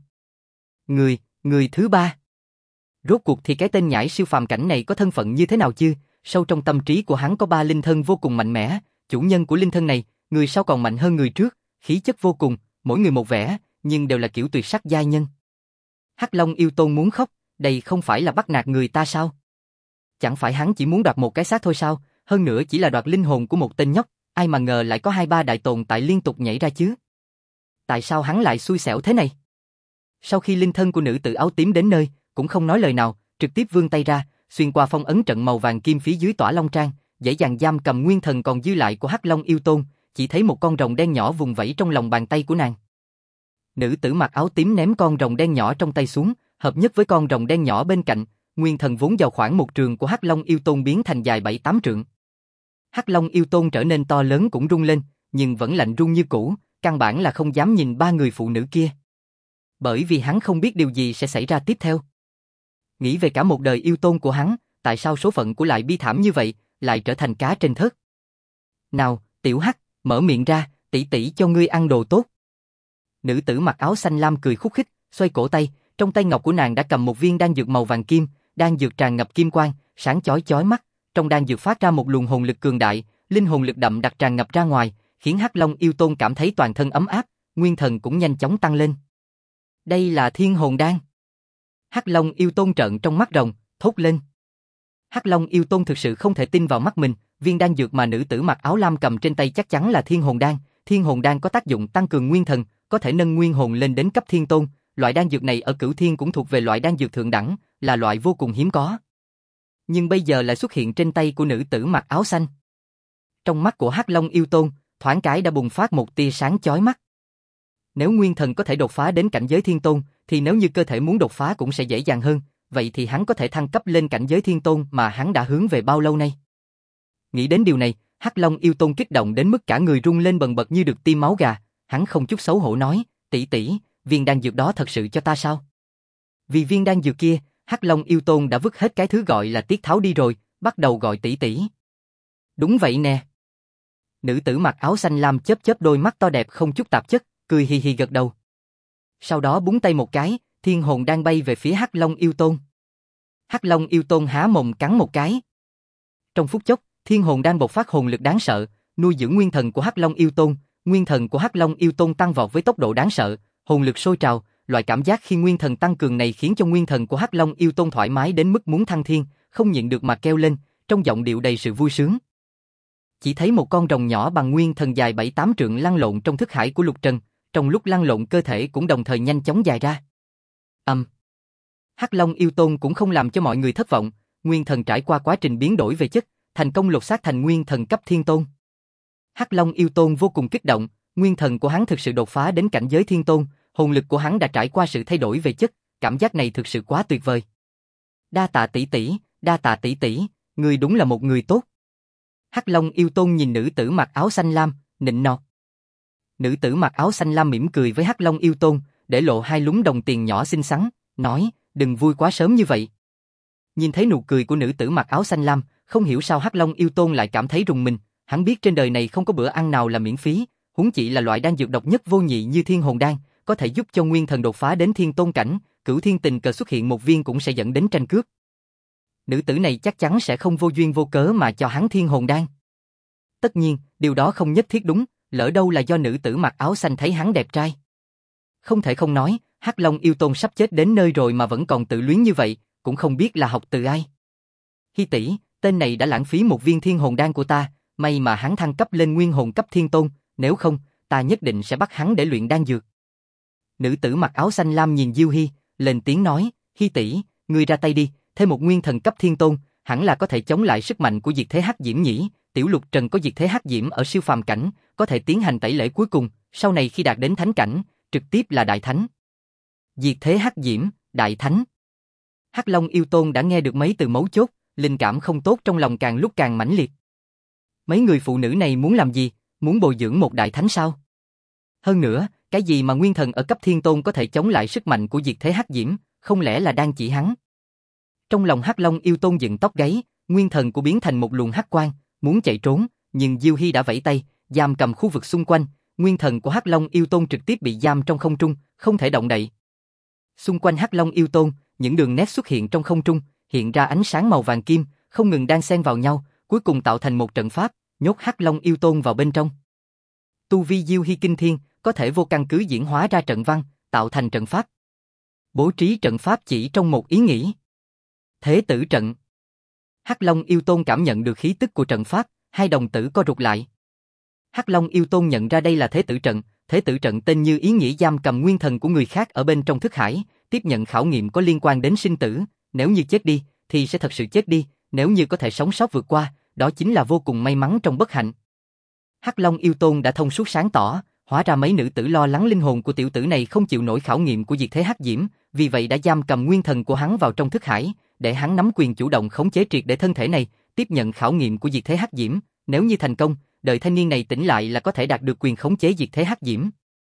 Người thứ ba. Rốt cuộc thì cái tên nhãi siêu phàm cảnh này có thân phận như thế nào chứ? Sâu trong tâm trí của hắn có ba linh thân vô cùng mạnh mẽ, chủ nhân của linh thân này, người sau còn mạnh hơn người trước, khí chất vô cùng, mỗi người một vẻ, nhưng đều là kiểu tuyệt sắc giai nhân. Hắc Long yêu tôn muốn khóc, đây không phải là bắt nạt người ta sao? Chẳng phải hắn chỉ muốn đoạt một cái xác thôi sao? Hơn nữa chỉ là đoạt linh hồn của một tên nhóc, ai mà ngờ lại có 2-3 đại tồn tại liên tục nhảy ra chứ? Tại sao hắn lại xui xẻo thế này? Sau khi linh thân của nữ tử áo tím đến nơi, cũng không nói lời nào, trực tiếp vươn tay ra, xuyên qua phong ấn trận màu vàng kim phía dưới tỏa long trang, dễ dàng giam cầm nguyên thần còn dư lại của Hắc Long yêu tôn, chỉ thấy một con rồng đen nhỏ vùng vẫy trong lòng bàn tay của nàng. Nữ tử mặc áo tím ném con rồng đen nhỏ trong tay xuống, hợp nhất với con rồng đen nhỏ bên cạnh, nguyên thần vốn vào khoảng 1 trượng của Hắc Long yêu tôn biến thành dài 7-8 trượng. Hắc Long yêu tôn trở nên to lớn cũng rung lên, nhưng vẫn lạnh run như cũ, căn bản là không dám nhìn ba người phụ nữ kia. Bởi vì hắn không biết điều gì sẽ xảy ra tiếp theo. Nghĩ về cả một đời yêu tôn của hắn, tại sao số phận của lại bi thảm như vậy, lại trở thành cá trên thớt. Nào, tiểu Hắc, mở miệng ra, tỷ tỷ cho ngươi ăn đồ tốt. Nữ tử mặc áo xanh lam cười khúc khích, xoay cổ tay, trong tay ngọc của nàng đã cầm một viên đan dược màu vàng kim, đan dược tràn ngập kim quang, sáng chói chói mắt, trong đan dược phát ra một luồng hồn lực cường đại, linh hồn lực đậm đặc tràn ngập ra ngoài, khiến Hắc Long yêu tôn cảm thấy toàn thân ấm áp, nguyên thần cũng nhanh chóng tăng lên. Đây là thiên hồn đan. Hắc Long yêu tôn trợn trong mắt rồng, thốt lên. Hắc Long yêu tôn thực sự không thể tin vào mắt mình, viên đan dược mà nữ tử mặc áo lam cầm trên tay chắc chắn là thiên hồn đan. Thiên hồn đan có tác dụng tăng cường nguyên thần, có thể nâng nguyên hồn lên đến cấp thiên tôn. Loại đan dược này ở Cửu Thiên cũng thuộc về loại đan dược thượng đẳng, là loại vô cùng hiếm có. Nhưng bây giờ lại xuất hiện trên tay của nữ tử mặc áo xanh. Trong mắt của Hắc Long yêu tôn, thoáng cái đã bùng phát một tia sáng chói mắt. Nếu nguyên thần có thể đột phá đến cảnh giới thiên tôn, thì nếu như cơ thể muốn đột phá cũng sẽ dễ dàng hơn, vậy thì hắn có thể thăng cấp lên cảnh giới thiên tôn mà hắn đã hướng về bao lâu nay. Nghĩ đến điều này, Hắc Long yêu tôn kích động đến mức cả người rung lên bần bật như được tiêm máu gà, hắn không chút xấu hổ nói, tỷ tỷ, viên đan dược đó thật sự cho ta sao? Vì viên đan dược kia, Hắc Long yêu tôn đã vứt hết cái thứ gọi là tiết tháo đi rồi, bắt đầu gọi tỷ tỷ. Đúng vậy nè. Nữ tử mặc áo xanh lam chớp chớp đôi mắt to đẹp không chút tạp chất, cười hì hì gật đầu. Sau đó búng tay một cái, thiên hồn đang bay về phía Hắc Long yêu tôn. Hắc Long yêu tôn há mồm cắn một cái. Trong phút chốc, thiên hồn đang bộc phát hồn lực đáng sợ, nuôi dưỡng nguyên thần của Hắc Long yêu tôn. Nguyên thần của Hắc Long yêu tôn tăng vọt với tốc độ đáng sợ, hồn lực sôi trào. Loại cảm giác khi nguyên thần tăng cường này khiến cho nguyên thần của Hắc Long yêu tôn thoải mái đến mức muốn thăng thiên, không nhịn được mà kêu lên, trong giọng điệu đầy sự vui sướng. Chỉ thấy một con rồng nhỏ bằng nguyên thần dài 7-8 trượng lăn lộn trong thức hải của Lục Trần, trong lúc lăn lộn cơ thể cũng đồng thời nhanh chóng dài ra. Hắc Long yêu tôn cũng không làm cho mọi người thất vọng, nguyên thần trải qua quá trình biến đổi về chất, thành công lột xác thành nguyên thần cấp thiên tôn. Hắc Long yêu tôn vô cùng kích động, nguyên thần của hắn thực sự đột phá đến cảnh giới thiên tôn, hồn lực của hắn đã trải qua sự thay đổi về chất, cảm giác này thực sự quá tuyệt vời. Đa tạ tỷ tỷ, đa tạ tỷ tỷ, ngươi đúng là một người tốt. Hắc Long yêu tôn nhìn nữ tử mặc áo xanh lam, nịnh nọt. Nữ tử mặc áo xanh lam mỉm cười với Hắc Long yêu tôn, để lộ hai lúm đồng tiền nhỏ xinh xắn, nói, đừng vui quá sớm như vậy. Nhìn thấy nụ cười của nữ tử mặc áo xanh lam, không hiểu sao Hắc Long yêu tôn lại cảm thấy rùng mình, hắn biết trên đời này không có bữa ăn nào là miễn phí, huống chi là loại đan dược độc nhất vô nhị như thiên hồn đan, có thể giúp cho nguyên thần đột phá đến thiên tôn cảnh, Cửu Thiên tình cờ xuất hiện một viên cũng sẽ dẫn đến tranh cướp. Nữ tử này chắc chắn sẽ không vô duyên vô cớ mà cho hắn thiên hồn đan. Tất nhiên, điều đó không nhất thiết đúng, lỡ đâu là do nữ tử mặc áo xanh thấy hắn đẹp trai. Không thể không nói, Hắc Long yêu tôn sắp chết đến nơi rồi mà vẫn còn tự luyến như vậy, cũng không biết là học từ ai. Hi tỷ, tên này đã lãng phí một viên thiên hồn đan của ta, may mà hắn thăng cấp lên nguyên hồn cấp thiên tôn, nếu không, ta nhất định sẽ bắt hắn để luyện đan dược. Nữ tử mặc áo xanh lam nhìn Diêu Hy, lên tiếng nói, Hi tỷ, ngươi ra tay đi, thêm một nguyên thần cấp thiên tôn, hẳn là có thể chống lại sức mạnh của diệt thế hắc diễm nhỉ, tiểu lục trần có diệt thế hắc diễm ở siêu phàm cảnh, có thể tiến hành tẩy lễ cuối cùng, sau này khi đạt đến thánh cảnh, trực tiếp là đại thánh. Diệt thế hắc diễm, đại thánh. Hắc Long yêu tôn đã nghe được mấy từ mấu chốt, linh cảm không tốt trong lòng càng lúc càng mãnh liệt. Mấy người phụ nữ này muốn làm gì, muốn bồi dưỡng một đại thánh sao? Hơn nữa, cái gì mà nguyên thần ở cấp thiên tôn có thể chống lại sức mạnh của diệt thế hắc diễm, không lẽ là đang chỉ hắn? Trong lòng Hắc Long yêu tôn dựng tóc gáy, nguyên thần của biến thành một luồng hắc quang, muốn chạy trốn, nhưng Diêu Hy đã vẫy tay, giam cầm khu vực xung quanh, nguyên thần của Hắc Long yêu tôn trực tiếp bị giam trong không trung, không thể động đậy. Xung quanh Hắc Long yêu tôn, những đường nét xuất hiện trong không trung, hiện ra ánh sáng màu vàng kim, không ngừng đan xen vào nhau, cuối cùng tạo thành một trận pháp, nhốt Hắc Long yêu tôn vào bên trong. Tu vi Diêu Hy kinh thiên, có thể vô căn cứ diễn hóa ra trận văn, tạo thành trận pháp. Bố trí trận pháp chỉ trong một ý nghĩ. Thế tử trận. Hắc Long yêu tôn cảm nhận được khí tức của trận pháp, hai đồng tử co rụt lại. Hắc Long yêu tôn nhận ra đây là thế tử trận tên như ý nghĩa giam cầm nguyên thần của người khác ở bên trong thức hải, tiếp nhận khảo nghiệm có liên quan đến sinh tử, nếu như chết đi, thì sẽ thật sự chết đi, nếu như có thể sống sót vượt qua, đó chính là vô cùng may mắn trong bất hạnh. Hắc Long yêu tôn đã thông suốt sáng tỏ, hóa ra mấy nữ tử lo lắng linh hồn của tiểu tử này không chịu nổi khảo nghiệm của diệt thế hắc diễm, vì vậy đã giam cầm nguyên thần của hắn vào trong thức hải, để hắn nắm quyền chủ động khống chế triệt để thân thể này, tiếp nhận khảo nghiệm của diệt thế hắc diễm, nếu như thành công, đợi thanh niên này tỉnh lại là có thể đạt được quyền khống chế diệt thế hắc diễm.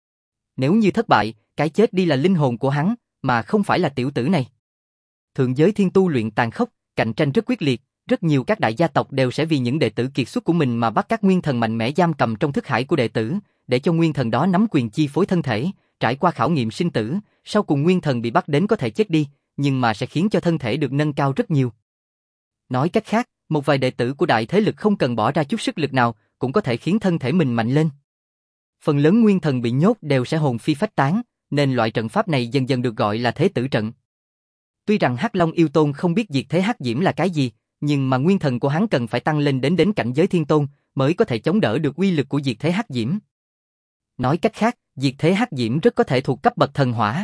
Nếu như thất bại, cái chết đi là linh hồn của hắn, mà không phải là tiểu tử này. Thượng giới thiên tu luyện tàn khốc, cạnh tranh rất quyết liệt, rất nhiều các đại gia tộc đều sẽ vì những đệ tử kiệt xuất của mình mà bắt các nguyên thần mạnh mẽ giam cầm trong thức hải của đệ tử, để cho nguyên thần đó nắm quyền chi phối thân thể, trải qua khảo nghiệm sinh tử, sau cùng nguyên thần bị bắt đến có thể chết đi, nhưng mà sẽ khiến cho thân thể được nâng cao rất nhiều. Nói cách khác, một vài đệ tử của đại thế lực không cần bỏ ra chút sức lực nào, cũng có thể khiến thân thể mình mạnh lên. Phần lớn nguyên thần bị nhốt đều sẽ hồn phi phách tán, nên loại trận pháp này dần dần được gọi là thế tử trận. Tuy rằng Hắc Long yêu tôn không biết diệt thế hắc diễm là cái gì, nhưng mà nguyên thần của hắn cần phải tăng lên đến cảnh giới thiên tôn, mới có thể chống đỡ được uy lực của diệt thế hắc diễm. Nói cách khác, diệt thế hắc diễm rất có thể thuộc cấp bậc thần hỏa.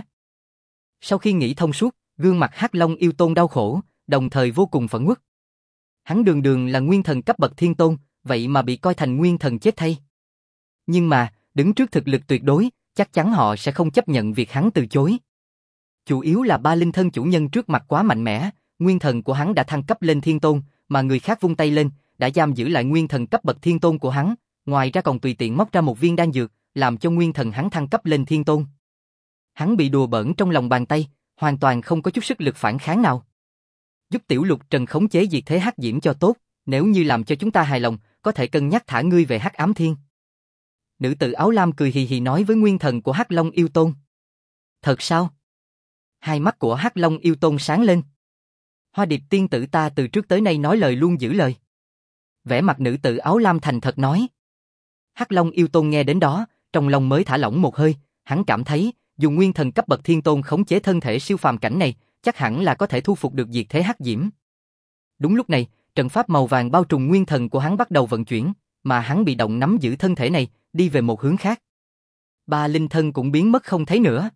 Sau khi nghĩ thông suốt, gương mặt Hắc Long yêu tôn đau khổ, đồng thời vô cùng phẫn uất. Hắn đường đường là nguyên thần cấp bậc thiên tôn, vậy mà bị coi thành nguyên thần chết thay. Nhưng mà, đứng trước thực lực tuyệt đối, chắc chắn họ sẽ không chấp nhận việc hắn từ chối. Chủ yếu là ba linh thân chủ nhân trước mặt quá mạnh mẽ, nguyên thần của hắn đã thăng cấp lên thiên tôn, mà người khác vung tay lên, đã giam giữ lại nguyên thần cấp bậc thiên tôn của hắn, ngoài ra còn tùy tiện móc ra một viên đan dược, làm cho nguyên thần hắn thăng cấp lên thiên tôn. Hắn bị đùa bỡn trong lòng bàn tay, hoàn toàn không có chút sức lực phản kháng nào. Giúp tiểu lục trần khống chế diệt thế hắc diễm cho tốt, nếu như làm cho chúng ta hài lòng, có thể cân nhắc thả ngươi về Hắc Ám Thiên. Nữ tử áo lam cười hì hì nói với nguyên thần của Hắc Long yêu tôn. Thật sao? Hai mắt của Hắc Long yêu tôn sáng lên. Hoa Điệp tiên tử ta từ trước tới nay nói lời luôn giữ lời. Vẻ mặt nữ tử áo lam thành thật nói. Hắc Long yêu tôn nghe đến đó, trong lòng mới thả lỏng một hơi, hắn cảm thấy, dùng nguyên thần cấp bậc thiên tôn khống chế thân thể siêu phàm cảnh này, chắc hẳn là có thể thu phục được diệt thế hắc diễm. Đúng lúc này, trận pháp màu vàng bao trùm nguyên thần của hắn bắt đầu vận chuyển, mà hắn bị động nắm giữ thân thể này, đi về một hướng khác. Ba linh thân cũng biến mất không thấy nữa.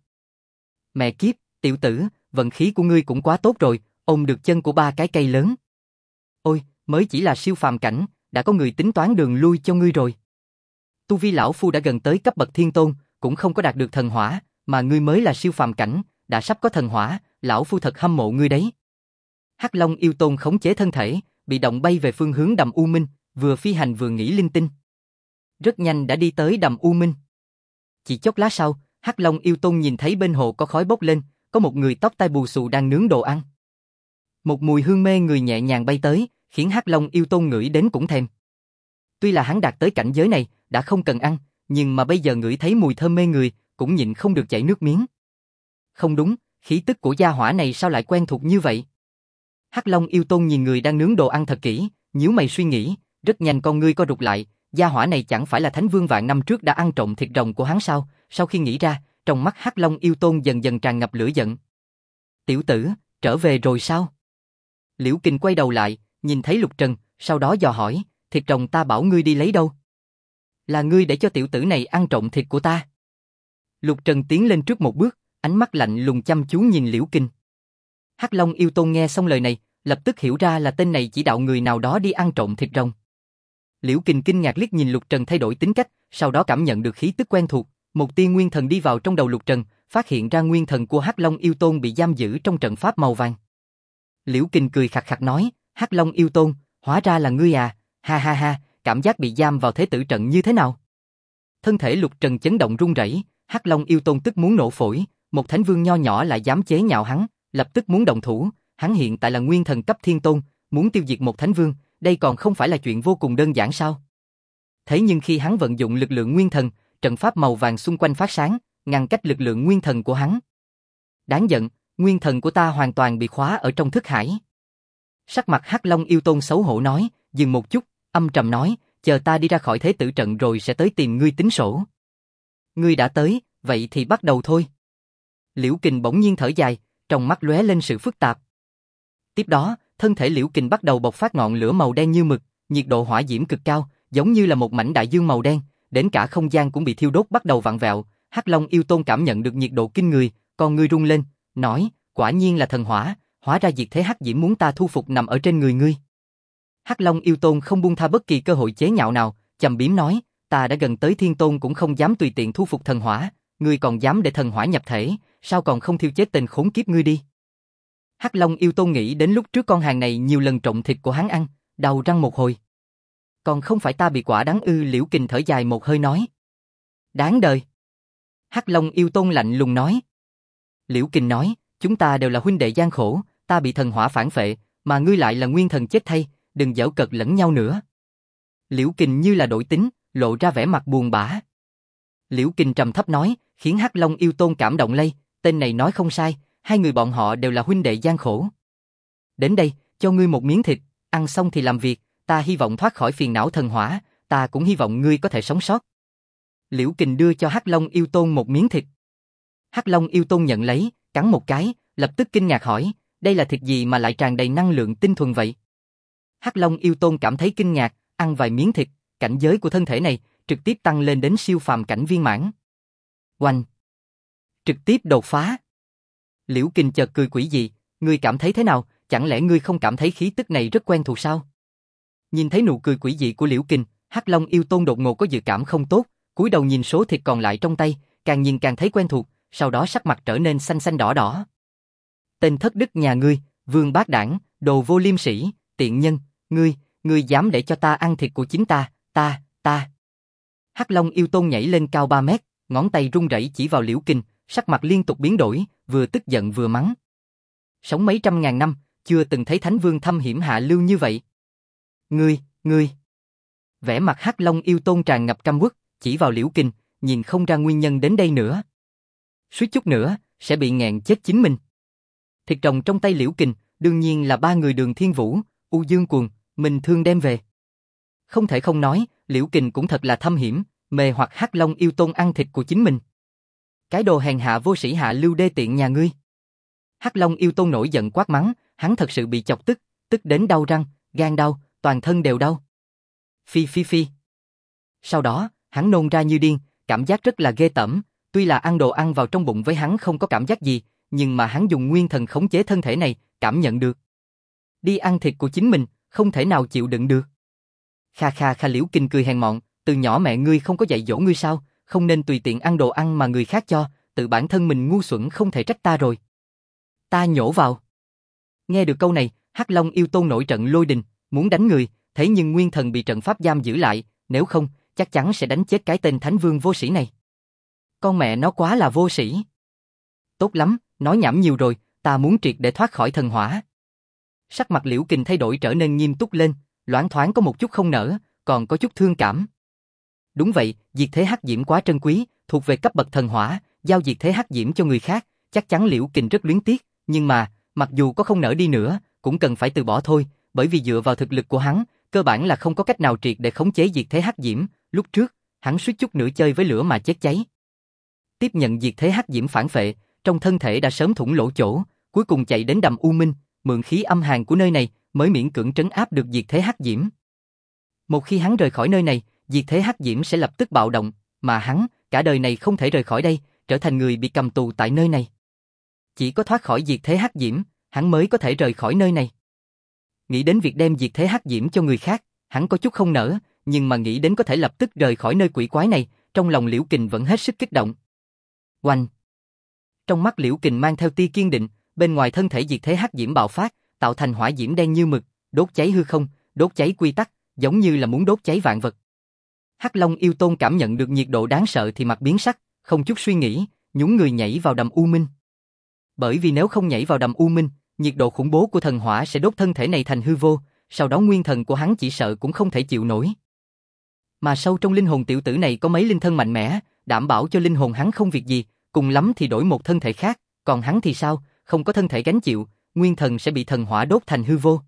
Mẹ kiếp, tiểu tử, vận khí của ngươi cũng quá tốt rồi, ôm được chân của ba cái cây lớn. Ôi, mới chỉ là siêu phàm cảnh, đã có người tính toán đường lui cho ngươi rồi. Tu vi lão phu đã gần tới cấp bậc thiên tôn, cũng không có đạt được thần hỏa, mà ngươi mới là siêu phàm cảnh, đã sắp có thần hỏa, lão phu thật hâm mộ ngươi đấy. Hắc Long yêu tôn khống chế thân thể, bị động bay về phương hướng đầm U Minh, vừa phi hành vừa nghĩ linh tinh. Rất nhanh đã đi tới đầm U Minh. Chỉ chốc lát sau, Hắc Long yêu tôn nhìn thấy bên hồ có khói bốc lên, có một người tóc tai bù xù đang nướng đồ ăn. Một mùi hương mê người nhẹ nhàng bay tới, khiến Hắc Long yêu tôn ngửi đến cũng thèm. Tuy là hắn đạt tới cảnh giới này, đã không cần ăn, nhưng mà bây giờ ngửi thấy mùi thơm mê người, cũng nhịn không được chảy nước miếng. Không đúng, khí tức của gia hỏa này sao lại quen thuộc như vậy? Hắc Long yêu tôn nhìn người đang nướng đồ ăn thật kỹ, nhíu mày suy nghĩ, rất nhanh con ngươi co rụt lại, gia hỏa này chẳng phải là Thánh Vương vạn năm trước đã ăn trộm thịt rồng của hắn sao? Sau khi nghĩ ra, trong mắt Hắc Long yêu tôn dần dần tràn ngập lửa giận. Tiểu tử, trở về rồi sao? Liễu Kình quay đầu lại, nhìn thấy Lục Trần, sau đó dò hỏi, thịt rồng ta bảo ngươi đi lấy đâu? Là ngươi để cho tiểu tử này ăn trộm thịt của ta. Lục Trần tiến lên trước một bước, ánh mắt lạnh lùng chăm chú nhìn Liễu Kình. Hắc Long yêu tôn nghe xong lời này, lập tức hiểu ra là tên này chỉ đạo người nào đó đi ăn trộm thịt rồng. Liễu Kình kinh ngạc liếc nhìn Lục Trần thay đổi tính cách, sau đó cảm nhận được khí tức quen thuộc, một tia nguyên thần đi vào trong đầu Lục Trần, phát hiện ra nguyên thần của Hắc Long yêu tôn bị giam giữ trong trận pháp màu vàng. Liễu Kình cười khặc khặc nói, Hắc Long yêu tôn, hóa ra là ngươi à, ha ha ha, cảm giác bị giam vào thế tử trận như thế nào? Thân thể Lục Trần chấn động run rẩy, Hắc Long yêu tôn tức muốn nổ phổi, một thánh vương nho nhỏ lại dám chế nhạo hắn, lập tức muốn động thủ, hắn hiện tại là nguyên thần cấp thiên tôn, muốn tiêu diệt một thánh vương, đây còn không phải là chuyện vô cùng đơn giản sao? Thế nhưng khi hắn vận dụng lực lượng nguyên thần, trận pháp màu vàng xung quanh phát sáng, ngăn cách lực lượng nguyên thần của hắn. Đáng giận, nguyên thần của ta hoàn toàn bị khóa ở trong thức hải. Sắc mặt Hắc Long yêu tôn xấu hổ nói, dừng một chút, âm trầm nói, chờ ta đi ra khỏi thế tử trận rồi sẽ tới tìm ngươi tính sổ. Ngươi đã tới, vậy thì bắt đầu thôi. Liễu Kình bỗng nhiên thở dài, trong mắt lóe lên sự phức tạp. Tiếp đó, thân thể Liễu Kình bắt đầu bộc phát ngọn lửa màu đen như mực, nhiệt độ hỏa diễm cực cao, giống như là một mảnh đại dương màu đen, đến cả không gian cũng bị thiêu đốt bắt đầu vặn vẹo. Hắc Long yêu tôn cảm nhận được nhiệt độ kinh người, con ngươi rung lên, nói, quả nhiên là thần hỏa, hóa ra diệt thế hắc diễm muốn ta thu phục nằm ở trên người ngươi. Hắc Long yêu tôn không buông tha bất kỳ cơ hội chế nhạo nào, trầm biếm nói, ta đã gần tới thiên tôn cũng không dám tùy tiện thu phục thần hỏa, ngươi còn dám để thần hỏa nhập thể, sao còn không thiêu chết tên khốn kiếp ngươi đi. Hắc Long yêu tôn nghĩ đến lúc trước con hàng này nhiều lần trộm thịt của hắn ăn, đau răng một hồi. Còn không phải ta bị quả đáng ư? Liễu Kình thở dài một hơi nói. Đáng đời. Hắc Long yêu tôn lạnh lùng nói. Liễu Kình nói, chúng ta đều là huynh đệ gian khổ, ta bị thần hỏa phản phệ, mà ngươi lại là nguyên thần chết thay, đừng giễu cợt lẫn nhau nữa. Liễu Kình như là đổi tính, lộ ra vẻ mặt buồn bã. Liễu Kình trầm thấp nói, khiến Hắc Long yêu tôn cảm động lây, tên này nói không sai, hai người bọn họ đều là huynh đệ gian khổ. Đến đây, cho ngươi một miếng thịt, ăn xong thì làm việc, ta hy vọng thoát khỏi phiền não thần hỏa, ta cũng hy vọng ngươi có thể sống sót. Liễu Kình đưa cho Hắc Long yêu tôn một miếng thịt. Hắc Long yêu tôn nhận lấy, cắn một cái, lập tức kinh ngạc hỏi, đây là thịt gì mà lại tràn đầy năng lượng tinh thuần vậy? Hắc Long yêu tôn cảm thấy kinh ngạc, ăn vài miếng thịt, cảnh giới của thân thể này trực tiếp tăng lên đến siêu phàm cảnh viên mãn. Oanh! Trực tiếp đột phá. Liễu Kình chợt cười quỷ dị, ngươi cảm thấy thế nào, chẳng lẽ ngươi không cảm thấy khí tức này rất quen thuộc sao? Nhìn thấy nụ cười quỷ dị của Liễu Kình, Hắc Long yêu tôn đột ngột có dự cảm không tốt, cúi đầu nhìn số thịt còn lại trong tay, càng nhìn càng thấy quen thuộc, sau đó sắc mặt trở nên xanh xanh đỏ đỏ. Tên thất đức nhà ngươi, vương bát đảng, đồ vô liêm sỉ, tiện nhân, ngươi dám để cho ta ăn thịt của chính ta, ta. Hắc Long yêu tôn nhảy lên cao 3 mét, ngón tay run rẩy chỉ vào Liễu Kình, sắc mặt liên tục biến đổi, vừa tức giận vừa mắng. Sống mấy trăm ngàn năm, chưa từng thấy thánh vương thâm hiểm hạ lưu như vậy. Ngươi. Vẻ mặt Hắc Long yêu tôn tràn ngập căm uất, chỉ vào Liễu Kình, nhìn không ra nguyên nhân đến đây nữa. Suýt chút nữa, sẽ bị nghẹn chết chính mình. Thịt rồng trong tay Liễu Kình, đương nhiên là ba người Đường Thiên Vũ, U Dương Cuồng, Minh Thương đem về. Không thể không nói, Liễu Kình cũng thật là thâm hiểm, mê hoặc Hắc Long yêu tôn ăn thịt của chính mình. Cái đồ hèn hạ vô sĩ hạ lưu đê tiện nhà ngươi. Hắc Long yêu tôn nổi giận quát mắng, hắn thật sự bị chọc tức, tức đến đau răng, gan đau, toàn thân đều đau. Phi. Sau đó, hắn nôn ra như điên, cảm giác rất là ghê tởm, tuy là ăn đồ ăn vào trong bụng với hắn không có cảm giác gì, nhưng mà hắn dùng nguyên thần khống chế thân thể này, cảm nhận được. Đi ăn thịt của chính mình, không thể nào chịu đựng được. Kha Liễu Kình cười hèn mọn, từ nhỏ mẹ ngươi không có dạy dỗ ngươi sao, không nên tùy tiện ăn đồ ăn mà người khác cho, tự bản thân mình ngu xuẩn không thể trách ta rồi. Ta nhổ vào. Nghe được câu này, Hắc Long yêu tôn nổi trận lôi đình, muốn đánh người, thế nhưng nguyên thần bị trận pháp giam giữ lại, nếu không, chắc chắn sẽ đánh chết cái tên thánh vương vô sĩ này. Con mẹ nó quá là vô sĩ. Tốt lắm, nói nhảm nhiều rồi, ta muốn triệt để thoát khỏi thần hỏa. Sắc mặt Liễu Kình thay đổi trở nên nghiêm túc lên, loáng thoáng có một chút không nỡ, còn có chút thương cảm. Đúng vậy, diệt thế hắc diễm quá trân quý, thuộc về cấp bậc thần hỏa, giao diệt thế hắc diễm cho người khác, chắc chắn Liễu Kình rất luyến tiếc, nhưng mà, mặc dù có không nỡ đi nữa, cũng cần phải từ bỏ thôi, bởi vì dựa vào thực lực của hắn, cơ bản là không có cách nào triệt để khống chế diệt thế hắc diễm, lúc trước, hắn suýt chút nữa chơi với lửa mà chết cháy. Tiếp nhận diệt thế hắc diễm phản phệ, trong thân thể đã sớm thủng lỗ chỗ, cuối cùng chạy đến đầm U Minh, mượn khí âm hàn của nơi này, mới miễn cưỡng trấn áp được diệt thế hắc diễm. Một khi hắn rời khỏi nơi này, diệt thế hắc diễm sẽ lập tức bạo động, mà hắn, cả đời này không thể rời khỏi đây, trở thành người bị cầm tù tại nơi này. Chỉ có thoát khỏi diệt thế hắc diễm, hắn mới có thể rời khỏi nơi này. Nghĩ đến việc đem diệt thế hắc diễm cho người khác, hắn có chút không nỡ, nhưng mà nghĩ đến có thể lập tức rời khỏi nơi quỷ quái này, trong lòng Liễu Kình vẫn hết sức kích động. Oanh! Trong mắt Liễu Kình mang theo tia kiên định, bên ngoài thân thể diệt thế hắc diễm bạo phát, tạo thành hỏa diễm đen như mực, đốt cháy hư không, đốt cháy quy tắc, giống như là muốn đốt cháy vạn vật. Hắc Long yêu tôn cảm nhận được nhiệt độ đáng sợ thì mặt biến sắc, không chút suy nghĩ, nhún người nhảy vào đầm U Minh. Bởi vì nếu không nhảy vào đầm U Minh, nhiệt độ khủng bố của thần hỏa sẽ đốt thân thể này thành hư vô, sau đó nguyên thần của hắn chỉ sợ cũng không thể chịu nổi. Mà sâu trong linh hồn tiểu tử này có mấy linh thân mạnh mẽ, đảm bảo cho linh hồn hắn không việc gì, cùng lắm thì đổi một thân thể khác, còn hắn thì sao, không có thân thể gánh chịu, nguyên thần sẽ bị thần hỏa đốt thành hư vô.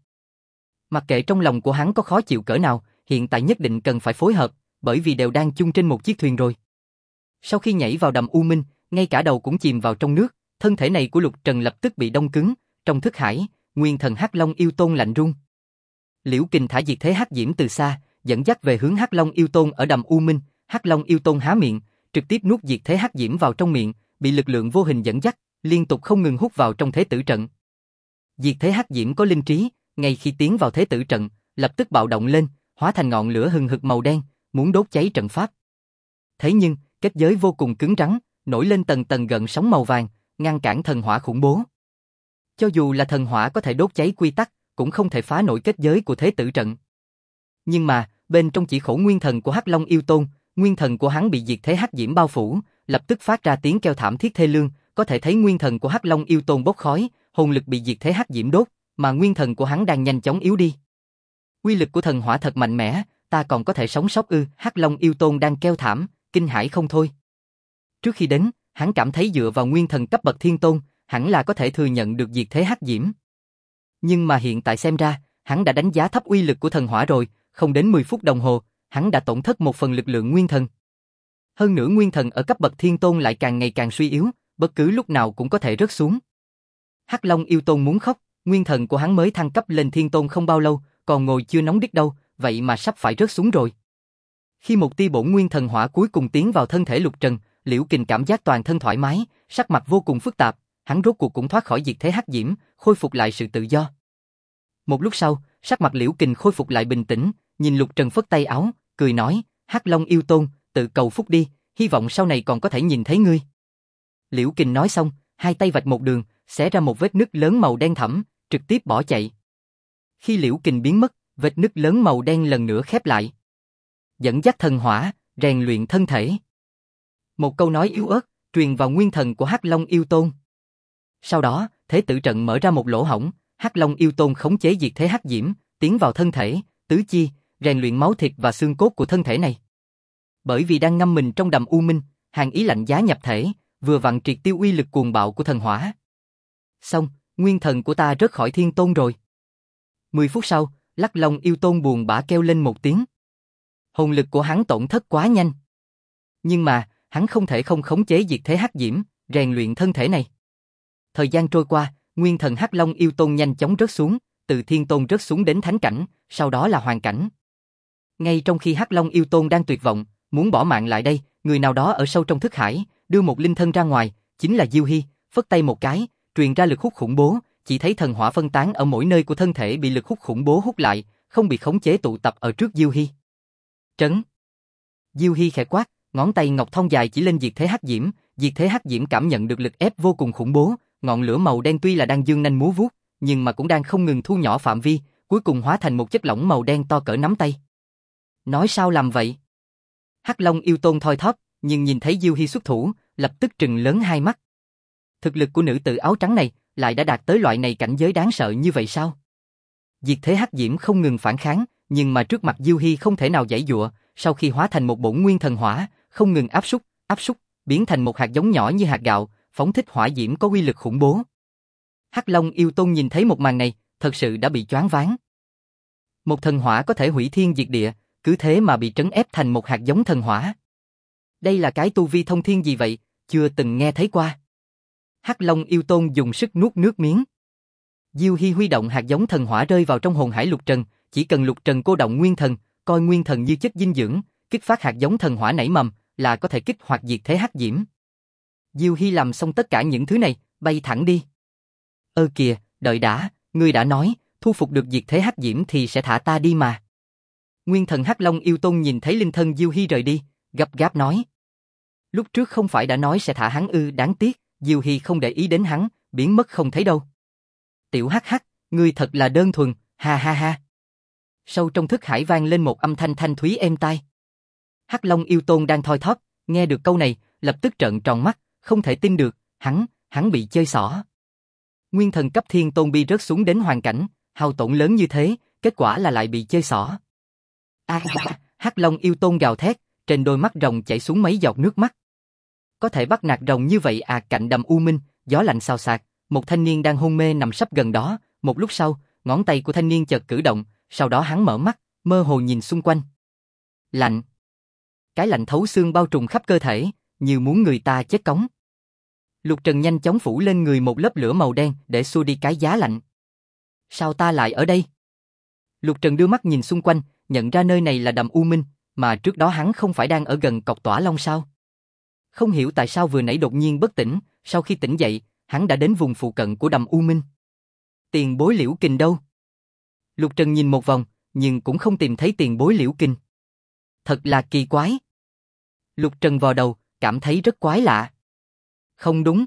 Mặc kệ trong lòng của hắn có khó chịu cỡ nào, hiện tại nhất định cần phải phối hợp, bởi vì đều đang chung trên một chiếc thuyền rồi. Sau khi nhảy vào đầm U Minh, ngay cả đầu cũng chìm vào trong nước, thân thể này của Lục Trần lập tức bị đông cứng, trong thức hải, nguyên thần Hắc Long yêu tôn lạnh run. Liễu Kình thả diệt thế hắc diễm từ xa, dẫn dắt về hướng Hắc Long yêu tôn ở đầm U Minh, Hắc Long yêu tôn há miệng, trực tiếp nuốt diệt thế hắc diễm vào trong miệng, bị lực lượng vô hình dẫn dắt, liên tục không ngừng hút vào trong thế tử trận. Diệt thế hắc diễm có linh trí, ngay khi tiến vào thế tử trận, lập tức bạo động lên, hóa thành ngọn lửa hừng hực màu đen, muốn đốt cháy trận pháp. Thế nhưng, kết giới vô cùng cứng rắn, nổi lên tầng tầng gợn sóng màu vàng, ngăn cản thần hỏa khủng bố. Cho dù là thần hỏa có thể đốt cháy quy tắc, cũng không thể phá nổi kết giới của thế tử trận. Nhưng mà, bên trong chỉ khổ nguyên thần của Hắc Long yêu tôn, nguyên thần của hắn bị diệt thế hắc diễm bao phủ, lập tức phát ra tiếng kêu thảm thiết thê lương, có thể thấy nguyên thần của Hắc Long yêu tôn bốc khói, hồn lực bị diệt thế hắc diễm đốt, mà nguyên thần của hắn đang nhanh chóng yếu đi. Uy lực của thần hỏa thật mạnh mẽ, ta còn có thể sống sót ư? Hắc Long yêu tôn đang kêu thảm, kinh hãi không thôi. Trước khi đến, hắn cảm thấy dựa vào nguyên thần cấp bậc thiên tôn, hẳn là có thể thừa nhận được diệt thế hắc diễm. Nhưng mà hiện tại xem ra, hắn đã đánh giá thấp uy lực của thần hỏa rồi, không đến 10 phút đồng hồ, hắn đã tổn thất một phần lực lượng nguyên thần. Hơn nữa nguyên thần ở cấp bậc thiên tôn lại càng ngày càng suy yếu, bất cứ lúc nào cũng có thể rớt xuống. Hắc Long yêu tôn muốn khóc, nguyên thần của hắn mới thăng cấp lên thiên tôn không bao lâu, còn ngồi chưa nóng đít đâu, vậy mà sắp phải rớt xuống rồi. Khi một tia bổn nguyên thần hỏa cuối cùng tiến vào thân thể Lục Trần, Liễu Kình cảm giác toàn thân thoải mái, sắc mặt vô cùng phức tạp, hắn rốt cuộc cũng thoát khỏi diệt thế hắc diễm, khôi phục lại sự tự do. Một lúc sau, sắc mặt Liễu Kình khôi phục lại bình tĩnh, nhìn Lục Trần phất tay áo, cười nói, Hắc Long yêu tôn, tự cầu phúc đi, hy vọng sau này còn có thể nhìn thấy ngươi. Liễu Kình nói xong, hai tay vạch một đường, xé ra một vết nứt lớn màu đen thẫm, trực tiếp bỏ chạy. Khi Liễu Kình biến mất, vết nứt lớn màu đen lần nữa khép lại. Dẫn dắt thần hỏa, rèn luyện thân thể. Một câu nói yếu ớt, truyền vào nguyên thần của Hắc Long yêu tôn. Sau đó, thế tử trận mở ra một lỗ hổng, Hắc Long yêu tôn khống chế diệt thế hắc diễm, tiến vào thân thể, tứ chi, rèn luyện máu thịt và xương cốt của thân thể này. Bởi vì đang ngâm mình trong đầm U Minh, hàn ý lạnh giá nhập thể, vừa vặn triệt tiêu uy lực cuồng bạo của thần hỏa. Xong, nguyên thần của ta rớt khỏi thiên tôn rồi. 10 phút sau, Hắc Long yêu tôn buồn bã kêu lên một tiếng. Hồn lực của hắn tổn thất quá nhanh. Nhưng mà, hắn không thể không khống chế diệt thế hắc diễm, rèn luyện thân thể này. Thời gian trôi qua, nguyên thần Hắc Long yêu tôn nhanh chóng rớt xuống, từ thiên tôn rớt xuống đến thánh cảnh, sau đó là hoàn cảnh. Ngay trong khi Hắc Long yêu tôn đang tuyệt vọng, muốn bỏ mạng lại đây, người nào đó ở sâu trong thức hải, đưa một linh thân ra ngoài, chính là Diêu Hy, phất tay một cái, truyền ra lực hút khủng bố, chỉ thấy thần hỏa phân tán ở mỗi nơi của thân thể bị lực hút khủng bố hút lại, không bị khống chế tụ tập ở trước Diêu Hy. Trấn. Diêu Hy khẽ quát, ngón tay ngọc thon dài chỉ lên diệt thế hắc diễm cảm nhận được lực ép vô cùng khủng bố, ngọn lửa màu đen tuy là đang dương nanh múa vuốt, nhưng mà cũng đang không ngừng thu nhỏ phạm vi, cuối cùng hóa thành một chất lỏng màu đen to cỡ nắm tay. Nói sao làm vậy? Hắc Long yêu tôn thoi thóp, nhưng nhìn thấy Diêu Hy xuất thủ, lập tức trừng lớn hai mắt. Thực lực của nữ tử áo trắng này lại đã đạt tới loại này cảnh giới đáng sợ như vậy sao? Diệt thế hắc diễm không ngừng phản kháng, nhưng mà trước mặt Diêu Hy không thể nào giãy giụa, sau khi hóa thành một bổn nguyên thần hỏa, không ngừng áp súc, biến thành một hạt giống nhỏ như hạt gạo, phóng thích hỏa diễm có uy lực khủng bố. Hắc Long yêu tôn nhìn thấy một màn này, thật sự đã bị choáng váng. Một thần hỏa có thể hủy thiên diệt địa, cứ thế mà bị trấn ép thành một hạt giống thần hỏa. Đây là cái tu vi thông thiên gì vậy, chưa từng nghe thấy qua. Hắc Long yêu tôn dùng sức nuốt nước miếng. Diêu Hy huy động hạt giống thần hỏa rơi vào trong hồn hải Lục Trần, chỉ cần Lục Trần cô động nguyên thần, coi nguyên thần như chất dinh dưỡng, kích phát hạt giống thần hỏa nảy mầm, là có thể kích hoạt diệt thế hắc diễm. Diêu Hy làm xong tất cả những thứ này, bay thẳng đi. Ơ kìa, đợi đã, ngươi đã nói, thu phục được diệt thế hắc diễm thì sẽ thả ta đi mà. Nguyên thần Hắc Long yêu tôn nhìn thấy linh thân Diêu Hy rời đi, gấp gáp nói. Lúc trước không phải đã nói sẽ thả hắn ư, đáng tiếc, Diêu Hy không để ý đến hắn, biến mất không thấy đâu. Tiểu Hắc Hắc, ngươi thật là đơn thuần, ha ha ha. Sâu trong thức hải vang lên một âm thanh thanh thúy êm tai. Hắc Long yêu tôn đang thoi thóp, nghe được câu này, lập tức trợn tròn mắt, không thể tin được, hắn bị chơi xỏ. Nguyên thần cấp thiên tôn bi rớt xuống đến hoàn cảnh, hao tổn lớn như thế, kết quả là lại bị chơi xỏ. Hắc Long yêu tôn gào thét, trên đôi mắt rồng chảy xuống mấy giọt nước mắt. Có thể bắt nạt rồng như vậy à? Cạnh đầm u minh, gió lạnh xào xạc, một thanh niên đang hôn mê nằm sấp gần đó, một lúc sau, ngón tay của thanh niên chợt cử động, sau đó hắn mở mắt, mơ hồ nhìn xung quanh. Lạnh. Cái lạnh thấu xương bao trùm khắp cơ thể, như muốn người ta chết cóng. Lục Trần nhanh chóng phủ lên người một lớp lửa màu đen để xua đi cái giá lạnh. Sao ta lại ở đây? Lục Trần đưa mắt nhìn xung quanh, nhận ra nơi này là đầm U Minh, mà trước đó hắn không phải đang ở gần cọc Tỏa Long sao? Không hiểu tại sao vừa nãy đột nhiên bất tỉnh, sau khi tỉnh dậy, hắn đã đến vùng phụ cận của đầm U Minh. Tiền bối Liễu Kình đâu? Lục Trần nhìn một vòng, nhưng cũng không tìm thấy tiền bối Liễu Kình. Thật là kỳ quái. Lục Trần vò đầu, cảm thấy rất quái lạ. Không đúng.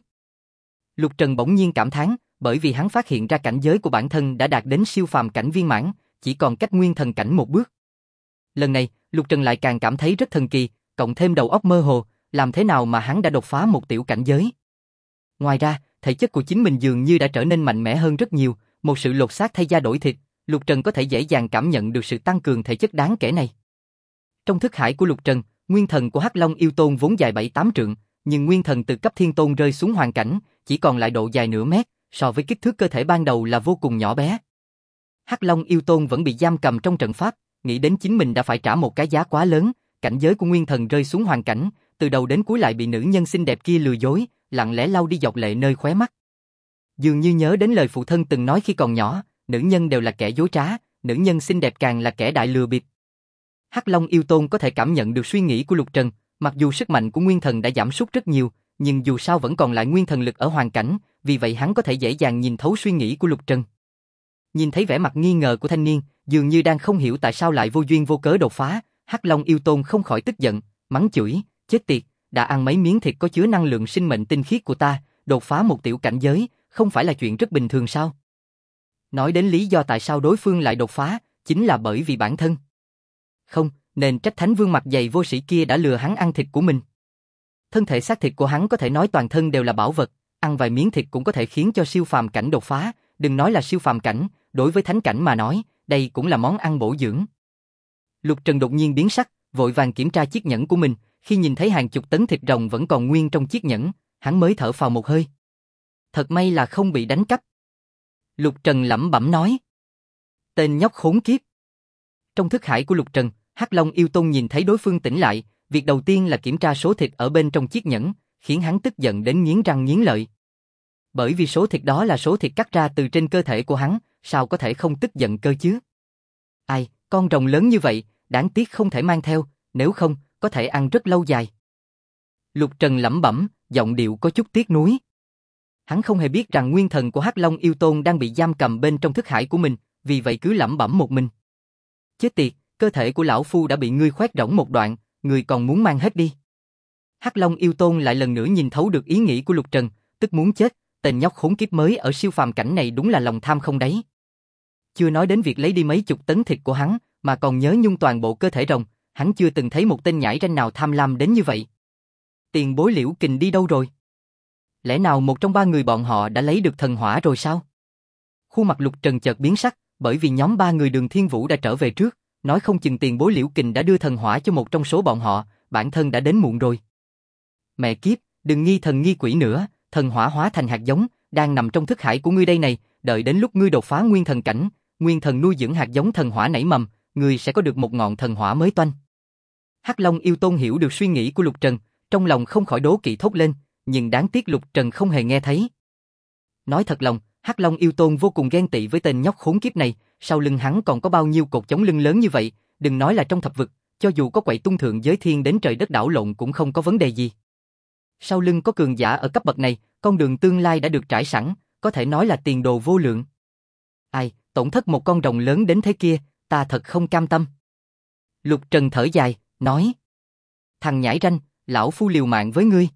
Lục Trần bỗng nhiên cảm thán, bởi vì hắn phát hiện ra cảnh giới của bản thân đã đạt đến siêu phàm cảnh viên mãn, chỉ còn cách nguyên thần cảnh một bước. Lần này, Lục Trần lại càng cảm thấy rất thần kỳ, cộng thêm đầu óc mơ hồ, làm thế nào mà hắn đã đột phá một tiểu cảnh giới. Ngoài ra, thể chất của chính mình dường như đã trở nên mạnh mẽ hơn rất nhiều, một sự lột xác thay da đổi thịt, Lục Trần có thể dễ dàng cảm nhận được sự tăng cường thể chất đáng kể này. Trong thức hải của Lục Trần, nguyên thần của Hắc Long yêu tôn vốn dài 7-8 trượng, nhưng nguyên thần từ cấp thiên tôn rơi xuống hoàn cảnh, chỉ còn lại độ dài nửa mét, so với kích thước cơ thể ban đầu là vô cùng nhỏ bé. Hắc Long yêu tôn vẫn bị giam cầm trong trận pháp, nghĩ đến chính mình đã phải trả một cái giá quá lớn, cảnh giới của nguyên thần rơi xuống hoàn cảnh, từ đầu đến cuối lại bị nữ nhân xinh đẹp kia lừa dối, lặng lẽ lau đi giọt lệ nơi khóe mắt. Dường như nhớ đến lời phụ thân từng nói khi còn nhỏ, nữ nhân đều là kẻ dối trá, nữ nhân xinh đẹp càng là kẻ đại lừa bịp. Hắc Long yêu tôn có thể cảm nhận được suy nghĩ của Lục Trần, mặc dù sức mạnh của nguyên thần đã giảm sút rất nhiều, nhưng dù sao vẫn còn lại nguyên thần lực ở hoàn cảnh, vì vậy hắn có thể dễ dàng nhìn thấu suy nghĩ của Lục Trần. Nhìn thấy vẻ mặt nghi ngờ của thanh niên, dường như đang không hiểu tại sao lại vô duyên vô cớ đột phá, Hắc Long yêu tôn không khỏi tức giận, mắng chửi, chết tiệt, đã ăn mấy miếng thịt có chứa năng lượng sinh mệnh tinh khiết của ta, đột phá một tiểu cảnh giới, không phải là chuyện rất bình thường sao? Nói đến lý do tại sao đối phương lại đột phá, chính là bởi vì bản thân. Không, nên trách Thánh Vương mặt dày vô sĩ kia đã lừa hắn ăn thịt của mình. Thân thể xác thịt của hắn có thể nói toàn thân đều là bảo vật, ăn vài miếng thịt cũng có thể khiến cho siêu phàm cảnh đột phá, đừng nói là siêu phàm cảnh, đối với thánh cảnh mà nói, đây cũng là món ăn bổ dưỡng. Lục Trần đột nhiên biến sắc, vội vàng kiểm tra chiếc nhẫn của mình, khi nhìn thấy hàng chục tấn thịt rồng vẫn còn nguyên trong chiếc nhẫn, hắn mới thở phào một hơi. Thật may là không bị đánh cắp. Lục Trần lẩm bẩm nói. Tên nhóc khốn kiếp. Trong thức hải của Lục Trần, Hắc Long yêu tôn nhìn thấy đối phương tỉnh lại, việc đầu tiên là kiểm tra số thịt ở bên trong chiếc nhẫn, khiến hắn tức giận đến nghiến răng nghiến lợi. Bởi vì số thịt đó là số thịt cắt ra từ trên cơ thể của hắn, sao có thể không tức giận cơ chứ? Ai, con rồng lớn như vậy, đáng tiếc không thể mang theo, nếu không, có thể ăn rất lâu dài. Lục Trần lẩm bẩm, giọng điệu có chút tiếc nuối. Hắn không hề biết rằng nguyên thần của Hắc Long yêu tôn đang bị giam cầm bên trong thức hải của mình, vì vậy cứ lẩm bẩm một mình. Chết tiệt, cơ thể của lão phu đã bị ngươi khoét rỗng một đoạn, ngươi còn muốn mang hết đi. Hắc Long yêu tôn lại lần nữa nhìn thấu được ý nghĩ của Lục Trần, tức muốn chết, tên nhóc khốn kiếp mới ở siêu phàm cảnh này đúng là lòng tham không đáy. Chưa nói đến việc lấy đi mấy chục tấn thịt của hắn, mà còn nhớ nhung toàn bộ cơ thể rồng, hắn chưa từng thấy một tên nhãi ranh nào tham lam đến như vậy. Tiền bối Liễu Kình đi đâu rồi? Lẽ nào một trong ba người bọn họ đã lấy được thần hỏa rồi sao? Khuôn mặt Lục Trần chợt biến sắc, bởi vì nhóm ba người Đường Thiên Vũ đã trở về trước, nói không chừng tiền bối Liễu Kình đã đưa thần hỏa cho một trong số bọn họ, bản thân đã đến muộn rồi. Mẹ kiếp, đừng nghi thần nghi quỷ nữa, thần hỏa hóa thành hạt giống, đang nằm trong thức hải của ngươi đây này, đợi đến lúc ngươi đột phá nguyên thần cảnh, nguyên thần nuôi dưỡng hạt giống thần hỏa nảy mầm, người sẽ có được một ngọn thần hỏa mới toanh. Hắc Long yêu tôn hiểu được suy nghĩ của Lục Trần, trong lòng không khỏi đố kỵ thốt lên, nhưng đáng tiếc Lục Trần không hề nghe thấy. Nói thật lòng, Hắc Long yêu tôn vô cùng ghen tị với tên nhóc khốn kiếp này, sau lưng hắn còn có bao nhiêu cột chống lưng lớn như vậy, đừng nói là trong thập vực, cho dù có quậy tung thượng giới thiên đến trời đất đảo lộn cũng không có vấn đề gì. Sau lưng có cường giả ở cấp bậc này, con đường tương lai đã được trải sẵn, có thể nói là tiền đồ vô lượng. Ai, tổn thất một con rồng lớn đến thế kia, ta thật không cam tâm. Lục Trần thở dài, nói. Thằng nhãi ranh, lão phu liều mạng với ngươi.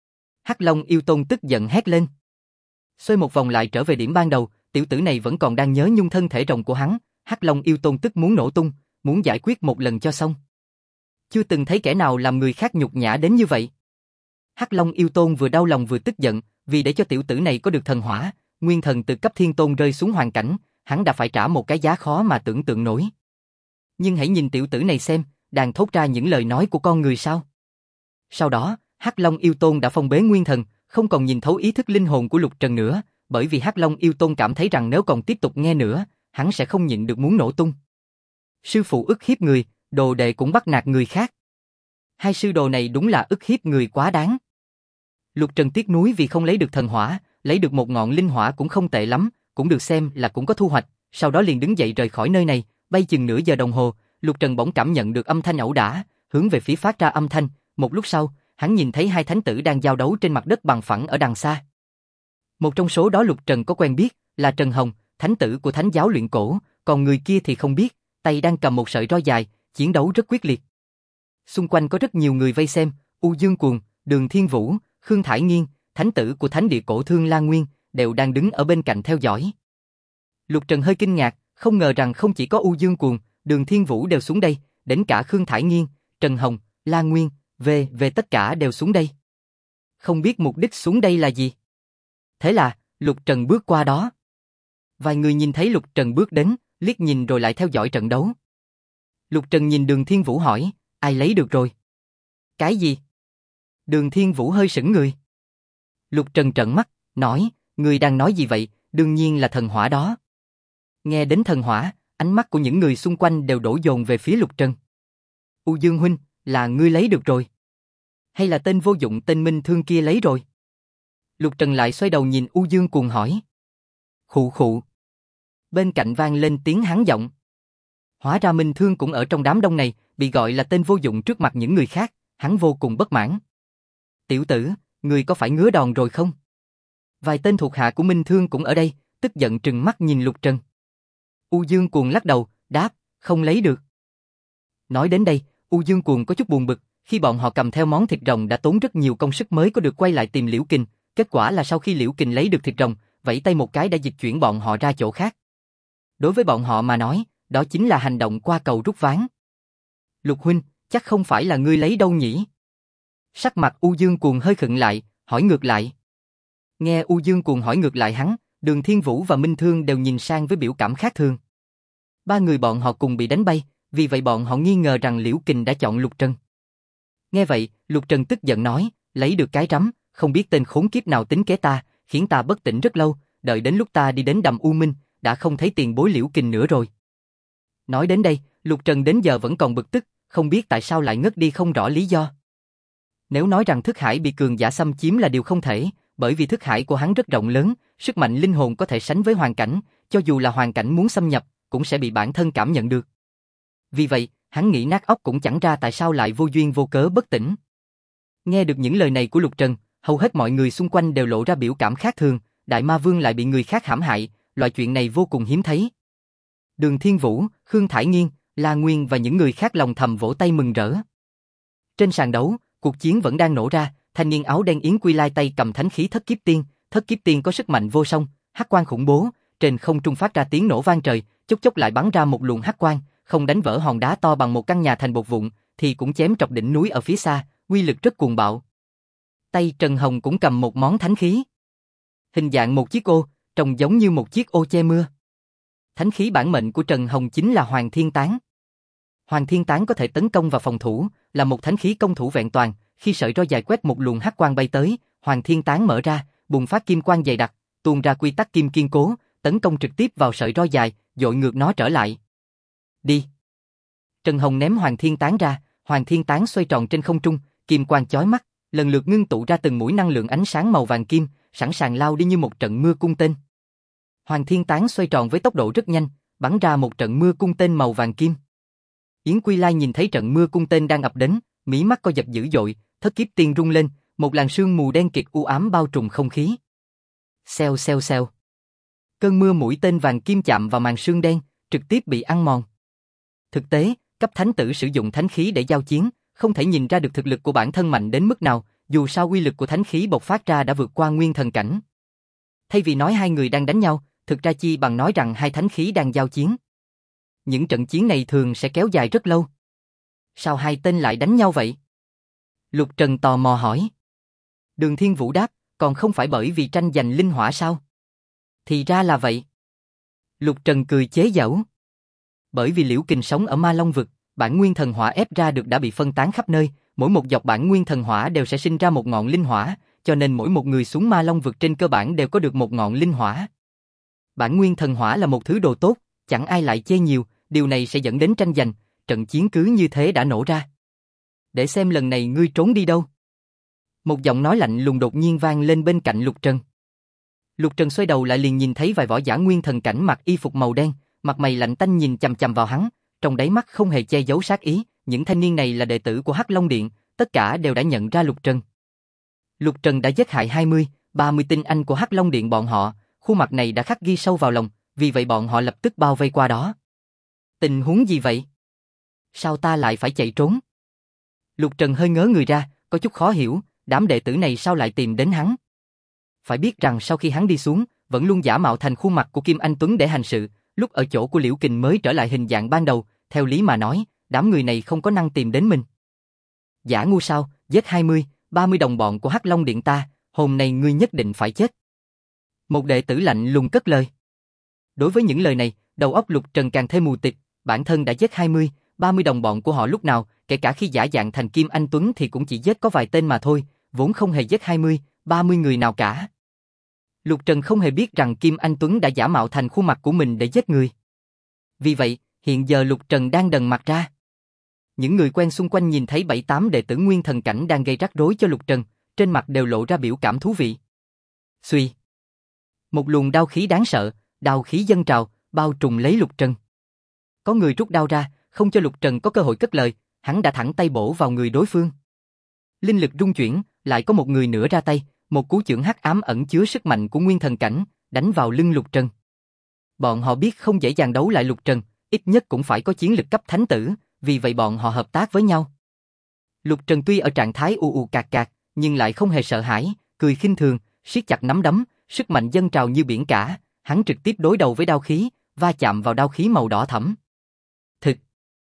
Hắc Long yêu tôn tức giận hét lên. Xoay một vòng lại trở về điểm ban đầu, tiểu tử này vẫn còn đang nhớ nhung thân thể rồng của hắn, Hắc Long yêu tôn tức muốn nổ tung, muốn giải quyết một lần cho xong. Chưa từng thấy kẻ nào làm người khác nhục nhã đến như vậy. Hắc Long yêu tôn vừa đau lòng vừa tức giận, vì để cho tiểu tử này có được thần hỏa, nguyên thần từ cấp thiên tôn rơi xuống hoàn cảnh, hắn đã phải trả một cái giá khó mà tưởng tượng nổi. Nhưng hãy nhìn tiểu tử này xem, đang thốt ra những lời nói của con người sao. Sau đó, Hắc Long yêu tôn đã phong bế nguyên thần, không còn nhìn thấu ý thức linh hồn của Lục Trần nữa, bởi vì Hắc Long yêu tôn cảm thấy rằng nếu còn tiếp tục nghe nữa, hắn sẽ không nhịn được muốn nổ tung. Sư phụ ức hiếp người, đồ đệ cũng bắt nạt người khác. Hai sư đồ này đúng là ức hiếp người quá đáng. Lục Trần tiếc nuối vì không lấy được thần hỏa, lấy được một ngọn linh hỏa cũng không tệ lắm, cũng được xem là cũng có thu hoạch, sau đó liền đứng dậy rời khỏi nơi này, bay chừng nửa giờ đồng hồ, Lục Trần bỗng cảm nhận được âm thanh ẩu đả, hướng về phía phát ra âm thanh, một lúc sau, hắn nhìn thấy hai thánh tử đang giao đấu trên mặt đất bằng phẳng ở đằng xa. Một trong số đó Lục Trần có quen biết, là Trần Hồng, thánh tử của thánh giáo luyện cổ, còn người kia thì không biết, tay đang cầm một sợi roi dài, chiến đấu rất quyết liệt. Xung quanh có rất nhiều người vây xem, U Dương Cuồng, Đường Thiên Vũ, Khương Thải Nghiên, thánh tử của thánh địa cổ Thương Lan Nguyên, đều đang đứng ở bên cạnh theo dõi. Lục Trần hơi kinh ngạc, không ngờ rằng không chỉ có U Dương Cuồng, Đường Thiên Vũ đều xuống đây, đến cả Khương Thải Nghiên, Trần Hồng, Lan Nguyên, về tất cả đều xuống đây. Không biết mục đích xuống đây là gì. Thế là, Lục Trần bước qua đó. Vài người nhìn thấy Lục Trần bước đến, liếc nhìn rồi lại theo dõi trận đấu. Lục Trần nhìn Đường Thiên Vũ hỏi, ai lấy được rồi? Cái gì? Đường Thiên Vũ hơi sững người. Lục Trần trợn mắt, nói, người đang nói gì vậy, đương nhiên là thần hỏa đó. Nghe đến thần hỏa, ánh mắt của những người xung quanh đều đổ dồn về phía Lục Trần. U Dương huynh, là ngươi lấy được rồi? Hay là tên vô dụng tên Minh Thương kia lấy rồi? Lục Trần lại xoay đầu nhìn U Dương Cuồng hỏi. Khụ khụ. Bên cạnh vang lên tiếng hắn giọng. Hóa ra Minh Thương cũng ở trong đám đông này, bị gọi là tên vô dụng trước mặt những người khác, hắn vô cùng bất mãn. Tiểu tử, ngươi có phải ngứa đòn rồi không? Vài tên thuộc hạ của Minh Thương cũng ở đây, tức giận trừng mắt nhìn Lục Trần. U Dương Cuồng lắc đầu, đáp, không lấy được. Nói đến đây, U Dương Cuồng có chút buồn bực, khi bọn họ cầm theo món thịt rồng đã tốn rất nhiều công sức mới có được quay lại tìm Liễu Kình, kết quả là sau khi Liễu Kình lấy được thịt rồng, vẫy tay một cái đã dịch chuyển bọn họ ra chỗ khác. Đối với bọn họ mà nói, đó chính là hành động qua cầu rút ván. Lục huynh, chắc không phải là ngươi lấy đâu nhỉ? Sắc mặt U Dương Cuồng hơi khựng lại, hỏi ngược lại. Nghe U Dương Cuồng hỏi ngược lại hắn, Đường Thiên Vũ và Minh Thương đều nhìn sang với biểu cảm khác thường. Ba người bọn họ cùng bị đánh bay, vì vậy bọn họ nghi ngờ rằng Liễu Kình đã chọn Lục Trần. Nghe vậy, Lục Trần tức giận nói, lấy được cái rắm, không biết tên khốn kiếp nào tính kế ta, khiến ta bất tỉnh rất lâu, đợi đến lúc ta đi đến Đầm U Minh, đã không thấy tiền bối Liễu Kình nữa rồi. Nói đến đây, Lục Trần đến giờ vẫn còn bực tức, không biết tại sao lại ngất đi không rõ lý do. Nếu nói rằng thức hải bị cường giả xâm chiếm là điều không thể, bởi vì thức hải của hắn rất rộng lớn, sức mạnh linh hồn có thể sánh với hoàn cảnh, cho dù là hoàn cảnh muốn xâm nhập, cũng sẽ bị bản thân cảm nhận được. Vì vậy, hắn nghĩ nát óc cũng chẳng ra tại sao lại vô duyên vô cớ bất tỉnh. Nghe được những lời này của Lục Trần, hầu hết mọi người xung quanh đều lộ ra biểu cảm khác thường, Đại Ma Vương lại bị người khác hãm hại, loại chuyện này vô cùng hiếm thấy. Đường Thiên Vũ, Khương Thải Nghiên, La Nguyên và những người khác lòng thầm vỗ tay mừng rỡ. Trên sàn đấu, cuộc chiến vẫn đang nổ ra, thanh niên áo đen Yến Quy Lai tay cầm thánh khí Thất Kiếp Tiên có sức mạnh vô song, hắc quang khủng bố, trên không trung phát ra tiếng nổ vang trời, chốc chốc lại bắn ra một luồng hắc quang, không đánh vỡ hòn đá to bằng một căn nhà thành bột vụn, thì cũng chém trọc đỉnh núi ở phía xa, uy lực rất cuồng bạo. Tay Trần Hồng cũng cầm một món thánh khí, hình dạng một chiếc ô, trông giống như một chiếc ô che mưa. Thánh khí bản mệnh của Trần Hồng chính là Hoàng Thiên Tán. Hoàng Thiên Tán có thể tấn công và phòng thủ, là một thánh khí công thủ vẹn toàn, khi sợi roi dài quét một luồng hắc quang bay tới, Hoàng Thiên Tán mở ra, bùng phát kim quang dày đặc, tuôn ra quy tắc kim kiên cố, tấn công trực tiếp vào sợi roi dài, dội ngược nó trở lại. Đi! Trần Hồng ném Hoàng Thiên Tán ra, Hoàng Thiên Tán xoay tròn trên không trung, kim quang chói mắt, lần lượt ngưng tụ ra từng mũi năng lượng ánh sáng màu vàng kim, sẵn sàng lao đi như một trận mưa cung tên. Hoàng Thiên Tán xoay tròn với tốc độ rất nhanh, bắn ra một trận mưa cung tên màu vàng kim. Yến Quy Lai nhìn thấy trận mưa cung tên đang ập đến, mí mắt co giật dữ dội, Thất Kiếp Tiên rung lên, một làn sương mù đen kịt u ám bao trùm không khí. Xèo xèo xèo. Cơn mưa mũi tên vàng kim chạm vào màn sương đen, trực tiếp bị ăn mòn. Thực tế, cấp thánh tử sử dụng thánh khí để giao chiến, không thể nhìn ra được thực lực của bản thân mạnh đến mức nào, dù sao uy lực của thánh khí bộc phát ra đã vượt qua nguyên thần cảnh. Thay vì nói hai người đang đánh nhau, thực ra chi bằng nói rằng hai thánh khí đang giao chiến. Những trận chiến này thường sẽ kéo dài rất lâu. Sao hai tên lại đánh nhau vậy? Lục Trần tò mò hỏi. Đường Thiên Vũ đáp, còn không phải bởi vì tranh giành linh hỏa sao? Thì ra là vậy. Lục Trần cười chế giễu. Bởi vì Liễu Kình sống ở Ma Long vực, bản nguyên thần hỏa ép ra được đã bị phân tán khắp nơi, mỗi một dọc bản nguyên thần hỏa đều sẽ sinh ra một ngọn linh hỏa, cho nên mỗi một người xuống Ma Long vực trên cơ bản đều có được một ngọn linh hỏa. Bản nguyên thần hỏa là một thứ đồ tốt, chẳng ai lại chê nhiều, điều này sẽ dẫn đến tranh giành, trận chiến cứ như thế đã nổ ra. Để xem lần này ngươi trốn đi đâu. Một giọng nói lạnh lùng đột nhiên vang lên bên cạnh Lục Trần. Lục Trần xoay đầu lại liền nhìn thấy vài võ giả nguyên thần cảnh mặc y phục màu đen, mặt mày lạnh tanh nhìn chằm chằm vào hắn, trong đáy mắt không hề che giấu sát ý, những thanh niên này là đệ tử của Hắc Long Điện, tất cả đều đã nhận ra Lục Trần. Lục Trần đã giết hại 20, 30 tinh anh của Hắc Long Điện bọn họ, khuôn mặt này đã khắc ghi sâu vào lòng, vì vậy bọn họ lập tức bao vây qua đó. Tình huống gì vậy? Sao ta lại phải chạy trốn? Lục Trần hơi ngớ người ra, có chút khó hiểu, đám đệ tử này sao lại tìm đến hắn? Phải biết rằng sau khi hắn đi xuống, vẫn luôn giả mạo thành khuôn mặt của Kim Anh Tuấn để hành sự, lúc ở chỗ của Liễu Kình mới trở lại hình dạng ban đầu, theo lý mà nói, đám người này không có năng tìm đến mình. Giả ngu sao, giết 20, 30 đồng bọn của Hắc Long Điện ta, hôm nay ngươi nhất định phải chết. Một đệ tử lạnh lùng cất lời. Đối với những lời này, đầu óc Lục Trần càng thêm mù tịt, bản thân đã giết 20, 30 đồng bọn của họ lúc nào, kể cả khi giả dạng thành Kim Anh Tuấn thì cũng chỉ giết có vài tên mà thôi, vốn không hề giết 20, 30 người nào cả. Lục Trần không hề biết rằng Kim Anh Tuấn đã giả mạo thành khuôn mặt của mình để giết người. Vì vậy, hiện giờ Lục Trần đang đần mặt ra. Những người quen xung quanh nhìn thấy 7-8 đệ tử nguyên thần cảnh đang gây rắc rối cho Lục Trần, trên mặt đều lộ ra biểu cảm thú vị. Xuy. Một luồng đao khí đáng sợ, đao khí dâng trào, bao trùm lấy Lục Trần. Có người rút đao ra, không cho Lục Trần có cơ hội cất lời, hắn đã thẳng tay bổ vào người đối phương. Linh lực rung chuyển, lại có một người nữa ra tay, một cú chưởng hắc ám ẩn chứa sức mạnh của nguyên thần cảnh, đánh vào lưng Lục Trần. Bọn họ biết không dễ dàng đấu lại Lục Trần, ít nhất cũng phải có chiến lực cấp thánh tử, vì vậy bọn họ hợp tác với nhau. Lục Trần tuy ở trạng thái u u cạc cạc, nhưng lại không hề sợ hãi, cười khinh thường, siết chặt nắm đấm, sức mạnh dâng trào như biển cả, hắn trực tiếp đối đầu với đao khí, va chạm vào đao khí màu đỏ thẫm. Thực,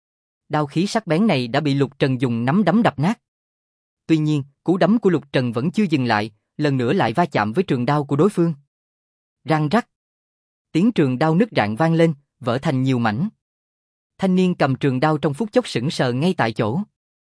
đao khí sắc bén này đã bị Lục Trần dùng nắm đấm đập nát. Tuy nhiên, cú đấm của Lục Trần vẫn chưa dừng lại, lần nữa lại va chạm với trường đao của đối phương. Răng rắc. Tiếng trường đao nứt rạn vang lên, vỡ thành nhiều mảnh. Thanh niên cầm trường đao trong phút chốc sững sờ ngay tại chỗ.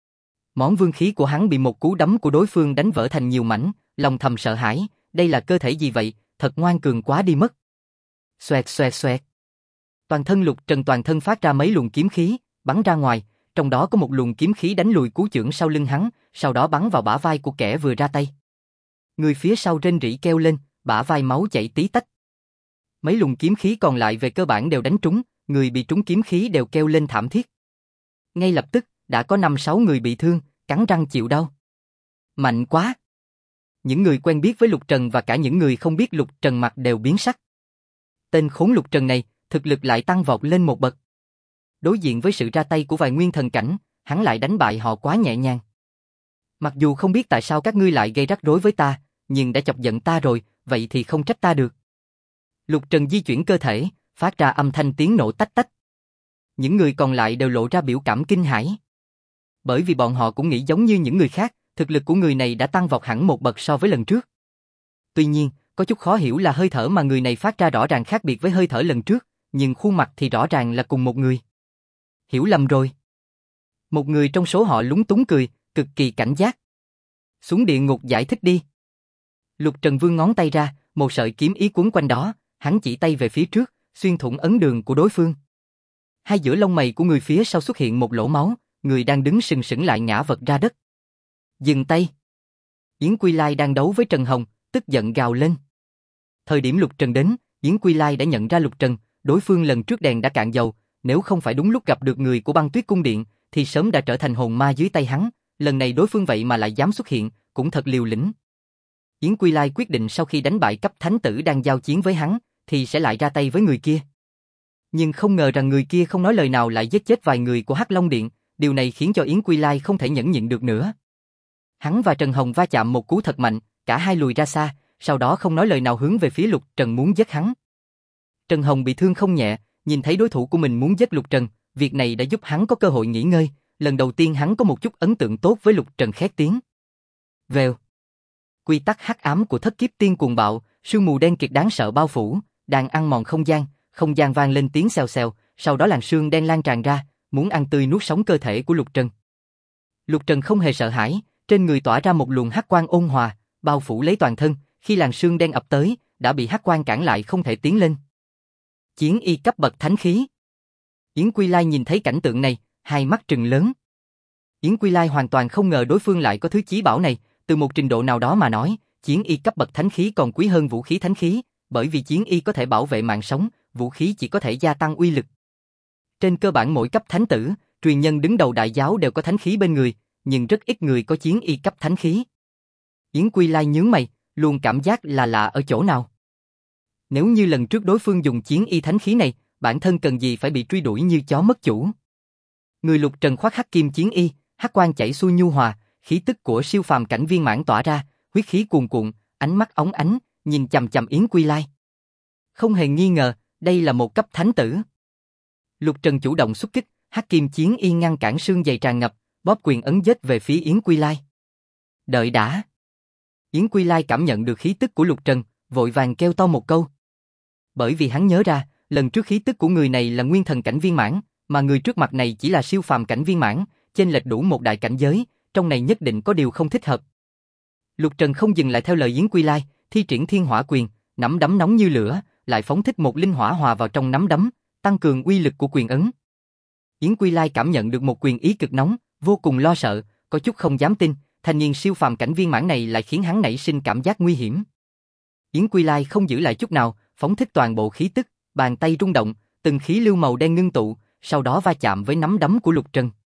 Món vương khí của hắn bị một cú đấm của đối phương đánh vỡ thành nhiều mảnh, lòng thầm sợ hãi, đây là cơ thể gì vậy, thật ngoan cường quá đi mất. Xoẹt xoẹt xoẹt. Toàn thân Lục Trần toàn thân phát ra mấy luồng kiếm khí, bắn ra ngoài, trong đó có một luồng kiếm khí đánh lùi cú chưởng sau lưng hắn, sau đó bắn vào bả vai của kẻ vừa ra tay. Người phía sau rên rỉ kêu lên, bả vai máu chảy tí tách. Mấy luồng kiếm khí còn lại về cơ bản đều đánh trúng, người bị trúng kiếm khí đều kêu lên thảm thiết. Ngay lập tức, đã có 5-6 người bị thương, cắn răng chịu đau. Mạnh quá! Những người quen biết với Lục Trần và cả những người không biết Lục Trần mặt đều biến sắc. Tên khốn Lục Trần này, thực lực lại tăng vọt lên một bậc. Đối diện với sự ra tay của vài nguyên thần cảnh, hắn lại đánh bại họ quá nhẹ nhàng. Mặc dù không biết tại sao các ngươi lại gây rắc rối với ta, nhưng đã chọc giận ta rồi, vậy thì không trách ta được. Lục Trần di chuyển cơ thể, phát ra âm thanh tiếng nổ tách tách. Những người còn lại đều lộ ra biểu cảm kinh hãi. Bởi vì bọn họ cũng nghĩ giống như những người khác, thực lực của người này đã tăng vọt hẳn một bậc so với lần trước. Tuy nhiên, có chút khó hiểu là hơi thở mà người này phát ra rõ ràng khác biệt với hơi thở lần trước, nhưng khuôn mặt thì rõ ràng là cùng một người. Hiểu lầm rồi. Một người trong số họ lúng túng cười, cực kỳ cảnh giác. Xuống địa ngục giải thích đi. Lục Trần vươn ngón tay ra, một sợi kiếm ý quấn quanh đó, Hắn chỉ tay về phía trước, xuyên thủng ấn đường của đối phương. Hai giữa lông mày của người phía sau xuất hiện một lỗ máu, người đang đứng sừng sững lại ngã vật ra đất. Dừng tay! Yến Quy Lai đang đấu với Trần Hồng, tức giận gào lên. Thời điểm Lục Trần đến, Yến Quy Lai đã nhận ra Lục Trần, đối phương lần trước đèn đã cạn dầu, nếu không phải đúng lúc gặp được người của Băng Tuyết Cung Điện, thì sớm đã trở thành hồn ma dưới tay hắn, lần này đối phương vậy mà lại dám xuất hiện, cũng thật liều lĩnh. Yến Quy Lai quyết định sau khi đánh bại cấp thánh tử đang giao chiến với hắn, thì sẽ lại ra tay với người kia. Nhưng không ngờ rằng người kia không nói lời nào lại giết chết vài người của Hắc Long Điện, điều này khiến cho Yến Quy Lai không thể nhẫn nhịn được nữa. Hắn và Trần Hồng va chạm một cú thật mạnh, cả hai lùi ra xa, sau đó không nói lời nào hướng về phía Lục Trần muốn giết hắn. Trần Hồng bị thương không nhẹ, nhìn thấy đối thủ của mình muốn giết Lục Trần, việc này đã giúp hắn có cơ hội nghỉ ngơi, lần đầu tiên hắn có một chút ấn tượng tốt với Lục Trần khét tiếng. Vèo. Quy tắc hắc ám của Thất Kiếp Tiên cuồng bạo, sương mù đen kịt đáng sợ bao phủ, đang ăn mòn không gian vang lên tiếng xèo xèo, sau đó làn sương đen lan tràn ra, muốn ăn tươi nuốt sống cơ thể của Lục Trần. Lục Trần không hề sợ hãi, trên người tỏa ra một luồng hắc quang ôn hòa, bao phủ lấy toàn thân, khi làn sương đen ập tới, đã bị hắc quang cản lại không thể tiến lên. Chiến y cấp bậc thánh khí. Yến Quy Lai nhìn thấy cảnh tượng này, hai mắt trừng lớn. Yến Quy Lai hoàn toàn không ngờ đối phương lại có thứ chí bảo này, từ một trình độ nào đó mà nói, chiến y cấp bậc thánh khí còn quý hơn vũ khí thánh khí, bởi vì chiến y có thể bảo vệ mạng sống, vũ khí chỉ có thể gia tăng uy lực. Trên cơ bản mỗi cấp thánh tử, truyền nhân đứng đầu đại giáo đều có thánh khí bên người, nhưng rất ít người có chiến y cấp thánh khí. Yến Quy Lai nhướng mày, luôn cảm giác là lạ ở chỗ nào. Nếu như lần trước đối phương dùng chiến y thánh khí này, bản thân cần gì phải bị truy đuổi như chó mất chủ. Người Lục Trần khoác hắc kim chiến y, hắc quang chảy xuôi nhu hòa, khí tức của siêu phàm cảnh viên mãn tỏa ra, huyết khí cuồn cuộn, ánh mắt óng ánh, nhìn chằm chằm Yến Quy Lai. Không hề nghi ngờ, đây là một cấp thánh tử. Lục Trần chủ động xuất kích, hắc kim chiến y ngăn cản xương dày tràn ngập, bóp quyền ấn giết về phía Yến Quy Lai. Đợi đã. Yến Quy Lai cảm nhận được khí tức của Lục Trần, vội vàng kêu to một câu. Bởi vì hắn nhớ ra, lần trước khí tức của người này là nguyên thần cảnh viên mãn, mà người trước mặt này chỉ là siêu phàm cảnh viên mãn, chênh lệch đủ một đại cảnh giới, trong này nhất định có điều không thích hợp. Lục Trần không dừng lại theo lời Yến Quy Lai, thi triển Thiên Hỏa Quyền, nắm đấm nóng như lửa, lại phóng thích một linh hỏa hòa vào trong nắm đấm, tăng cường uy lực của quyền ấn. Yến Quy Lai cảm nhận được một quyền ý cực nóng, vô cùng lo sợ, có chút không dám tin, thanh niên siêu phàm cảnh viên mãn này lại khiến hắn nảy sinh cảm giác nguy hiểm. Yến Quy Lai không giữ lại chút nào, phóng thích toàn bộ khí tức, bàn tay rung động, từng khí lưu màu đen ngưng tụ, sau đó va chạm với nắm đấm của Lục Trần.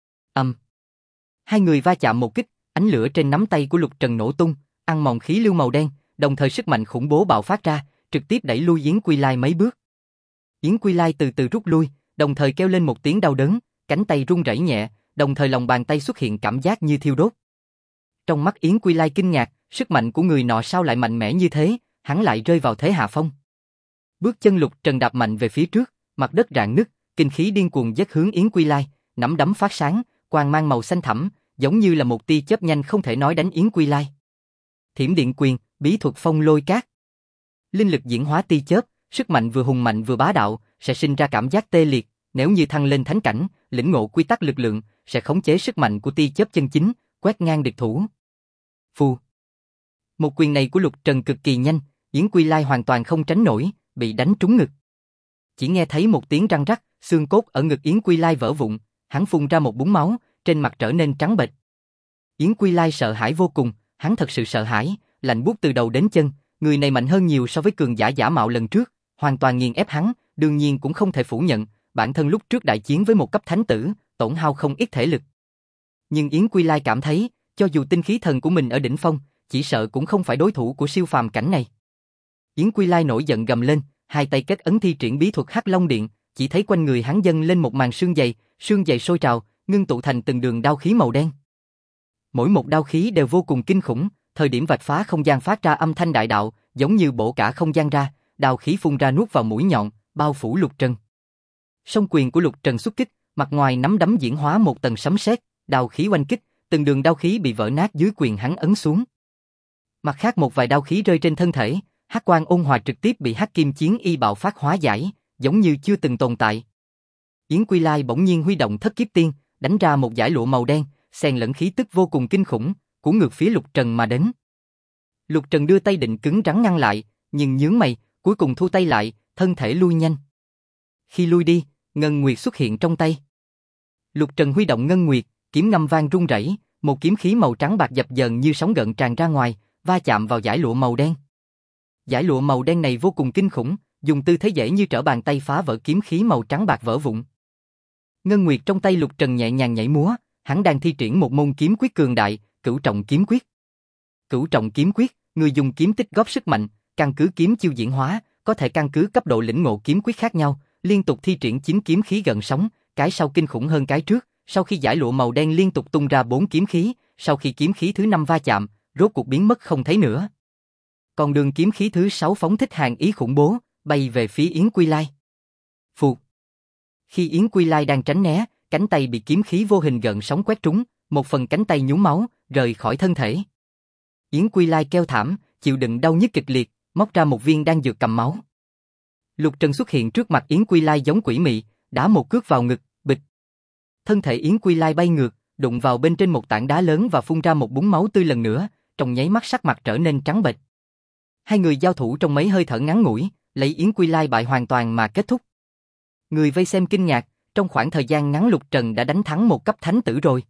Hai người va chạm một kích, ánh lửa trên nắm tay của Lục Trần nổ tung, ăn mòn khí lưu màu đen, đồng thời sức mạnh khủng bố bạo phát ra, trực tiếp đẩy lui Yến Quy Lai mấy bước. Yến Quy Lai từ từ rút lui, đồng thời kêu lên một tiếng đau đớn, cánh tay run rẩy nhẹ, đồng thời lòng bàn tay xuất hiện cảm giác như thiêu đốt. Trong mắt Yến Quy Lai kinh ngạc, sức mạnh của người nọ sao lại mạnh mẽ như thế, hắn lại rơi vào thế hạ phong. Bước chân Lục Trần đạp mạnh về phía trước, mặt đất rạn nứt, kinh khí điên cuồng dất hướng Yến Quy Lai, nắm đấm phát sáng, quang mang màu xanh thẳm, giống như là một tia chớp nhanh không thể nói đánh Yến Quy Lai. Thiểm điện quyền, bí thuật phong lôi cát. Linh lực diễn hóa tia chớp, sức mạnh vừa hùng mạnh vừa bá đạo, sẽ sinh ra cảm giác tê liệt, nếu như thăng lên thánh cảnh, lĩnh ngộ quy tắc lực lượng, sẽ khống chế sức mạnh của tia chớp chân chính, quét ngang địch thủ. Phù. Một quyền này của Lục Trần cực kỳ nhanh, Yến Quy Lai hoàn toàn không tránh nổi, bị đánh trúng ngực. Chỉ nghe thấy một tiếng răng rắc, xương cốt ở ngực Yến Quy Lai vỡ vụn, hắn phun ra một búng máu, trên mặt trở nên trắng bệch. Yến Quy Lai sợ hãi vô cùng, hắn thật sự sợ hãi, lạnh buốt từ đầu đến chân, người này mạnh hơn nhiều so với cường giả giả mạo lần trước, hoàn toàn nghiền ép hắn, đương nhiên cũng không thể phủ nhận, bản thân lúc trước đại chiến với một cấp thánh tử, tổn hao không ít thể lực. Nhưng Yến Quy Lai cảm thấy, cho dù tinh khí thần của mình ở đỉnh phong, chỉ sợ cũng không phải đối thủ của siêu phàm cảnh này. Yến Quy Lai nổi giận gầm lên, hai tay kết ấn thi triển bí thuật Hắc Long Điện, chỉ thấy quanh người hắn dâng lên một màn sương dày sôi trào, ngưng tụ thành từng đường đao khí màu đen. Mỗi một đao khí đều vô cùng kinh khủng, thời điểm vạch phá không gian phát ra âm thanh đại đạo, giống như bổ cả không gian ra, đao khí phun ra nuốt vào mũi nhọn, bao phủ Lục Trần. Song quyền của Lục Trần xuất kích, mặt ngoài nắm đấm diễn hóa một tầng sấm sét, đao khí oanh kích, từng đường đao khí bị vỡ nát dưới quyền hắn ấn xuống. Mặt khác một vài đao khí rơi trên thân thể, hắc quang ôn hòa trực tiếp bị hắc kim chiến y bạo phát hóa giải, giống như chưa từng tồn tại. Yến Quy Lai bỗng nhiên huy động Thất Kiếp Tiên, đánh ra một dải lụa màu đen, xen lẫn khí tức vô cùng kinh khủng, cuốn ngược phía Lục Trần mà đến. Lục Trần đưa tay định cứng rắn ngăn lại, nhưng nhướng mày, cuối cùng thu tay lại, thân thể lui nhanh. Khi lui đi, Ngân Nguyệt xuất hiện trong tay. Lục Trần huy động Ngân Nguyệt, kiếm ngâm vang rung rẩy, một kiếm khí màu trắng bạc dập dờn như sóng gợn tràn ra ngoài, va chạm vào dải lụa màu đen. Dải lụa màu đen này vô cùng kinh khủng, dùng tư thế dễ như trở bàn tay phá vỡ kiếm khí màu trắng bạc vỡ vụn. Ngân Nguyệt trong tay Lục Trần nhẹ nhàng nhảy múa, hắn đang thi triển một môn kiếm quyết cường đại, Cửu Trọng Kiếm Quyết. Cửu Trọng Kiếm Quyết, người dùng kiếm tích góp sức mạnh, căn cứ kiếm chiêu diễn hóa, có thể căn cứ cấp độ lĩnh ngộ kiếm quyết khác nhau, liên tục thi triển 9 kiếm khí gần sóng, cái sau kinh khủng hơn cái trước. Sau khi dải lụa màu đen liên tục tung ra 4 kiếm khí, sau khi kiếm khí thứ 5 va chạm, rốt cuộc biến mất không thấy nữa. Còn đường kiếm khí thứ 6 phóng thích hàn ý khủng bố, bay về phía Yến Quy Lai. Phụt. Khi Yến Quy Lai đang tránh né, cánh tay bị kiếm khí vô hình gợn sóng quét trúng, một phần cánh tay nhúng máu, rời khỏi thân thể. Yến Quy Lai kêu thảm, chịu đựng đau nhức kịch liệt, móc ra một viên đan dược cầm máu. Lục Trần xuất hiện trước mặt Yến Quy Lai giống quỷ mị, đá một cước vào ngực, bịch. Thân thể Yến Quy Lai bay ngược, đụng vào bên trên một tảng đá lớn và phun ra một búng máu tươi lần nữa, trong nháy mắt sắc mặt trở nên trắng bệch. Hai người giao thủ trong mấy hơi thở ngắn ngủi, lấy Yến Quy Lai bại hoàn toàn mà kết thúc. Người vây xem kinh ngạc, trong khoảng thời gian ngắn Lục Trần đã đánh thắng một cấp thánh tử rồi.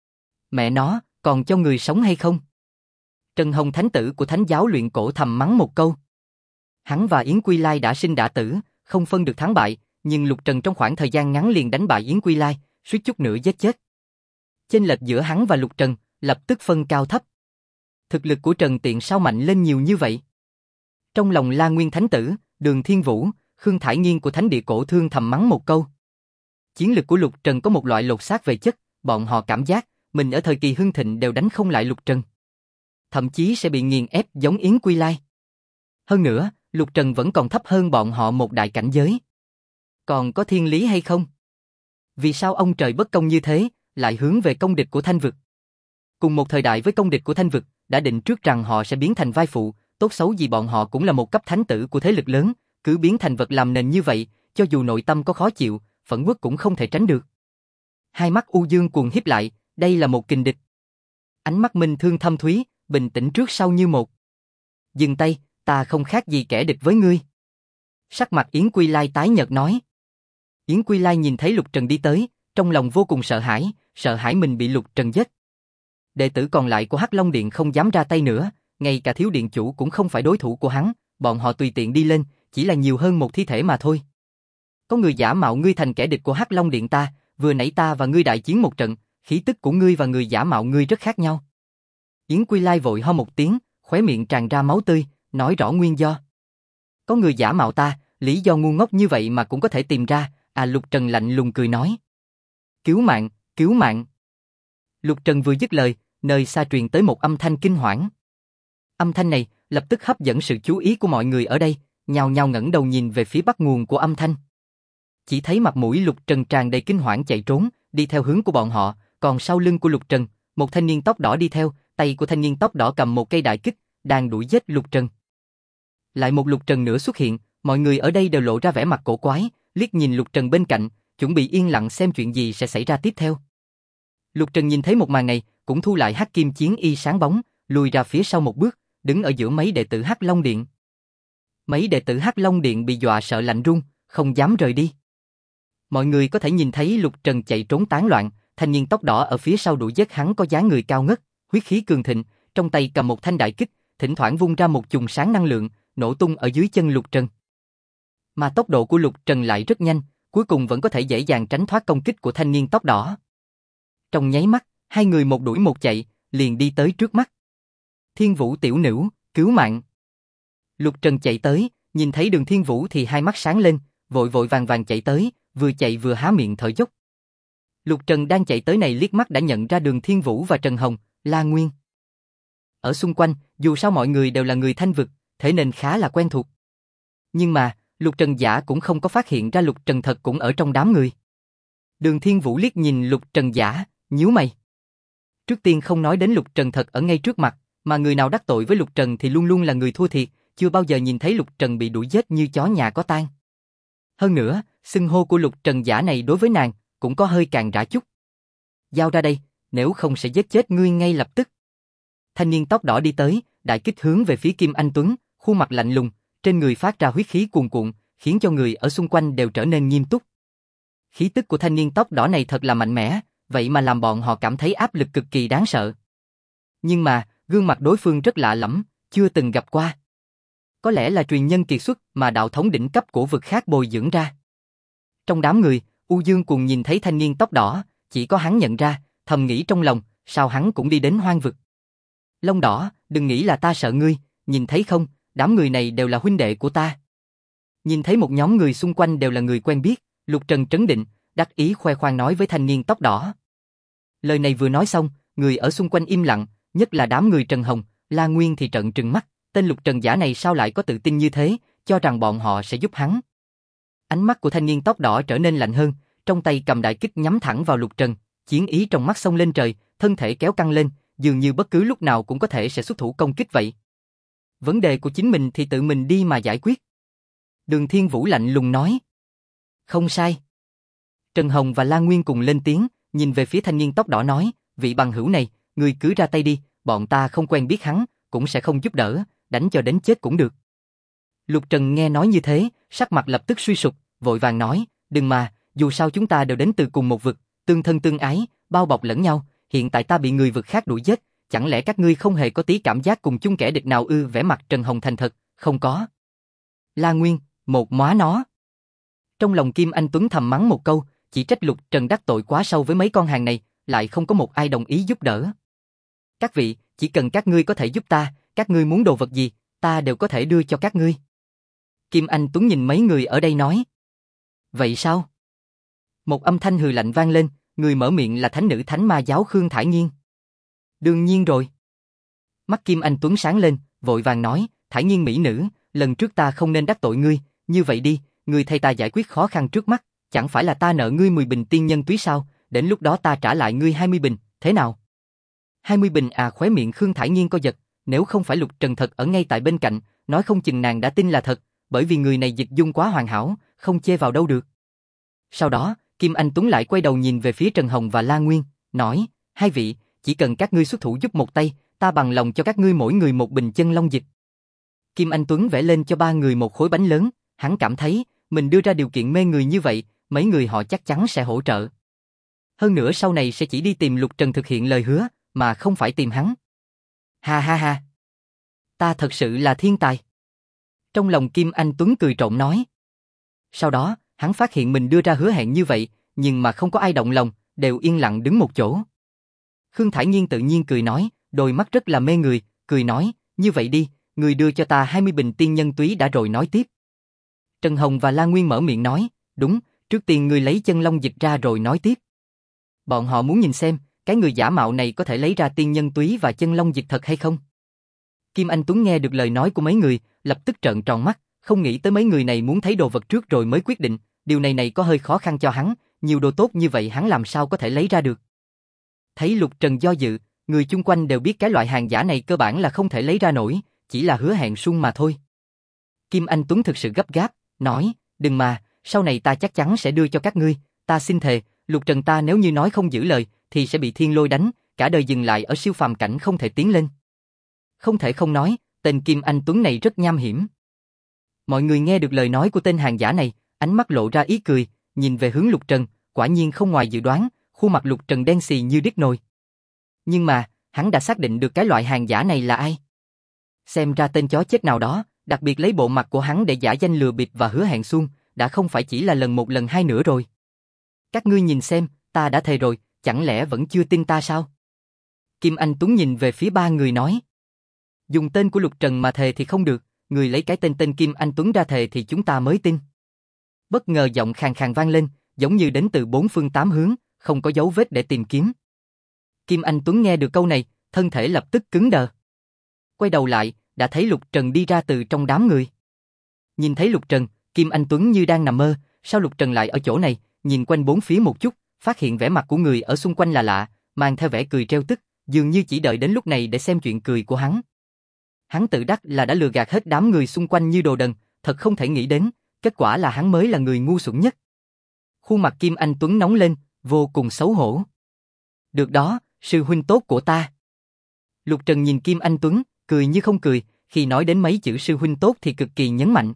Mẹ nó, còn cho người sống hay không? Trần Hồng thánh tử của thánh giáo luyện cổ thầm mắng một câu. Hắn và Yến Quy Lai đã sinh đã tử, không phân được thắng bại, nhưng Lục Trần trong khoảng thời gian ngắn liền đánh bại Yến Quy Lai, suýt chút nữa giết chết. Chênh lệch giữa hắn và Lục Trần, lập tức phân cao thấp. Thực lực của Trần Tiện sao mạnh lên nhiều như vậy? Trong lòng La Nguyên thánh tử, Đường Thiên Vũ, Khương Thải Nghiên của thánh địa cổ thương thầm mắng một câu. Chiến lực của Lục Trần có một loại lột xác về chất, bọn họ cảm giác mình ở thời kỳ hưng thịnh đều đánh không lại Lục Trần. Thậm chí sẽ bị nghiền ép giống Yến Quy Lai. Hơn nữa, Lục Trần vẫn còn thấp hơn bọn họ một đại cảnh giới. Còn có thiên lý hay không? Vì sao ông trời bất công như thế, lại hướng về công địch của Thanh Vực? Cùng một thời đại với công địch của Thanh Vực, đã định trước rằng họ sẽ biến thành vai phụ, tốt xấu gì bọn họ cũng là một cấp thánh tử của thế lực lớn, cứ biến thành vật làm nền như vậy, cho dù nội tâm có khó chịu, phẫn uất cũng không thể tránh được. Hai mắt U Dương cuồng híp lại, đây là một kình địch. Ánh mắt Minh Thương thâm thúy, bình tĩnh trước sau như một. Dừng tay, ta không khác gì kẻ địch với ngươi. Sắc mặt Yến Quy Lai tái nhợt nói. Yến Quy Lai nhìn thấy Lục Trần đi tới, trong lòng vô cùng sợ hãi mình bị Lục Trần giết. Đệ tử còn lại của Hắc Long Điện không dám ra tay nữa, ngay cả thiếu điện chủ cũng không phải đối thủ của hắn, bọn họ tùy tiện đi lên, chỉ là nhiều hơn một thi thể mà thôi. Có người giả mạo ngươi thành kẻ địch của Hắc Long Điện ta, vừa nãy ta và ngươi đại chiến một trận, khí tức của ngươi và người giả mạo ngươi rất khác nhau. Yến Quy Lai vội ho một tiếng, khóe miệng tràn ra máu tươi, nói rõ nguyên do. Có người giả mạo ta, lý do ngu ngốc như vậy mà cũng có thể tìm ra, Lục Trần lạnh lùng cười nói. Cứu mạng, cứu mạng. Lục Trần vừa dứt lời, nơi xa truyền tới một âm thanh kinh hoảng. Âm thanh này lập tức hấp dẫn sự chú ý của mọi người ở đây, nhao nhao ngẩng đầu nhìn về phía bắt nguồn của âm thanh. Chỉ thấy mặt mũi Lục Trần tràn đầy kinh hoảng chạy trốn, đi theo hướng của bọn họ, còn sau lưng của Lục Trần, một thanh niên tóc đỏ đi theo, tay của thanh niên tóc đỏ cầm một cây đại kích, đang đuổi giết Lục Trần. Lại một Lục Trần nữa xuất hiện, mọi người ở đây đều lộ ra vẻ mặt cổ quái, liếc nhìn Lục Trần bên cạnh, chuẩn bị yên lặng xem chuyện gì sẽ xảy ra tiếp theo. Lục Trần nhìn thấy một màn này, cũng thu lại hắc kim chiến y sáng bóng, lùi ra phía sau một bước, đứng ở giữa mấy đệ tử Hắc Long Điện. Mấy đệ tử Hắc Long Điện bị dọa sợ lạnh run, không dám rời đi. Mọi người có thể nhìn thấy Lục Trần chạy trốn tán loạn, thanh niên tóc đỏ ở phía sau đuổi giết hắn có dáng người cao ngất, huyết khí cường thịnh, trong tay cầm một thanh đại kích, thỉnh thoảng vung ra một chùm sáng năng lượng, nổ tung ở dưới chân Lục Trần. Mà tốc độ của Lục Trần lại rất nhanh, cuối cùng vẫn có thể dễ dàng tránh thoát công kích của thanh niên tóc đỏ. Trong nháy mắt, hai người một đuổi một chạy, liền đi tới trước mắt. Thiên Vũ tiểu nữ, cứu mạng. Lục Trần chạy tới, nhìn thấy Đường Thiên Vũ thì hai mắt sáng lên, vội vội vàng vàng chạy tới, vừa chạy vừa há miệng thở dốc. Lục Trần đang chạy tới này liếc mắt đã nhận ra Đường Thiên Vũ và Trần Hồng, La Nguyên. Ở xung quanh, dù sao mọi người đều là người Thanh Vực, thế nên khá là quen thuộc. Nhưng mà, Lục Trần giả cũng không có phát hiện ra Lục Trần thật cũng ở trong đám người. Đường Thiên Vũ liếc nhìn Lục Trần giả, nhíu mày. Trước tiên không nói đến Lục Trần thật ở ngay trước mặt, mà người nào đắc tội với Lục Trần thì luôn luôn là người thua thiệt, chưa bao giờ nhìn thấy Lục Trần bị đuổi giết như chó nhà có tang. Hơn nữa, xưng hô của Lục Trần giả này đối với nàng cũng có hơi càng rã chút. Giao ra đây, nếu không sẽ giết chết ngươi ngay lập tức. Thanh niên tóc đỏ đi tới, đại kích hướng về phía Kim Anh Tuấn, khuôn mặt lạnh lùng, trên người phát ra huyết khí cuồn cuộn, khiến cho người ở xung quanh đều trở nên nghiêm túc. Khí tức của thanh niên tóc đỏ này thật là mạnh mẽ, vậy mà làm bọn họ cảm thấy áp lực cực kỳ đáng sợ. Nhưng mà, gương mặt đối phương rất lạ lẫm, chưa từng gặp qua. Có lẽ là truyền nhân kiệt xuất mà đạo thống đỉnh cấp của vực khác bồi dưỡng ra. Trong đám người, U Dương Cuồng nhìn thấy thanh niên tóc đỏ, chỉ có hắn nhận ra, thầm nghĩ trong lòng, sao hắn cũng đi đến hoang vực. Lông đỏ, đừng nghĩ là ta sợ ngươi, nhìn thấy không, đám người này đều là huynh đệ của ta. Nhìn thấy một nhóm người xung quanh đều là người quen biết, Lục Trần trấn định, đắc ý khoe khoang nói với thanh niên tóc đỏ. Lời này vừa nói xong, người ở xung quanh im lặng, nhất là đám người Trần Hồng, La Nguyên thì trợn trừng mắt, tên Lục Trần giả này sao lại có tự tin như thế, cho rằng bọn họ sẽ giúp hắn. Ánh mắt của thanh niên tóc đỏ trở nên lạnh hơn, trong tay cầm đại kích nhắm thẳng vào Lục Trần, chiến ý trong mắt xông lên trời, thân thể kéo căng lên, dường như bất cứ lúc nào cũng có thể sẽ xuất thủ công kích vậy. Vấn đề của chính mình thì tự mình đi mà giải quyết. Đường Thiên Vũ lạnh lùng nói. Không sai. Trần Hồng và La Nguyên cùng lên tiếng, nhìn về phía thanh niên tóc đỏ nói, vị bằng hữu này, người cứ ra tay đi, bọn ta không quen biết hắn, cũng sẽ không giúp đỡ, đánh cho đến chết cũng được. Lục Trần nghe nói như thế, sắc mặt lập tức suy sụp, vội vàng nói, đừng mà, dù sao chúng ta đều đến từ cùng một vực, tương thân tương ái, bao bọc lẫn nhau, hiện tại ta bị người vực khác đuổi giết, chẳng lẽ các ngươi không hề có tí cảm giác cùng chung kẻ địch nào ư? Vẻ mặt Trần Hồng thành thật, không có. La Nguyên, một móa nó. Trong lòng Kim Anh Tuấn thầm mắng một câu, chỉ trách Lục Trần đắc tội quá sâu với mấy con hàng này, lại không có một ai đồng ý giúp đỡ. Các vị, chỉ cần các ngươi có thể giúp ta, các ngươi muốn đồ vật gì, ta đều có thể đưa cho các ngươi. Kim Anh Tuấn nhìn mấy người ở đây nói. Vậy sao? Một âm thanh hừ lạnh vang lên, người mở miệng là thánh nữ Thánh Ma giáo Khương Thải Nghiên. Đương nhiên rồi. Mắt Kim Anh Tuấn sáng lên, vội vàng nói, Thải Nghiên mỹ nữ, lần trước ta không nên đắc tội ngươi, như vậy đi, ngươi thay ta giải quyết khó khăn trước mắt, chẳng phải là ta nợ ngươi 10 bình tiên nhân túy sao, đến lúc đó ta trả lại ngươi 20 bình, thế nào? 20 bình à? Khóe miệng Khương Thải Nghiên co giật, nếu không phải Lục Trần thật ở ngay tại bên cạnh, nói không chừng nàng đã tin là thật, bởi vì người này dịch dung quá hoàn hảo, không chê vào đâu được. Sau đó, Kim Anh Tuấn lại quay đầu nhìn về phía Trần Hồng và La Nguyên, nói, hai vị, chỉ cần các ngươi xuất thủ giúp một tay, ta bằng lòng cho các ngươi mỗi người một bình chân long dịch. Kim Anh Tuấn vẽ lên cho ba người một khối bánh lớn, hắn cảm thấy, mình đưa ra điều kiện mê người như vậy, mấy người họ chắc chắn sẽ hỗ trợ. Hơn nữa sau này sẽ chỉ đi tìm Lục Trần thực hiện lời hứa, mà không phải tìm hắn. Ha ha ha. Ta thật sự là thiên tài. Trong lòng Kim Anh Tuấn cười trộm nói. Sau đó, hắn phát hiện mình đưa ra hứa hẹn như vậy, nhưng mà không có ai động lòng, đều yên lặng đứng một chỗ. Khương Thải Nghiên tự nhiên cười nói, đôi mắt rất là mê người, cười nói, như vậy đi, người đưa cho ta 20 bình tiên nhân túy đã rồi nói tiếp. Trần Hồng và La Nguyên mở miệng nói, đúng, trước tiên ngươi lấy chân long dịch ra rồi nói tiếp. Bọn họ muốn nhìn xem, cái người giả mạo này có thể lấy ra tiên nhân túy và chân long dịch thật hay không. Kim Anh Tuấn nghe được lời nói của mấy người, lập tức trợn tròn mắt, không nghĩ tới mấy người này muốn thấy đồ vật trước rồi mới quyết định, điều này có hơi khó khăn cho hắn, nhiều đồ tốt như vậy hắn làm sao có thể lấy ra được. Thấy Lục Trần do dự, người chung quanh đều biết cái loại hàng giả này cơ bản là không thể lấy ra nổi, chỉ là hứa hẹn suông mà thôi. Kim Anh Tuấn thực sự gấp gáp, nói, đừng mà, sau này ta chắc chắn sẽ đưa cho các ngươi, ta xin thề, Lục Trần ta nếu như nói không giữ lời, thì sẽ bị thiên lôi đánh, cả đời dừng lại ở siêu phàm cảnh không thể tiến lên. Không thể không nói, tên Kim Anh Tuấn này rất nham hiểm. Mọi người nghe được lời nói của tên hàng giả này, ánh mắt lộ ra ý cười, nhìn về hướng Lục Trần, quả nhiên không ngoài dự đoán, khuôn mặt Lục Trần đen xì như đít nồi. Nhưng mà, hắn đã xác định được cái loại hàng giả này là ai. Xem ra tên chó chết nào đó, đặc biệt lấy bộ mặt của hắn để giả danh lừa bịp và hứa hẹn suông, đã không phải chỉ là lần một lần hai nữa rồi. Các ngươi nhìn xem, ta đã thề rồi, chẳng lẽ vẫn chưa tin ta sao? Kim Anh Tuấn nhìn về phía ba người nói. Dùng tên của Lục Trần mà thề thì không được, người lấy cái tên Kim Anh Tuấn ra thề thì chúng ta mới tin. Bất ngờ giọng khàn khàn vang lên, giống như đến từ bốn phương tám hướng, không có dấu vết để tìm kiếm. Kim Anh Tuấn nghe được câu này, thân thể lập tức cứng đờ. Quay đầu lại, đã thấy Lục Trần đi ra từ trong đám người. Nhìn thấy Lục Trần, Kim Anh Tuấn như đang nằm mơ, sao Lục Trần lại ở chỗ này, nhìn quanh bốn phía một chút, phát hiện vẻ mặt của người ở xung quanh là lạ, mang theo vẻ cười trêu tức, dường như chỉ đợi đến lúc này để xem chuyện cười của hắn. Hắn tự đắc là đã lừa gạt hết đám người xung quanh như đồ đần, thật không thể nghĩ đến, kết quả là hắn mới là người ngu xuẩn nhất. Khuôn mặt Kim Anh Tuấn nóng lên, vô cùng xấu hổ. Được đó, sư huynh tốt của ta. Lục Trần nhìn Kim Anh Tuấn, cười như không cười, khi nói đến mấy chữ sư huynh tốt thì cực kỳ nhấn mạnh.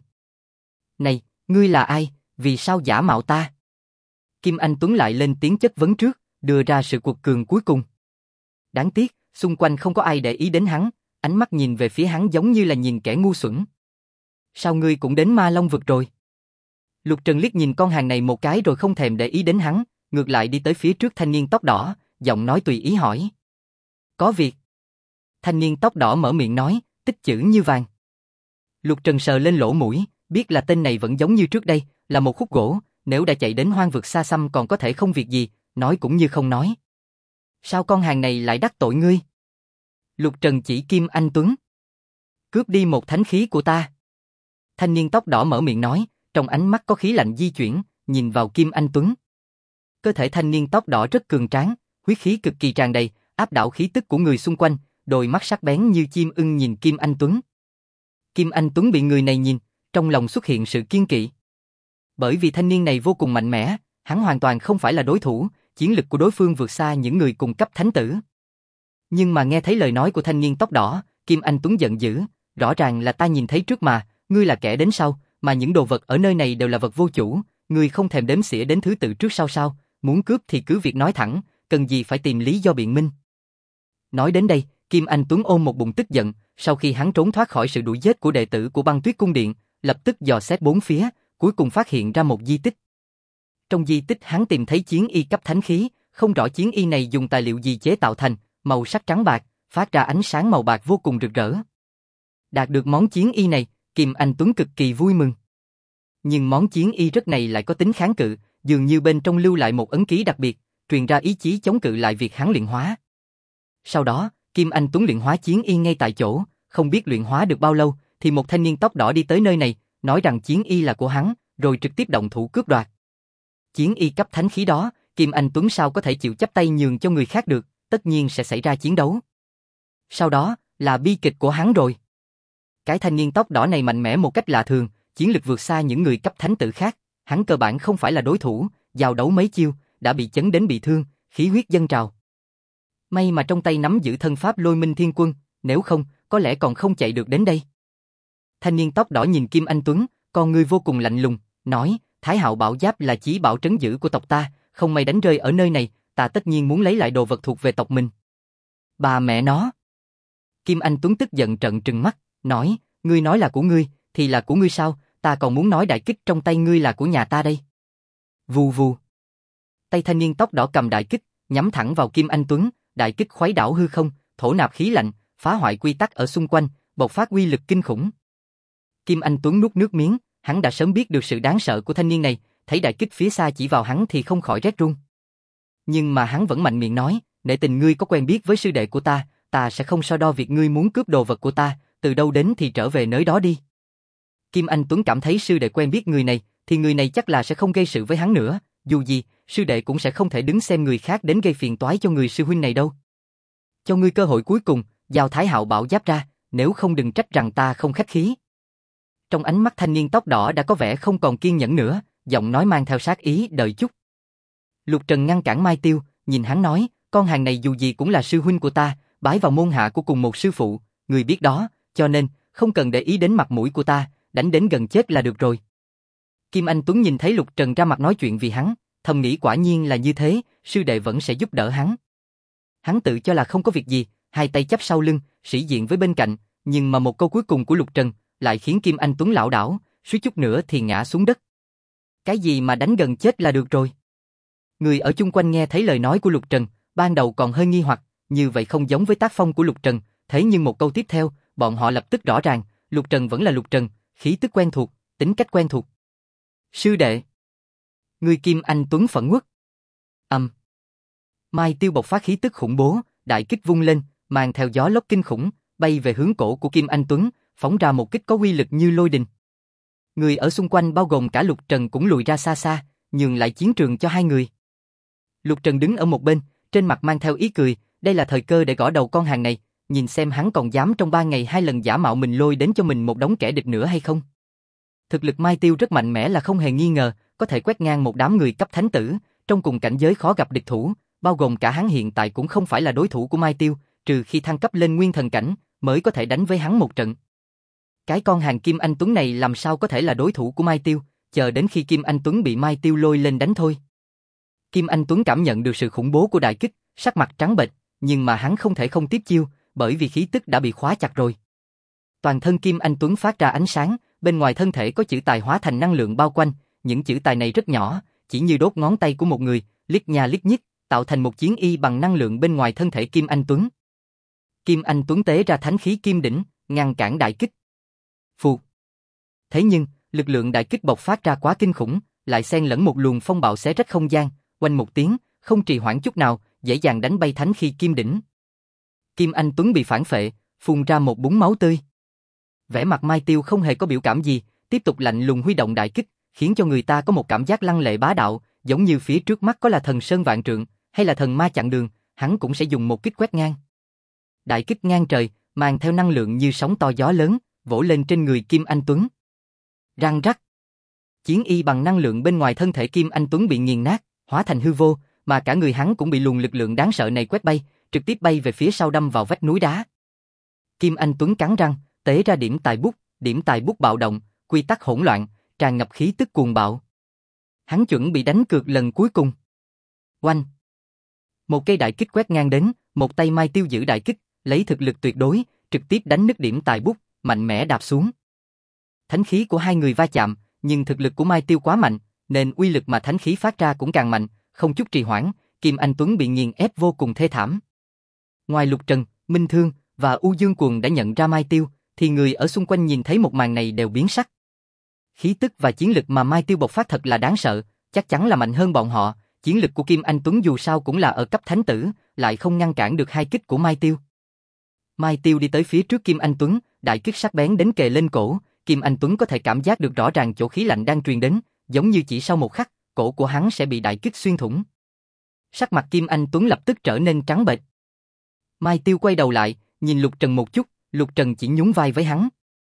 Này, ngươi là ai, vì sao giả mạo ta? Kim Anh Tuấn lại lên tiếng chất vấn trước, đưa ra sự cuộc cường cuối cùng. Đáng tiếc, xung quanh không có ai để ý đến hắn, ánh mắt nhìn về phía hắn giống như là nhìn kẻ ngu xuẩn. Sao ngươi cũng đến Ma Long vực rồi? Lục Trần liếc nhìn con hàng này một cái rồi không thèm để ý đến hắn, ngược lại đi tới phía trước thanh niên tóc đỏ, giọng nói tùy ý hỏi. Có việc. Thanh niên tóc đỏ mở miệng nói, tích chữ như vàng. Lục Trần sờ lên lỗ mũi, biết là tên này vẫn giống như trước đây, là một khúc gỗ, nếu đã chạy đến hoang vực xa xăm còn có thể không việc gì, nói cũng như không nói. Sao con hàng này lại đắc tội ngươi? Lục Trần chỉ Kim Anh Tuấn. Cướp đi một thánh khí của ta. Thanh niên tóc đỏ mở miệng nói, trong ánh mắt có khí lạnh di chuyển, nhìn vào Kim Anh Tuấn. Cơ thể thanh niên tóc đỏ rất cường tráng, huyết khí cực kỳ tràn đầy, áp đảo khí tức của người xung quanh, đôi mắt sắc bén như chim ưng nhìn Kim Anh Tuấn. Kim Anh Tuấn bị người này nhìn, trong lòng xuất hiện sự kiêng kỵ. Bởi vì thanh niên này vô cùng mạnh mẽ, hắn hoàn toàn không phải là đối thủ, chiến lực của đối phương vượt xa những người cùng cấp thánh tử. Nhưng mà nghe thấy lời nói của thanh niên tóc đỏ, Kim Anh Tuấn giận dữ, rõ ràng là ta nhìn thấy trước mà, ngươi là kẻ đến sau, mà những đồ vật ở nơi này đều là vật vô chủ, ngươi không thèm đếm xỉa đến thứ tự trước sau sao, muốn cướp thì cứ việc nói thẳng, cần gì phải tìm lý do biện minh. Nói đến đây, Kim Anh Tuấn ôm một bụng tức giận, sau khi hắn trốn thoát khỏi sự đuổi giết của đệ tử của Băng Tuyết Cung Điện, lập tức dò xét bốn phía, cuối cùng phát hiện ra một di tích. Trong di tích hắn tìm thấy chiến y cấp thánh khí, không rõ chiến y này dùng tài liệu gì chế tạo thành, màu sắc trắng bạc, phát ra ánh sáng màu bạc vô cùng rực rỡ. Đạt được món chiến y này, Kim Anh Tuấn cực kỳ vui mừng. Nhưng món chiến y rất này lại có tính kháng cự, dường như bên trong lưu lại một ấn ký đặc biệt, truyền ra ý chí chống cự lại việc hắn luyện hóa. Sau đó, Kim Anh Tuấn luyện hóa chiến y ngay tại chỗ, không biết luyện hóa được bao lâu, thì một thanh niên tóc đỏ đi tới nơi này, nói rằng chiến y là của hắn, rồi trực tiếp động thủ cướp đoạt. Chiến y cấp thánh khí đó, Kim Anh Tuấn sao có thể chịu chấp tay nhường cho người khác được, tất nhiên sẽ xảy ra chiến đấu. Sau đó, là bi kịch của hắn rồi. Cái thanh niên tóc đỏ này mạnh mẽ một cách lạ thường, chiến lực vượt xa những người cấp thánh tử khác, hắn cơ bản không phải là đối thủ, giao đấu mấy chiêu, đã bị chấn đến bị thương, khí huyết dâng trào. May mà trong tay nắm giữ thân pháp Lôi Minh Thiên Quân, nếu không, có lẽ còn không chạy được đến đây. Thanh niên tóc đỏ nhìn Kim Anh Tuấn, con ngươi vô cùng lạnh lùng, nói, Thái Hạo Bảo Giáp là chí bảo trấn giữ của tộc ta, không may đánh rơi ở nơi này, ta tất nhiên muốn lấy lại đồ vật thuộc về tộc mình. Bà mẹ nó! Kim Anh Tuấn tức giận trợn trừng mắt, nói, ngươi nói là của ngươi, thì là của ngươi sao, ta còn muốn nói đại kích trong tay ngươi là của nhà ta đây. Vù vù. Tay thanh niên tóc đỏ cầm đại kích, nhắm thẳng vào Kim Anh Tuấn, đại kích khuấy đảo hư không, thổ nạp khí lạnh, phá hoại quy tắc ở xung quanh, bộc phát uy lực kinh khủng. Kim Anh Tuấn nuốt nước miếng, hắn đã sớm biết được sự đáng sợ của thanh niên này, thấy đại kích phía xa chỉ vào hắn thì không khỏi rét run. Nhưng mà hắn vẫn mạnh miệng nói, nể tình ngươi có quen biết với sư đệ của ta sẽ không so đo việc ngươi muốn cướp đồ vật của ta, từ đâu đến thì trở về nơi đó đi. Kim Anh Tuấn cảm thấy sư đệ quen biết người này, thì người này chắc là sẽ không gây sự với hắn nữa, dù gì, sư đệ cũng sẽ không thể đứng xem người khác đến gây phiền toái cho người sư huynh này đâu. Cho ngươi cơ hội cuối cùng, giao Thái Hạo Bảo Giáp ra, nếu không đừng trách rằng ta không khách khí. Trong ánh mắt thanh niên tóc đỏ đã có vẻ không còn kiên nhẫn nữa, giọng nói mang theo sát ý, đợi chút. Lục Trần ngăn cản Mai Tiêu, nhìn hắn nói, con hàng này dù gì cũng là sư huynh của ta, bái vào môn hạ của cùng một sư phụ, người biết đó, cho nên, không cần để ý đến mặt mũi của ta, đánh đến gần chết là được rồi. Kim Anh Tuấn nhìn thấy Lục Trần ra mặt nói chuyện vì hắn, thầm nghĩ quả nhiên là như thế, sư đệ vẫn sẽ giúp đỡ hắn. Hắn tự cho là không có việc gì, hai tay chắp sau lưng, sĩ diện với bên cạnh, nhưng mà một câu cuối cùng của Lục Trần lại khiến Kim Anh Tuấn lảo đảo, suýt chút nữa thì ngã xuống đất. Cái gì mà đánh gần chết là được rồi? Người ở chung quanh nghe thấy lời nói của Lục Trần, ban đầu còn hơi nghi hoặc, như vậy không giống với tác phong của Lục Trần, thế nhưng một câu tiếp theo, bọn họ lập tức rõ ràng, Lục Trần vẫn là Lục Trần, khí tức quen thuộc, tính cách quen thuộc. Sư đệ! Người Kim Anh Tuấn phẫn uất. Mai Tiêu bộc phát khí tức khủng bố, đại kích vung lên, mang theo gió lốc kinh khủng, bay về hướng cổ của Kim Anh Tuấn, phóng ra một kích có uy lực như lôi đình. Người ở xung quanh bao gồm cả Lục Trần cũng lùi ra xa xa, nhường lại chiến trường cho hai người. Lục Trần đứng ở một bên, trên mặt mang theo ý cười, đây là thời cơ để gõ đầu con hàng này, nhìn xem hắn còn dám trong 3 ngày 2 lần giả mạo mình lôi đến cho mình một đống kẻ địch nữa hay không. Thực lực Mai Tiêu rất mạnh mẽ là không hề nghi ngờ, có thể quét ngang một đám người cấp thánh tử, trong cùng cảnh giới khó gặp địch thủ, bao gồm cả hắn hiện tại cũng không phải là đối thủ của Mai Tiêu, trừ khi thăng cấp lên nguyên thần cảnh, mới có thể đánh với hắn một trận. Cái con hàng Kim Anh Tuấn này làm sao có thể là đối thủ của Mai Tiêu, chờ đến khi Kim Anh Tuấn bị Mai Tiêu lôi lên đánh thôi. Kim Anh Tuấn cảm nhận được sự khủng bố của đại kích, sắc mặt trắng bệch, nhưng mà hắn không thể không tiếp chiêu, bởi vì khí tức đã bị khóa chặt rồi. Toàn thân Kim Anh Tuấn phát ra ánh sáng, bên ngoài thân thể có chữ tài hóa thành năng lượng bao quanh, những chữ tài này rất nhỏ, chỉ như đốt ngón tay của một người, liếc nha liếc nhích, tạo thành một chiến y bằng năng lượng bên ngoài thân thể Kim Anh Tuấn. Kim Anh Tuấn tế ra thánh khí Kim Đỉnh, ngăn cản đại kích. Phù. Thế nhưng, lực lượng đại kích bộc phát ra quá kinh khủng, lại xen lẫn một luồng phong bạo xé rách không gian, oanh một tiếng, không trì hoãn chút nào, dễ dàng đánh bay thánh khí Kim Đỉnh. Kim Anh Tuấn bị phản phệ, phun ra một búng máu tươi. Vẻ mặt Mai Tiêu không hề có biểu cảm gì, tiếp tục lạnh lùng huy động đại kích, khiến cho người ta có một cảm giác lăng lệ bá đạo, giống như phía trước mắt có là thần sơn vạn trượng, hay là thần ma chặn đường, hắn cũng sẽ dùng một kích quét ngang. Đại kích ngang trời, mang theo năng lượng như sóng to gió lớn, vỗ lên trên người Kim Anh Tuấn. Răng rắc. Chiến y bằng năng lượng bên ngoài thân thể Kim Anh Tuấn bị nghiền nát, hóa thành hư vô, mà cả người hắn cũng bị luồng lực lượng đáng sợ này quét bay, trực tiếp bay về phía sau đâm vào vách núi đá. Kim Anh Tuấn cắn răng, tế ra điểm tài bút bạo động, quy tắc hỗn loạn, tràn ngập khí tức cuồng bạo. Hắn chuẩn bị đánh cược lần cuối cùng. Oanh! Một cây đại kích quét ngang đến, một tay Mai Tiêu giữ đại kích, lấy thực lực tuyệt đối, trực tiếp đánh nứt điểm tài bút, mạnh mẽ đạp xuống. Thánh khí của hai người va chạm, nhưng thực lực của Mai Tiêu quá mạnh, nên uy lực mà thánh khí phát ra cũng càng mạnh, không chút trì hoãn, Kim Anh Tuấn bị nghiền ép vô cùng thê thảm. Ngoài Lục Trần, Minh Thương và U Dương Cuồng đã nhận ra Mai Tiêu, thì người ở xung quanh nhìn thấy một màn này đều biến sắc. Khí tức và chiến lực mà Mai Tiêu bộc phát thật là đáng sợ, chắc chắn là mạnh hơn bọn họ, chiến lực của Kim Anh Tuấn dù sao cũng là ở cấp thánh tử, lại không ngăn cản được hai kích của Mai Tiêu. Mai Tiêu đi tới phía trước Kim Anh Tuấn, đại kích sắc bén đến kề lên cổ, Kim Anh Tuấn có thể cảm giác được rõ ràng chỗ khí lạnh đang truyền đến, giống như chỉ sau một khắc, cổ của hắn sẽ bị đại kích xuyên thủng. Sắc mặt Kim Anh Tuấn lập tức trở nên trắng bệch. Mai Tiêu quay đầu lại, nhìn Lục Trần một chút, Lục Trần chỉ nhún vai với hắn.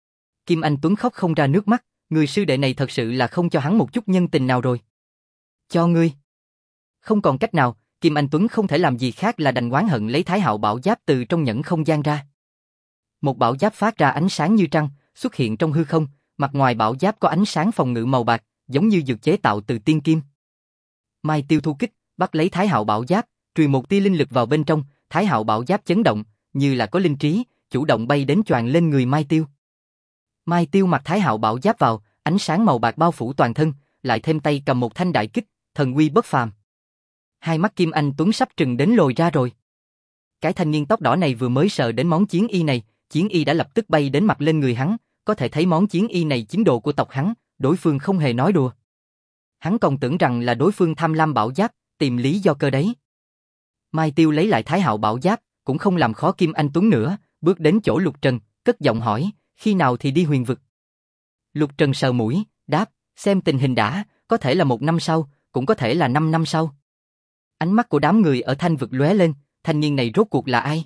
Kim Anh Tuấn khóc không ra nước mắt, người sư đệ này thật sự là không cho hắn một chút nhân tình nào rồi. Cho ngươi. Không còn cách nào, Kim Anh Tuấn không thể làm gì khác là đành oán hận lấy Thái Hạo Bảo Giáp từ trong nhẫn không gian ra. Một bảo giáp phát ra ánh sáng như trăng, xuất hiện trong hư không, mặt ngoài bảo giáp có ánh sáng phòng ngự màu bạc, giống như dược chế tạo từ tiên kim. Mai Tiêu thu kích, bắt lấy Thái Hạo Bảo Giáp, truyền một tia linh lực vào bên trong, Thái Hạo Bảo Giáp chấn động, như là có linh trí, chủ động bay đến choàng lên người Mai Tiêu. Mai Tiêu mặc Thái Hạo Bảo Giáp vào, ánh sáng màu bạc bao phủ toàn thân, lại thêm tay cầm một thanh đại kích, thần uy bất phàm. Hai mắt Kim Anh Tuấn sắp trừng đến lồi ra rồi. Cái thanh niên tóc đỏ này vừa mới sờ đến món chiến y này, chiến y đã lập tức bay đến mặt lên người hắn, có thể thấy món chiến y này chính đồ của tộc hắn, đối phương không hề nói đùa. Hắn còn tưởng rằng là đối phương tham lam bảo giáp, tìm lý do cơ đấy. Mai Tiêu lấy lại Thái Hạo Bảo Giáp, cũng không làm khó Kim Anh Tuấn nữa, bước đến chỗ Lục Trần, cất giọng hỏi, khi nào thì đi huyền vực? Lục Trần sờ mũi, đáp, xem tình hình đã, có thể là 1 năm sau, cũng có thể là 5 năm sau. Ánh mắt của đám người ở Thanh vực lóe lên, thanh niên này rốt cuộc là ai?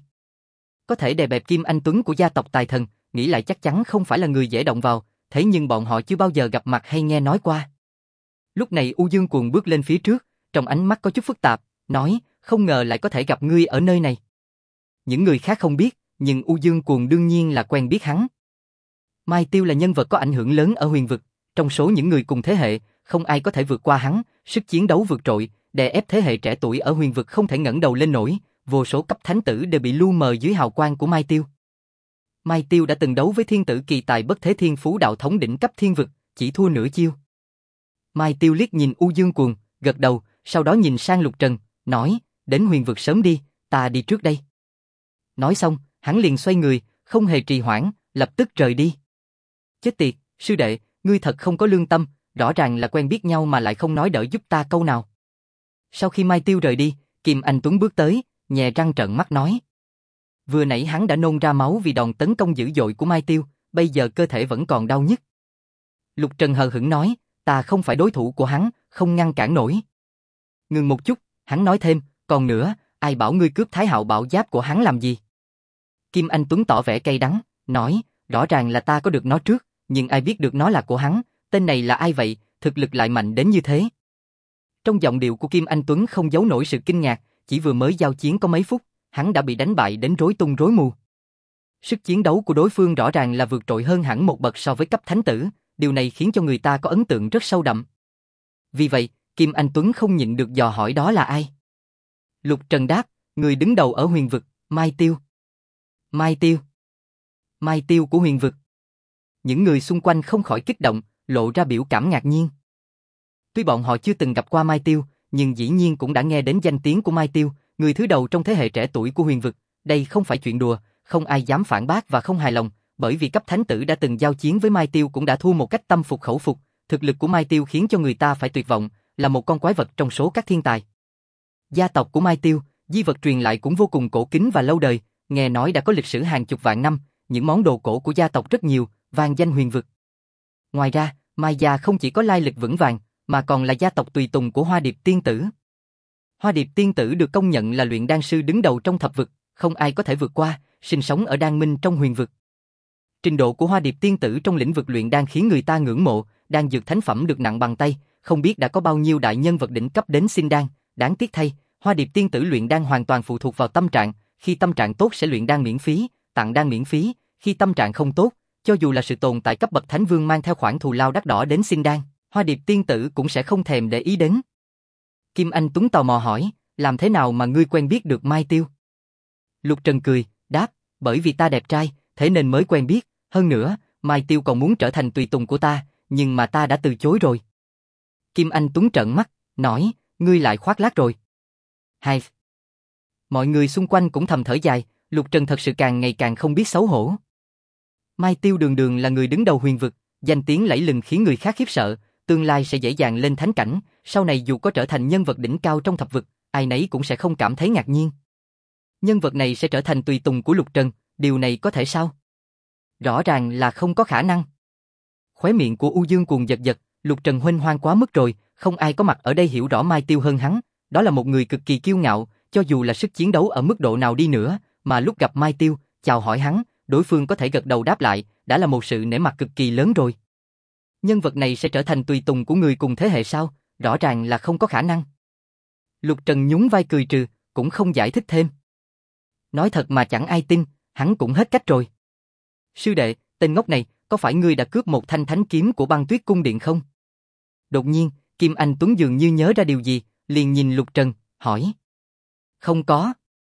Có thể đè bẹp Kim Anh Tuấn của gia tộc Tài Thần, nghĩ lại chắc chắn không phải là người dễ động vào, thế nhưng bọn họ chưa bao giờ gặp mặt hay nghe nói qua. Lúc này U Dương Cuồng bước lên phía trước, trong ánh mắt có chút phức tạp, nói, không ngờ lại có thể gặp ngươi ở nơi này. Những người khác không biết, nhưng U Dương Cuồng đương nhiên là quen biết hắn. Mai Tiêu là nhân vật có ảnh hưởng lớn ở huyền vực, trong số những người cùng thế hệ, không ai có thể vượt qua hắn, sức chiến đấu vượt trội, đè ép thế hệ trẻ tuổi ở huyền vực không thể ngẩng đầu lên nổi, vô số cấp thánh tử đều bị lu mờ dưới hào quang của Mai Tiêu. Mai Tiêu đã từng đấu với thiên tử kỳ tài bất thế Thiên Phú đạo thống đỉnh cấp thiên vực, chỉ thua nửa chiêu. Mai Tiêu liếc nhìn U Dương Cuồng, gật đầu, sau đó nhìn sang Lục Trần, nói, đến huyền vực sớm đi, ta đi trước đây. Nói xong, hắn liền xoay người, không hề trì hoãn, lập tức rời đi. Chết tiệt, sư đệ, ngươi thật không có lương tâm, rõ ràng là quen biết nhau mà lại không nói đỡ giúp ta câu nào. Sau khi Mai Tiêu rời đi, Kim Anh Tuấn bước tới, nhè răng trợn mắt nói. Vừa nãy hắn đã nôn ra máu vì đòn tấn công dữ dội của Mai Tiêu, bây giờ cơ thể vẫn còn đau nhức. Lục Trần hờ hững nói, ta không phải đối thủ của hắn, không ngăn cản nổi. Ngừng một chút, hắn nói thêm, còn nữa, ai bảo ngươi cướp Thái Hạo Bảo Giáp của hắn làm gì? Kim Anh Tuấn tỏ vẻ cay đắng, nói, rõ ràng là ta có được nó trước, nhưng ai biết được nó là của hắn, tên này là ai vậy, thực lực lại mạnh đến như thế. Trong giọng điệu của Kim Anh Tuấn không giấu nổi sự kinh ngạc, chỉ vừa mới giao chiến có mấy phút, hắn đã bị đánh bại đến rối tung rối mù. Sức chiến đấu của đối phương rõ ràng là vượt trội hơn hẳn một bậc so với cấp thánh tử, điều này khiến cho người ta có ấn tượng rất sâu đậm. Vì vậy, Kim Anh Tuấn không nhịn được dò hỏi đó là ai. Lục Trần đáp, người đứng đầu ở huyền vực, Mai Tiêu. Mai Tiêu? Mai Tiêu của huyền vực? Những người xung quanh không khỏi kích động, lộ ra biểu cảm ngạc nhiên. Tuy bọn họ chưa từng gặp qua Mai Tiêu, nhưng dĩ nhiên cũng đã nghe đến danh tiếng của Mai Tiêu, người thứ đầu trong thế hệ trẻ tuổi của huyền vực. Đây không phải chuyện đùa, không ai dám phản bác và không hài lòng, bởi vì cấp thánh tử đã từng giao chiến với Mai Tiêu cũng đã thua một cách tâm phục khẩu phục. Thực lực của Mai Tiêu khiến cho người ta phải tuyệt vọng, là một con quái vật trong số các thiên tài. Gia tộc của Mai Tiêu, di vật truyền lại cũng vô cùng cổ kính và lâu đời, nghe nói đã có lịch sử hàng chục vạn năm, những món đồ cổ của gia tộc rất nhiều, vang danh huyền vực. Ngoài ra, Mai gia không chỉ có lai lịch vững vàng, mà còn là gia tộc tùy tùng của Hoa Điệp Tiên Tử. Hoa Điệp Tiên Tử được công nhận là luyện đan sư đứng đầu trong thập vực, không ai có thể vượt qua, sinh sống ở Đan Minh trong huyền vực. Trình độ của Hoa Điệp Tiên Tử trong lĩnh vực luyện đan khiến người ta ngưỡng mộ, đan dược thánh phẩm được nặng bằng tay, không biết đã có bao nhiêu đại nhân vật đỉnh cấp đến xin đan, đáng tiếc thay, Hoa Điệp Tiên Tử luyện đan hoàn toàn phụ thuộc vào tâm trạng, khi tâm trạng tốt sẽ luyện đan miễn phí, tặng đan miễn phí, khi tâm trạng không tốt, cho dù là sự tồn tại cấp bậc thánh vương mang theo khoản thù lao đắt đỏ đến xin đan, Hoa Điệp Tiên Tử cũng sẽ không thèm để ý đến. Kim Anh Tuấn tò mò hỏi, làm thế nào mà ngươi quen biết được Mai Tiêu? Lục Trần cười, đáp, bởi vì ta đẹp trai, thế nên mới quen biết, hơn nữa, Mai Tiêu còn muốn trở thành tùy tùng của ta, nhưng mà ta đã từ chối rồi. Kim Anh Tuấn trợn mắt, nói, ngươi lại khoác lác rồi. Hai. Mọi người xung quanh cũng thầm thở dài, Lục Trần thật sự càng ngày càng không biết xấu hổ. Mai Tiêu đường đường là người đứng đầu huyền vực, danh tiếng lẫy lừng khiến người khác khiếp sợ, tương lai sẽ dễ dàng lên thánh cảnh, sau này dù có trở thành nhân vật đỉnh cao trong thập vực, ai nấy cũng sẽ không cảm thấy ngạc nhiên. Nhân vật này sẽ trở thành tùy tùng của Lục Trần, điều này có thể sao? Rõ ràng là không có khả năng. Khóe miệng của U Dương cuồng giật giật, Lục Trần huênh hoang quá mức rồi, không ai có mặt ở đây hiểu rõ Mai Tiêu hơn hắn, đó là một người cực kỳ kiêu ngạo, cho dù là sức chiến đấu ở mức độ nào đi nữa, mà lúc gặp Mai Tiêu, chào hỏi hắn, đối phương có thể gật đầu đáp lại, đã là một sự nể mặt cực kỳ lớn rồi. Nhân vật này sẽ trở thành tùy tùng của người cùng thế hệ sao? Rõ ràng là không có khả năng. Lục Trần nhún vai cười trừ, cũng không giải thích thêm. Nói thật mà chẳng ai tin, hắn cũng hết cách rồi. Sư đệ, tên ngốc này, có phải ngươi đã cướp một thanh thánh kiếm của Băng Tuyết Cung Điện không? Đột nhiên, Kim Anh Tuấn dường như nhớ ra điều gì, liền nhìn Lục Trần, hỏi. Không có.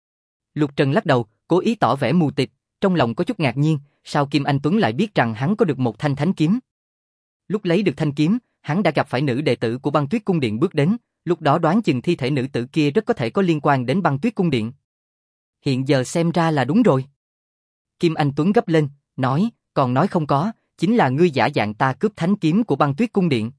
Lục Trần lắc đầu, cố ý tỏ vẻ mù tịt, trong lòng có chút ngạc nhiên, sao Kim Anh Tuấn lại biết rằng hắn có được một thanh thánh kiếm? Lúc lấy được thanh kiếm, hắn đã gặp phải nữ đệ tử của Băng Tuyết Cung Điện bước đến, lúc đó đoán chừng thi thể nữ tử kia rất có thể có liên quan đến Băng Tuyết Cung Điện. Hiện giờ xem ra là đúng rồi. Kim Anh Tuấn gấp lên, nói, còn nói không có, chính là ngươi giả dạng ta cướp thánh kiếm của Băng Tuyết Cung Điện.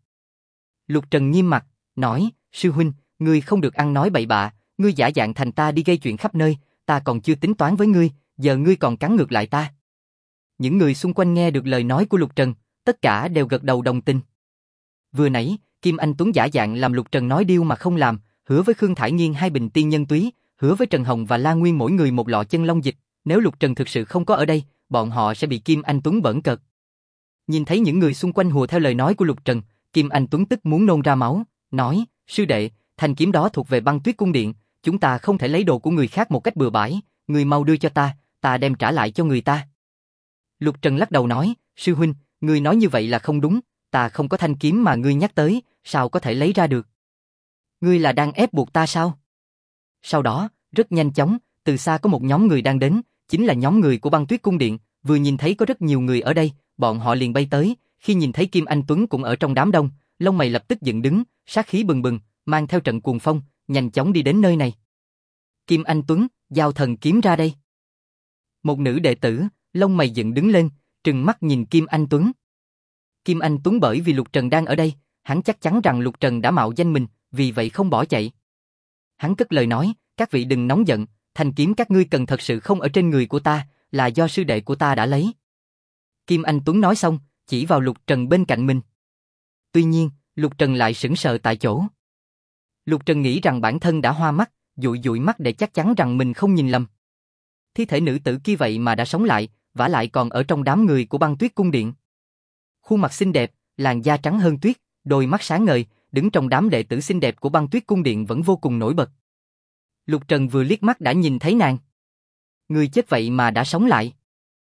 Lục Trần nghiêm mặt, nói, sư huynh, ngươi không được ăn nói bậy bạ, ngươi giả dạng thành ta đi gây chuyện khắp nơi, ta còn chưa tính toán với ngươi, giờ ngươi còn cắn ngược lại ta. Những người xung quanh nghe được lời nói của Lục Trần, tất cả đều gật đầu đồng tình. Vừa nãy, Kim Anh Tuấn giả dạng làm Lục Trần nói điêu mà không làm, hứa với Khương Thải Nghiên 2 bình tiên nhân túy, hứa với Trần Hồng và La Nguyên mỗi người một lọ chân long dịch, nếu Lục Trần thực sự không có ở đây, bọn họ sẽ bị Kim Anh Tuấn bỡn cợt. Nhìn thấy những người xung quanh hùa theo lời nói của Lục Trần, Kim Anh Tuấn tức muốn nôn ra máu, nói, sư đệ, thanh kiếm đó thuộc về Băng Tuyết Cung Điện, chúng ta không thể lấy đồ của người khác một cách bừa bãi, người mau đưa cho ta đem trả lại cho người ta. Lục Trần lắc đầu nói, sư huynh, ngươi nói như vậy là không đúng, ta không có thanh kiếm mà ngươi nhắc tới, sao có thể lấy ra được? Ngươi là đang ép buộc ta sao? Sau đó, rất nhanh chóng, từ xa có một nhóm người đang đến, chính là nhóm người của Băng Tuyết Cung Điện, vừa nhìn thấy có rất nhiều người ở đây, bọn họ liền bay tới, khi nhìn thấy Kim Anh Tuấn cũng ở trong đám đông, lông mày lập tức dựng đứng, sát khí bừng bừng, mang theo trận cuồng phong, nhanh chóng đi đến nơi này. Kim Anh Tuấn, giao thần kiếm ra đây. Một nữ đệ tử, lông mày dựng đứng lên, trừng mắt nhìn Kim Anh Tuấn. Kim Anh Tuấn bởi vì Lục Trần đang ở đây, hắn chắc chắn rằng Lục Trần đã mạo danh mình, vì vậy không bỏ chạy. Hắn cất lời nói, các vị đừng nóng giận, thanh kiếm các ngươi cần thật sự không ở trên người của ta, là do sư đệ của ta đã lấy. Kim Anh Tuấn nói xong, chỉ vào Lục Trần bên cạnh mình. Tuy nhiên, Lục Trần lại sững sờ tại chỗ. Lục Trần nghĩ rằng bản thân đã hoa mắt, dụi dụi mắt để chắc chắn rằng mình không nhìn lầm. Thi thể nữ tử kia vậy mà đã sống lại, vả lại còn ở trong đám người của Băng Tuyết Cung Điện. Khuôn mặt xinh đẹp, làn da trắng hơn tuyết, đôi mắt sáng ngời, đứng trong đám đệ tử xinh đẹp của Băng Tuyết Cung Điện vẫn vô cùng nổi bật. Lục Trần vừa liếc mắt đã nhìn thấy nàng. Người chết vậy mà đã sống lại.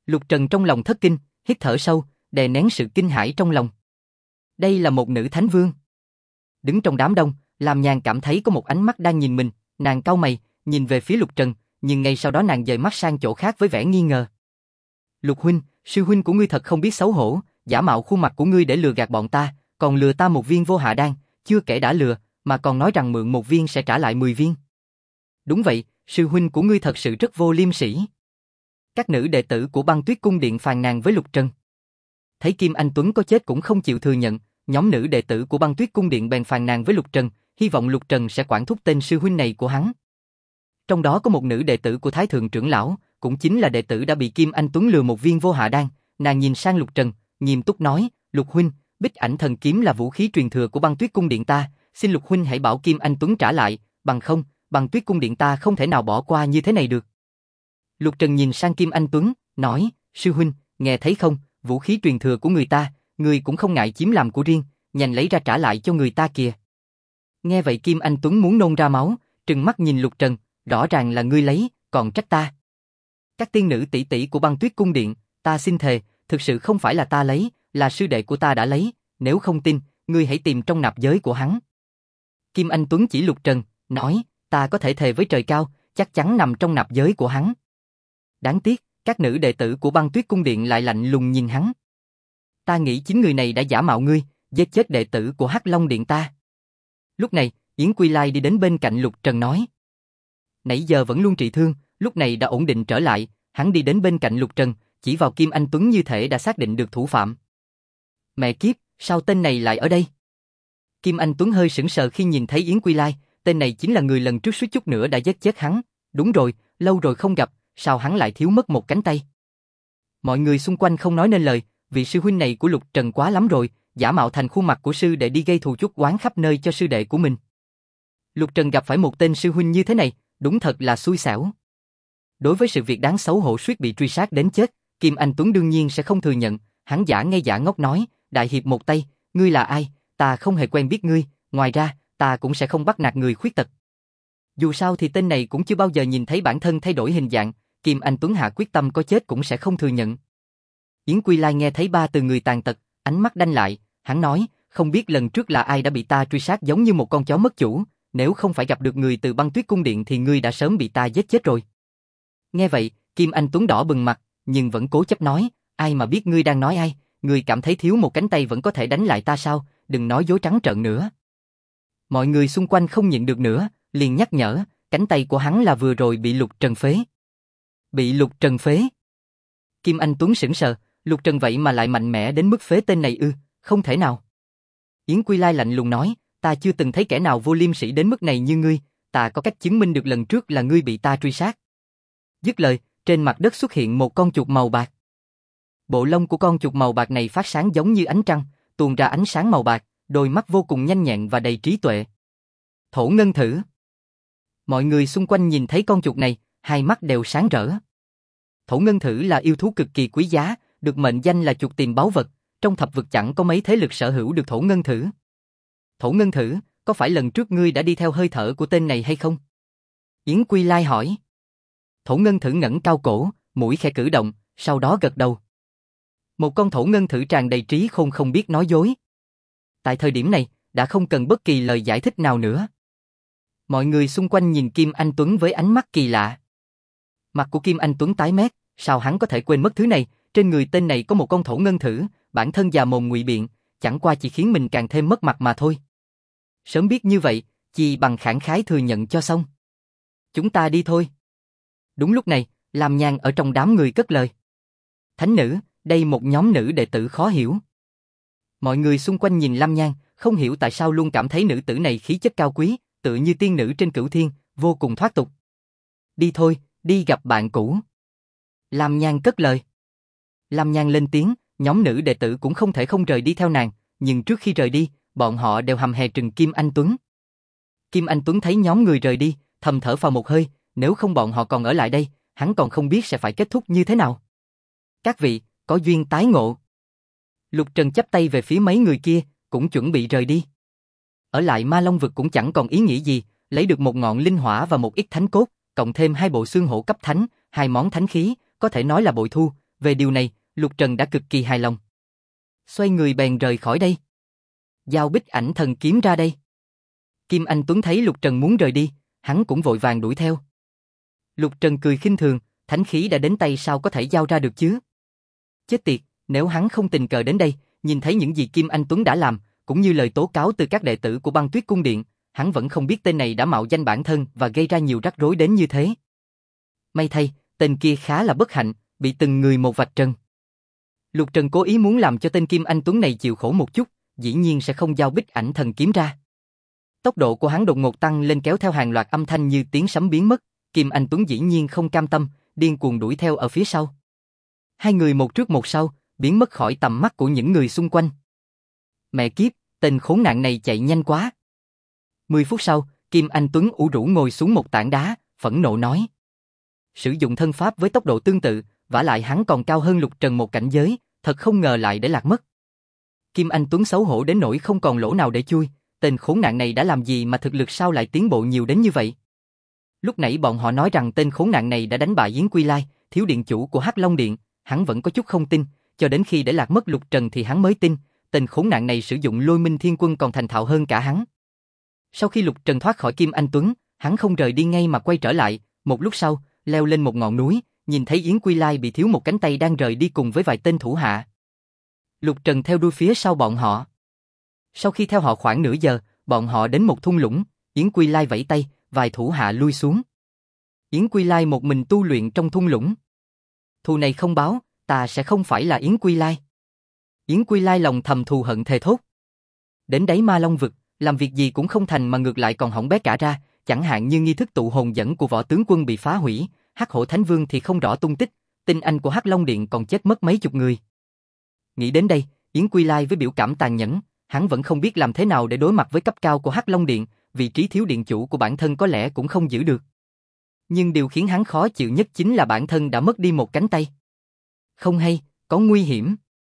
Lục Trần trong lòng thất kinh, hít thở sâu, đè nén sự kinh hãi trong lòng. Đây là một nữ thánh vương. Đứng trong đám đông, Lam Nhan cảm thấy có một ánh mắt đang nhìn mình, nàng cau mày, nhìn về phía Lục Trần, nhưng ngay sau đó nàng dời mắt sang chỗ khác với vẻ nghi ngờ. Lục huynh, sư huynh của ngươi thật không biết xấu hổ, giả mạo khuôn mặt của ngươi để lừa gạt bọn ta, còn lừa ta một viên vô hạ đan, chưa kể đã lừa, mà còn nói rằng mượn một viên sẽ trả lại 10 viên. Đúng vậy, sư huynh của ngươi thật sự rất vô liêm sỉ. Các nữ đệ tử của Băng Tuyết cung điện phàn nàn với Lục Trần. Thấy Kim Anh Tuấn có chết cũng không chịu thừa nhận, nhóm nữ đệ tử của Băng Tuyết cung điện bèn phàn nàn với Lục Trần, hy vọng Lục Trần sẽ quản thúc tên sư huynh này của hắn. Trong đó có một nữ đệ tử của Thái thượng trưởng lão, cũng chính là đệ tử đã bị Kim Anh Tuấn lừa một viên vô hạ đan, nàng nhìn sang Lục Trần, nghiêm túc nói, Lục huynh, Bích Ảnh thần kiếm là vũ khí truyền thừa của Băng Tuyết cung điện ta, xin Lục huynh hãy bảo Kim Anh Tuấn trả lại, bằng không, Băng Tuyết cung điện ta không thể nào bỏ qua như thế này được. Lục Trần nhìn sang Kim Anh Tuấn, nói, sư huynh, nghe thấy không, vũ khí truyền thừa của người ta, người cũng không ngại chiếm làm của riêng, nhanh lấy ra trả lại cho người ta kìa. Nghe vậy Kim Anh Tuấn muốn nôn ra máu, trừng mắt nhìn Lục Trần, rõ ràng là ngươi lấy, còn trách ta. Các tiên nữ tỷ tỷ của Băng Tuyết cung điện, ta xin thề, thực sự không phải là ta lấy, là sư đệ của ta đã lấy, nếu không tin, ngươi hãy tìm trong nạp giới của hắn. Kim Anh Tuấn chỉ Lục Trần, nói, ta có thể thề với trời cao, chắc chắn nằm trong nạp giới của hắn. Đáng tiếc, các nữ đệ tử của Băng Tuyết cung điện lại lạnh lùng nhìn hắn. Ta nghĩ chính người này đã giả mạo ngươi, giết chết đệ tử của Hắc Long điện ta. Lúc này, Yến Quy Lai đi đến bên cạnh Lục Trần nói. Nãy giờ vẫn luôn trị thương, lúc này đã ổn định trở lại, hắn đi đến bên cạnh Lục Trần, chỉ vào Kim Anh Tuấn như thể đã xác định được thủ phạm. Mẹ kiếp, sao tên này lại ở đây? Kim Anh Tuấn hơi sững sờ khi nhìn thấy Yến Quy Lai, tên này chính là người lần trước suýt chút nữa đã giết chết hắn. Đúng rồi, lâu rồi không gặp, sao hắn lại thiếu mất một cánh tay? Mọi người xung quanh không nói nên lời, vị sư huynh này của Lục Trần quá lắm rồi, giả mạo thành khuôn mặt của sư đệ đi gây thù chuốc oán khắp nơi cho sư đệ của mình. Lục Trần gặp phải một tên sư huynh như thế này, đúng thật là xui xẻo. Đối với sự việc đáng xấu hổ suýt bị truy sát đến chết, Kim Anh Tuấn đương nhiên sẽ không thừa nhận, hắn giả ngây giả ngốc nói, đại hiệp một tay, ngươi là ai, ta không hề quen biết ngươi, ngoài ra, ta cũng sẽ không bắt nạt người khuyết tật. Dù sao thì tên này cũng chưa bao giờ nhìn thấy bản thân thay đổi hình dạng, Kim Anh Tuấn hạ quyết tâm có chết cũng sẽ không thừa nhận. Yến Quy Lai nghe thấy ba từ người tàn tật, ánh mắt đanh lại, hắn nói, không biết lần trước là ai đã bị ta truy sát giống như một con chó mất chủ, nếu không phải gặp được người từ Băng Tuyết cung điện thì ngươi đã sớm bị ta giết chết rồi. Nghe vậy, Kim Anh Tuấn đỏ bừng mặt, nhưng vẫn cố chấp nói, ai mà biết ngươi đang nói ai, ngươi cảm thấy thiếu một cánh tay vẫn có thể đánh lại ta sao, đừng nói dối trắng trợn nữa. Mọi người xung quanh không nhịn được nữa, liền nhắc nhở, cánh tay của hắn là vừa rồi bị Lục Trần phế. Bị Lục Trần phế? Kim Anh Tuấn sững sờ, Lục Trần vậy mà lại mạnh mẽ đến mức phế tên này ư, không thể nào. Yến Quy Lai lạnh lùng nói, ta chưa từng thấy kẻ nào vô liêm sỉ đến mức này như ngươi, ta có cách chứng minh được lần trước là ngươi bị ta truy sát. Dứt lời, trên mặt đất xuất hiện một con chuột màu bạc. Bộ lông của con chuột màu bạc này phát sáng giống như ánh trăng, tuôn ra ánh sáng màu bạc, đôi mắt vô cùng nhanh nhẹn và đầy trí tuệ. Thổ ngân thử. Mọi người xung quanh nhìn thấy con chuột này, hai mắt đều sáng rỡ. Thổ ngân thử là yêu thú cực kỳ quý giá, được mệnh danh là chuột tìm báu vật, trong thập vực chẳng có mấy thế lực sở hữu được thổ ngân thử. Thổ ngân thử, có phải lần trước ngươi đã đi theo hơi thở của tên này hay không? Yến Quy Lai hỏi. Thổ ngân thử ngẩng cao cổ, mũi khẽ cử động, sau đó gật đầu. Một con thổ ngân thử tràn đầy trí khôn không biết nói dối. Tại thời điểm này, đã không cần bất kỳ lời giải thích nào nữa. Mọi người xung quanh nhìn Kim Anh Tuấn với ánh mắt kỳ lạ. Mặt của Kim Anh Tuấn tái mét, sao hắn có thể quên mất thứ này, trên người tên này có một con thổ ngân thử, bản thân già mồm ngụy biện, chẳng qua chỉ khiến mình càng thêm mất mặt mà thôi. Sớm biết như vậy, chi bằng khẳng khái thừa nhận cho xong. Chúng ta đi thôi. Đúng lúc này, Lam Nhan ở trong đám người cất lời. Thánh nữ, đây một nhóm nữ đệ tử khó hiểu. Mọi người xung quanh nhìn Lam Nhan, không hiểu tại sao luôn cảm thấy nữ tử này khí chất cao quý, tựa như tiên nữ trên cửu thiên, vô cùng thoát tục. Đi thôi, đi gặp bạn cũ. Lam Nhan cất lời. Lam Nhan lên tiếng, nhóm nữ đệ tử cũng không thể không rời đi theo nàng, nhưng trước khi rời đi, bọn họ đều hầm hè trừng Kim Anh Tuấn. Kim Anh Tuấn thấy nhóm người rời đi, thầm thở phào một hơi, nếu không bọn họ còn ở lại đây, hắn còn không biết sẽ phải kết thúc như thế nào. Các vị, có duyên tái ngộ. Lục Trần chắp tay về phía mấy người kia, cũng chuẩn bị rời đi. Ở lại Ma Long vực cũng chẳng còn ý nghĩa gì, lấy được một ngọn linh hỏa và một ít thánh cốt, cộng thêm 2 bộ xương hổ cấp thánh, 2 món thánh khí, có thể nói là bội thu, Về điều này, Lục Trần đã cực kỳ hài lòng. Xoay người bèn rời khỏi đây. Giao Bích Ảnh Thần Kiếm ra đây. Kim Anh Tuấn thấy Lục Trần muốn rời đi, hắn cũng vội vàng đuổi theo. Lục Trần cười khinh thường, thánh khí đã đến tay sao có thể giao ra được chứ? Chết tiệt, nếu hắn không tình cờ đến đây, nhìn thấy những gì Kim Anh Tuấn đã làm, cũng như lời tố cáo từ các đệ tử của Băng Tuyết Cung Điện, hắn vẫn không biết tên này đã mạo danh bản thân và gây ra nhiều rắc rối đến như thế. May thay, tên kia khá là bất hạnh, bị từng người một vạch trần. Lục Trần cố ý muốn làm cho tên Kim Anh Tuấn này chịu khổ một chút, dĩ nhiên sẽ không giao Bích Ảnh Thần Kiếm ra. Tốc độ của hắn đột ngột tăng lên kéo theo hàng loạt âm thanh như tiếng sấm biến mất, Kim Anh Tuấn dĩ nhiên không cam tâm, điên cuồng đuổi theo ở phía sau. Hai người một trước một sau, biến mất khỏi tầm mắt của những người xung quanh. Mẹ kiếp, tên khốn nạn này chạy nhanh quá. 10 phút sau, Kim Anh Tuấn ủ rũ ngồi xuống một tảng đá, phẫn nộ nói. Sử dụng thân pháp với tốc độ tương tự, vả lại hắn còn cao hơn Lục Trần một cảnh giới, thật không ngờ lại để lạc mất. Kim Anh Tuấn xấu hổ đến nỗi không còn lỗ nào để chui, tên khốn nạn này đã làm gì mà thực lực sao lại tiến bộ nhiều đến như vậy? Lúc nãy bọn họ nói rằng tên khốn nạn này đã đánh bại Yến Quy Lai, thiếu điện chủ của Hắc Long Điện, hắn vẫn có chút không tin, cho đến khi để lạc mất Lục Trần thì hắn mới tin, tên khốn nạn này sử dụng Lôi Minh Thiên Quân còn thành thạo hơn cả hắn. Sau khi Lục Trần thoát khỏi Kim Anh Tuấn, hắn không rời đi ngay mà quay trở lại, một lúc sau, leo lên một ngọn núi, nhìn thấy Yến Quy Lai bị thiếu một cánh tay đang rời đi cùng với vài tên thủ hạ. Lục Trần theo đuôi phía sau bọn họ. Sau khi theo họ khoảng nửa giờ, bọn họ đến một thung lũng, Yến Quy Lai vẫy tay, vài thủ hạ lui xuống. Yến Quy Lai một mình tu luyện trong thung lũng. Thù này không báo, ta sẽ không phải là Yến Quy Lai. Yến Quy Lai lòng thầm thù hận thề thốt. Đến đáy Ma Long vực, làm việc gì cũng không thành mà ngược lại còn hỏng bé cả ra, chẳng hạn như nghi thức tụ hồn dẫn của võ tướng quân bị phá hủy, Hắc Hổ Thánh Vương thì không rõ tung tích, tinh anh của Hắc Long Điện còn chết mất mấy chục người. Nghĩ đến đây, Yến Quy Lai với biểu cảm tàn nhẫn, hắn vẫn không biết làm thế nào để đối mặt với cấp cao của Hắc Long Điện, vị trí thiếu điện chủ của bản thân có lẽ cũng không giữ được. Nhưng điều khiến hắn khó chịu nhất chính là bản thân đã mất đi một cánh tay. Không hay, có nguy hiểm.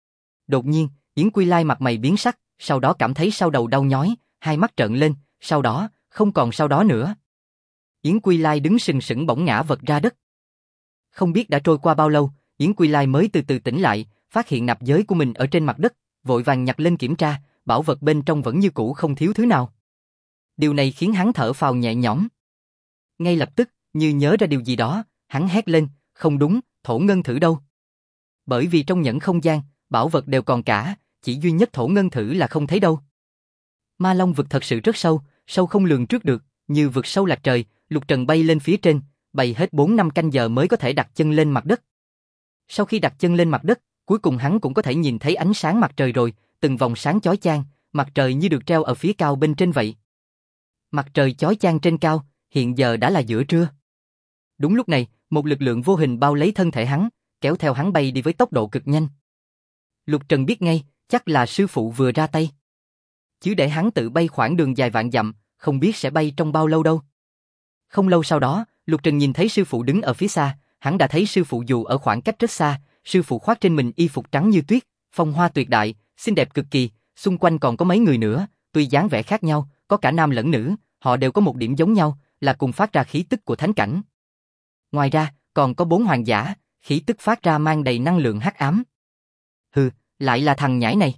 Đột nhiên, Yến Quy Lai mặt mày biến sắc, sau đó cảm thấy sau đầu đau nhói, hai mắt trợn lên, sau đó, không còn sau đó nữa. Yến Quy Lai đứng sừng sững bỗng ngã vật ra đất. Không biết đã trôi qua bao lâu, Yến Quy Lai mới từ từ tỉnh lại, phát hiện nạp giới của mình ở trên mặt đất, vội vàng nhặt lên kiểm tra, bảo vật bên trong vẫn như cũ không thiếu thứ nào. Điều này khiến hắn thở phào nhẹ nhõm. Ngay lập tức, như nhớ ra điều gì đó, hắn hét lên, không đúng, thổ ngân thử đâu? Bởi vì trong nhẫn không gian, bảo vật đều còn cả, chỉ duy nhất thổ ngân thử là không thấy đâu. Ma Long vực thật sự rất sâu, sâu không lường trước được, như vực sâu lạc trời, Lục Trần bay lên phía trên, bay hết 4-5 canh giờ mới có thể đặt chân lên mặt đất. Sau khi đặt chân lên mặt đất, cuối cùng hắn cũng có thể nhìn thấy ánh sáng mặt trời rồi, từng vòng sáng chói chang, mặt trời như được treo ở phía cao bên trên vậy. Mặt trời chói chang trên cao, hiện giờ đã là giữa trưa. Đúng lúc này, một lực lượng vô hình bao lấy thân thể hắn, kéo theo hắn bay đi với tốc độ cực nhanh. Lục Trần biết ngay, chắc là sư phụ vừa ra tay. Chứ để hắn tự bay khoảng đường dài vạn dặm, không biết sẽ bay trong bao lâu đâu. Không lâu sau đó, Lục Trần nhìn thấy sư phụ đứng ở phía xa, hắn đã thấy sư phụ dù ở khoảng cách rất xa, sư phụ khoác trên mình y phục trắng như tuyết, phong hoa tuyệt đại, xinh đẹp cực kỳ, xung quanh còn có mấy người nữa, tuy dáng vẻ khác nhau, có cả nam lẫn nữ, họ đều có một điểm giống nhau, là cùng phát ra khí tức của thánh cảnh. Ngoài ra, còn có 4 hoàng giả, khí tức phát ra mang đầy năng lượng hắc ám. Hừ, lại là thằng nhãi này.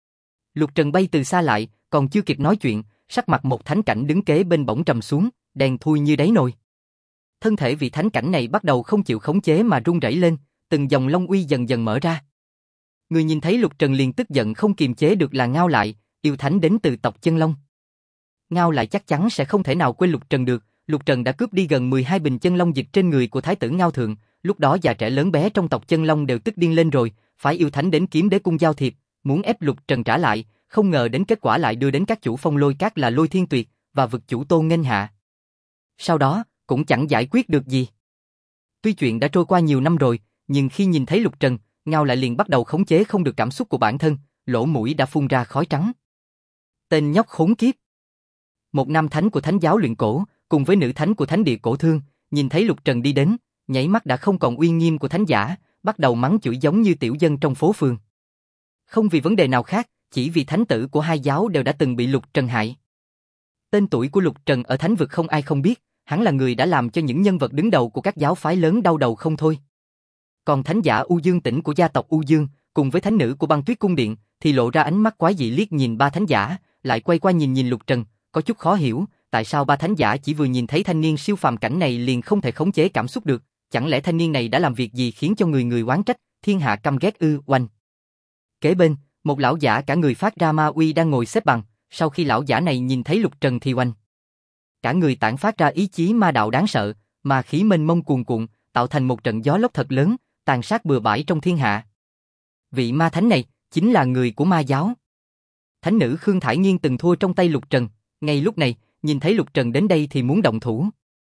Lục Trần bay từ xa lại, còn chưa kịp nói chuyện, sắc mặt một thánh cảnh đứng kế bên bỗng trầm xuống, đen thui như đáy nồi. Thân thể vị thánh cảnh này bắt đầu không chịu khống chế mà run rẩy lên, từng dòng long uy dần dần mở ra. Người nhìn thấy Lục Trần liền tức giận không kiềm chế được là Ngao Lại, yêu thánh đến từ tộc Chân Long. Ngao Lại chắc chắn sẽ không thể nào quên Lục Trần được, Lục Trần đã cướp đi gần 12 bình chân long dịch trên người của thái tử Ngao Thượng, lúc đó già trẻ lớn bé trong tộc Chân Long đều tức điên lên rồi, phải yêu thánh đến Kiếm Đế cung giao thiệp, muốn ép Lục Trần trả lại, không ngờ đến kết quả lại đưa đến các chủ Phong Lôi Các là Lôi Thiên Tuyệt và vực chủ Tô Nghênh Hạ. Sau đó, cũng chẳng giải quyết được gì. Tuy chuyện đã trôi qua nhiều năm rồi, nhưng khi nhìn thấy Lục Trần, Ngao Lại liền bắt đầu khống chế không được cảm xúc của bản thân, lỗ mũi đã phun ra khói trắng. Tên nhóc khốn kiếp. Một nam thánh của thánh giáo luyện cổ, cùng với nữ thánh của thánh địa cổ thương, nhìn thấy Lục Trần đi đến, nhảy mắt đã không còn uy nghiêm của thánh giả, bắt đầu mắng chửi giống như tiểu dân trong phố phường. Không vì vấn đề nào khác, chỉ vì thánh tử của hai giáo đều đã từng bị Lục Trần hại. Tên tuổi của Lục Trần ở thánh vực không ai không biết, hắn là người đã làm cho những nhân vật đứng đầu của các giáo phái lớn đau đầu không thôi. Còn thánh giả U Dương Tĩnh của gia tộc U Dương, cùng với thánh nữ của Băng Tuyết Cung Điện, thì lộ ra ánh mắt quái dị liếc nhìn ba thánh giả, lại quay qua nhìn Lục Trần, có chút khó hiểu, tại sao ba thánh giả chỉ vừa nhìn thấy thanh niên siêu phàm cảnh này liền không thể khống chế cảm xúc được, chẳng lẽ thanh niên này đã làm việc gì khiến cho người người oán trách, thiên hạ căm ghét ư? Oanh. Kế bên, một lão giả cả người phát ra ma uy đang ngồi xếp bằng, sau khi lão giả này nhìn thấy Lục Trần thì oanh. Cả người tản phát ra ý chí ma đạo đáng sợ, mà khí mênh mông cuồn cuộn, tạo thành một trận gió lốc thật lớn, tàn sát bừa bãi trong thiên hạ. Vị ma thánh này chính là người của ma giáo. Thánh nữ Khương Thải Nghiên từng thua trong tay Lục Trần, ngay lúc này, nhìn thấy Lục Trần đến đây thì muốn động thủ.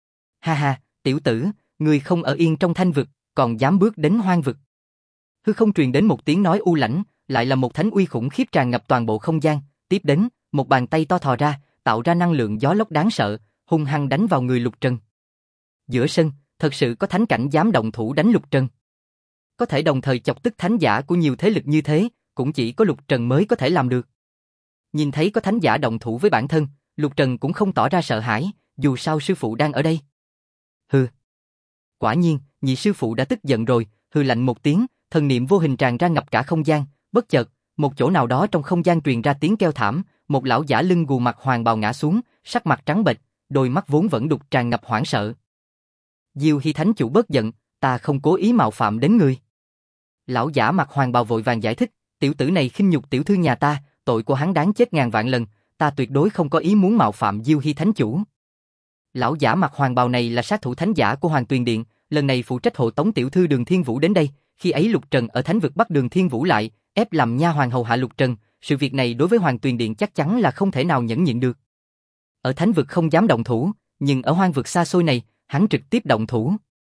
Ha ha, tiểu tử, người không ở yên trong thanh vực, còn dám bước đến hoang vực. Hư không truyền đến một tiếng nói u lãnh, lại là một thánh uy khủng khiếp tràn ngập toàn bộ không gian, tiếp đến, một bàn tay to thò ra, tạo ra năng lượng gió lốc đáng sợ, hung hăng đánh vào người Lục Trần. Giữa sân, thật sự có thánh cảnh dám động thủ đánh Lục Trần. Có thể đồng thời chọc tức thánh giả của nhiều thế lực như thế, cũng chỉ có Lục Trần mới có thể làm được. Nhìn thấy có thánh giả động thủ với bản thân, Lục Trần cũng không tỏ ra sợ hãi, dù sao sư phụ đang ở đây. Hừ. Quả nhiên, nhị sư phụ đã tức giận rồi, hừ lạnh một tiếng, thần niệm vô hình tràn ra ngập cả không gian, bất chợt, một chỗ nào đó trong không gian truyền ra tiếng kêu thảm, một lão giả lưng gù mặc hoàng bào ngã xuống, sắc mặt trắng bệch, đôi mắt vốn vẫn đục tràn ngập hoảng sợ. Diêu Hy thánh chủ bớt giận, ta không cố ý mạo phạm đến người. Lão giả mặc hoàng bào vội vàng giải thích, tiểu tử này khinh nhục tiểu thư nhà ta, tội của hắn đáng chết ngàn vạn lần, ta tuyệt đối không có ý muốn mạo phạm Diêu Hy thánh chủ. Lão giả mặc hoàng bào này là sát thủ thánh giả của Hoàng Tuyền Điện, lần này phụ trách hộ tống tiểu thư Đường Thiên Vũ đến đây, khi ấy Lục Trần ở thánh vực bắt Đường Thiên Vũ lại, ép làm nha hoàn hầu hạ Lục Trần, sự việc này đối với Hoàng Tuyền Điện chắc chắn là không thể nào nhẫn nhịn được. Ở thánh vực không dám động thủ, nhưng ở hoang vực xa xôi này, hắn trực tiếp động thủ.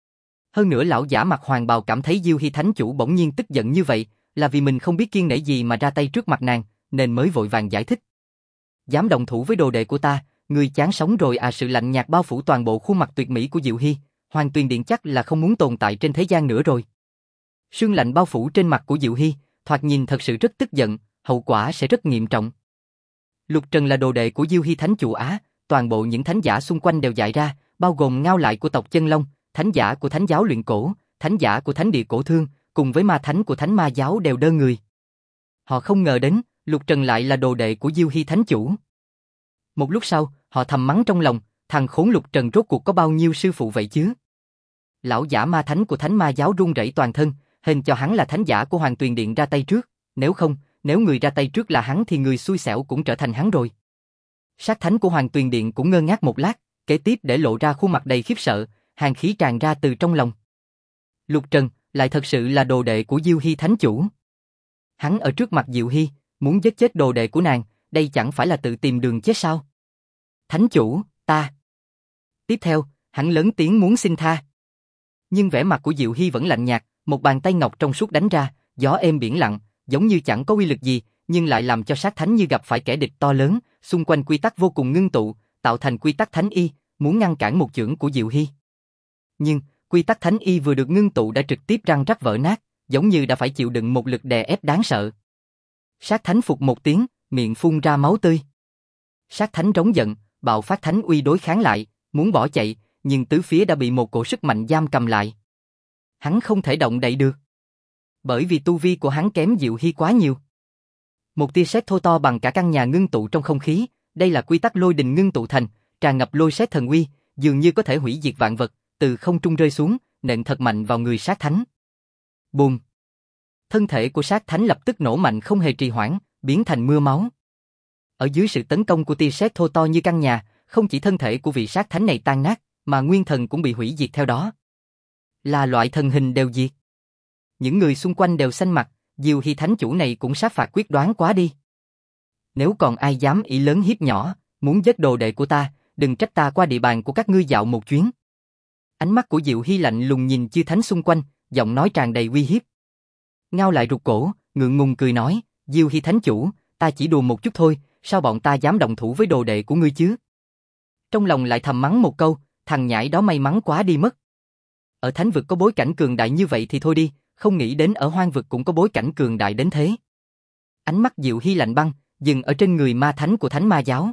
Hơn nữa lão giả mặc hoàng bào cảm thấy Diêu Hy thánh chủ bỗng nhiên tức giận như vậy, là vì mình không biết kiêng nể gì mà ra tay trước mặt nàng, nên mới vội vàng giải thích. Dám động thủ với đồ đệ của ta, ngươi chán sống rồi à? Sự lạnh nhạt bao phủ toàn bộ khuôn mặt tuyệt mỹ của Diệu Hy, Hoàng Tuyền Điện chắc là không muốn tồn tại trên thế gian nữa rồi. Sương lạnh bao phủ trên mặt của Diệu Hy, thoạt nhìn thật sự rất tức giận, hậu quả sẽ rất nghiêm trọng. Lục Trần là đồ đệ của Diêu Hy thánh chủ Á, toàn bộ những thánh giả xung quanh đều dại ra, bao gồm Ngao Lại của tộc Chân Long, thánh giả của thánh giáo luyện cổ, thánh giả của thánh địa cổ thương, cùng với ma thánh của thánh ma giáo đều đơ người. Họ không ngờ đến, Lục Trần lại là đồ đệ của Diêu Hy thánh chủ. Một lúc sau, họ thầm mắng trong lòng, thằng khốn Lục Trần rốt cuộc có bao nhiêu sư phụ vậy chứ? Lão giả ma thánh của thánh ma giáo run rẩy toàn thân, hên cho hắn là thánh giả của Hoàng Tuyền Điện ra tay trước, nếu không, nếu người ra tay trước là hắn thì người xui xẻo cũng trở thành hắn rồi. Sát thánh của Hoàng Tuyền Điện cũng ngơ ngác một lát, kế tiếp để lộ ra khuôn mặt đầy khiếp sợ, hàn khí tràn ra từ trong lòng. Lục Trần lại thật sự là đồ đệ của Diêu Hy thánh chủ. Hắn ở trước mặt Diệu Hy, muốn giết chết đồ đệ của nàng, đây chẳng phải là tự tìm đường chết sao? Thánh chủ, ta. Tiếp theo, hắn lớn tiếng muốn xin tha. Nhưng vẻ mặt của Diệu Hy vẫn lạnh nhạt, một bàn tay ngọc trong suốt đánh ra, gió êm biển lặng, giống như chẳng có uy lực gì, nhưng lại làm cho sát thánh như gặp phải kẻ địch to lớn, xung quanh quy tắc vô cùng ngưng tụ, tạo thành quy tắc thánh y, muốn ngăn cản một chưởng của Diệu Hy. Nhưng, quy tắc thánh y vừa được ngưng tụ đã trực tiếp răng rắc vỡ nát, giống như đã phải chịu đựng một lực đè ép đáng sợ. Sát thánh phục một tiếng, miệng phun ra máu tươi. Sát thánh rống giận, bạo phát thánh uy đối kháng lại, muốn bỏ chạy, nhưng tứ phía đã bị một cổ sức mạnh giam cầm lại. Hắn không thể động đậy được. Bởi vì tu vi của hắn kém Diệu Hy quá nhiều. Một tia sét thô to bằng cả căn nhà ngưng tụ trong không khí, đây là quy tắc lôi đình ngưng tụ thành, tràn ngập lôi sét thần uy, dường như có thể hủy diệt vạn vật, từ không trung rơi xuống, nện thật mạnh vào người sát thánh. Bùm! Thân thể của sát thánh lập tức nổ mạnh không hề trì hoãn, biến thành mưa máu. Ở dưới sự tấn công của tia sét thô to như căn nhà, không chỉ thân thể của vị sát thánh này tan nát, mà nguyên thần cũng bị hủy diệt theo đó. Là loại thần hình đều diệt. Những người xung quanh đều xanh mặt, Diêu Hy thánh chủ này cũng sát phạt quyết đoán quá đi. Nếu còn ai dám ỷ lớn hiếp nhỏ, muốn giết đồ đệ của ta, đừng trách ta qua địa bàn của các ngươi dạo một chuyến. Ánh mắt của Diệu Hy lạnh lùng nhìn chư thánh xung quanh, giọng nói tràn đầy uy hiếp. Ngao Lại rụt cổ, ngượng ngùng cười nói, Diêu Hy thánh chủ, ta chỉ đùa một chút thôi, sao bọn ta dám động thủ với đồ đệ của ngươi chứ? Trong lòng lại thầm mắng một câu, thằng nhãi đó may mắn quá đi mất. Ở thánh vực có bối cảnh cường đại như vậy thì thôi đi, không nghĩ đến ở hoang vực cũng có bối cảnh cường đại đến thế. Ánh mắt Diệu Hy lạnh băng, dừng ở trên người ma thánh của thánh ma giáo.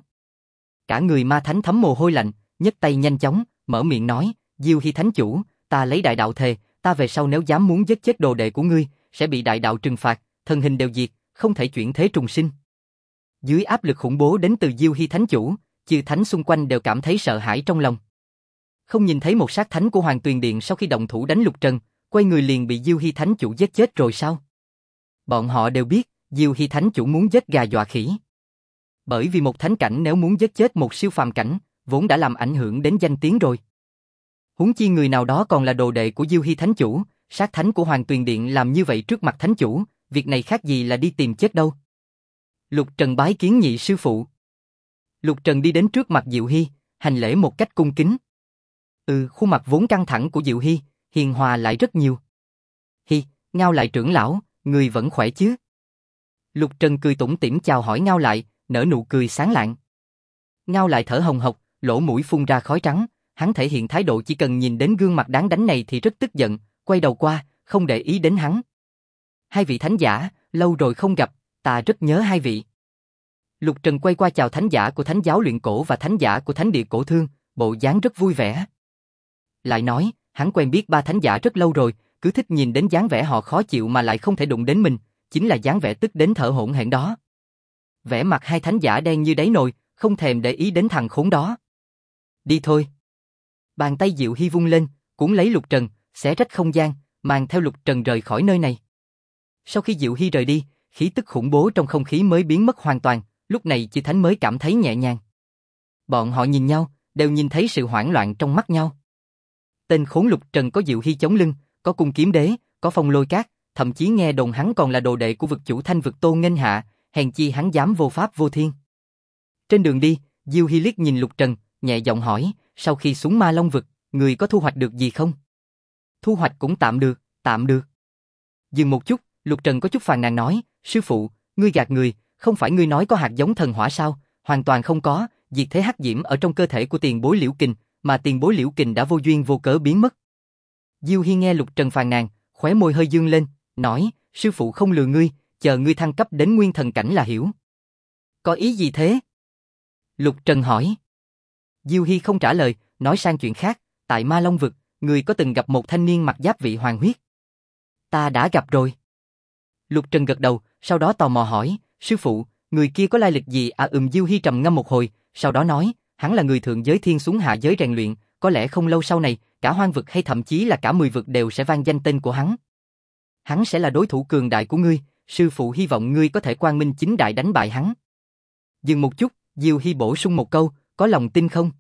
Cả người ma thánh thấm mồ hôi lạnh, nhấc tay nhanh chóng, mở miệng nói, Diêu Hy thánh chủ, ta lấy đại đạo thề, ta về sau nếu dám muốn giết chết đồ đệ của ngươi, sẽ bị đại đạo trừng phạt, thần hình đều diệt, không thể chuyển thế trùng sinh. Dưới áp lực khủng bố đến từ Diêu Hy Thánh Chủ, chư thánh xung quanh đều cảm thấy sợ hãi trong lòng. Không nhìn thấy một sát thánh của Hoàng Tuyền Điện sau khi động thủ đánh Lục Trần, quay người liền bị Diêu Hy Thánh Chủ giết chết rồi sao? Bọn họ đều biết, Diêu Hy Thánh Chủ muốn giết gà dọa khỉ. Bởi vì một thánh cảnh nếu muốn giết chết một siêu phàm cảnh, vốn đã làm ảnh hưởng đến danh tiếng rồi. Huống chi người nào đó còn là đồ đệ của Diêu Hy Thánh Chủ, sát thánh của Hoàng Tuyền Điện làm như vậy trước mặt Thánh Chủ, việc này khác gì là đi tìm chết đâu. Lục Trần bái kiến nhị sư phụ. Lục Trần đi đến trước mặt Diệu Hy, hành lễ một cách cung kính. Khuôn mặt vốn căng thẳng của Diệu Hy, hiền hòa lại rất nhiều. Hi, Ngao Lại trưởng lão, người vẫn khỏe chứ? Lục Trần cười tủm tỉm chào hỏi Ngao Lại, nở nụ cười sáng lạng. Ngao Lại thở hồng hộc, lỗ mũi phun ra khói trắng, hắn thể hiện thái độ chỉ cần nhìn đến gương mặt đáng đánh này thì rất tức giận, quay đầu qua, không để ý đến hắn. Hai vị thánh giả, lâu rồi không gặp, ta rất nhớ hai vị. Lục Trần quay qua chào thánh giả của Thánh giáo luyện cổ và thánh giả của Thánh địa cổ thương, bộ dáng rất vui vẻ. Lại nói, hắn quen biết ba thánh giả rất lâu rồi, cứ thích nhìn đến dáng vẻ họ khó chịu mà lại không thể đụng đến mình, chính là dáng vẻ tức đến thở hổn hển đó. Vẻ mặt hai thánh giả đen như đáy nồi, không thèm để ý đến thằng khốn đó. Đi thôi. Bàn tay Diệu Hy vung lên, cuốn lấy Lục Trần, xé rách không gian, mang theo Lục Trần rời khỏi nơi này. Sau khi Diệu Hy rời đi, khí tức khủng bố trong không khí mới biến mất hoàn toàn, lúc này chư thánh mới cảm thấy nhẹ nhàng. Bọn họ nhìn nhau, đều nhìn thấy sự hoảng loạn trong mắt nhau. Tên khốn Lục Trần có Diệu Hy chống lưng, có cung kiếm đế, có phong lôi cát, thậm chí nghe đồn hắn còn là đồ đệ của vực chủ Thanh vực Tô Nghênh Hạ, hèn chi hắn dám vô pháp vô thiên. Trên đường đi, Diêu Hy liếc nhìn Lục Trần, nhẹ giọng hỏi, sau khi xuống Ma Long vực, người có thu hoạch được gì không? Thu hoạch cũng tạm được, tạm được. Dừng một chút, Lục Trần có chút phàn nàn nói, sư phụ, ngươi gạt người, không phải ngươi nói có hạt giống thần hỏa sao? Hoàn toàn không có, diệt thế hắc diễm ở trong cơ thể của tiền bối Liễu Kình, mà tiền bối Liễu Kình đã vô duyên vô cớ biến mất. Diêu Hy nghe Lục Trần phàn nàn, khóe môi hơi dương lên, nói, sư phụ không lừa ngươi, chờ ngươi thăng cấp đến nguyên thần cảnh là hiểu. Có ý gì thế? Lục Trần hỏi. Diêu Hy không trả lời, nói sang chuyện khác, tại Ma Long vực, người có từng gặp một thanh niên mặc giáp vị hoàng huyết? Ta đã gặp rồi. Lục Trần gật đầu, sau đó tò mò hỏi, sư phụ, người kia có lai lịch gì à? Diêu Hy trầm ngâm một hồi, sau đó nói, hắn là người thượng giới thiên xuống hạ giới rèn luyện, có lẽ không lâu sau này, cả hoang vực hay thậm chí là cả 10 vực đều sẽ vang danh tên của hắn. Hắn sẽ là đối thủ cường đại của ngươi, sư phụ hy vọng ngươi có thể quang minh chính đại đánh bại hắn. Dừng một chút, Diêu Hy bổ sung một câu, có lòng tin không?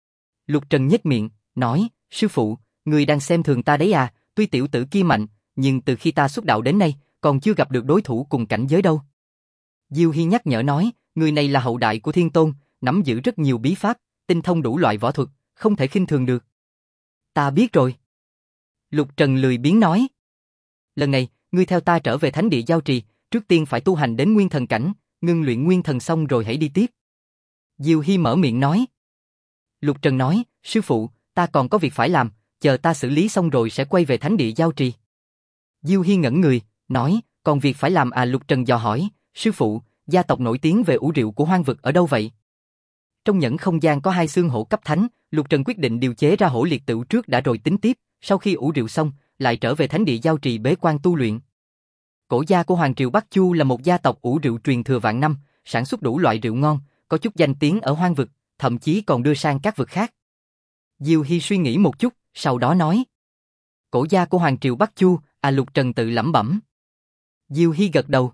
Lục Trần nhếch miệng, nói, sư phụ, ngươi đang xem thường ta đấy à, tuy tiểu tử kia mạnh, nhưng từ khi ta xuất đạo đến nay, còn chưa gặp được đối thủ cùng cảnh giới đâu. Diêu Hy nhắc nhở nói, người này là hậu đại của Thiên Tôn, nắm giữ rất nhiều bí pháp, tinh thông đủ loại võ thuật, không thể khinh thường được. Ta biết rồi. Lục Trần lười biếng nói. Lần này, ngươi theo ta trở về Thánh địa Giao Trì, trước tiên phải tu hành đến nguyên thần cảnh, ngưng luyện nguyên thần xong rồi hãy đi tiếp. Diêu Hy mở miệng nói. Lục Trần nói, sư phụ, ta còn có việc phải làm, chờ ta xử lý xong rồi sẽ quay về Thánh địa Giao Trì. Diêu Hy ngẩn người, nói, còn việc phải làm à? Lục Trần dò hỏi, sư phụ, gia tộc nổi tiếng về ủ rượu của hoang vực ở đâu vậy? Trong nhẫn không gian có 2 xương hổ cấp thánh, Lục Trần quyết định điều chế ra hổ liệt tửu trước đã rồi tính tiếp, sau khi ủ rượu xong, lại trở về Thánh địa Giao Trì bế quan tu luyện. Cổ gia của Hoàng triều Bắc Chu là một gia tộc ủ rượu truyền thừa vạn năm, sản xuất đủ loại rượu ngon, có chút danh tiếng ở hoang vực, thậm chí còn đưa sang các vực khác. Diêu Hy suy nghĩ một chút, sau đó nói. Cổ gia của Hoàng triều Bắc Chu, à? Lục Trần tự lẩm bẩm. Diêu Hy gật đầu.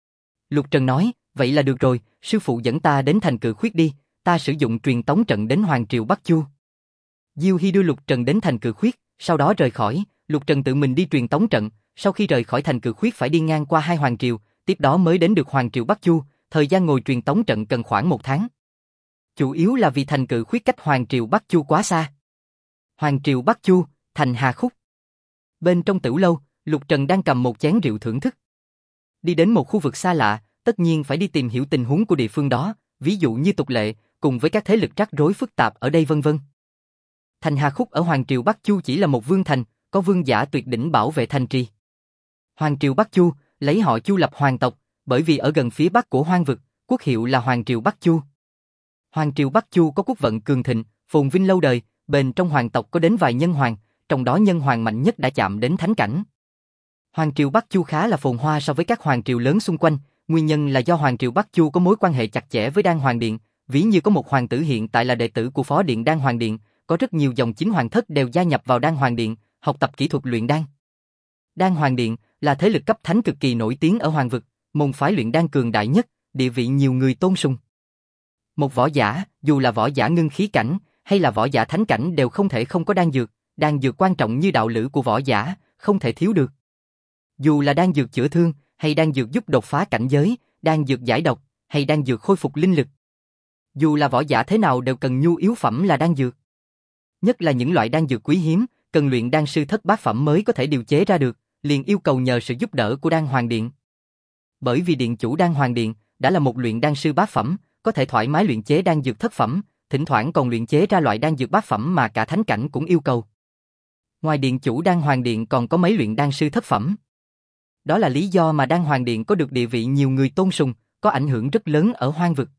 Lục Trần nói, vậy là được rồi, sư phụ dẫn ta đến thành Cự Khuyết đi, ta sử dụng truyền tống trận đến Hoàng triều Bắc Chu. Diêu Hy đưa Lục Trần đến thành Cự Khuyết, sau đó rời khỏi, Lục Trần tự mình đi truyền tống trận, sau khi rời khỏi thành Cự Khuyết phải đi ngang qua 2 hoàng triều, tiếp đó mới đến được Hoàng triều Bắc Chu, thời gian ngồi truyền tống trận cần khoảng 1 tháng. Chủ yếu là vì thành Cự Khuyết cách Hoàng triều Bắc Chu quá xa. Hoàng triều Bắc Chu, thành Hà Khúc. Bên trong tửu lâu, Lục Trần đang cầm một chén rượu thưởng thức. Đi đến một khu vực xa lạ, tất nhiên phải đi tìm hiểu tình huống của địa phương đó, ví dụ như tục lệ, cùng với các thế lực rắc rối phức tạp ở đây vân vân. Thành Hà Khúc ở Hoàng triều Bắc Chu chỉ là một vương thành, có vương giả tuyệt đỉnh bảo vệ thành trì. Hoàng triều Bắc Chu lấy họ Chu lập hoàng tộc, bởi vì ở gần phía bắc của hoang vực, quốc hiệu là Hoàng triều Bắc Chu. Hoàng triều Bắc Chu có quốc vận cường thịnh, phồn vinh lâu đời, bên trong hoàng tộc có đến vài nhân hoàng, trong đó nhân hoàng mạnh nhất đã chạm đến thánh cảnh. Hoàng triều Bắc Chu khá là phồn hoa so với các hoàng triều lớn xung quanh, nguyên nhân là do hoàng triều Bắc Chu có mối quan hệ chặt chẽ với Đan Hoàng Điện, ví như có một hoàng tử hiện tại là đệ tử của Phó Điện Đan Hoàng Điện, có rất nhiều dòng chính hoàng thất đều gia nhập vào Đan Hoàng Điện, học tập kỹ thuật luyện đan. Đan Hoàng Điện là thế lực cấp thánh cực kỳ nổi tiếng ở hoàng vực, môn phái luyện đan cường đại nhất, địa vị nhiều người tôn sùng. Một võ giả, dù là võ giả ngưng khí cảnh hay là võ giả thánh cảnh đều không thể không có đan dược quan trọng như đạo lữ của võ giả, không thể thiếu được. Dù là đan dược chữa thương, hay đan dược giúp đột phá cảnh giới, đan dược giải độc, hay đan dược khôi phục linh lực. Dù là võ giả thế nào đều cần nhu yếu phẩm là đan dược. Nhất là những loại đan dược quý hiếm, cần luyện đan sư thất bát phẩm mới có thể điều chế ra được, liền yêu cầu nhờ sự giúp đỡ của Đan Hoàng Điện. Bởi vì điện chủ Đan Hoàng Điện đã là một luyện đan sư bát phẩm, có thể thoải mái luyện chế đan dược thất phẩm, thỉnh thoảng còn luyện chế ra loại đan dược bát phẩm mà cả thánh cảnh cũng yêu cầu. Ngoài điện chủ Đan Hoàng Điện còn có mấy luyện đan sư thất phẩm. Đó là lý do mà Đan Hoàng Điện có được địa vị nhiều người tôn sùng, có ảnh hưởng rất lớn ở hoang vực.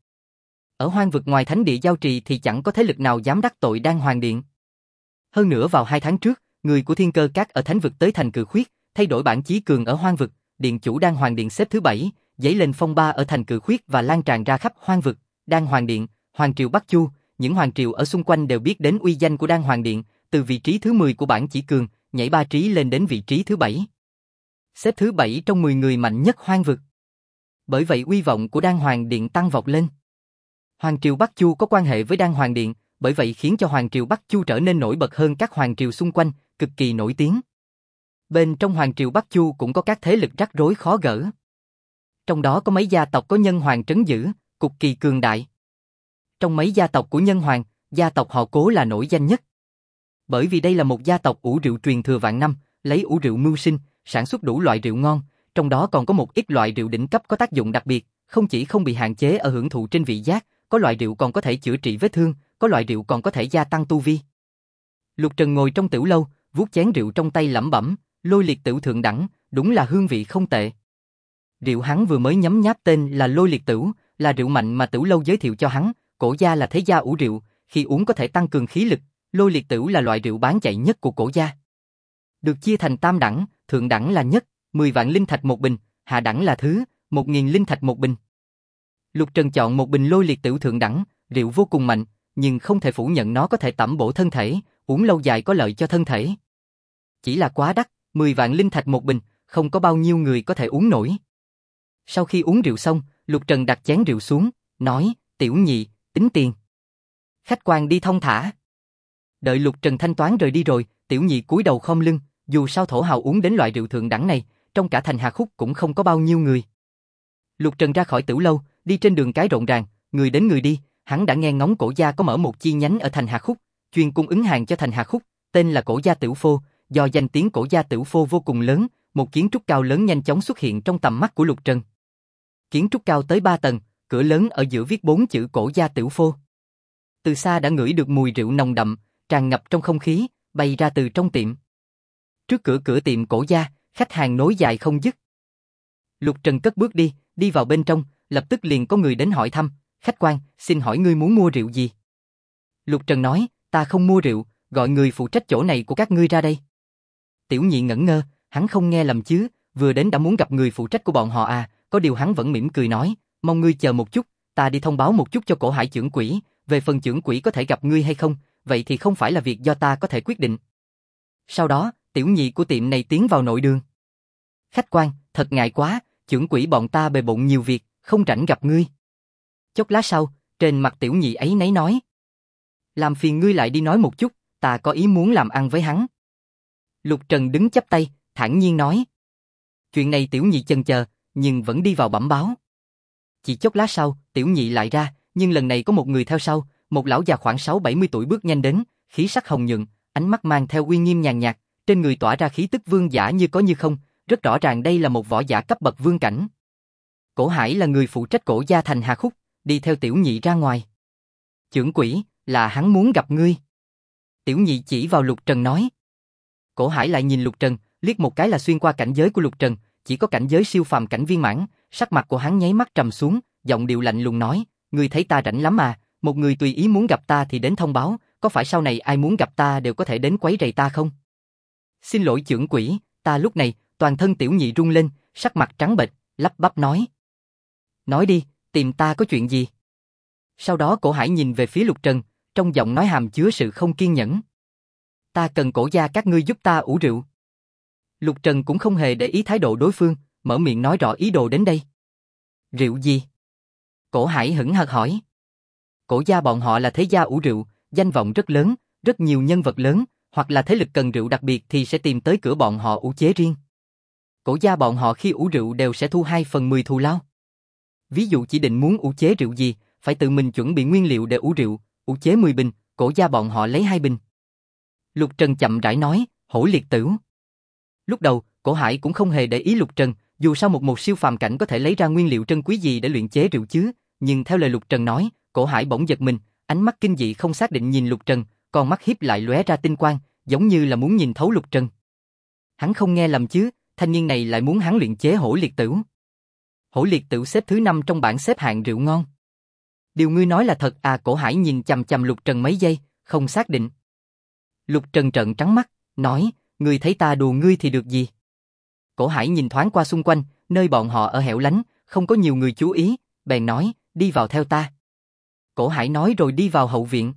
Ở hoang vực ngoài thánh địa giao trì thì chẳng có thế lực nào dám đắc tội Đan Hoàng Điện. Hơn nữa vào 2 tháng trước, người của Thiên Cơ Các ở thánh vực tới thành Cự Khuyết, thay đổi bản chí cường ở hoang vực, điện chủ Đan Hoàng Điện xếp thứ 7, dấy lên phong ba ở thành Cự Khuyết và lan tràn ra khắp hoang vực. Đan Hoàng Điện, Hoàng triều Bắc Chu, những hoàng triều ở xung quanh đều biết đến uy danh của Đan Hoàng Điện, từ vị trí thứ 10 của bản chỉ cường, nhảy 3 trí lên đến vị trí thứ 7. Xếp thứ 7 trong 10 người mạnh nhất hoang vực. Bởi vậy uy vọng của Đan Hoàng Điện tăng vọt lên. Hoàng triều Bắc Chu có quan hệ với Đan Hoàng Điện, bởi vậy khiến cho Hoàng triều Bắc Chu trở nên nổi bật hơn các hoàng triều xung quanh, cực kỳ nổi tiếng. Bên trong Hoàng triều Bắc Chu cũng có các thế lực rắc rối khó gỡ. Trong đó có mấy gia tộc có nhân hoàng trấn giữ, cực kỳ cường đại. Trong mấy gia tộc của nhân hoàng, gia tộc họ Cố là nổi danh nhất. Bởi vì đây là một gia tộc ủ rượu truyền thừa vạn năm, lấy ủ rượu mưu sinh, sản xuất đủ loại rượu ngon, trong đó còn có một ít loại rượu đỉnh cấp có tác dụng đặc biệt, không chỉ không bị hạn chế ở hưởng thụ trên vị giác, có loại rượu còn có thể chữa trị vết thương, có loại rượu còn có thể gia tăng tu vi. Lục Trần ngồi trong tiểu lâu, vuốt chén rượu trong tay lẩm bẩm, Lôi Liệt Tửu thượng đẳng, đúng là hương vị không tệ. Rượu hắn vừa mới nhấm nháp tên là Lôi Liệt Tửu, là rượu mạnh mà tiểu lâu giới thiệu cho hắn, cổ gia là thế gia ủ rượu, khi uống có thể tăng cường khí lực, Lôi Liệt Tửu là loại rượu bán chạy nhất của cổ gia. Được chia thành tam đẳng, thượng đẳng là nhất, 10 vạn linh thạch một bình, hạ đẳng là thứ, 1000 linh thạch một bình. Lục Trần chọn một bình Lôi Liệt Tửu thượng đẳng, rượu vô cùng mạnh, nhưng không thể phủ nhận nó có thể tẩm bổ thân thể, uống lâu dài có lợi cho thân thể. Chỉ là quá đắt, 10 vạn linh thạch một bình, không có bao nhiêu người có thể uống nổi. Sau khi uống rượu xong, Lục Trần đặt chén rượu xuống, nói, Tiểu Nhị, tính tiền. Khách quan đi thong thả. Đợi Lục Trần thanh toán rời đi rồi, Tiểu Nhị cúi đầu khom lưng, dù sao thổ hào uống đến loại rượu thượng đẳng này, trong cả thành Hà Khúc cũng không có bao nhiêu người. Lục Trần ra khỏi tiểu lâu, đi trên đường cái rộn ràng, người đến người đi, hắn đã nghe ngóng cổ gia có mở một chi nhánh ở thành Hà Khúc, chuyên cung ứng hàng cho thành Hà Khúc, tên là Cổ gia Tửu Phô, do danh tiếng Cổ gia Tửu Phô vô cùng lớn, một kiến trúc cao lớn nhanh chóng xuất hiện trong tầm mắt của Lục Trần. Kiến trúc cao tới 3 tầng, cửa lớn ở giữa viết 4 chữ Cổ gia Tửu Phô. Từ xa đã ngửi được mùi rượu nồng đậm, tràn ngập trong không khí, bay ra từ trong tiệm. Trước cửa tiệm Cổ gia, khách hàng nối dài không dứt. Lục Trần cất bước đi vào bên trong, lập tức liền có người đến hỏi thăm, khách quan, xin hỏi ngươi muốn mua rượu gì? Lục Trần nói, ta không mua rượu, gọi người phụ trách chỗ này của các ngươi ra đây. Tiểu Nhị ngẩn ngơ, hắn không nghe lầm chứ, vừa đến đã muốn gặp người phụ trách của bọn họ à, có điều hắn vẫn mỉm cười nói, mong ngươi chờ một chút, ta đi thông báo một chút cho Cổ Hải trưởng quỹ, về phần trưởng quỹ có thể gặp ngươi hay không, vậy thì không phải là việc do ta có thể quyết định. Sau đó, Tiểu Nhị của tiệm này tiến vào nội đường. Khách quan, thật ngại quá, trưởng quỹ bọn ta bề bộn nhiều việc, không rảnh gặp ngươi. Chốc lát sau, trên mặt Tiểu Nhị ấy nấy nói, làm phiền ngươi lại đi nói một chút, ta có ý muốn làm ăn với hắn. Lục Trần đứng chắp tay, thản nhiên nói. Chuyện này Tiểu Nhị chần chờ, nhưng vẫn đi vào bẩm báo. Chỉ chốc lát sau, Tiểu Nhị lại ra, nhưng lần này có một người theo sau, một lão già khoảng 60-70 tuổi bước nhanh đến, khí sắc hồng nhuận, ánh mắt mang theo uy nghiêm nhàn nhạt, trên người tỏa ra khí tức vương giả như có như không, rất rõ ràng đây là một võ giả cấp bậc vương cảnh. Cổ Hải là người phụ trách Cổ gia thành Hà Khúc, đi theo Tiểu Nhị ra ngoài. Trưởng quỹ, là hắn muốn gặp ngươi. Tiểu Nhị chỉ vào Lục Trần nói. Cổ Hải lại nhìn Lục Trần, liếc một cái là xuyên qua cảnh giới của Lục Trần, chỉ có cảnh giới siêu phàm cảnh viên mãn, sắc mặt của hắn nháy mắt trầm xuống, giọng điệu lạnh lùng nói, ngươi thấy ta rảnh lắm à, một người tùy ý muốn gặp ta thì đến thông báo, có phải sau này ai muốn gặp ta đều có thể đến quấy rầy ta không? Xin lỗi chưởng quỷ, ta lúc này, toàn thân tiểu nhị run lên, sắc mặt trắng bệch, lắp bắp nói. Nói đi, tìm ta có chuyện gì? Sau đó Cổ Hải nhìn về phía Lục Trần, trong giọng nói hàm chứa sự không kiên nhẫn. Ta cần Cổ gia các ngươi giúp ta ủ rượu. Lục Trần cũng không hề để ý thái độ đối phương, mở miệng nói rõ ý đồ đến đây. Rượu gì? Cổ Hải hững hờ hỏi. Cổ gia bọn họ là thế gia ủ rượu, danh vọng rất lớn, rất nhiều nhân vật lớn, hoặc là thế lực cần rượu đặc biệt thì sẽ tìm tới cửa bọn họ ủ chế riêng. Cổ gia bọn họ khi ủ rượu đều sẽ thu 2/10 thù lao. Ví dụ chỉ định muốn ủ chế rượu gì, phải tự mình chuẩn bị nguyên liệu để ủ rượu, ủ chế 10 bình, Cổ gia bọn họ lấy 2 bình. Lục Trần chậm rãi nói, hổ liệt tửu. Lúc đầu, Cổ Hải cũng không hề để ý Lục Trần, dù sao một siêu phàm cảnh có thể lấy ra nguyên liệu trân quý gì để luyện chế rượu chứ, nhưng theo lời Lục Trần nói, Cổ Hải bỗng giật mình, ánh mắt kinh dị không xác định nhìn Lục Trần, con mắt híp lại lóe ra tinh quang, giống như là muốn nhìn thấu Lục Trần. Hắn không nghe lầm chứ, thanh niên này lại muốn hắn luyện chế hổ liệt tửu. Hổ liệt tửu xếp thứ 5 trong bảng xếp hạng rượu ngon. Điều ngươi nói là thật à? Cổ Hải nhìn chằm chằm Lục Trần mấy giây, không xác định. Lục Trần trợn trắng mắt, nói, ngươi thấy ta đùa ngươi thì được gì? Cổ Hải nhìn thoáng qua xung quanh, nơi bọn họ ở hẻo lánh, không có nhiều người chú ý, bèn nói, đi vào theo ta. Cổ Hải nói rồi đi vào hậu viện.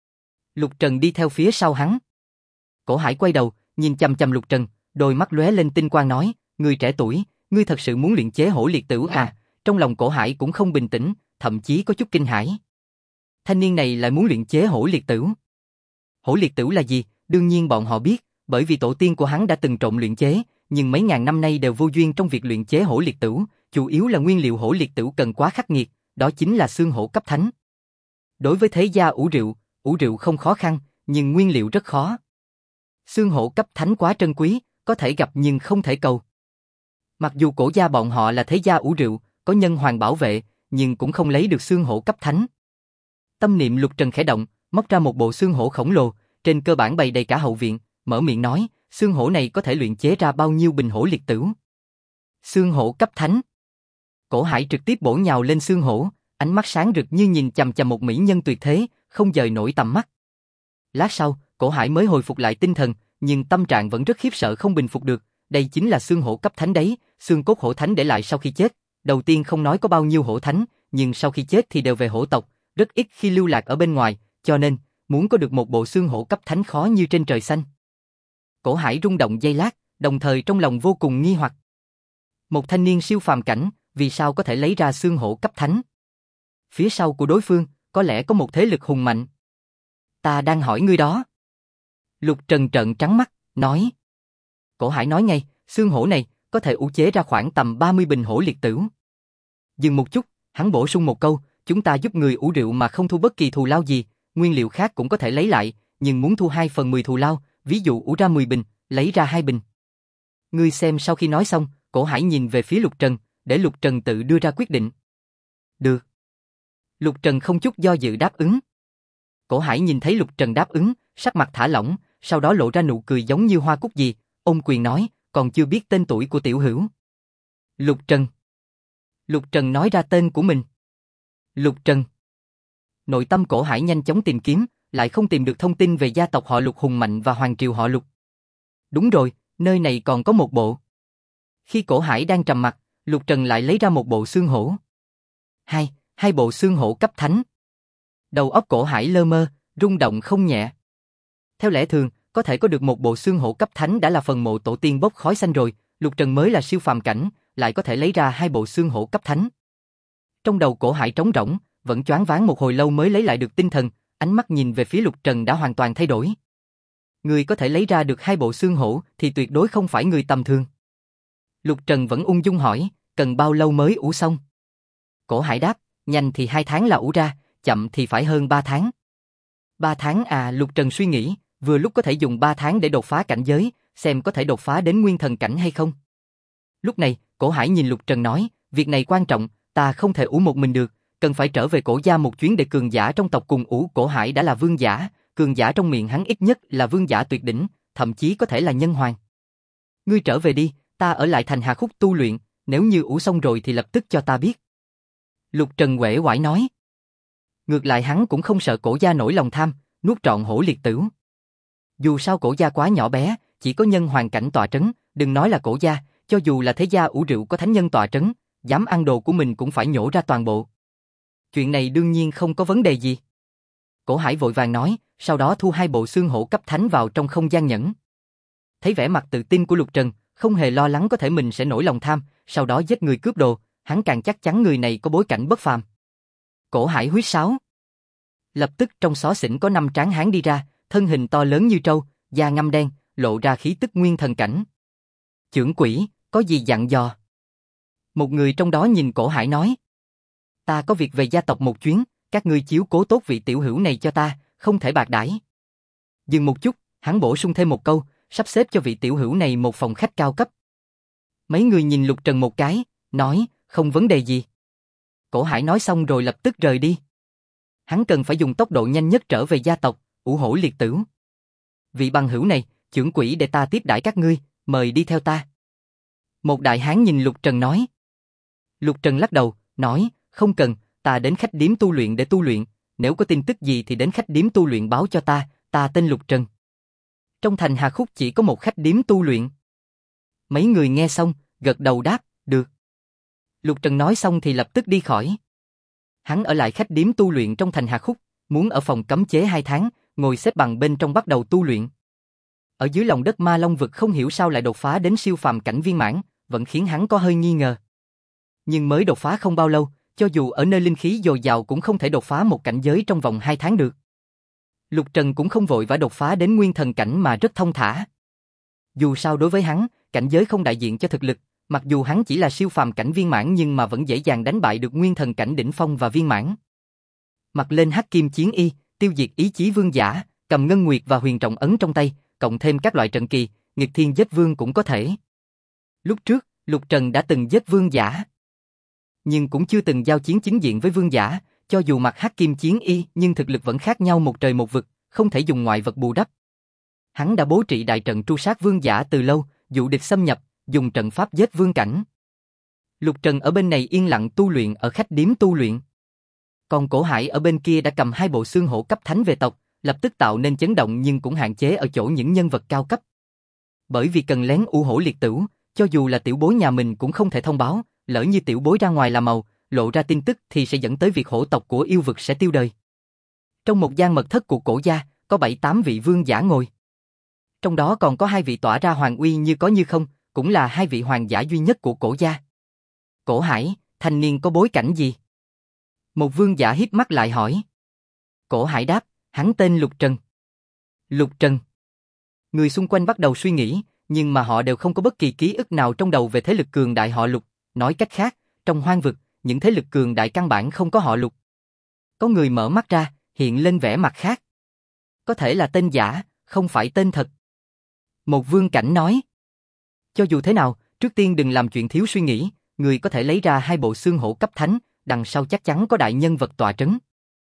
Lục Trần đi theo phía sau hắn. Cổ Hải quay đầu, nhìn chằm chằm Lục Trần, đôi mắt lóe lên tinh quang nói, người trẻ tuổi, ngươi thật sự muốn luyện chế hổ liệt tửu à? Trong lòng Cổ Hải cũng không bình tĩnh, thậm chí có chút kinh hãi. Thanh niên này lại muốn luyện chế hổ liệt tửu. Hổ liệt tửu là gì? Đương nhiên bọn họ biết, bởi vì tổ tiên của hắn đã từng trộn luyện chế, nhưng mấy ngàn năm nay đều vô duyên trong việc luyện chế hổ liệt tửu, chủ yếu là nguyên liệu hổ liệt tửu cần quá khắc nghiệt, đó chính là xương hổ cấp thánh. Đối với thế gia ủ rượu không khó khăn, nhưng nguyên liệu rất khó. Xương hổ cấp thánh quá trân quý, có thể gặp nhưng không thể cầu. Mặc dù Cổ gia bọn họ là thế gia ủ rượu, có nhân hoàng bảo vệ, nhưng cũng không lấy được xương hổ cấp thánh. Tâm niệm Lục Trần khẽ động, móc ra một bộ xương hổ khổng lồ, trên cơ bản bày đầy cả hậu viện, mở miệng nói, xương hổ này có thể luyện chế ra bao nhiêu bình hổ liệt tửu? Xương hổ cấp thánh. Cổ Hải trực tiếp bổ nhào lên xương hổ, ánh mắt sáng rực như nhìn chằm chằm một mỹ nhân tuyệt thế, không dời nổi tầm mắt. Lát sau, Cổ Hải mới hồi phục lại tinh thần, nhưng tâm trạng vẫn rất khiếp sợ không bình phục được, đây chính là xương hổ cấp thánh đấy, xương cốt hổ thánh để lại sau khi chết, đầu tiên không nói có bao nhiêu hổ thánh, nhưng sau khi chết thì đều về hổ tộc, rất ít khi lưu lạc ở bên ngoài, cho nên, muốn có được một bộ xương hổ cấp thánh khó như trên trời xanh. Cổ Hải rung động giây lát, đồng thời trong lòng vô cùng nghi hoặc. Một thanh niên siêu phàm cảnh, vì sao có thể lấy ra xương hổ cấp thánh? Phía sau của đối phương, có lẽ có một thế lực hùng mạnh. Ta đang hỏi ngươi đó. Lục Trần trợn trắng mắt, nói. Cổ Hải nói ngay, xương hổ này có thể ủ chế ra khoảng tầm 30 bình hổ liệt tửu. Dừng một chút, hắn bổ sung một câu, chúng ta giúp người ủ rượu mà không thu bất kỳ thù lao gì, nguyên liệu khác cũng có thể lấy lại, nhưng muốn thu 2/10 thù lao, ví dụ ủ ra 10 bình, lấy ra 2 bình. Ngươi xem. Sau khi nói xong, Cổ Hải nhìn về phía Lục Trần, để Lục Trần tự đưa ra quyết định. Được. Lục Trần không chút do dự đáp ứng. Cổ Hải nhìn thấy Lục Trần đáp ứng, sắc mặt thả lỏng, sau đó lộ ra nụ cười giống như hoa cúc gì, ôm quyền nói, còn chưa biết tên tuổi của tiểu hữu. Lục Trần. Lục Trần nói ra tên của mình. Lục Trần. Nội tâm Cổ Hải nhanh chóng tìm kiếm, lại không tìm được thông tin về gia tộc họ Lục hùng mạnh và hoàng triều họ Lục. Đúng rồi, nơi này còn có một bộ. Khi Cổ Hải đang trầm mặc, Lục Trần lại lấy ra một bộ xương hổ. Hai bộ xương hổ cấp thánh. Đầu óc Cổ Hải lơ mơ, rung động không nhẹ. Theo lẽ thường, có thể có được một bộ xương hổ cấp thánh đã là phần mộ tổ tiên bốc khói xanh rồi, Lục Trần mới là siêu phàm cảnh, lại có thể lấy ra 2 bộ xương hổ cấp thánh. Trong đầu Cổ Hải trống rỗng, vẫn choáng váng một hồi lâu mới lấy lại được tinh thần, ánh mắt nhìn về phía Lục Trần đã hoàn toàn thay đổi. Người có thể lấy ra được 2 bộ xương hổ thì tuyệt đối không phải người tầm thường. Lục Trần vẫn ung dung hỏi, cần bao lâu mới ủ xong? Cổ Hải đáp, nhanh thì 2 tháng là ủ ra, chậm thì phải hơn 3 tháng. 3 tháng à? Lục Trần suy nghĩ, vừa lúc có thể dùng 3 tháng để đột phá cảnh giới, xem có thể đột phá đến nguyên thần cảnh hay không. Lúc này, Cổ Hải nhìn Lục Trần nói, việc này quan trọng, ta không thể ủ một mình được, cần phải trở về Cổ gia một chuyến để cường giả trong tộc cùng ủ. Cổ Hải đã là vương giả, cường giả trong miệng hắn ít nhất là vương giả tuyệt đỉnh, thậm chí có thể là nhân hoàng. Ngươi trở về đi, ta ở lại thành Hà Khúc tu luyện, nếu như ủ xong rồi thì lập tức cho ta biết. Lục Trần uể oải nói. Ngược lại hắn cũng không sợ Cổ gia nổi lòng tham, nuốt trọn hổ liệt tửu. Dù sao Cổ gia quá nhỏ bé, chỉ có nhân hoàng cảnh tọa trấn, đừng nói là cổ gia, cho dù là thế gia ủ rượu có thánh nhân tọa trấn, dám ăn đồ của mình cũng phải nhổ ra toàn bộ. Chuyện này đương nhiên không có vấn đề gì. Cổ Hải vội vàng nói, sau đó thu 2 bộ xương hổ cấp thánh vào trong không gian nhẫn. Thấy vẻ mặt tự tin của Lục Trần, không hề lo lắng có thể mình sẽ nổi lòng tham, sau đó giết người cướp đồ, hắn càng chắc chắn người này có bối cảnh bất phàm. Cổ Hải huýt sáo. Lập tức trong xó xỉnh có 5 tráng hán đi ra, thân hình to lớn như trâu, da ngăm đen, lộ ra khí tức nguyên thần cảnh. Chưởng quỷ, có gì dặn dò? Một người trong đó nhìn Cổ Hải nói. Ta có việc về gia tộc một chuyến, các ngươi chiếu cố tốt vị tiểu hữu này cho ta, không thể bạc đãi. Dừng một chút, hắn bổ sung thêm một câu, sắp xếp cho vị tiểu hữu này một phòng khách cao cấp. Mấy người nhìn Lục Trần một cái, nói, không vấn đề gì. Cổ Hải nói xong rồi lập tức rời đi. Hắn cần phải dùng tốc độ nhanh nhất trở về gia tộc, ủ hổ liệt tử. Vị bằng hữu này, chưởng quỷ để ta tiếp đãi các ngươi, mời đi theo ta. Một đại hán nhìn Lục Trần nói. Lục Trần lắc đầu, nói, không cần, ta đến khách điếm tu luyện để tu luyện, nếu có tin tức gì thì đến khách điếm tu luyện báo cho ta tên Lục Trần. Trong thành Hà Khúc chỉ có một khách điếm tu luyện. Mấy người nghe xong, gật đầu đáp, được. Lục Trần nói xong thì lập tức đi khỏi. Hắn ở lại khách điếm tu luyện trong thành Hà Khúc, muốn ở phòng cấm chế 2 tháng, ngồi xếp bằng bên trong bắt đầu tu luyện. Ở dưới lòng đất Ma Long vực không hiểu sao lại đột phá đến siêu phàm cảnh viên mãn, vẫn khiến hắn có hơi nghi ngờ. Nhưng mới đột phá không bao lâu, cho dù ở nơi linh khí dồi dào cũng không thể đột phá một cảnh giới trong vòng 2 tháng được. Lục Trần cũng không vội vã đột phá đến nguyên thần cảnh mà rất thông thả. Dù sao đối với hắn, cảnh giới không đại diện cho thực lực, mặc dù hắn chỉ là siêu phàm cảnh viên mãn nhưng mà vẫn dễ dàng đánh bại được nguyên thần cảnh đỉnh phong và viên mãn. Mặc lên hắc kim chiến y, tiêu diệt ý chí vương giả, cầm ngân nguyệt và huyền trọng ấn trong tay, cộng thêm các loại trận kỳ, nghịch thiên giết vương cũng có thể. Lúc trước, Lục Trần đã từng giết vương giả, nhưng cũng chưa từng giao chiến chính diện với vương giả, cho dù mặc hắc kim chiến y nhưng thực lực vẫn khác nhau một trời một vực, không thể dùng ngoại vật bù đắp. Hắn đã bố trị đại trận tru sát vương giả từ lâu, dụ địch xâm nhập, dùng trận pháp giết vương cảnh. Lục Trần ở bên này yên lặng tu luyện ở khách điếm tu luyện. Còn Cổ Hải ở bên kia đã cầm 2 bộ xương hổ cấp thánh về tộc, lập tức tạo nên chấn động nhưng cũng hạn chế ở chỗ những nhân vật cao cấp. Bởi vì cần lén ủ hổ liệt tử, cho dù là tiểu bối nhà mình cũng không thể thông báo, lỡ như tiểu bối ra ngoài làm màu, lộ ra tin tức thì sẽ dẫn tới việc hổ tộc của yêu vực sẽ tiêu đời. Trong một gian mật thất của cổ gia, có 7-8 vị vương giả ngồi. Trong đó còn có 2 vị tỏa ra hoàng uy như có như không, cũng là 2 vị hoàng giả duy nhất của cổ gia. Cổ Hải, thanh niên có bối cảnh gì? Một vương giả híp mắt lại hỏi. Cổ Hải đáp, hắn tên Lục Trần. Lục Trần. Người xung quanh bắt đầu suy nghĩ, nhưng mà họ đều không có bất kỳ ký ức nào trong đầu về thế lực cường đại họ Lục. Nói cách khác, trong hoang vực, những thế lực cường đại căn bản không có họ Lục. Có người mở mắt ra, hiện lên vẻ mặt khác. Có thể là tên giả, không phải tên thật. Một vương cảnh nói. Cho dù thế nào, trước tiên đừng làm chuyện thiếu suy nghĩ, người có thể lấy ra 2 bộ xương hổ cấp thánh, đằng sau chắc chắn có đại nhân vật tọa trấn.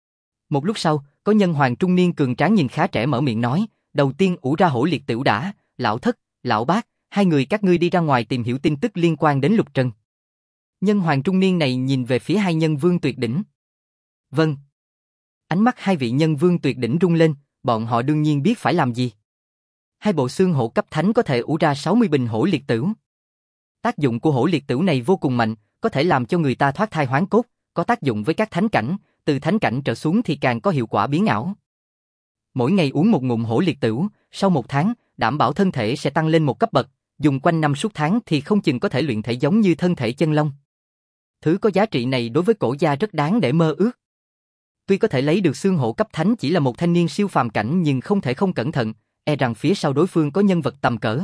Một lúc sau, có nhân hoàng trung niên cường tráng nhìn khá trẻ mở miệng nói, đầu tiên ủ ra hổ liệt tiểu đã, lão thất, lão bác, 2 người các ngươi đi ra ngoài tìm hiểu tin tức liên quan đến Lục Trần. Nhân hoàng trung niên này nhìn về phía 2 nhân vương tuyệt đỉnh. Vâng. Ánh mắt 2 vị nhân vương tuyệt đỉnh rung lên, bọn họ đương nhiên biết phải làm gì. 2 bộ xương hổ cấp thánh có thể ủ ra 60 bình hổ liệt tử. Tác dụng của hổ liệt tử này vô cùng mạnh, có thể làm cho người ta thoát thai hoán cốt, có tác dụng với các thánh cảnh, từ thánh cảnh trở xuống thì càng có hiệu quả biến ảo. Mỗi ngày uống một ngụm hổ liệt tử, sau 1 tháng, đảm bảo thân thể sẽ tăng lên một cấp bậc, dùng quanh năm suốt tháng thì không chừng có thể luyện thể giống như thân thể chân long. Thứ có giá trị này đối với cổ gia rất đáng để mơ ước. Tuy có thể lấy được xương hổ cấp thánh chỉ là một thanh niên siêu phàm cảnh nhưng không thể không cẩn thận, e rằng phía sau đối phương có nhân vật tầm cỡ.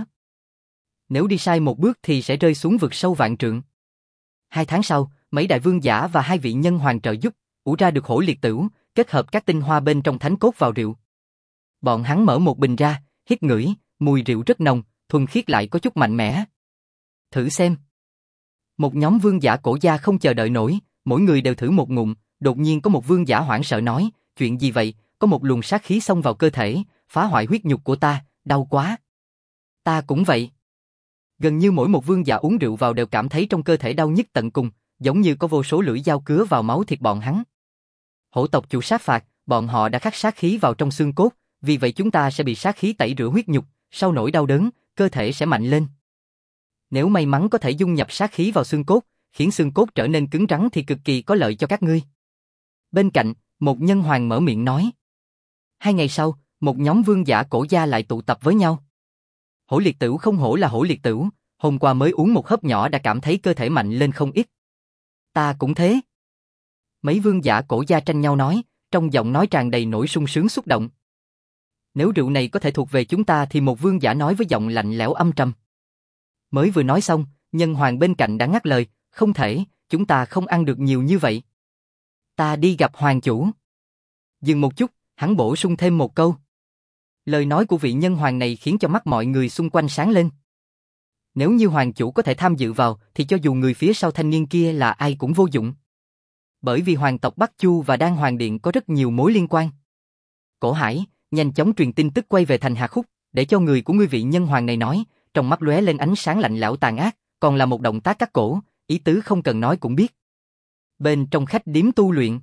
Nếu đi sai một bước thì sẽ rơi xuống vực sâu vạn trượng. 2 tháng sau, mấy đại vương giả và 2 vị nhân hoàng trợ giúp, ủ ra được hổ liệt tử, kết hợp các tinh hoa bên trong thánh cốt vào rượu. Bọn hắn mở một bình ra, hít ngửi, mùi rượu rất nồng, thuần khiết lại có chút mạnh mẽ. Thử xem. Một nhóm vương giả cổ gia không chờ đợi nổi, mỗi người đều thử một ngụm, đột nhiên có một vương giả hoảng sợ nói, chuyện gì vậy, có một luồng sát khí xông vào cơ thể, phá hoại huyết nhục của ta, đau quá. Ta cũng vậy. Gần như mỗi một vương giả uống rượu vào đều cảm thấy trong cơ thể đau nhức tận cùng, giống như có vô số lưỡi dao cứa vào máu thịt bọn hắn. Hổ tộc chủ sát phạt, bọn họ đã khắc sát khí vào trong xương cốt, vì vậy chúng ta sẽ bị sát khí tẩy rửa huyết nhục, sau nỗi đau đớn, cơ thể sẽ mạnh lên. Nếu may mắn có thể dung nhập sát khí vào xương cốt, khiến xương cốt trở nên cứng rắn thì cực kỳ có lợi cho các ngươi. Bên cạnh, một nhân hoàng mở miệng nói. 2 ngày sau, một nhóm vương giả cổ gia lại tụ tập với nhau. Hổ liệt tửu không hổ là hổ liệt tửu, hôm qua mới uống một hớp nhỏ đã cảm thấy cơ thể mạnh lên không ít. Ta cũng thế. Mấy vương giả cổ gia tranh nhau nói, trong giọng nói tràn đầy nỗi sung sướng xúc động. Nếu rượu này có thể thuộc về chúng ta thì một vương giả nói với giọng lạnh lẽo âm trầm. Mới vừa nói xong, nhân hoàng bên cạnh đã ngắt lời, không thể, chúng ta không ăn được nhiều như vậy. Ta đi gặp hoàng chủ. Dừng một chút, hắn bổ sung thêm một câu. Lời nói của vị nhân hoàng này khiến cho mắt mọi người xung quanh sáng lên. Nếu như hoàng chủ có thể tham dự vào thì cho dù người phía sau thanh niên kia là ai cũng vô dụng. Bởi vì hoàng tộc Bắc Chu và Đan Hoàng Điện có rất nhiều mối liên quan. Cổ Hải, nhanh chóng truyền tin tức quay về thành Hà Khúc, để cho người của ngươi vị nhân hoàng này nói, trong mắt lóe lên ánh sáng lạnh lẽo tàn ác, còn là một động tác cắt cổ, ý tứ không cần nói cũng biết. Bên trong khách điếm tu luyện,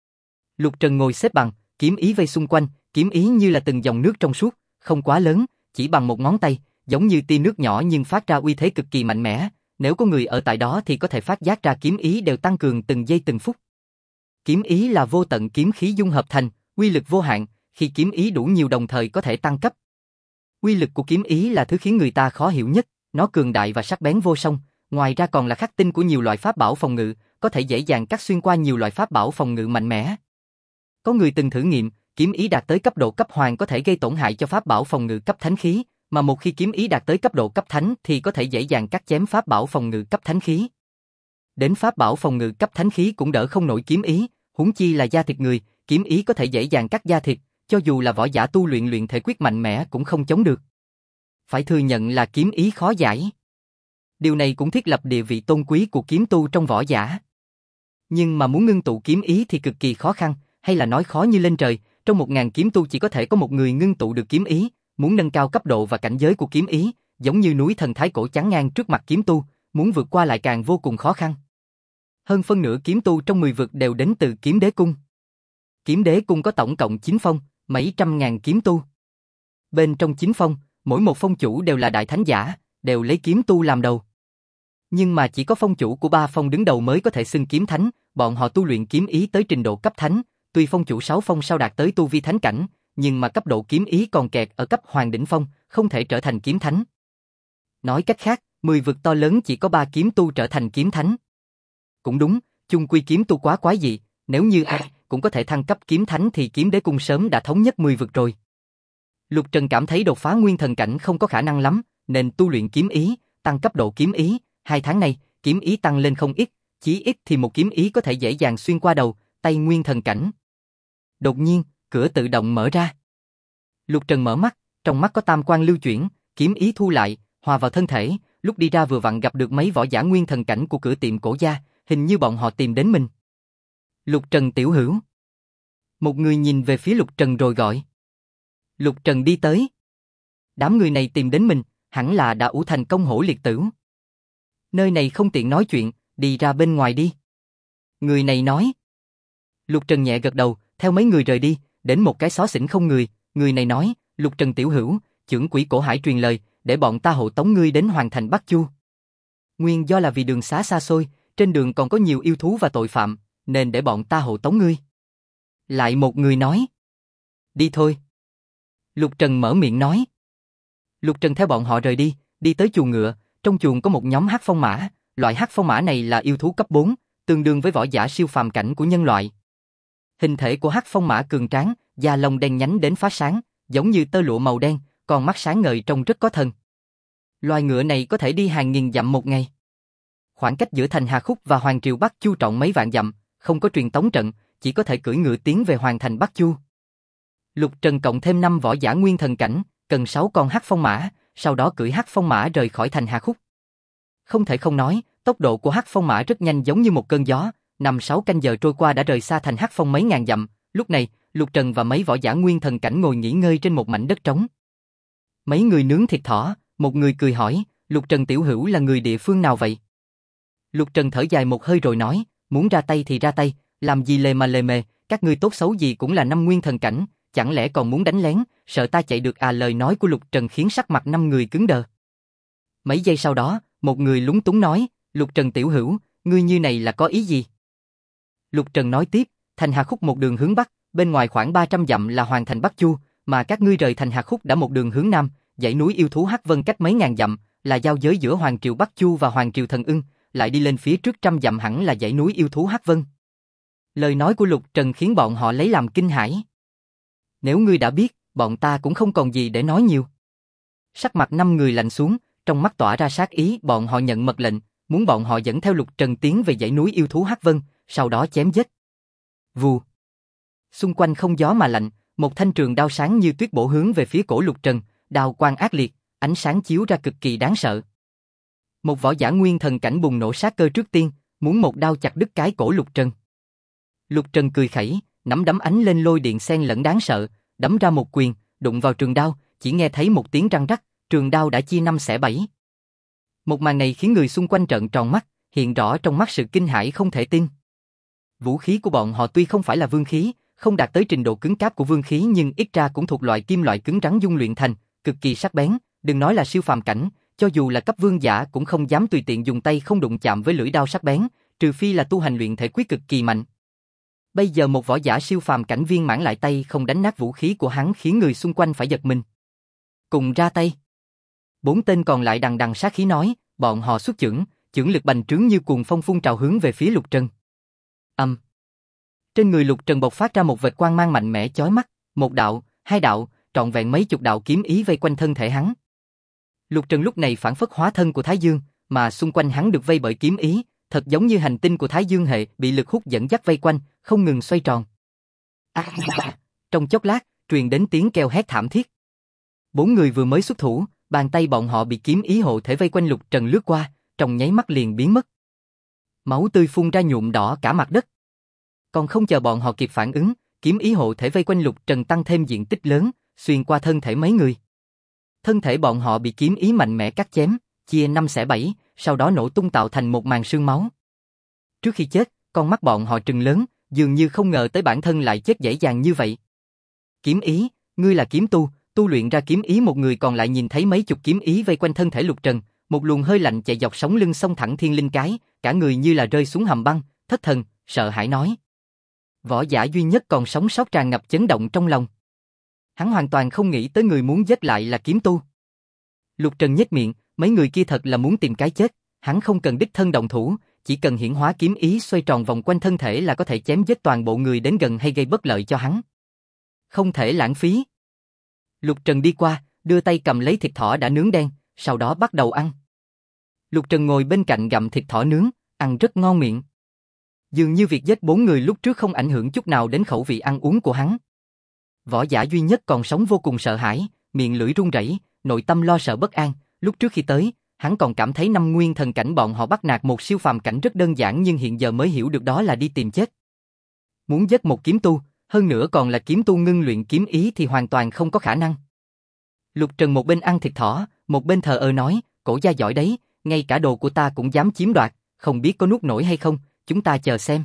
Lục Trần ngồi xếp bằng, kiếm ý vây xung quanh, kiếm ý như là từng dòng nước trong suốt, không quá lớn, chỉ bằng một ngón tay, giống như tia nước nhỏ nhưng phát ra uy thế cực kỳ mạnh mẽ, nếu có người ở tại đó thì có thể phát giác ra kiếm ý đều tăng cường từng giây từng phút. Kiếm ý là vô tận kiếm khí dung hợp thành, uy lực vô hạn, khi kiếm ý đủ nhiều đồng thời có thể tăng cấp. Uy lực của kiếm ý là thứ khiến người ta khó hiểu nhất, nó cường đại và sắc bén vô song, ngoài ra còn là khắc tinh của nhiều loại pháp bảo phòng ngự, có thể dễ dàng cắt xuyên qua nhiều loại pháp bảo phòng ngự mạnh mẽ. Có người từng thử nghiệm, kiếm ý đạt tới cấp độ cấp hoàng có thể gây tổn hại cho pháp bảo phòng ngự cấp thánh khí, mà một khi kiếm ý đạt tới cấp độ cấp thánh thì có thể dễ dàng cắt chém pháp bảo phòng ngự cấp thánh khí. Đến pháp bảo phòng ngự cấp thánh khí cũng đỡ không nổi kiếm ý, huống chi là da thịt người, kiếm ý có thể dễ dàng cắt da thịt, cho dù là võ giả tu luyện thể quyết mạnh mẽ cũng không chống được. Phải thừa nhận là kiếm ý khó giải. Điều này cũng thiết lập địa vị tôn quý của kiếm tu trong võ giả. Nhưng mà muốn ngưng tụ kiếm ý thì cực kỳ khó khăn, hay là nói khó như lên trời, trong 1000 kiếm tu chỉ có thể có một người ngưng tụ được kiếm ý, muốn nâng cao cấp độ và cảnh giới của kiếm ý, giống như núi thần thái cổ chắn ngang trước mặt kiếm tu, muốn vượt qua lại càng vô cùng khó khăn. Hơn phân nửa kiếm tu trong 10 vực đều đến từ Kiếm Đế Cung. Kiếm Đế Cung có tổng cộng 9 phong, mấy trăm ngàn kiếm tu. Bên trong 9 phong, mỗi một phong chủ đều là đại thánh giả, đều lấy kiếm tu làm đầu. Nhưng mà chỉ có phong chủ của 3 phong đứng đầu mới có thể xưng kiếm thánh, bọn họ tu luyện kiếm ý tới trình độ cấp thánh, tuy phong chủ 6 phong sau đạt tới tu vi thánh cảnh, nhưng mà cấp độ kiếm ý còn kẹt ở cấp hoàng đỉnh phong, không thể trở thành kiếm thánh. Nói cách khác, 10 vực to lớn chỉ có 3 kiếm tu trở thành kiếm thánh. Cũng đúng, chung quy kiếm tu quá quái dị, nếu như ai cũng có thể thăng cấp kiếm thánh thì Kiếm Đế Cung sớm đã thống nhất 10 vực rồi. Lục Trần cảm thấy đột phá nguyên thần cảnh không có khả năng lắm, nên tu luyện kiếm ý, tăng cấp độ kiếm ý, 2 tháng này, kiếm ý tăng lên không ít, chí ít thì một kiếm ý có thể dễ dàng xuyên qua đầu, tay nguyên thần cảnh. Đột nhiên, cửa tự động mở ra. Lục Trần mở mắt, trong mắt có tam quang lưu chuyển, kiếm ý thu lại, hòa vào thân thể, lúc đi ra vừa vặn gặp được mấy võ giả nguyên thần cảnh của cửa tiệm cổ gia, hình như bọn họ tìm đến mình. Lục Trần tiểu hữu. Một người nhìn về phía Lục Trần rồi gọi. Lục Trần đi tới. Đám người này tìm đến mình, hẳn là đã ủ thành công hổ liệt tửu. Nơi này không tiện nói chuyện, đi ra bên ngoài đi. Người này nói. Lục Trần nhẹ gật đầu, theo mấy người rời đi, đến một cái xó xỉnh không người, người này nói, Lục Trần tiểu hữu, chưởng quỷ Cổ Hải truyền lời, để bọn ta hộ tống ngươi đến hoàng thành Bắc Chu. Nguyên do là vì đường xá xa xôi, trên đường còn có nhiều yêu thú và tội phạm, nên để bọn ta hộ tống ngươi. Lại một người nói. Đi thôi. Lục Trần mở miệng nói. Lục Trần theo bọn họ rời đi, đi tới chuồng ngựa, trong chuồng có một nhóm hắc phong mã, loại hắc phong mã này là yêu thú cấp 4, tương đương với võ giả siêu phàm cảnh của nhân loại. Hình thể của hắc phong mã cường tráng, da lông đen nhánh đến phá sáng, giống như tơ lụa màu đen, con mắt sáng ngời trông rất có thần. Loài ngựa này có thể đi hàng nghìn dặm một ngày. Khoảng cách giữa thành Hà Khúc và Hoàng Triều Bắc Chu trọng mấy vạn dặm, không có truyền tống trận, chỉ có thể cưỡi ngựa tiến về Hoàng thành Bắc Chu. Lục Trần cộng thêm 5 võ giả nguyên thần cảnh, cần 6 con hắc phong mã, sau đó cưỡi hắc phong mã rời khỏi thành Hà Khúc. Không thể không nói, tốc độ của hắc phong mã rất nhanh giống như một cơn gió, 5-6 canh giờ trôi qua đã rời xa thành Hắc Phong mấy ngàn dặm. Lúc này, Lục Trần và mấy võ giả nguyên thần cảnh ngồi nghỉ ngơi trên một mảnh đất trống. Mấy người nướng thịt thỏ, một người cười hỏi, Lục Trần tiểu hữu là người địa phương nào vậy? Lục Trần thở dài một hơi rồi nói, muốn ra tay thì ra tay, làm gì lề mà lề mề, các ngươi tốt xấu gì cũng là 5 nguyên thần cảnh, chẳng lẽ còn muốn đánh lén, sợ ta chạy được à? Lời nói của Lục Trần khiến sắc mặt 5 người cứng đờ. Mấy giây sau đó, một người lúng túng nói, Lục Trần tiểu hữu, ngươi như này là có ý gì? Lục Trần nói tiếp, thành Hà Khúc một đường hướng Bắc, bên ngoài khoảng 300 dặm là Hoàng thành Bắc Chu, mà các ngươi rời thành Hà Khúc đã một đường hướng Nam, dãy núi yêu thú Hắc Vân cách mấy ngàn dặm, là giao giới giữa Hoàng triều Bắc Chu và Hoàng triều Thần Ưng, lại đi lên phía trước 100 dặm hẳn là dãy núi yêu thú Hắc Vân. Lời nói của Lục Trần khiến bọn họ lấy làm kinh hãi. Nếu ngươi đã biết, bọn ta cũng không còn gì để nói nhiều. Sắc mặt 5 người lạnh xuống, trong mắt tỏa ra sát ý, bọn họ nhận mật lệnh, muốn bọn họ dẫn theo Lục Trần tiến về dãy núi yêu thú Hắc Vân, sau đó chém giết. Vù. Xung quanh không gió mà lạnh, một thanh trường đao sáng như tuyết bổ hướng về phía cổ Lục Trần, đao quang ác liệt, ánh sáng chiếu ra cực kỳ đáng sợ. Một võ giả nguyên thần cảnh bùng nổ sát cơ trước tiên, muốn một đao chặt đứt cái cổ Lục Trần. Lục Trần cười khẩy, nắm đấm ánh lên lôi điện xen lẫn đáng sợ, đấm ra một quyền, đụng vào trường đao, chỉ nghe thấy một tiếng răng rắc, trường đao đã chia 5 xẻ 7. Một màn này khiến người xung quanh trợn tròn mắt, hiện rõ trong mắt sự kinh hãi không thể tin. Vũ khí của bọn họ tuy không phải là vương khí, không đạt tới trình độ cứng cáp của vương khí nhưng ít ra cũng thuộc loại kim loại cứng rắn dung luyện thành, cực kỳ sắc bén, đừng nói là siêu phàm cảnh, cho dù là cấp vương giả cũng không dám tùy tiện dùng tay không đụng chạm với lưỡi đao sắc bén, trừ phi là tu hành luyện thể quyết cực kỳ mạnh. Bây giờ một võ giả siêu phàm cảnh viên mãn lại tay không đánh nát vũ khí của hắn khiến người xung quanh phải giật mình. Cùng ra tay. 4 tên còn lại đằng đằng sát khí nói, bọn họ xuất chưởng, chưởng lực bành trướng như cuồng phong phun trào hướng về phía Lục Trần. Trên người Lục Trần bộc phát ra một vệt quang mang mạnh mẽ chói mắt, một đạo, hai đạo, trọn vẹn mấy chục đạo kiếm ý vây quanh thân thể hắn. Lục Trần lúc này phản phất hóa thân của Thái Dương, mà xung quanh hắn được vây bởi kiếm ý, thật giống như hành tinh của Thái Dương hệ bị lực hút dẫn dắt vây quanh, không ngừng xoay tròn. Trong chốc lát, truyền đến tiếng kêu hét thảm thiết. 4 người vừa mới xuất thủ, bàn tay bọn họ bị kiếm ý hộ thể vây quanh Lục Trần lướt qua, trong nháy mắt liền biến mất. Máu tươi phun ra nhuộm đỏ cả mặt đất. Còn không chờ bọn họ kịp phản ứng, kiếm ý hộ thể vây quanh Lục Trần tăng thêm diện tích lớn, xuyên qua thân thể mấy người. Thân thể bọn họ bị kiếm ý mạnh mẽ cắt chém, chia 5 xẻ 7, sau đó nổ tung tạo thành một màn sương máu. Trước khi chết, con mắt bọn họ trừng lớn, dường như không ngờ tới bản thân lại chết dễ dàng như vậy. Kiếm ý, ngươi là kiếm tu, tu luyện ra kiếm ý. Một người còn lại nhìn thấy mấy chục kiếm ý vây quanh thân thể Lục Trần, một luồng hơi lạnh chạy dọc sống lưng xông thẳng thiên linh cái, cả người như là rơi xuống hầm băng, thất thần, sợ hãi nói. Võ giả duy nhất còn sống sót tràn ngập chấn động trong lòng. Hắn hoàn toàn không nghĩ tới người muốn giết lại là kiếm tu. Lục Trần nhếch miệng, mấy người kia thật là muốn tìm cái chết, hắn không cần đích thân động thủ, chỉ cần hiển hóa kiếm ý xoay tròn vòng quanh thân thể là có thể chém giết toàn bộ người đến gần hay gây bất lợi cho hắn. Không thể lãng phí. Lục Trần đi qua, đưa tay cầm lấy thịt thỏ đã nướng đen, sau đó bắt đầu ăn. Lục Trần ngồi bên cạnh gặm thịt thỏ nướng, ăn rất ngon miệng. Dường như việc giết 4 người lúc trước không ảnh hưởng chút nào đến khẩu vị ăn uống của hắn. Võ giả duy nhất còn sống vô cùng sợ hãi, miệng lưỡi run rẩy, nội tâm lo sợ bất an. Lúc trước khi tới, hắn còn cảm thấy 5 nguyên thần cảnh bọn họ bắt nạt một siêu phàm cảnh rất đơn giản, nhưng hiện giờ mới hiểu được đó là đi tìm chết. Muốn giết một kiếm tu, hơn nữa còn là kiếm tu ngưng luyện kiếm ý thì hoàn toàn không có khả năng. Lục Trần một bên ăn thịt thỏ, một bên thờ ơ nói, cổ gia giỏi đấy, ngay cả đồ của ta cũng dám chiếm đoạt, không biết có nuốt nổi hay không, chúng ta chờ xem.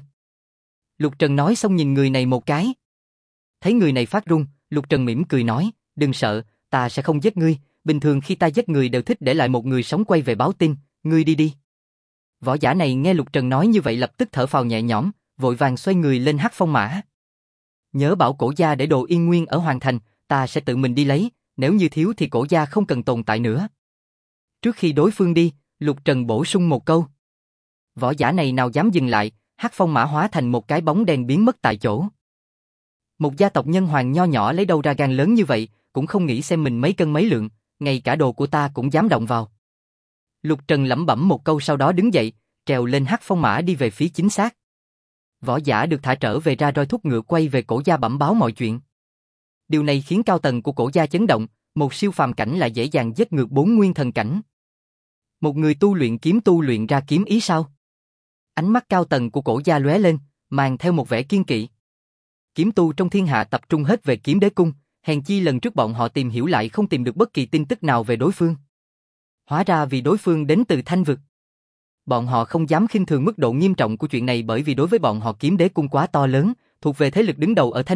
Lục Trần nói xong nhìn người này một cái. Thấy người này phát run, Lục Trần mỉm cười nói, đừng sợ, ta sẽ không giết ngươi, bình thường khi ta giết người đều thích để lại một người sống quay về báo tin, ngươi đi đi. Võ giả này nghe Lục Trần nói như vậy lập tức thở phào nhẹ nhõm, vội vàng xoay người lên Hắc Phong Mã. Nhớ bảo cổ gia để đồ yên nguyên ở Hoàng Thành, ta sẽ tự mình đi lấy, nếu như thiếu thì cổ gia không cần tồn tại nữa. Trước khi đối phương đi, Lục Trần bổ sung một câu. Võ giả này nào dám dừng lại, Hắc Phong Mã hóa thành một cái bóng đen biến mất tại chỗ. Một gia tộc nhân hoàng nho nhỏ lấy đâu ra gan lớn như vậy, cũng không nghĩ xem mình mấy cân mấy lượng, ngay cả đồ của ta cũng dám động vào. Lục Trần lẩm bẩm một câu sau đó đứng dậy, trèo lên Hắc Phong Mã đi về phía chính xác. Võ giả được thả trở về ra roi thúc ngựa quay về cổ gia bẩm báo mọi chuyện. Điều này khiến cao tầng của cổ gia chấn động, một siêu phàm cảnh lại dễ dàng giết ngược 4 nguyên thần cảnh. Một người tu luyện kiếm tu luyện ra kiếm ý sao? Ánh mắt cao tầng của cổ gia lóe lên, mang theo một vẻ kiên kỵ. Kiếm tu trong thiên hạ tập trung hết về Kiếm Đế Cung, hèn chi lần trước bọn họ tìm hiểu lại không tìm được bất kỳ tin tức nào về đối phương. Hóa ra vì đối phương đến từ Thanh Vực. Bọn họ không dám khinh thường mức độ nghiêm trọng của chuyện này bởi vì đối với bọn họ Kiếm Đế Cung quá to lớn, thuộc về thế lực đứng đầu ở Thanh Vực,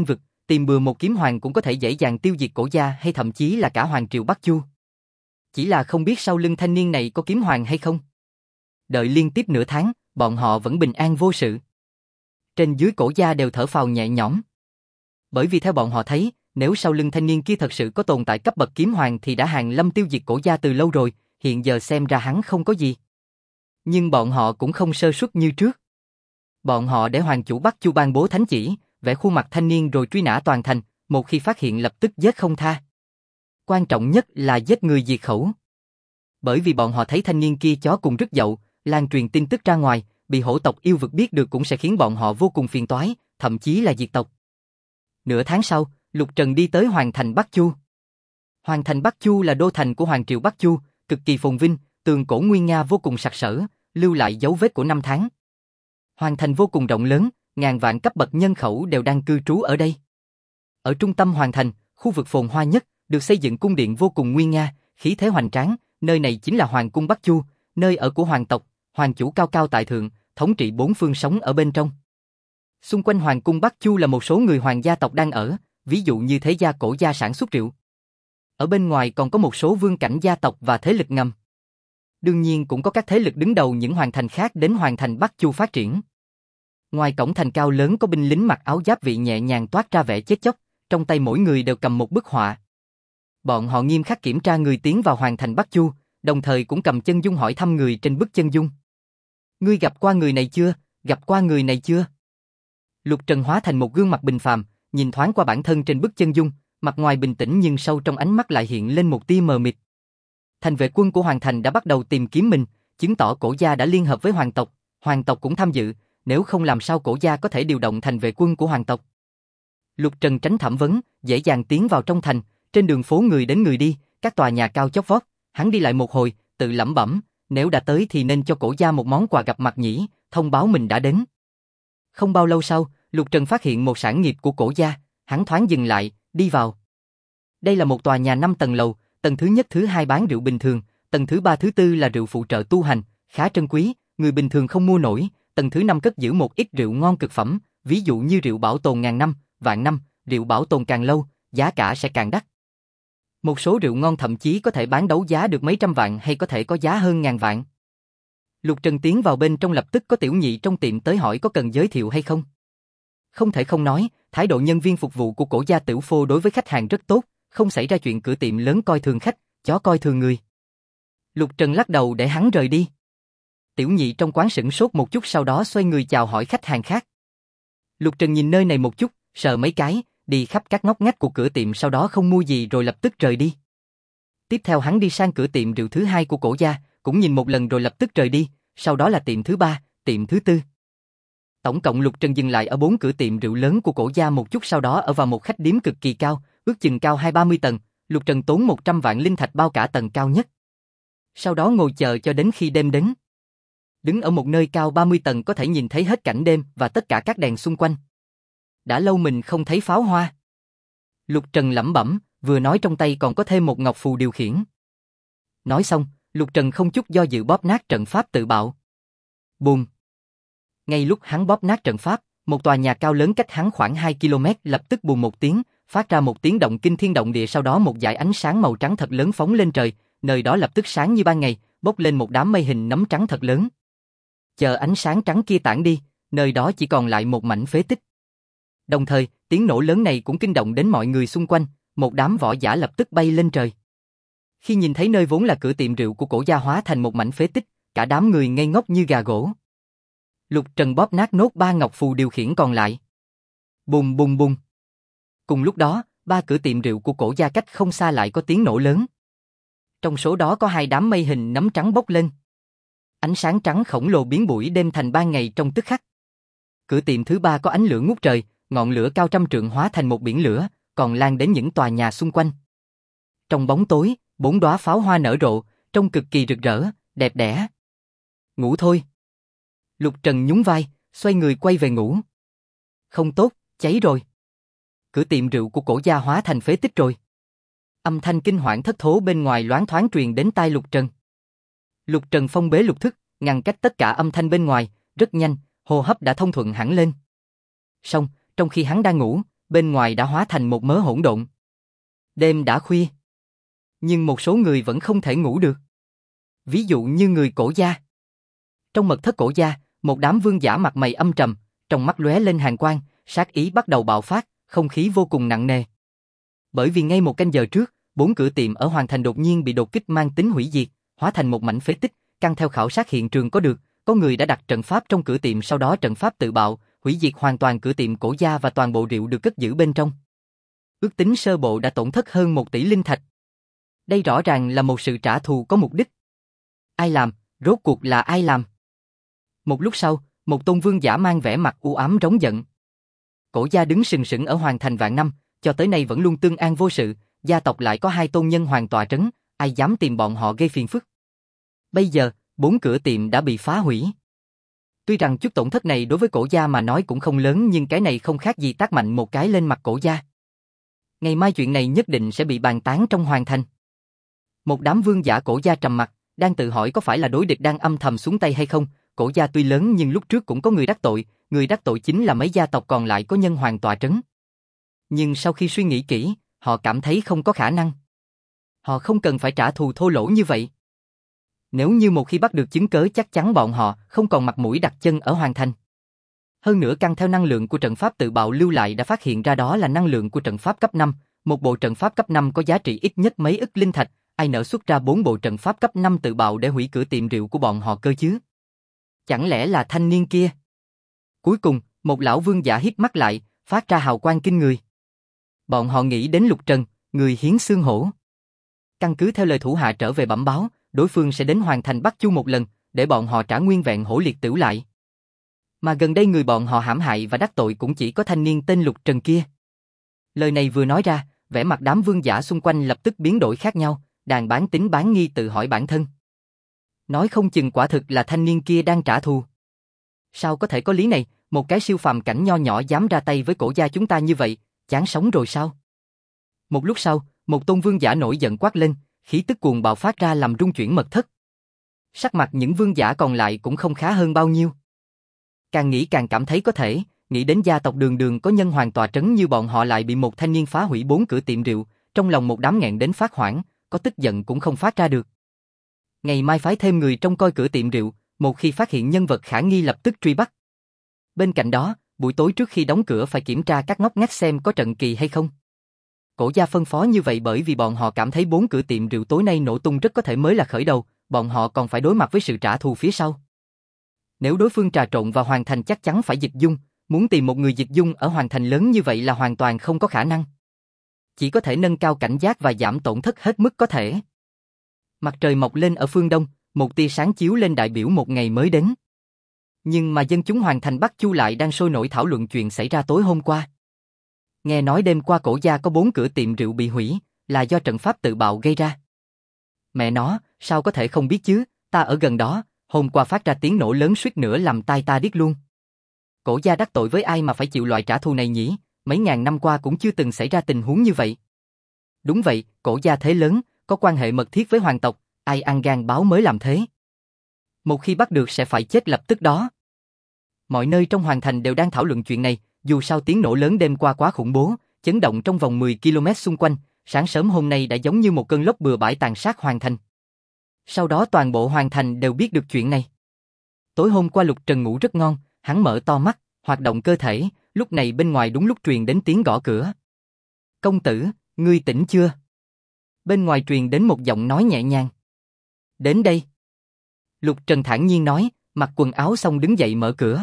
tìm bừa một kiếm hoàng cũng có thể dễ dàng tiêu diệt cổ gia hay thậm chí là cả hoàng triều Bắc Chu. Chỉ là không biết sau lưng thanh niên này có kiếm hoàng hay không. Đợi liên tiếp nửa tháng, bọn họ vẫn bình an vô sự. Trên dưới cổ gia đều thở phào nhẹ nhõm. Bởi vì theo bọn họ thấy, nếu sau lưng thanh niên kia thật sự có tồn tại cấp bậc kiếm hoàng thì đã hàng lâm tiêu diệt cổ gia từ lâu rồi, hiện giờ xem ra hắn không có gì. Nhưng bọn họ cũng không sơ suất như trước. Bọn họ để hoàng chủ Bắc Chu ban bố thánh chỉ, vẽ khuôn mặt thanh niên rồi truy nã toàn thành, một khi phát hiện lập tức giết không tha. Quan trọng nhất là giết người diệt khẩu. Bởi vì bọn họ thấy thanh niên kia chó cùng rất dậu, lan truyền tin tức ra ngoài, bị hổ tộc yêu vực biết được cũng sẽ khiến bọn họ vô cùng phiền toái, thậm chí là diệt tộc. Nửa tháng sau, Lục Trần đi tới Hoàng thành Bắc Chu. Hoàng thành Bắc Chu là đô thành của Hoàng triều Bắc Chu, cực kỳ phồn vinh, tường cổ nguy nga vô cùng sặc sỡ, lưu lại dấu vết của năm tháng. Hoàng thành vô cùng rộng lớn, ngàn vạn cấp bậc nhân khẩu đều đang cư trú ở đây. Ở trung tâm Hoàng thành, khu vực phồn hoa nhất, được xây dựng cung điện vô cùng nguy nga, khí thế hoành tráng, nơi này chính là Hoàng cung Bắc Chu, nơi ở của hoàng tộc, hoàng chủ cao cao tại thượng, thống trị bốn phương sống ở bên trong. Xung quanh Hoàng cung Bắc Chu là một số người hoàng gia tộc đang ở, ví dụ như thế gia cổ gia sản xuất rượu. Ở bên ngoài còn có một số vương cảnh gia tộc và thế lực ngầm. Đương nhiên cũng có các thế lực đứng đầu những hoàng thành khác đến Hoàng thành Bắc Chu phát triển. Ngoài cổng thành cao lớn có binh lính mặc áo giáp vị nhẹ nhàng toát ra vẻ chết chóc, trong tay mỗi người đều cầm một bức họa. Bọn họ nghiêm khắc kiểm tra người tiến vào Hoàng thành Bắc Chu, đồng thời cũng cầm chân dung hỏi thăm người trên bức chân dung. Ngươi gặp qua người này chưa? Gặp qua người này chưa? Lục Trần hóa thành một gương mặt bình phàm, nhìn thoáng qua bản thân trên bức chân dung, mặt ngoài bình tĩnh nhưng sâu trong ánh mắt lại hiện lên một tia mờ mịt. Thành vệ quân của Hoàng thành đã bắt đầu tìm kiếm mình, chứng tỏ cổ gia đã liên hợp với hoàng tộc cũng tham dự, nếu không làm sao cổ gia có thể điều động thành vệ quân của hoàng tộc. Lục Trần tránh thẩm vấn, dễ dàng tiến vào trong thành, trên đường phố người đến người đi, các tòa nhà cao chót vót, hắn đi lại một hồi, tự lẩm bẩm, nếu đã tới thì nên cho cổ gia một món quà gặp mặt nhỉ, thông báo mình đã đến. Không bao lâu sau, Lục Trần phát hiện một sản nghiệp của cổ gia, hắn thoáng dừng lại, đi vào. Đây là một tòa nhà 5 tầng lầu, tầng thứ nhất thứ hai bán rượu bình thường, tầng thứ ba thứ tư là rượu phụ trợ tu hành, khá trân quý, người bình thường không mua nổi, tầng thứ 5 cất giữ một ít rượu ngon cực phẩm, ví dụ như rượu bảo tồn ngàn năm, vạn năm, rượu bảo tồn càng lâu, giá cả sẽ càng đắt. Một số rượu ngon thậm chí có thể bán đấu giá được mấy trăm vạn hay có thể có giá hơn ngàn vạn. Lục Trần tiến vào bên trong lập tức có tiểu nhị trong tiệm tới hỏi có cần giới thiệu hay không. Không thể không nói, thái độ nhân viên phục vụ của cổ gia Tiểu Phô đối với khách hàng rất tốt, không xảy ra chuyện cửa tiệm lớn coi thường khách, chó coi thường người. Lục Trần lắc đầu để hắn rời đi. Tiểu nhị trong quán sửng sốt một chút sau đó xoay người chào hỏi khách hàng khác. Lục Trần nhìn nơi này một chút, sờ mấy cái, đi khắp các ngóc ngách của cửa tiệm sau đó không mua gì rồi lập tức rời đi. Tiếp theo hắn đi sang cửa tiệm rượu thứ hai của cổ gia, cũng nhìn một lần rồi lập tức rời đi, sau đó là tiệm thứ ba, tiệm thứ tư. Tổng cộng Lục Trần dừng lại ở 4 cửa tiệm rượu lớn của cổ gia một chút sau đó ở vào một khách điếm cực kỳ cao, ước chừng cao 20-30 tầng, Lục Trần tốn 100 vạn linh thạch bao cả tầng cao nhất. Sau đó ngồi chờ cho đến khi đêm đến. Đứng ở một nơi cao 30 tầng có thể nhìn thấy hết cảnh đêm và tất cả các đèn xung quanh. Đã lâu mình không thấy pháo hoa. Lục Trần lẩm bẩm, vừa nói trong tay còn có thêm một ngọc phù điều khiển. Nói xong, Lục Trần không chút do dự bóp nát trận pháp tự bạo. Bùm! Ngay lúc hắn bóp nát trận pháp, một tòa nhà cao lớn cách hắn khoảng 2 km lập tức bùm một tiếng, phát ra một tiếng động kinh thiên động địa sau đó một dải ánh sáng màu trắng thật lớn phóng lên trời, nơi đó lập tức sáng như ban ngày, bốc lên một đám mây hình nấm trắng thật lớn. Chờ ánh sáng trắng kia tản đi, nơi đó chỉ còn lại một mảnh phế tích. Đồng thời, tiếng nổ lớn này cũng kinh động đến mọi người xung quanh, một đám võ giả lập tức bay lên trời. Khi nhìn thấy nơi vốn là cửa tiệm rượu của cổ gia hóa thành một mảnh phế tích, cả đám người ngây ngốc như gà gỗ. Lục Trần bóp nát nốt 3 ngọc phù điều khiển còn lại. Bùm bùm bùm. Cùng lúc đó, 3 cửa tiệm rượu của cổ gia cách không xa lại có tiếng nổ lớn. Trong số đó có 2 đám mây hình nấm trắng bốc lên. Ánh sáng trắng khổng lồ biến buổi đêm thành ban ngày trong tức khắc. Cửa tiệm thứ 3 có ánh lửa ngút trời, ngọn lửa cao trăm trượng hóa thành một biển lửa, còn lan đến những tòa nhà xung quanh. Trong bóng tối, 4 đóa pháo hoa nở rộ, trông cực kỳ rực rỡ, đẹp đẽ. Ngủ thôi. Lục Trần nhún vai, xoay người quay về ngủ. Không tốt, cháy rồi. Cửa tiệm rượu của cổ gia hóa thành phế tích rồi. Âm thanh kinh hoảng thất thố bên ngoài loáng thoáng truyền đến tai Lục Trần. Lục Trần phong bế lục thức, ngăn cách tất cả âm thanh bên ngoài, rất nhanh, hô hấp đã thông thuận hẳn lên. Song, trong khi hắn đang ngủ, bên ngoài đã hóa thành một mớ hỗn độn. Đêm đã khuya, nhưng một số người vẫn không thể ngủ được. Ví dụ như người Cổ gia. Trong mật thất Cổ gia, một đám vương giả mặt mày âm trầm, trong mắt lóe lên hàn quang, sát ý bắt đầu bạo phát, không khí vô cùng nặng nề. Bởi vì ngay một canh giờ trước, 4 cửa tiệm ở Hoàng Thành đột nhiên bị đột kích mang tính hủy diệt, hóa thành một mảnh phế tích. Căn theo khảo sát hiện trường có được, có người đã đặt trận pháp trong cửa tiệm, sau đó trận pháp tự bạo, hủy diệt hoàn toàn cửa tiệm Cổ gia và toàn bộ rượu được cất giữ bên trong. Ước tính sơ bộ đã tổn thất hơn 1 tỷ linh thạch. Đây rõ ràng là một sự trả thù có mục đích. Ai làm? Rốt cuộc là ai làm? Một lúc sau, một tôn vương giả mang vẻ mặt u ám rống giận. Cổ gia đứng sừng sững ở Hoàng Thành vạn năm, cho tới nay vẫn luôn tương an vô sự, gia tộc lại có 2 tôn nhân hoàng tọa trấn, ai dám tìm bọn họ gây phiền phức. Bây giờ, 4 cửa tiệm đã bị phá hủy. Tuy rằng chút tổn thất này đối với Cổ gia mà nói cũng không lớn, nhưng cái này không khác gì tát mạnh một cái lên mặt Cổ gia. Ngày mai chuyện này nhất định sẽ bị bàn tán trong Hoàng Thành. Một đám vương giả Cổ gia trầm mặt, đang tự hỏi có phải là đối địch đang âm thầm xuống tay hay không. Cổ gia tuy lớn nhưng lúc trước cũng có người đắc tội chính là mấy gia tộc còn lại có nhân hoàng tọa trấn. Nhưng sau khi suy nghĩ kỹ, họ cảm thấy không có khả năng. Họ không cần phải trả thù thô lỗ như vậy. Nếu như một khi bắt được chứng cớ chắc chắn bọn họ không còn mặt mũi đặt chân ở Hoàng Thành. Hơn nữa căn theo năng lượng của trận pháp tự bạo lưu lại đã phát hiện ra đó là năng lượng của trận pháp cấp 5, một bộ trận pháp cấp 5 có giá trị ít nhất mấy ức linh thạch, ai nỡ xuất ra 4 bộ trận pháp cấp 5 tự bạo để hủy cửa tiệm rượu của bọn họ cơ chứ? Chẳng lẽ là thanh niên kia? Cuối cùng, một lão vương giả hít mắt lại, phát ra hào quang kinh người. Bọn họ nghĩ đến Lục Trần, người hiến xương hổ. Căn cứ theo lời thủ hạ trở về bẩm báo, đối phương sẽ đến Hoàng Thành Bắc Chu một lần, để bọn họ trả nguyên vẹn hổ liệt tửu lại. Mà gần đây người bọn họ hãm hại và đắc tội cũng chỉ có thanh niên tên Lục Trần kia. Lời này vừa nói ra, vẻ mặt đám vương giả xung quanh lập tức biến đổi khác nhau, đàn bán tín bán nghi tự hỏi bản thân. Nói không chừng quả thực là thanh niên kia đang trả thù. Sao có thể có lý này, một cái siêu phàm cảnh nho nhỏ dám ra tay với Cổ gia chúng ta như vậy, chán sống rồi sao? Một lúc sau, một tôn vương giả nổi giận quát lên, khí tức cuồng bạo phát ra làm rung chuyển mật thất. Sắc mặt những vương giả còn lại cũng không khá hơn bao nhiêu. Càng nghĩ càng cảm thấy có thể, nghĩ đến gia tộc Đường Đường có nhân hoàng tọa trấn như bọn họ lại bị một thanh niên phá hủy 4 cửa tiệm rượu, trong lòng một đám nghẹn đến phát hoảng, có tức giận cũng không phát ra được. Ngày mai phái thêm người trông coi cửa tiệm rượu, một khi phát hiện nhân vật khả nghi lập tức truy bắt. Bên cạnh đó, buổi tối trước khi đóng cửa phải kiểm tra các ngóc ngách xem có trận kỳ hay không. Cổ gia phân phó như vậy bởi vì bọn họ cảm thấy 4 cửa tiệm rượu tối nay nổ tung rất có thể mới là khởi đầu, bọn họ còn phải đối mặt với sự trả thù phía sau. Nếu đối phương trà trộn vào Hoàng Thành chắc chắn phải dịch dung, muốn tìm một người dịch dung ở Hoàng Thành lớn như vậy là hoàn toàn không có khả năng. Chỉ có thể nâng cao cảnh giác và giảm tổn thất hết mức có thể. Mặt trời mọc lên ở phương đông, một tia sáng chiếu lên đại biểu một ngày mới đến. Nhưng mà dân chúng Hoàng Thành Bắc Chu lại đang sôi nổi thảo luận chuyện xảy ra tối hôm qua. Nghe nói đêm qua Cổ gia có 4 cửa tiệm rượu bị hủy, là do trận pháp tự bạo gây ra. Mẹ nó, sao có thể không biết chứ, ta ở gần đó, hôm qua phát ra tiếng nổ lớn suýt nữa làm tai ta điếc luôn. Cổ gia đắc tội với ai mà phải chịu loại trả thù này nhỉ, mấy ngàn năm qua cũng chưa từng xảy ra tình huống như vậy. Đúng vậy, Cổ gia thế lớn, có quan hệ mật thiết với hoàng tộc, ai ăn gan báo mới làm thế. Một khi bắt được sẽ phải chết lập tức đó. Mọi nơi trong Hoàng Thành đều đang thảo luận chuyện này, dù sao tiếng nổ lớn đêm qua quá khủng bố, chấn động trong vòng 10 km xung quanh, sáng sớm hôm nay đã giống như một cơn lốc bừa bãi tàn sát Hoàng Thành. Sau đó toàn bộ Hoàng Thành đều biết được chuyện này. Tối hôm qua Lục Trần ngủ rất ngon, hắn mở to mắt, hoạt động cơ thể, lúc này bên ngoài đúng lúc truyền đến tiếng gõ cửa. Công tử, ngươi tỉnh chưa? Bên ngoài truyền đến một giọng nói nhẹ nhàng. Đến đây. Lục Trần thản nhiên nói, mặc quần áo xong đứng dậy mở cửa.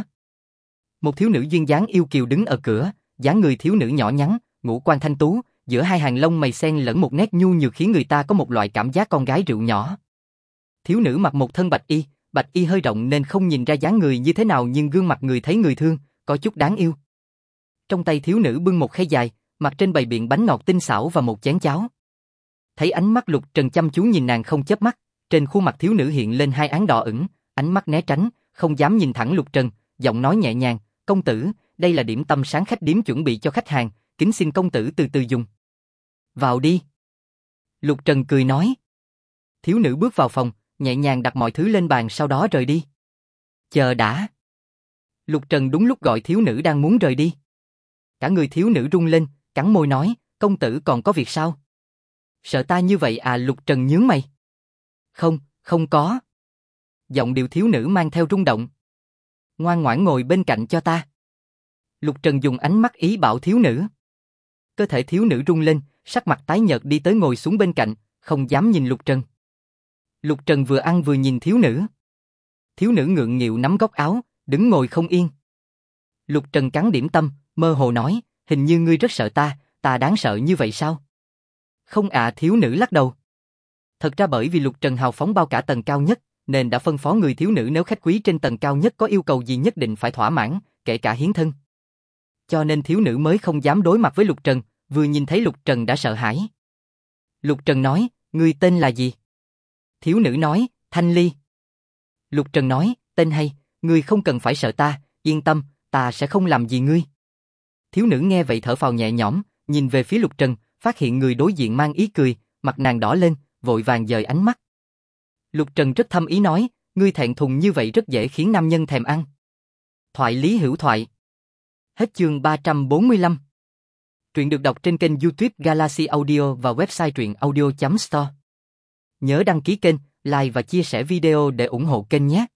Một thiếu nữ duyên dáng yêu kiều đứng ở cửa, dáng người thiếu nữ nhỏ nhắn, ngũ quan thanh tú, giữa hai hàng lông mày xen lẫn một nét nhu nhược khiến người ta có một loại cảm giác con gái rượu nhỏ. Thiếu nữ mặc một thân bạch y hơi rộng nên không nhìn ra dáng người như thế nào nhưng gương mặt người thấy người thương, có chút đáng yêu. Trong tay thiếu nữ bưng một khay dài, mặt trên bày biện bánh ngọt tinh xảo và một chén cháo. Thấy ánh mắt Lục Trần chăm chú nhìn nàng không chớp mắt, trên khuôn mặt thiếu nữ hiện lên hai áng đỏ ửng, ánh mắt né tránh, không dám nhìn thẳng Lục Trần, giọng nói nhẹ nhàng, công tử, đây là điểm tâm sáng khách điếm chuẩn bị cho khách hàng, kính xin công tử từ từ dùng. Vào đi. Lục Trần cười nói. Thiếu nữ bước vào phòng, nhẹ nhàng đặt mọi thứ lên bàn sau đó rời đi. Chờ đã. Lục Trần đúng lúc gọi thiếu nữ đang muốn rời đi. Cả người thiếu nữ rung lên, cắn môi nói, công tử còn có việc sao? Sợ ta như vậy à? Lục Trần nhướng mày. Không, không có. Giọng điệu thiếu nữ mang theo rung động. Ngoan ngoãn ngồi bên cạnh cho ta. Lục Trần dùng ánh mắt ý bảo thiếu nữ. Cơ thể thiếu nữ rung lên, sắc mặt tái nhợt đi tới ngồi xuống bên cạnh, không dám nhìn Lục Trần. Lục Trần vừa ăn vừa nhìn thiếu nữ. Thiếu nữ ngượng nghịu nắm góc áo, đứng ngồi không yên. Lục Trần cắn điểm tâm, mơ hồ nói, hình như ngươi rất sợ ta đáng sợ như vậy sao? Không ạ, thiếu nữ lắc đầu. Thật ra bởi vì Lục Trần hào phóng bao cả tầng cao nhất, nên đã phân phó người thiếu nữ nếu khách quý trên tầng cao nhất có yêu cầu gì nhất định phải thỏa mãn, kể cả hiến thân. Cho nên thiếu nữ mới không dám đối mặt với Lục Trần, vừa nhìn thấy Lục Trần đã sợ hãi. Lục Trần nói, ngươi tên là gì? Thiếu nữ nói, Thanh Ly. Lục Trần nói, tên hay, ngươi không cần phải sợ ta, yên tâm, ta sẽ không làm gì ngươi. Thiếu nữ nghe vậy thở phào nhẹ nhõm, nhìn về phía Lục Trần, phát hiện người đối diện mang ý cười, mặt nàng đỏ lên, vội vàng dời ánh mắt. Lục Trần rất thâm ý nói, ngươi thẹn thùng như vậy rất dễ khiến nam nhân thèm ăn. Thoại lý hữu thoại. Hết chương 345. Truyện được đọc trên kênh YouTube Galaxy Audio và website truyệnaudio.store. Nhớ đăng ký kênh, like và chia sẻ video để ủng hộ kênh nhé.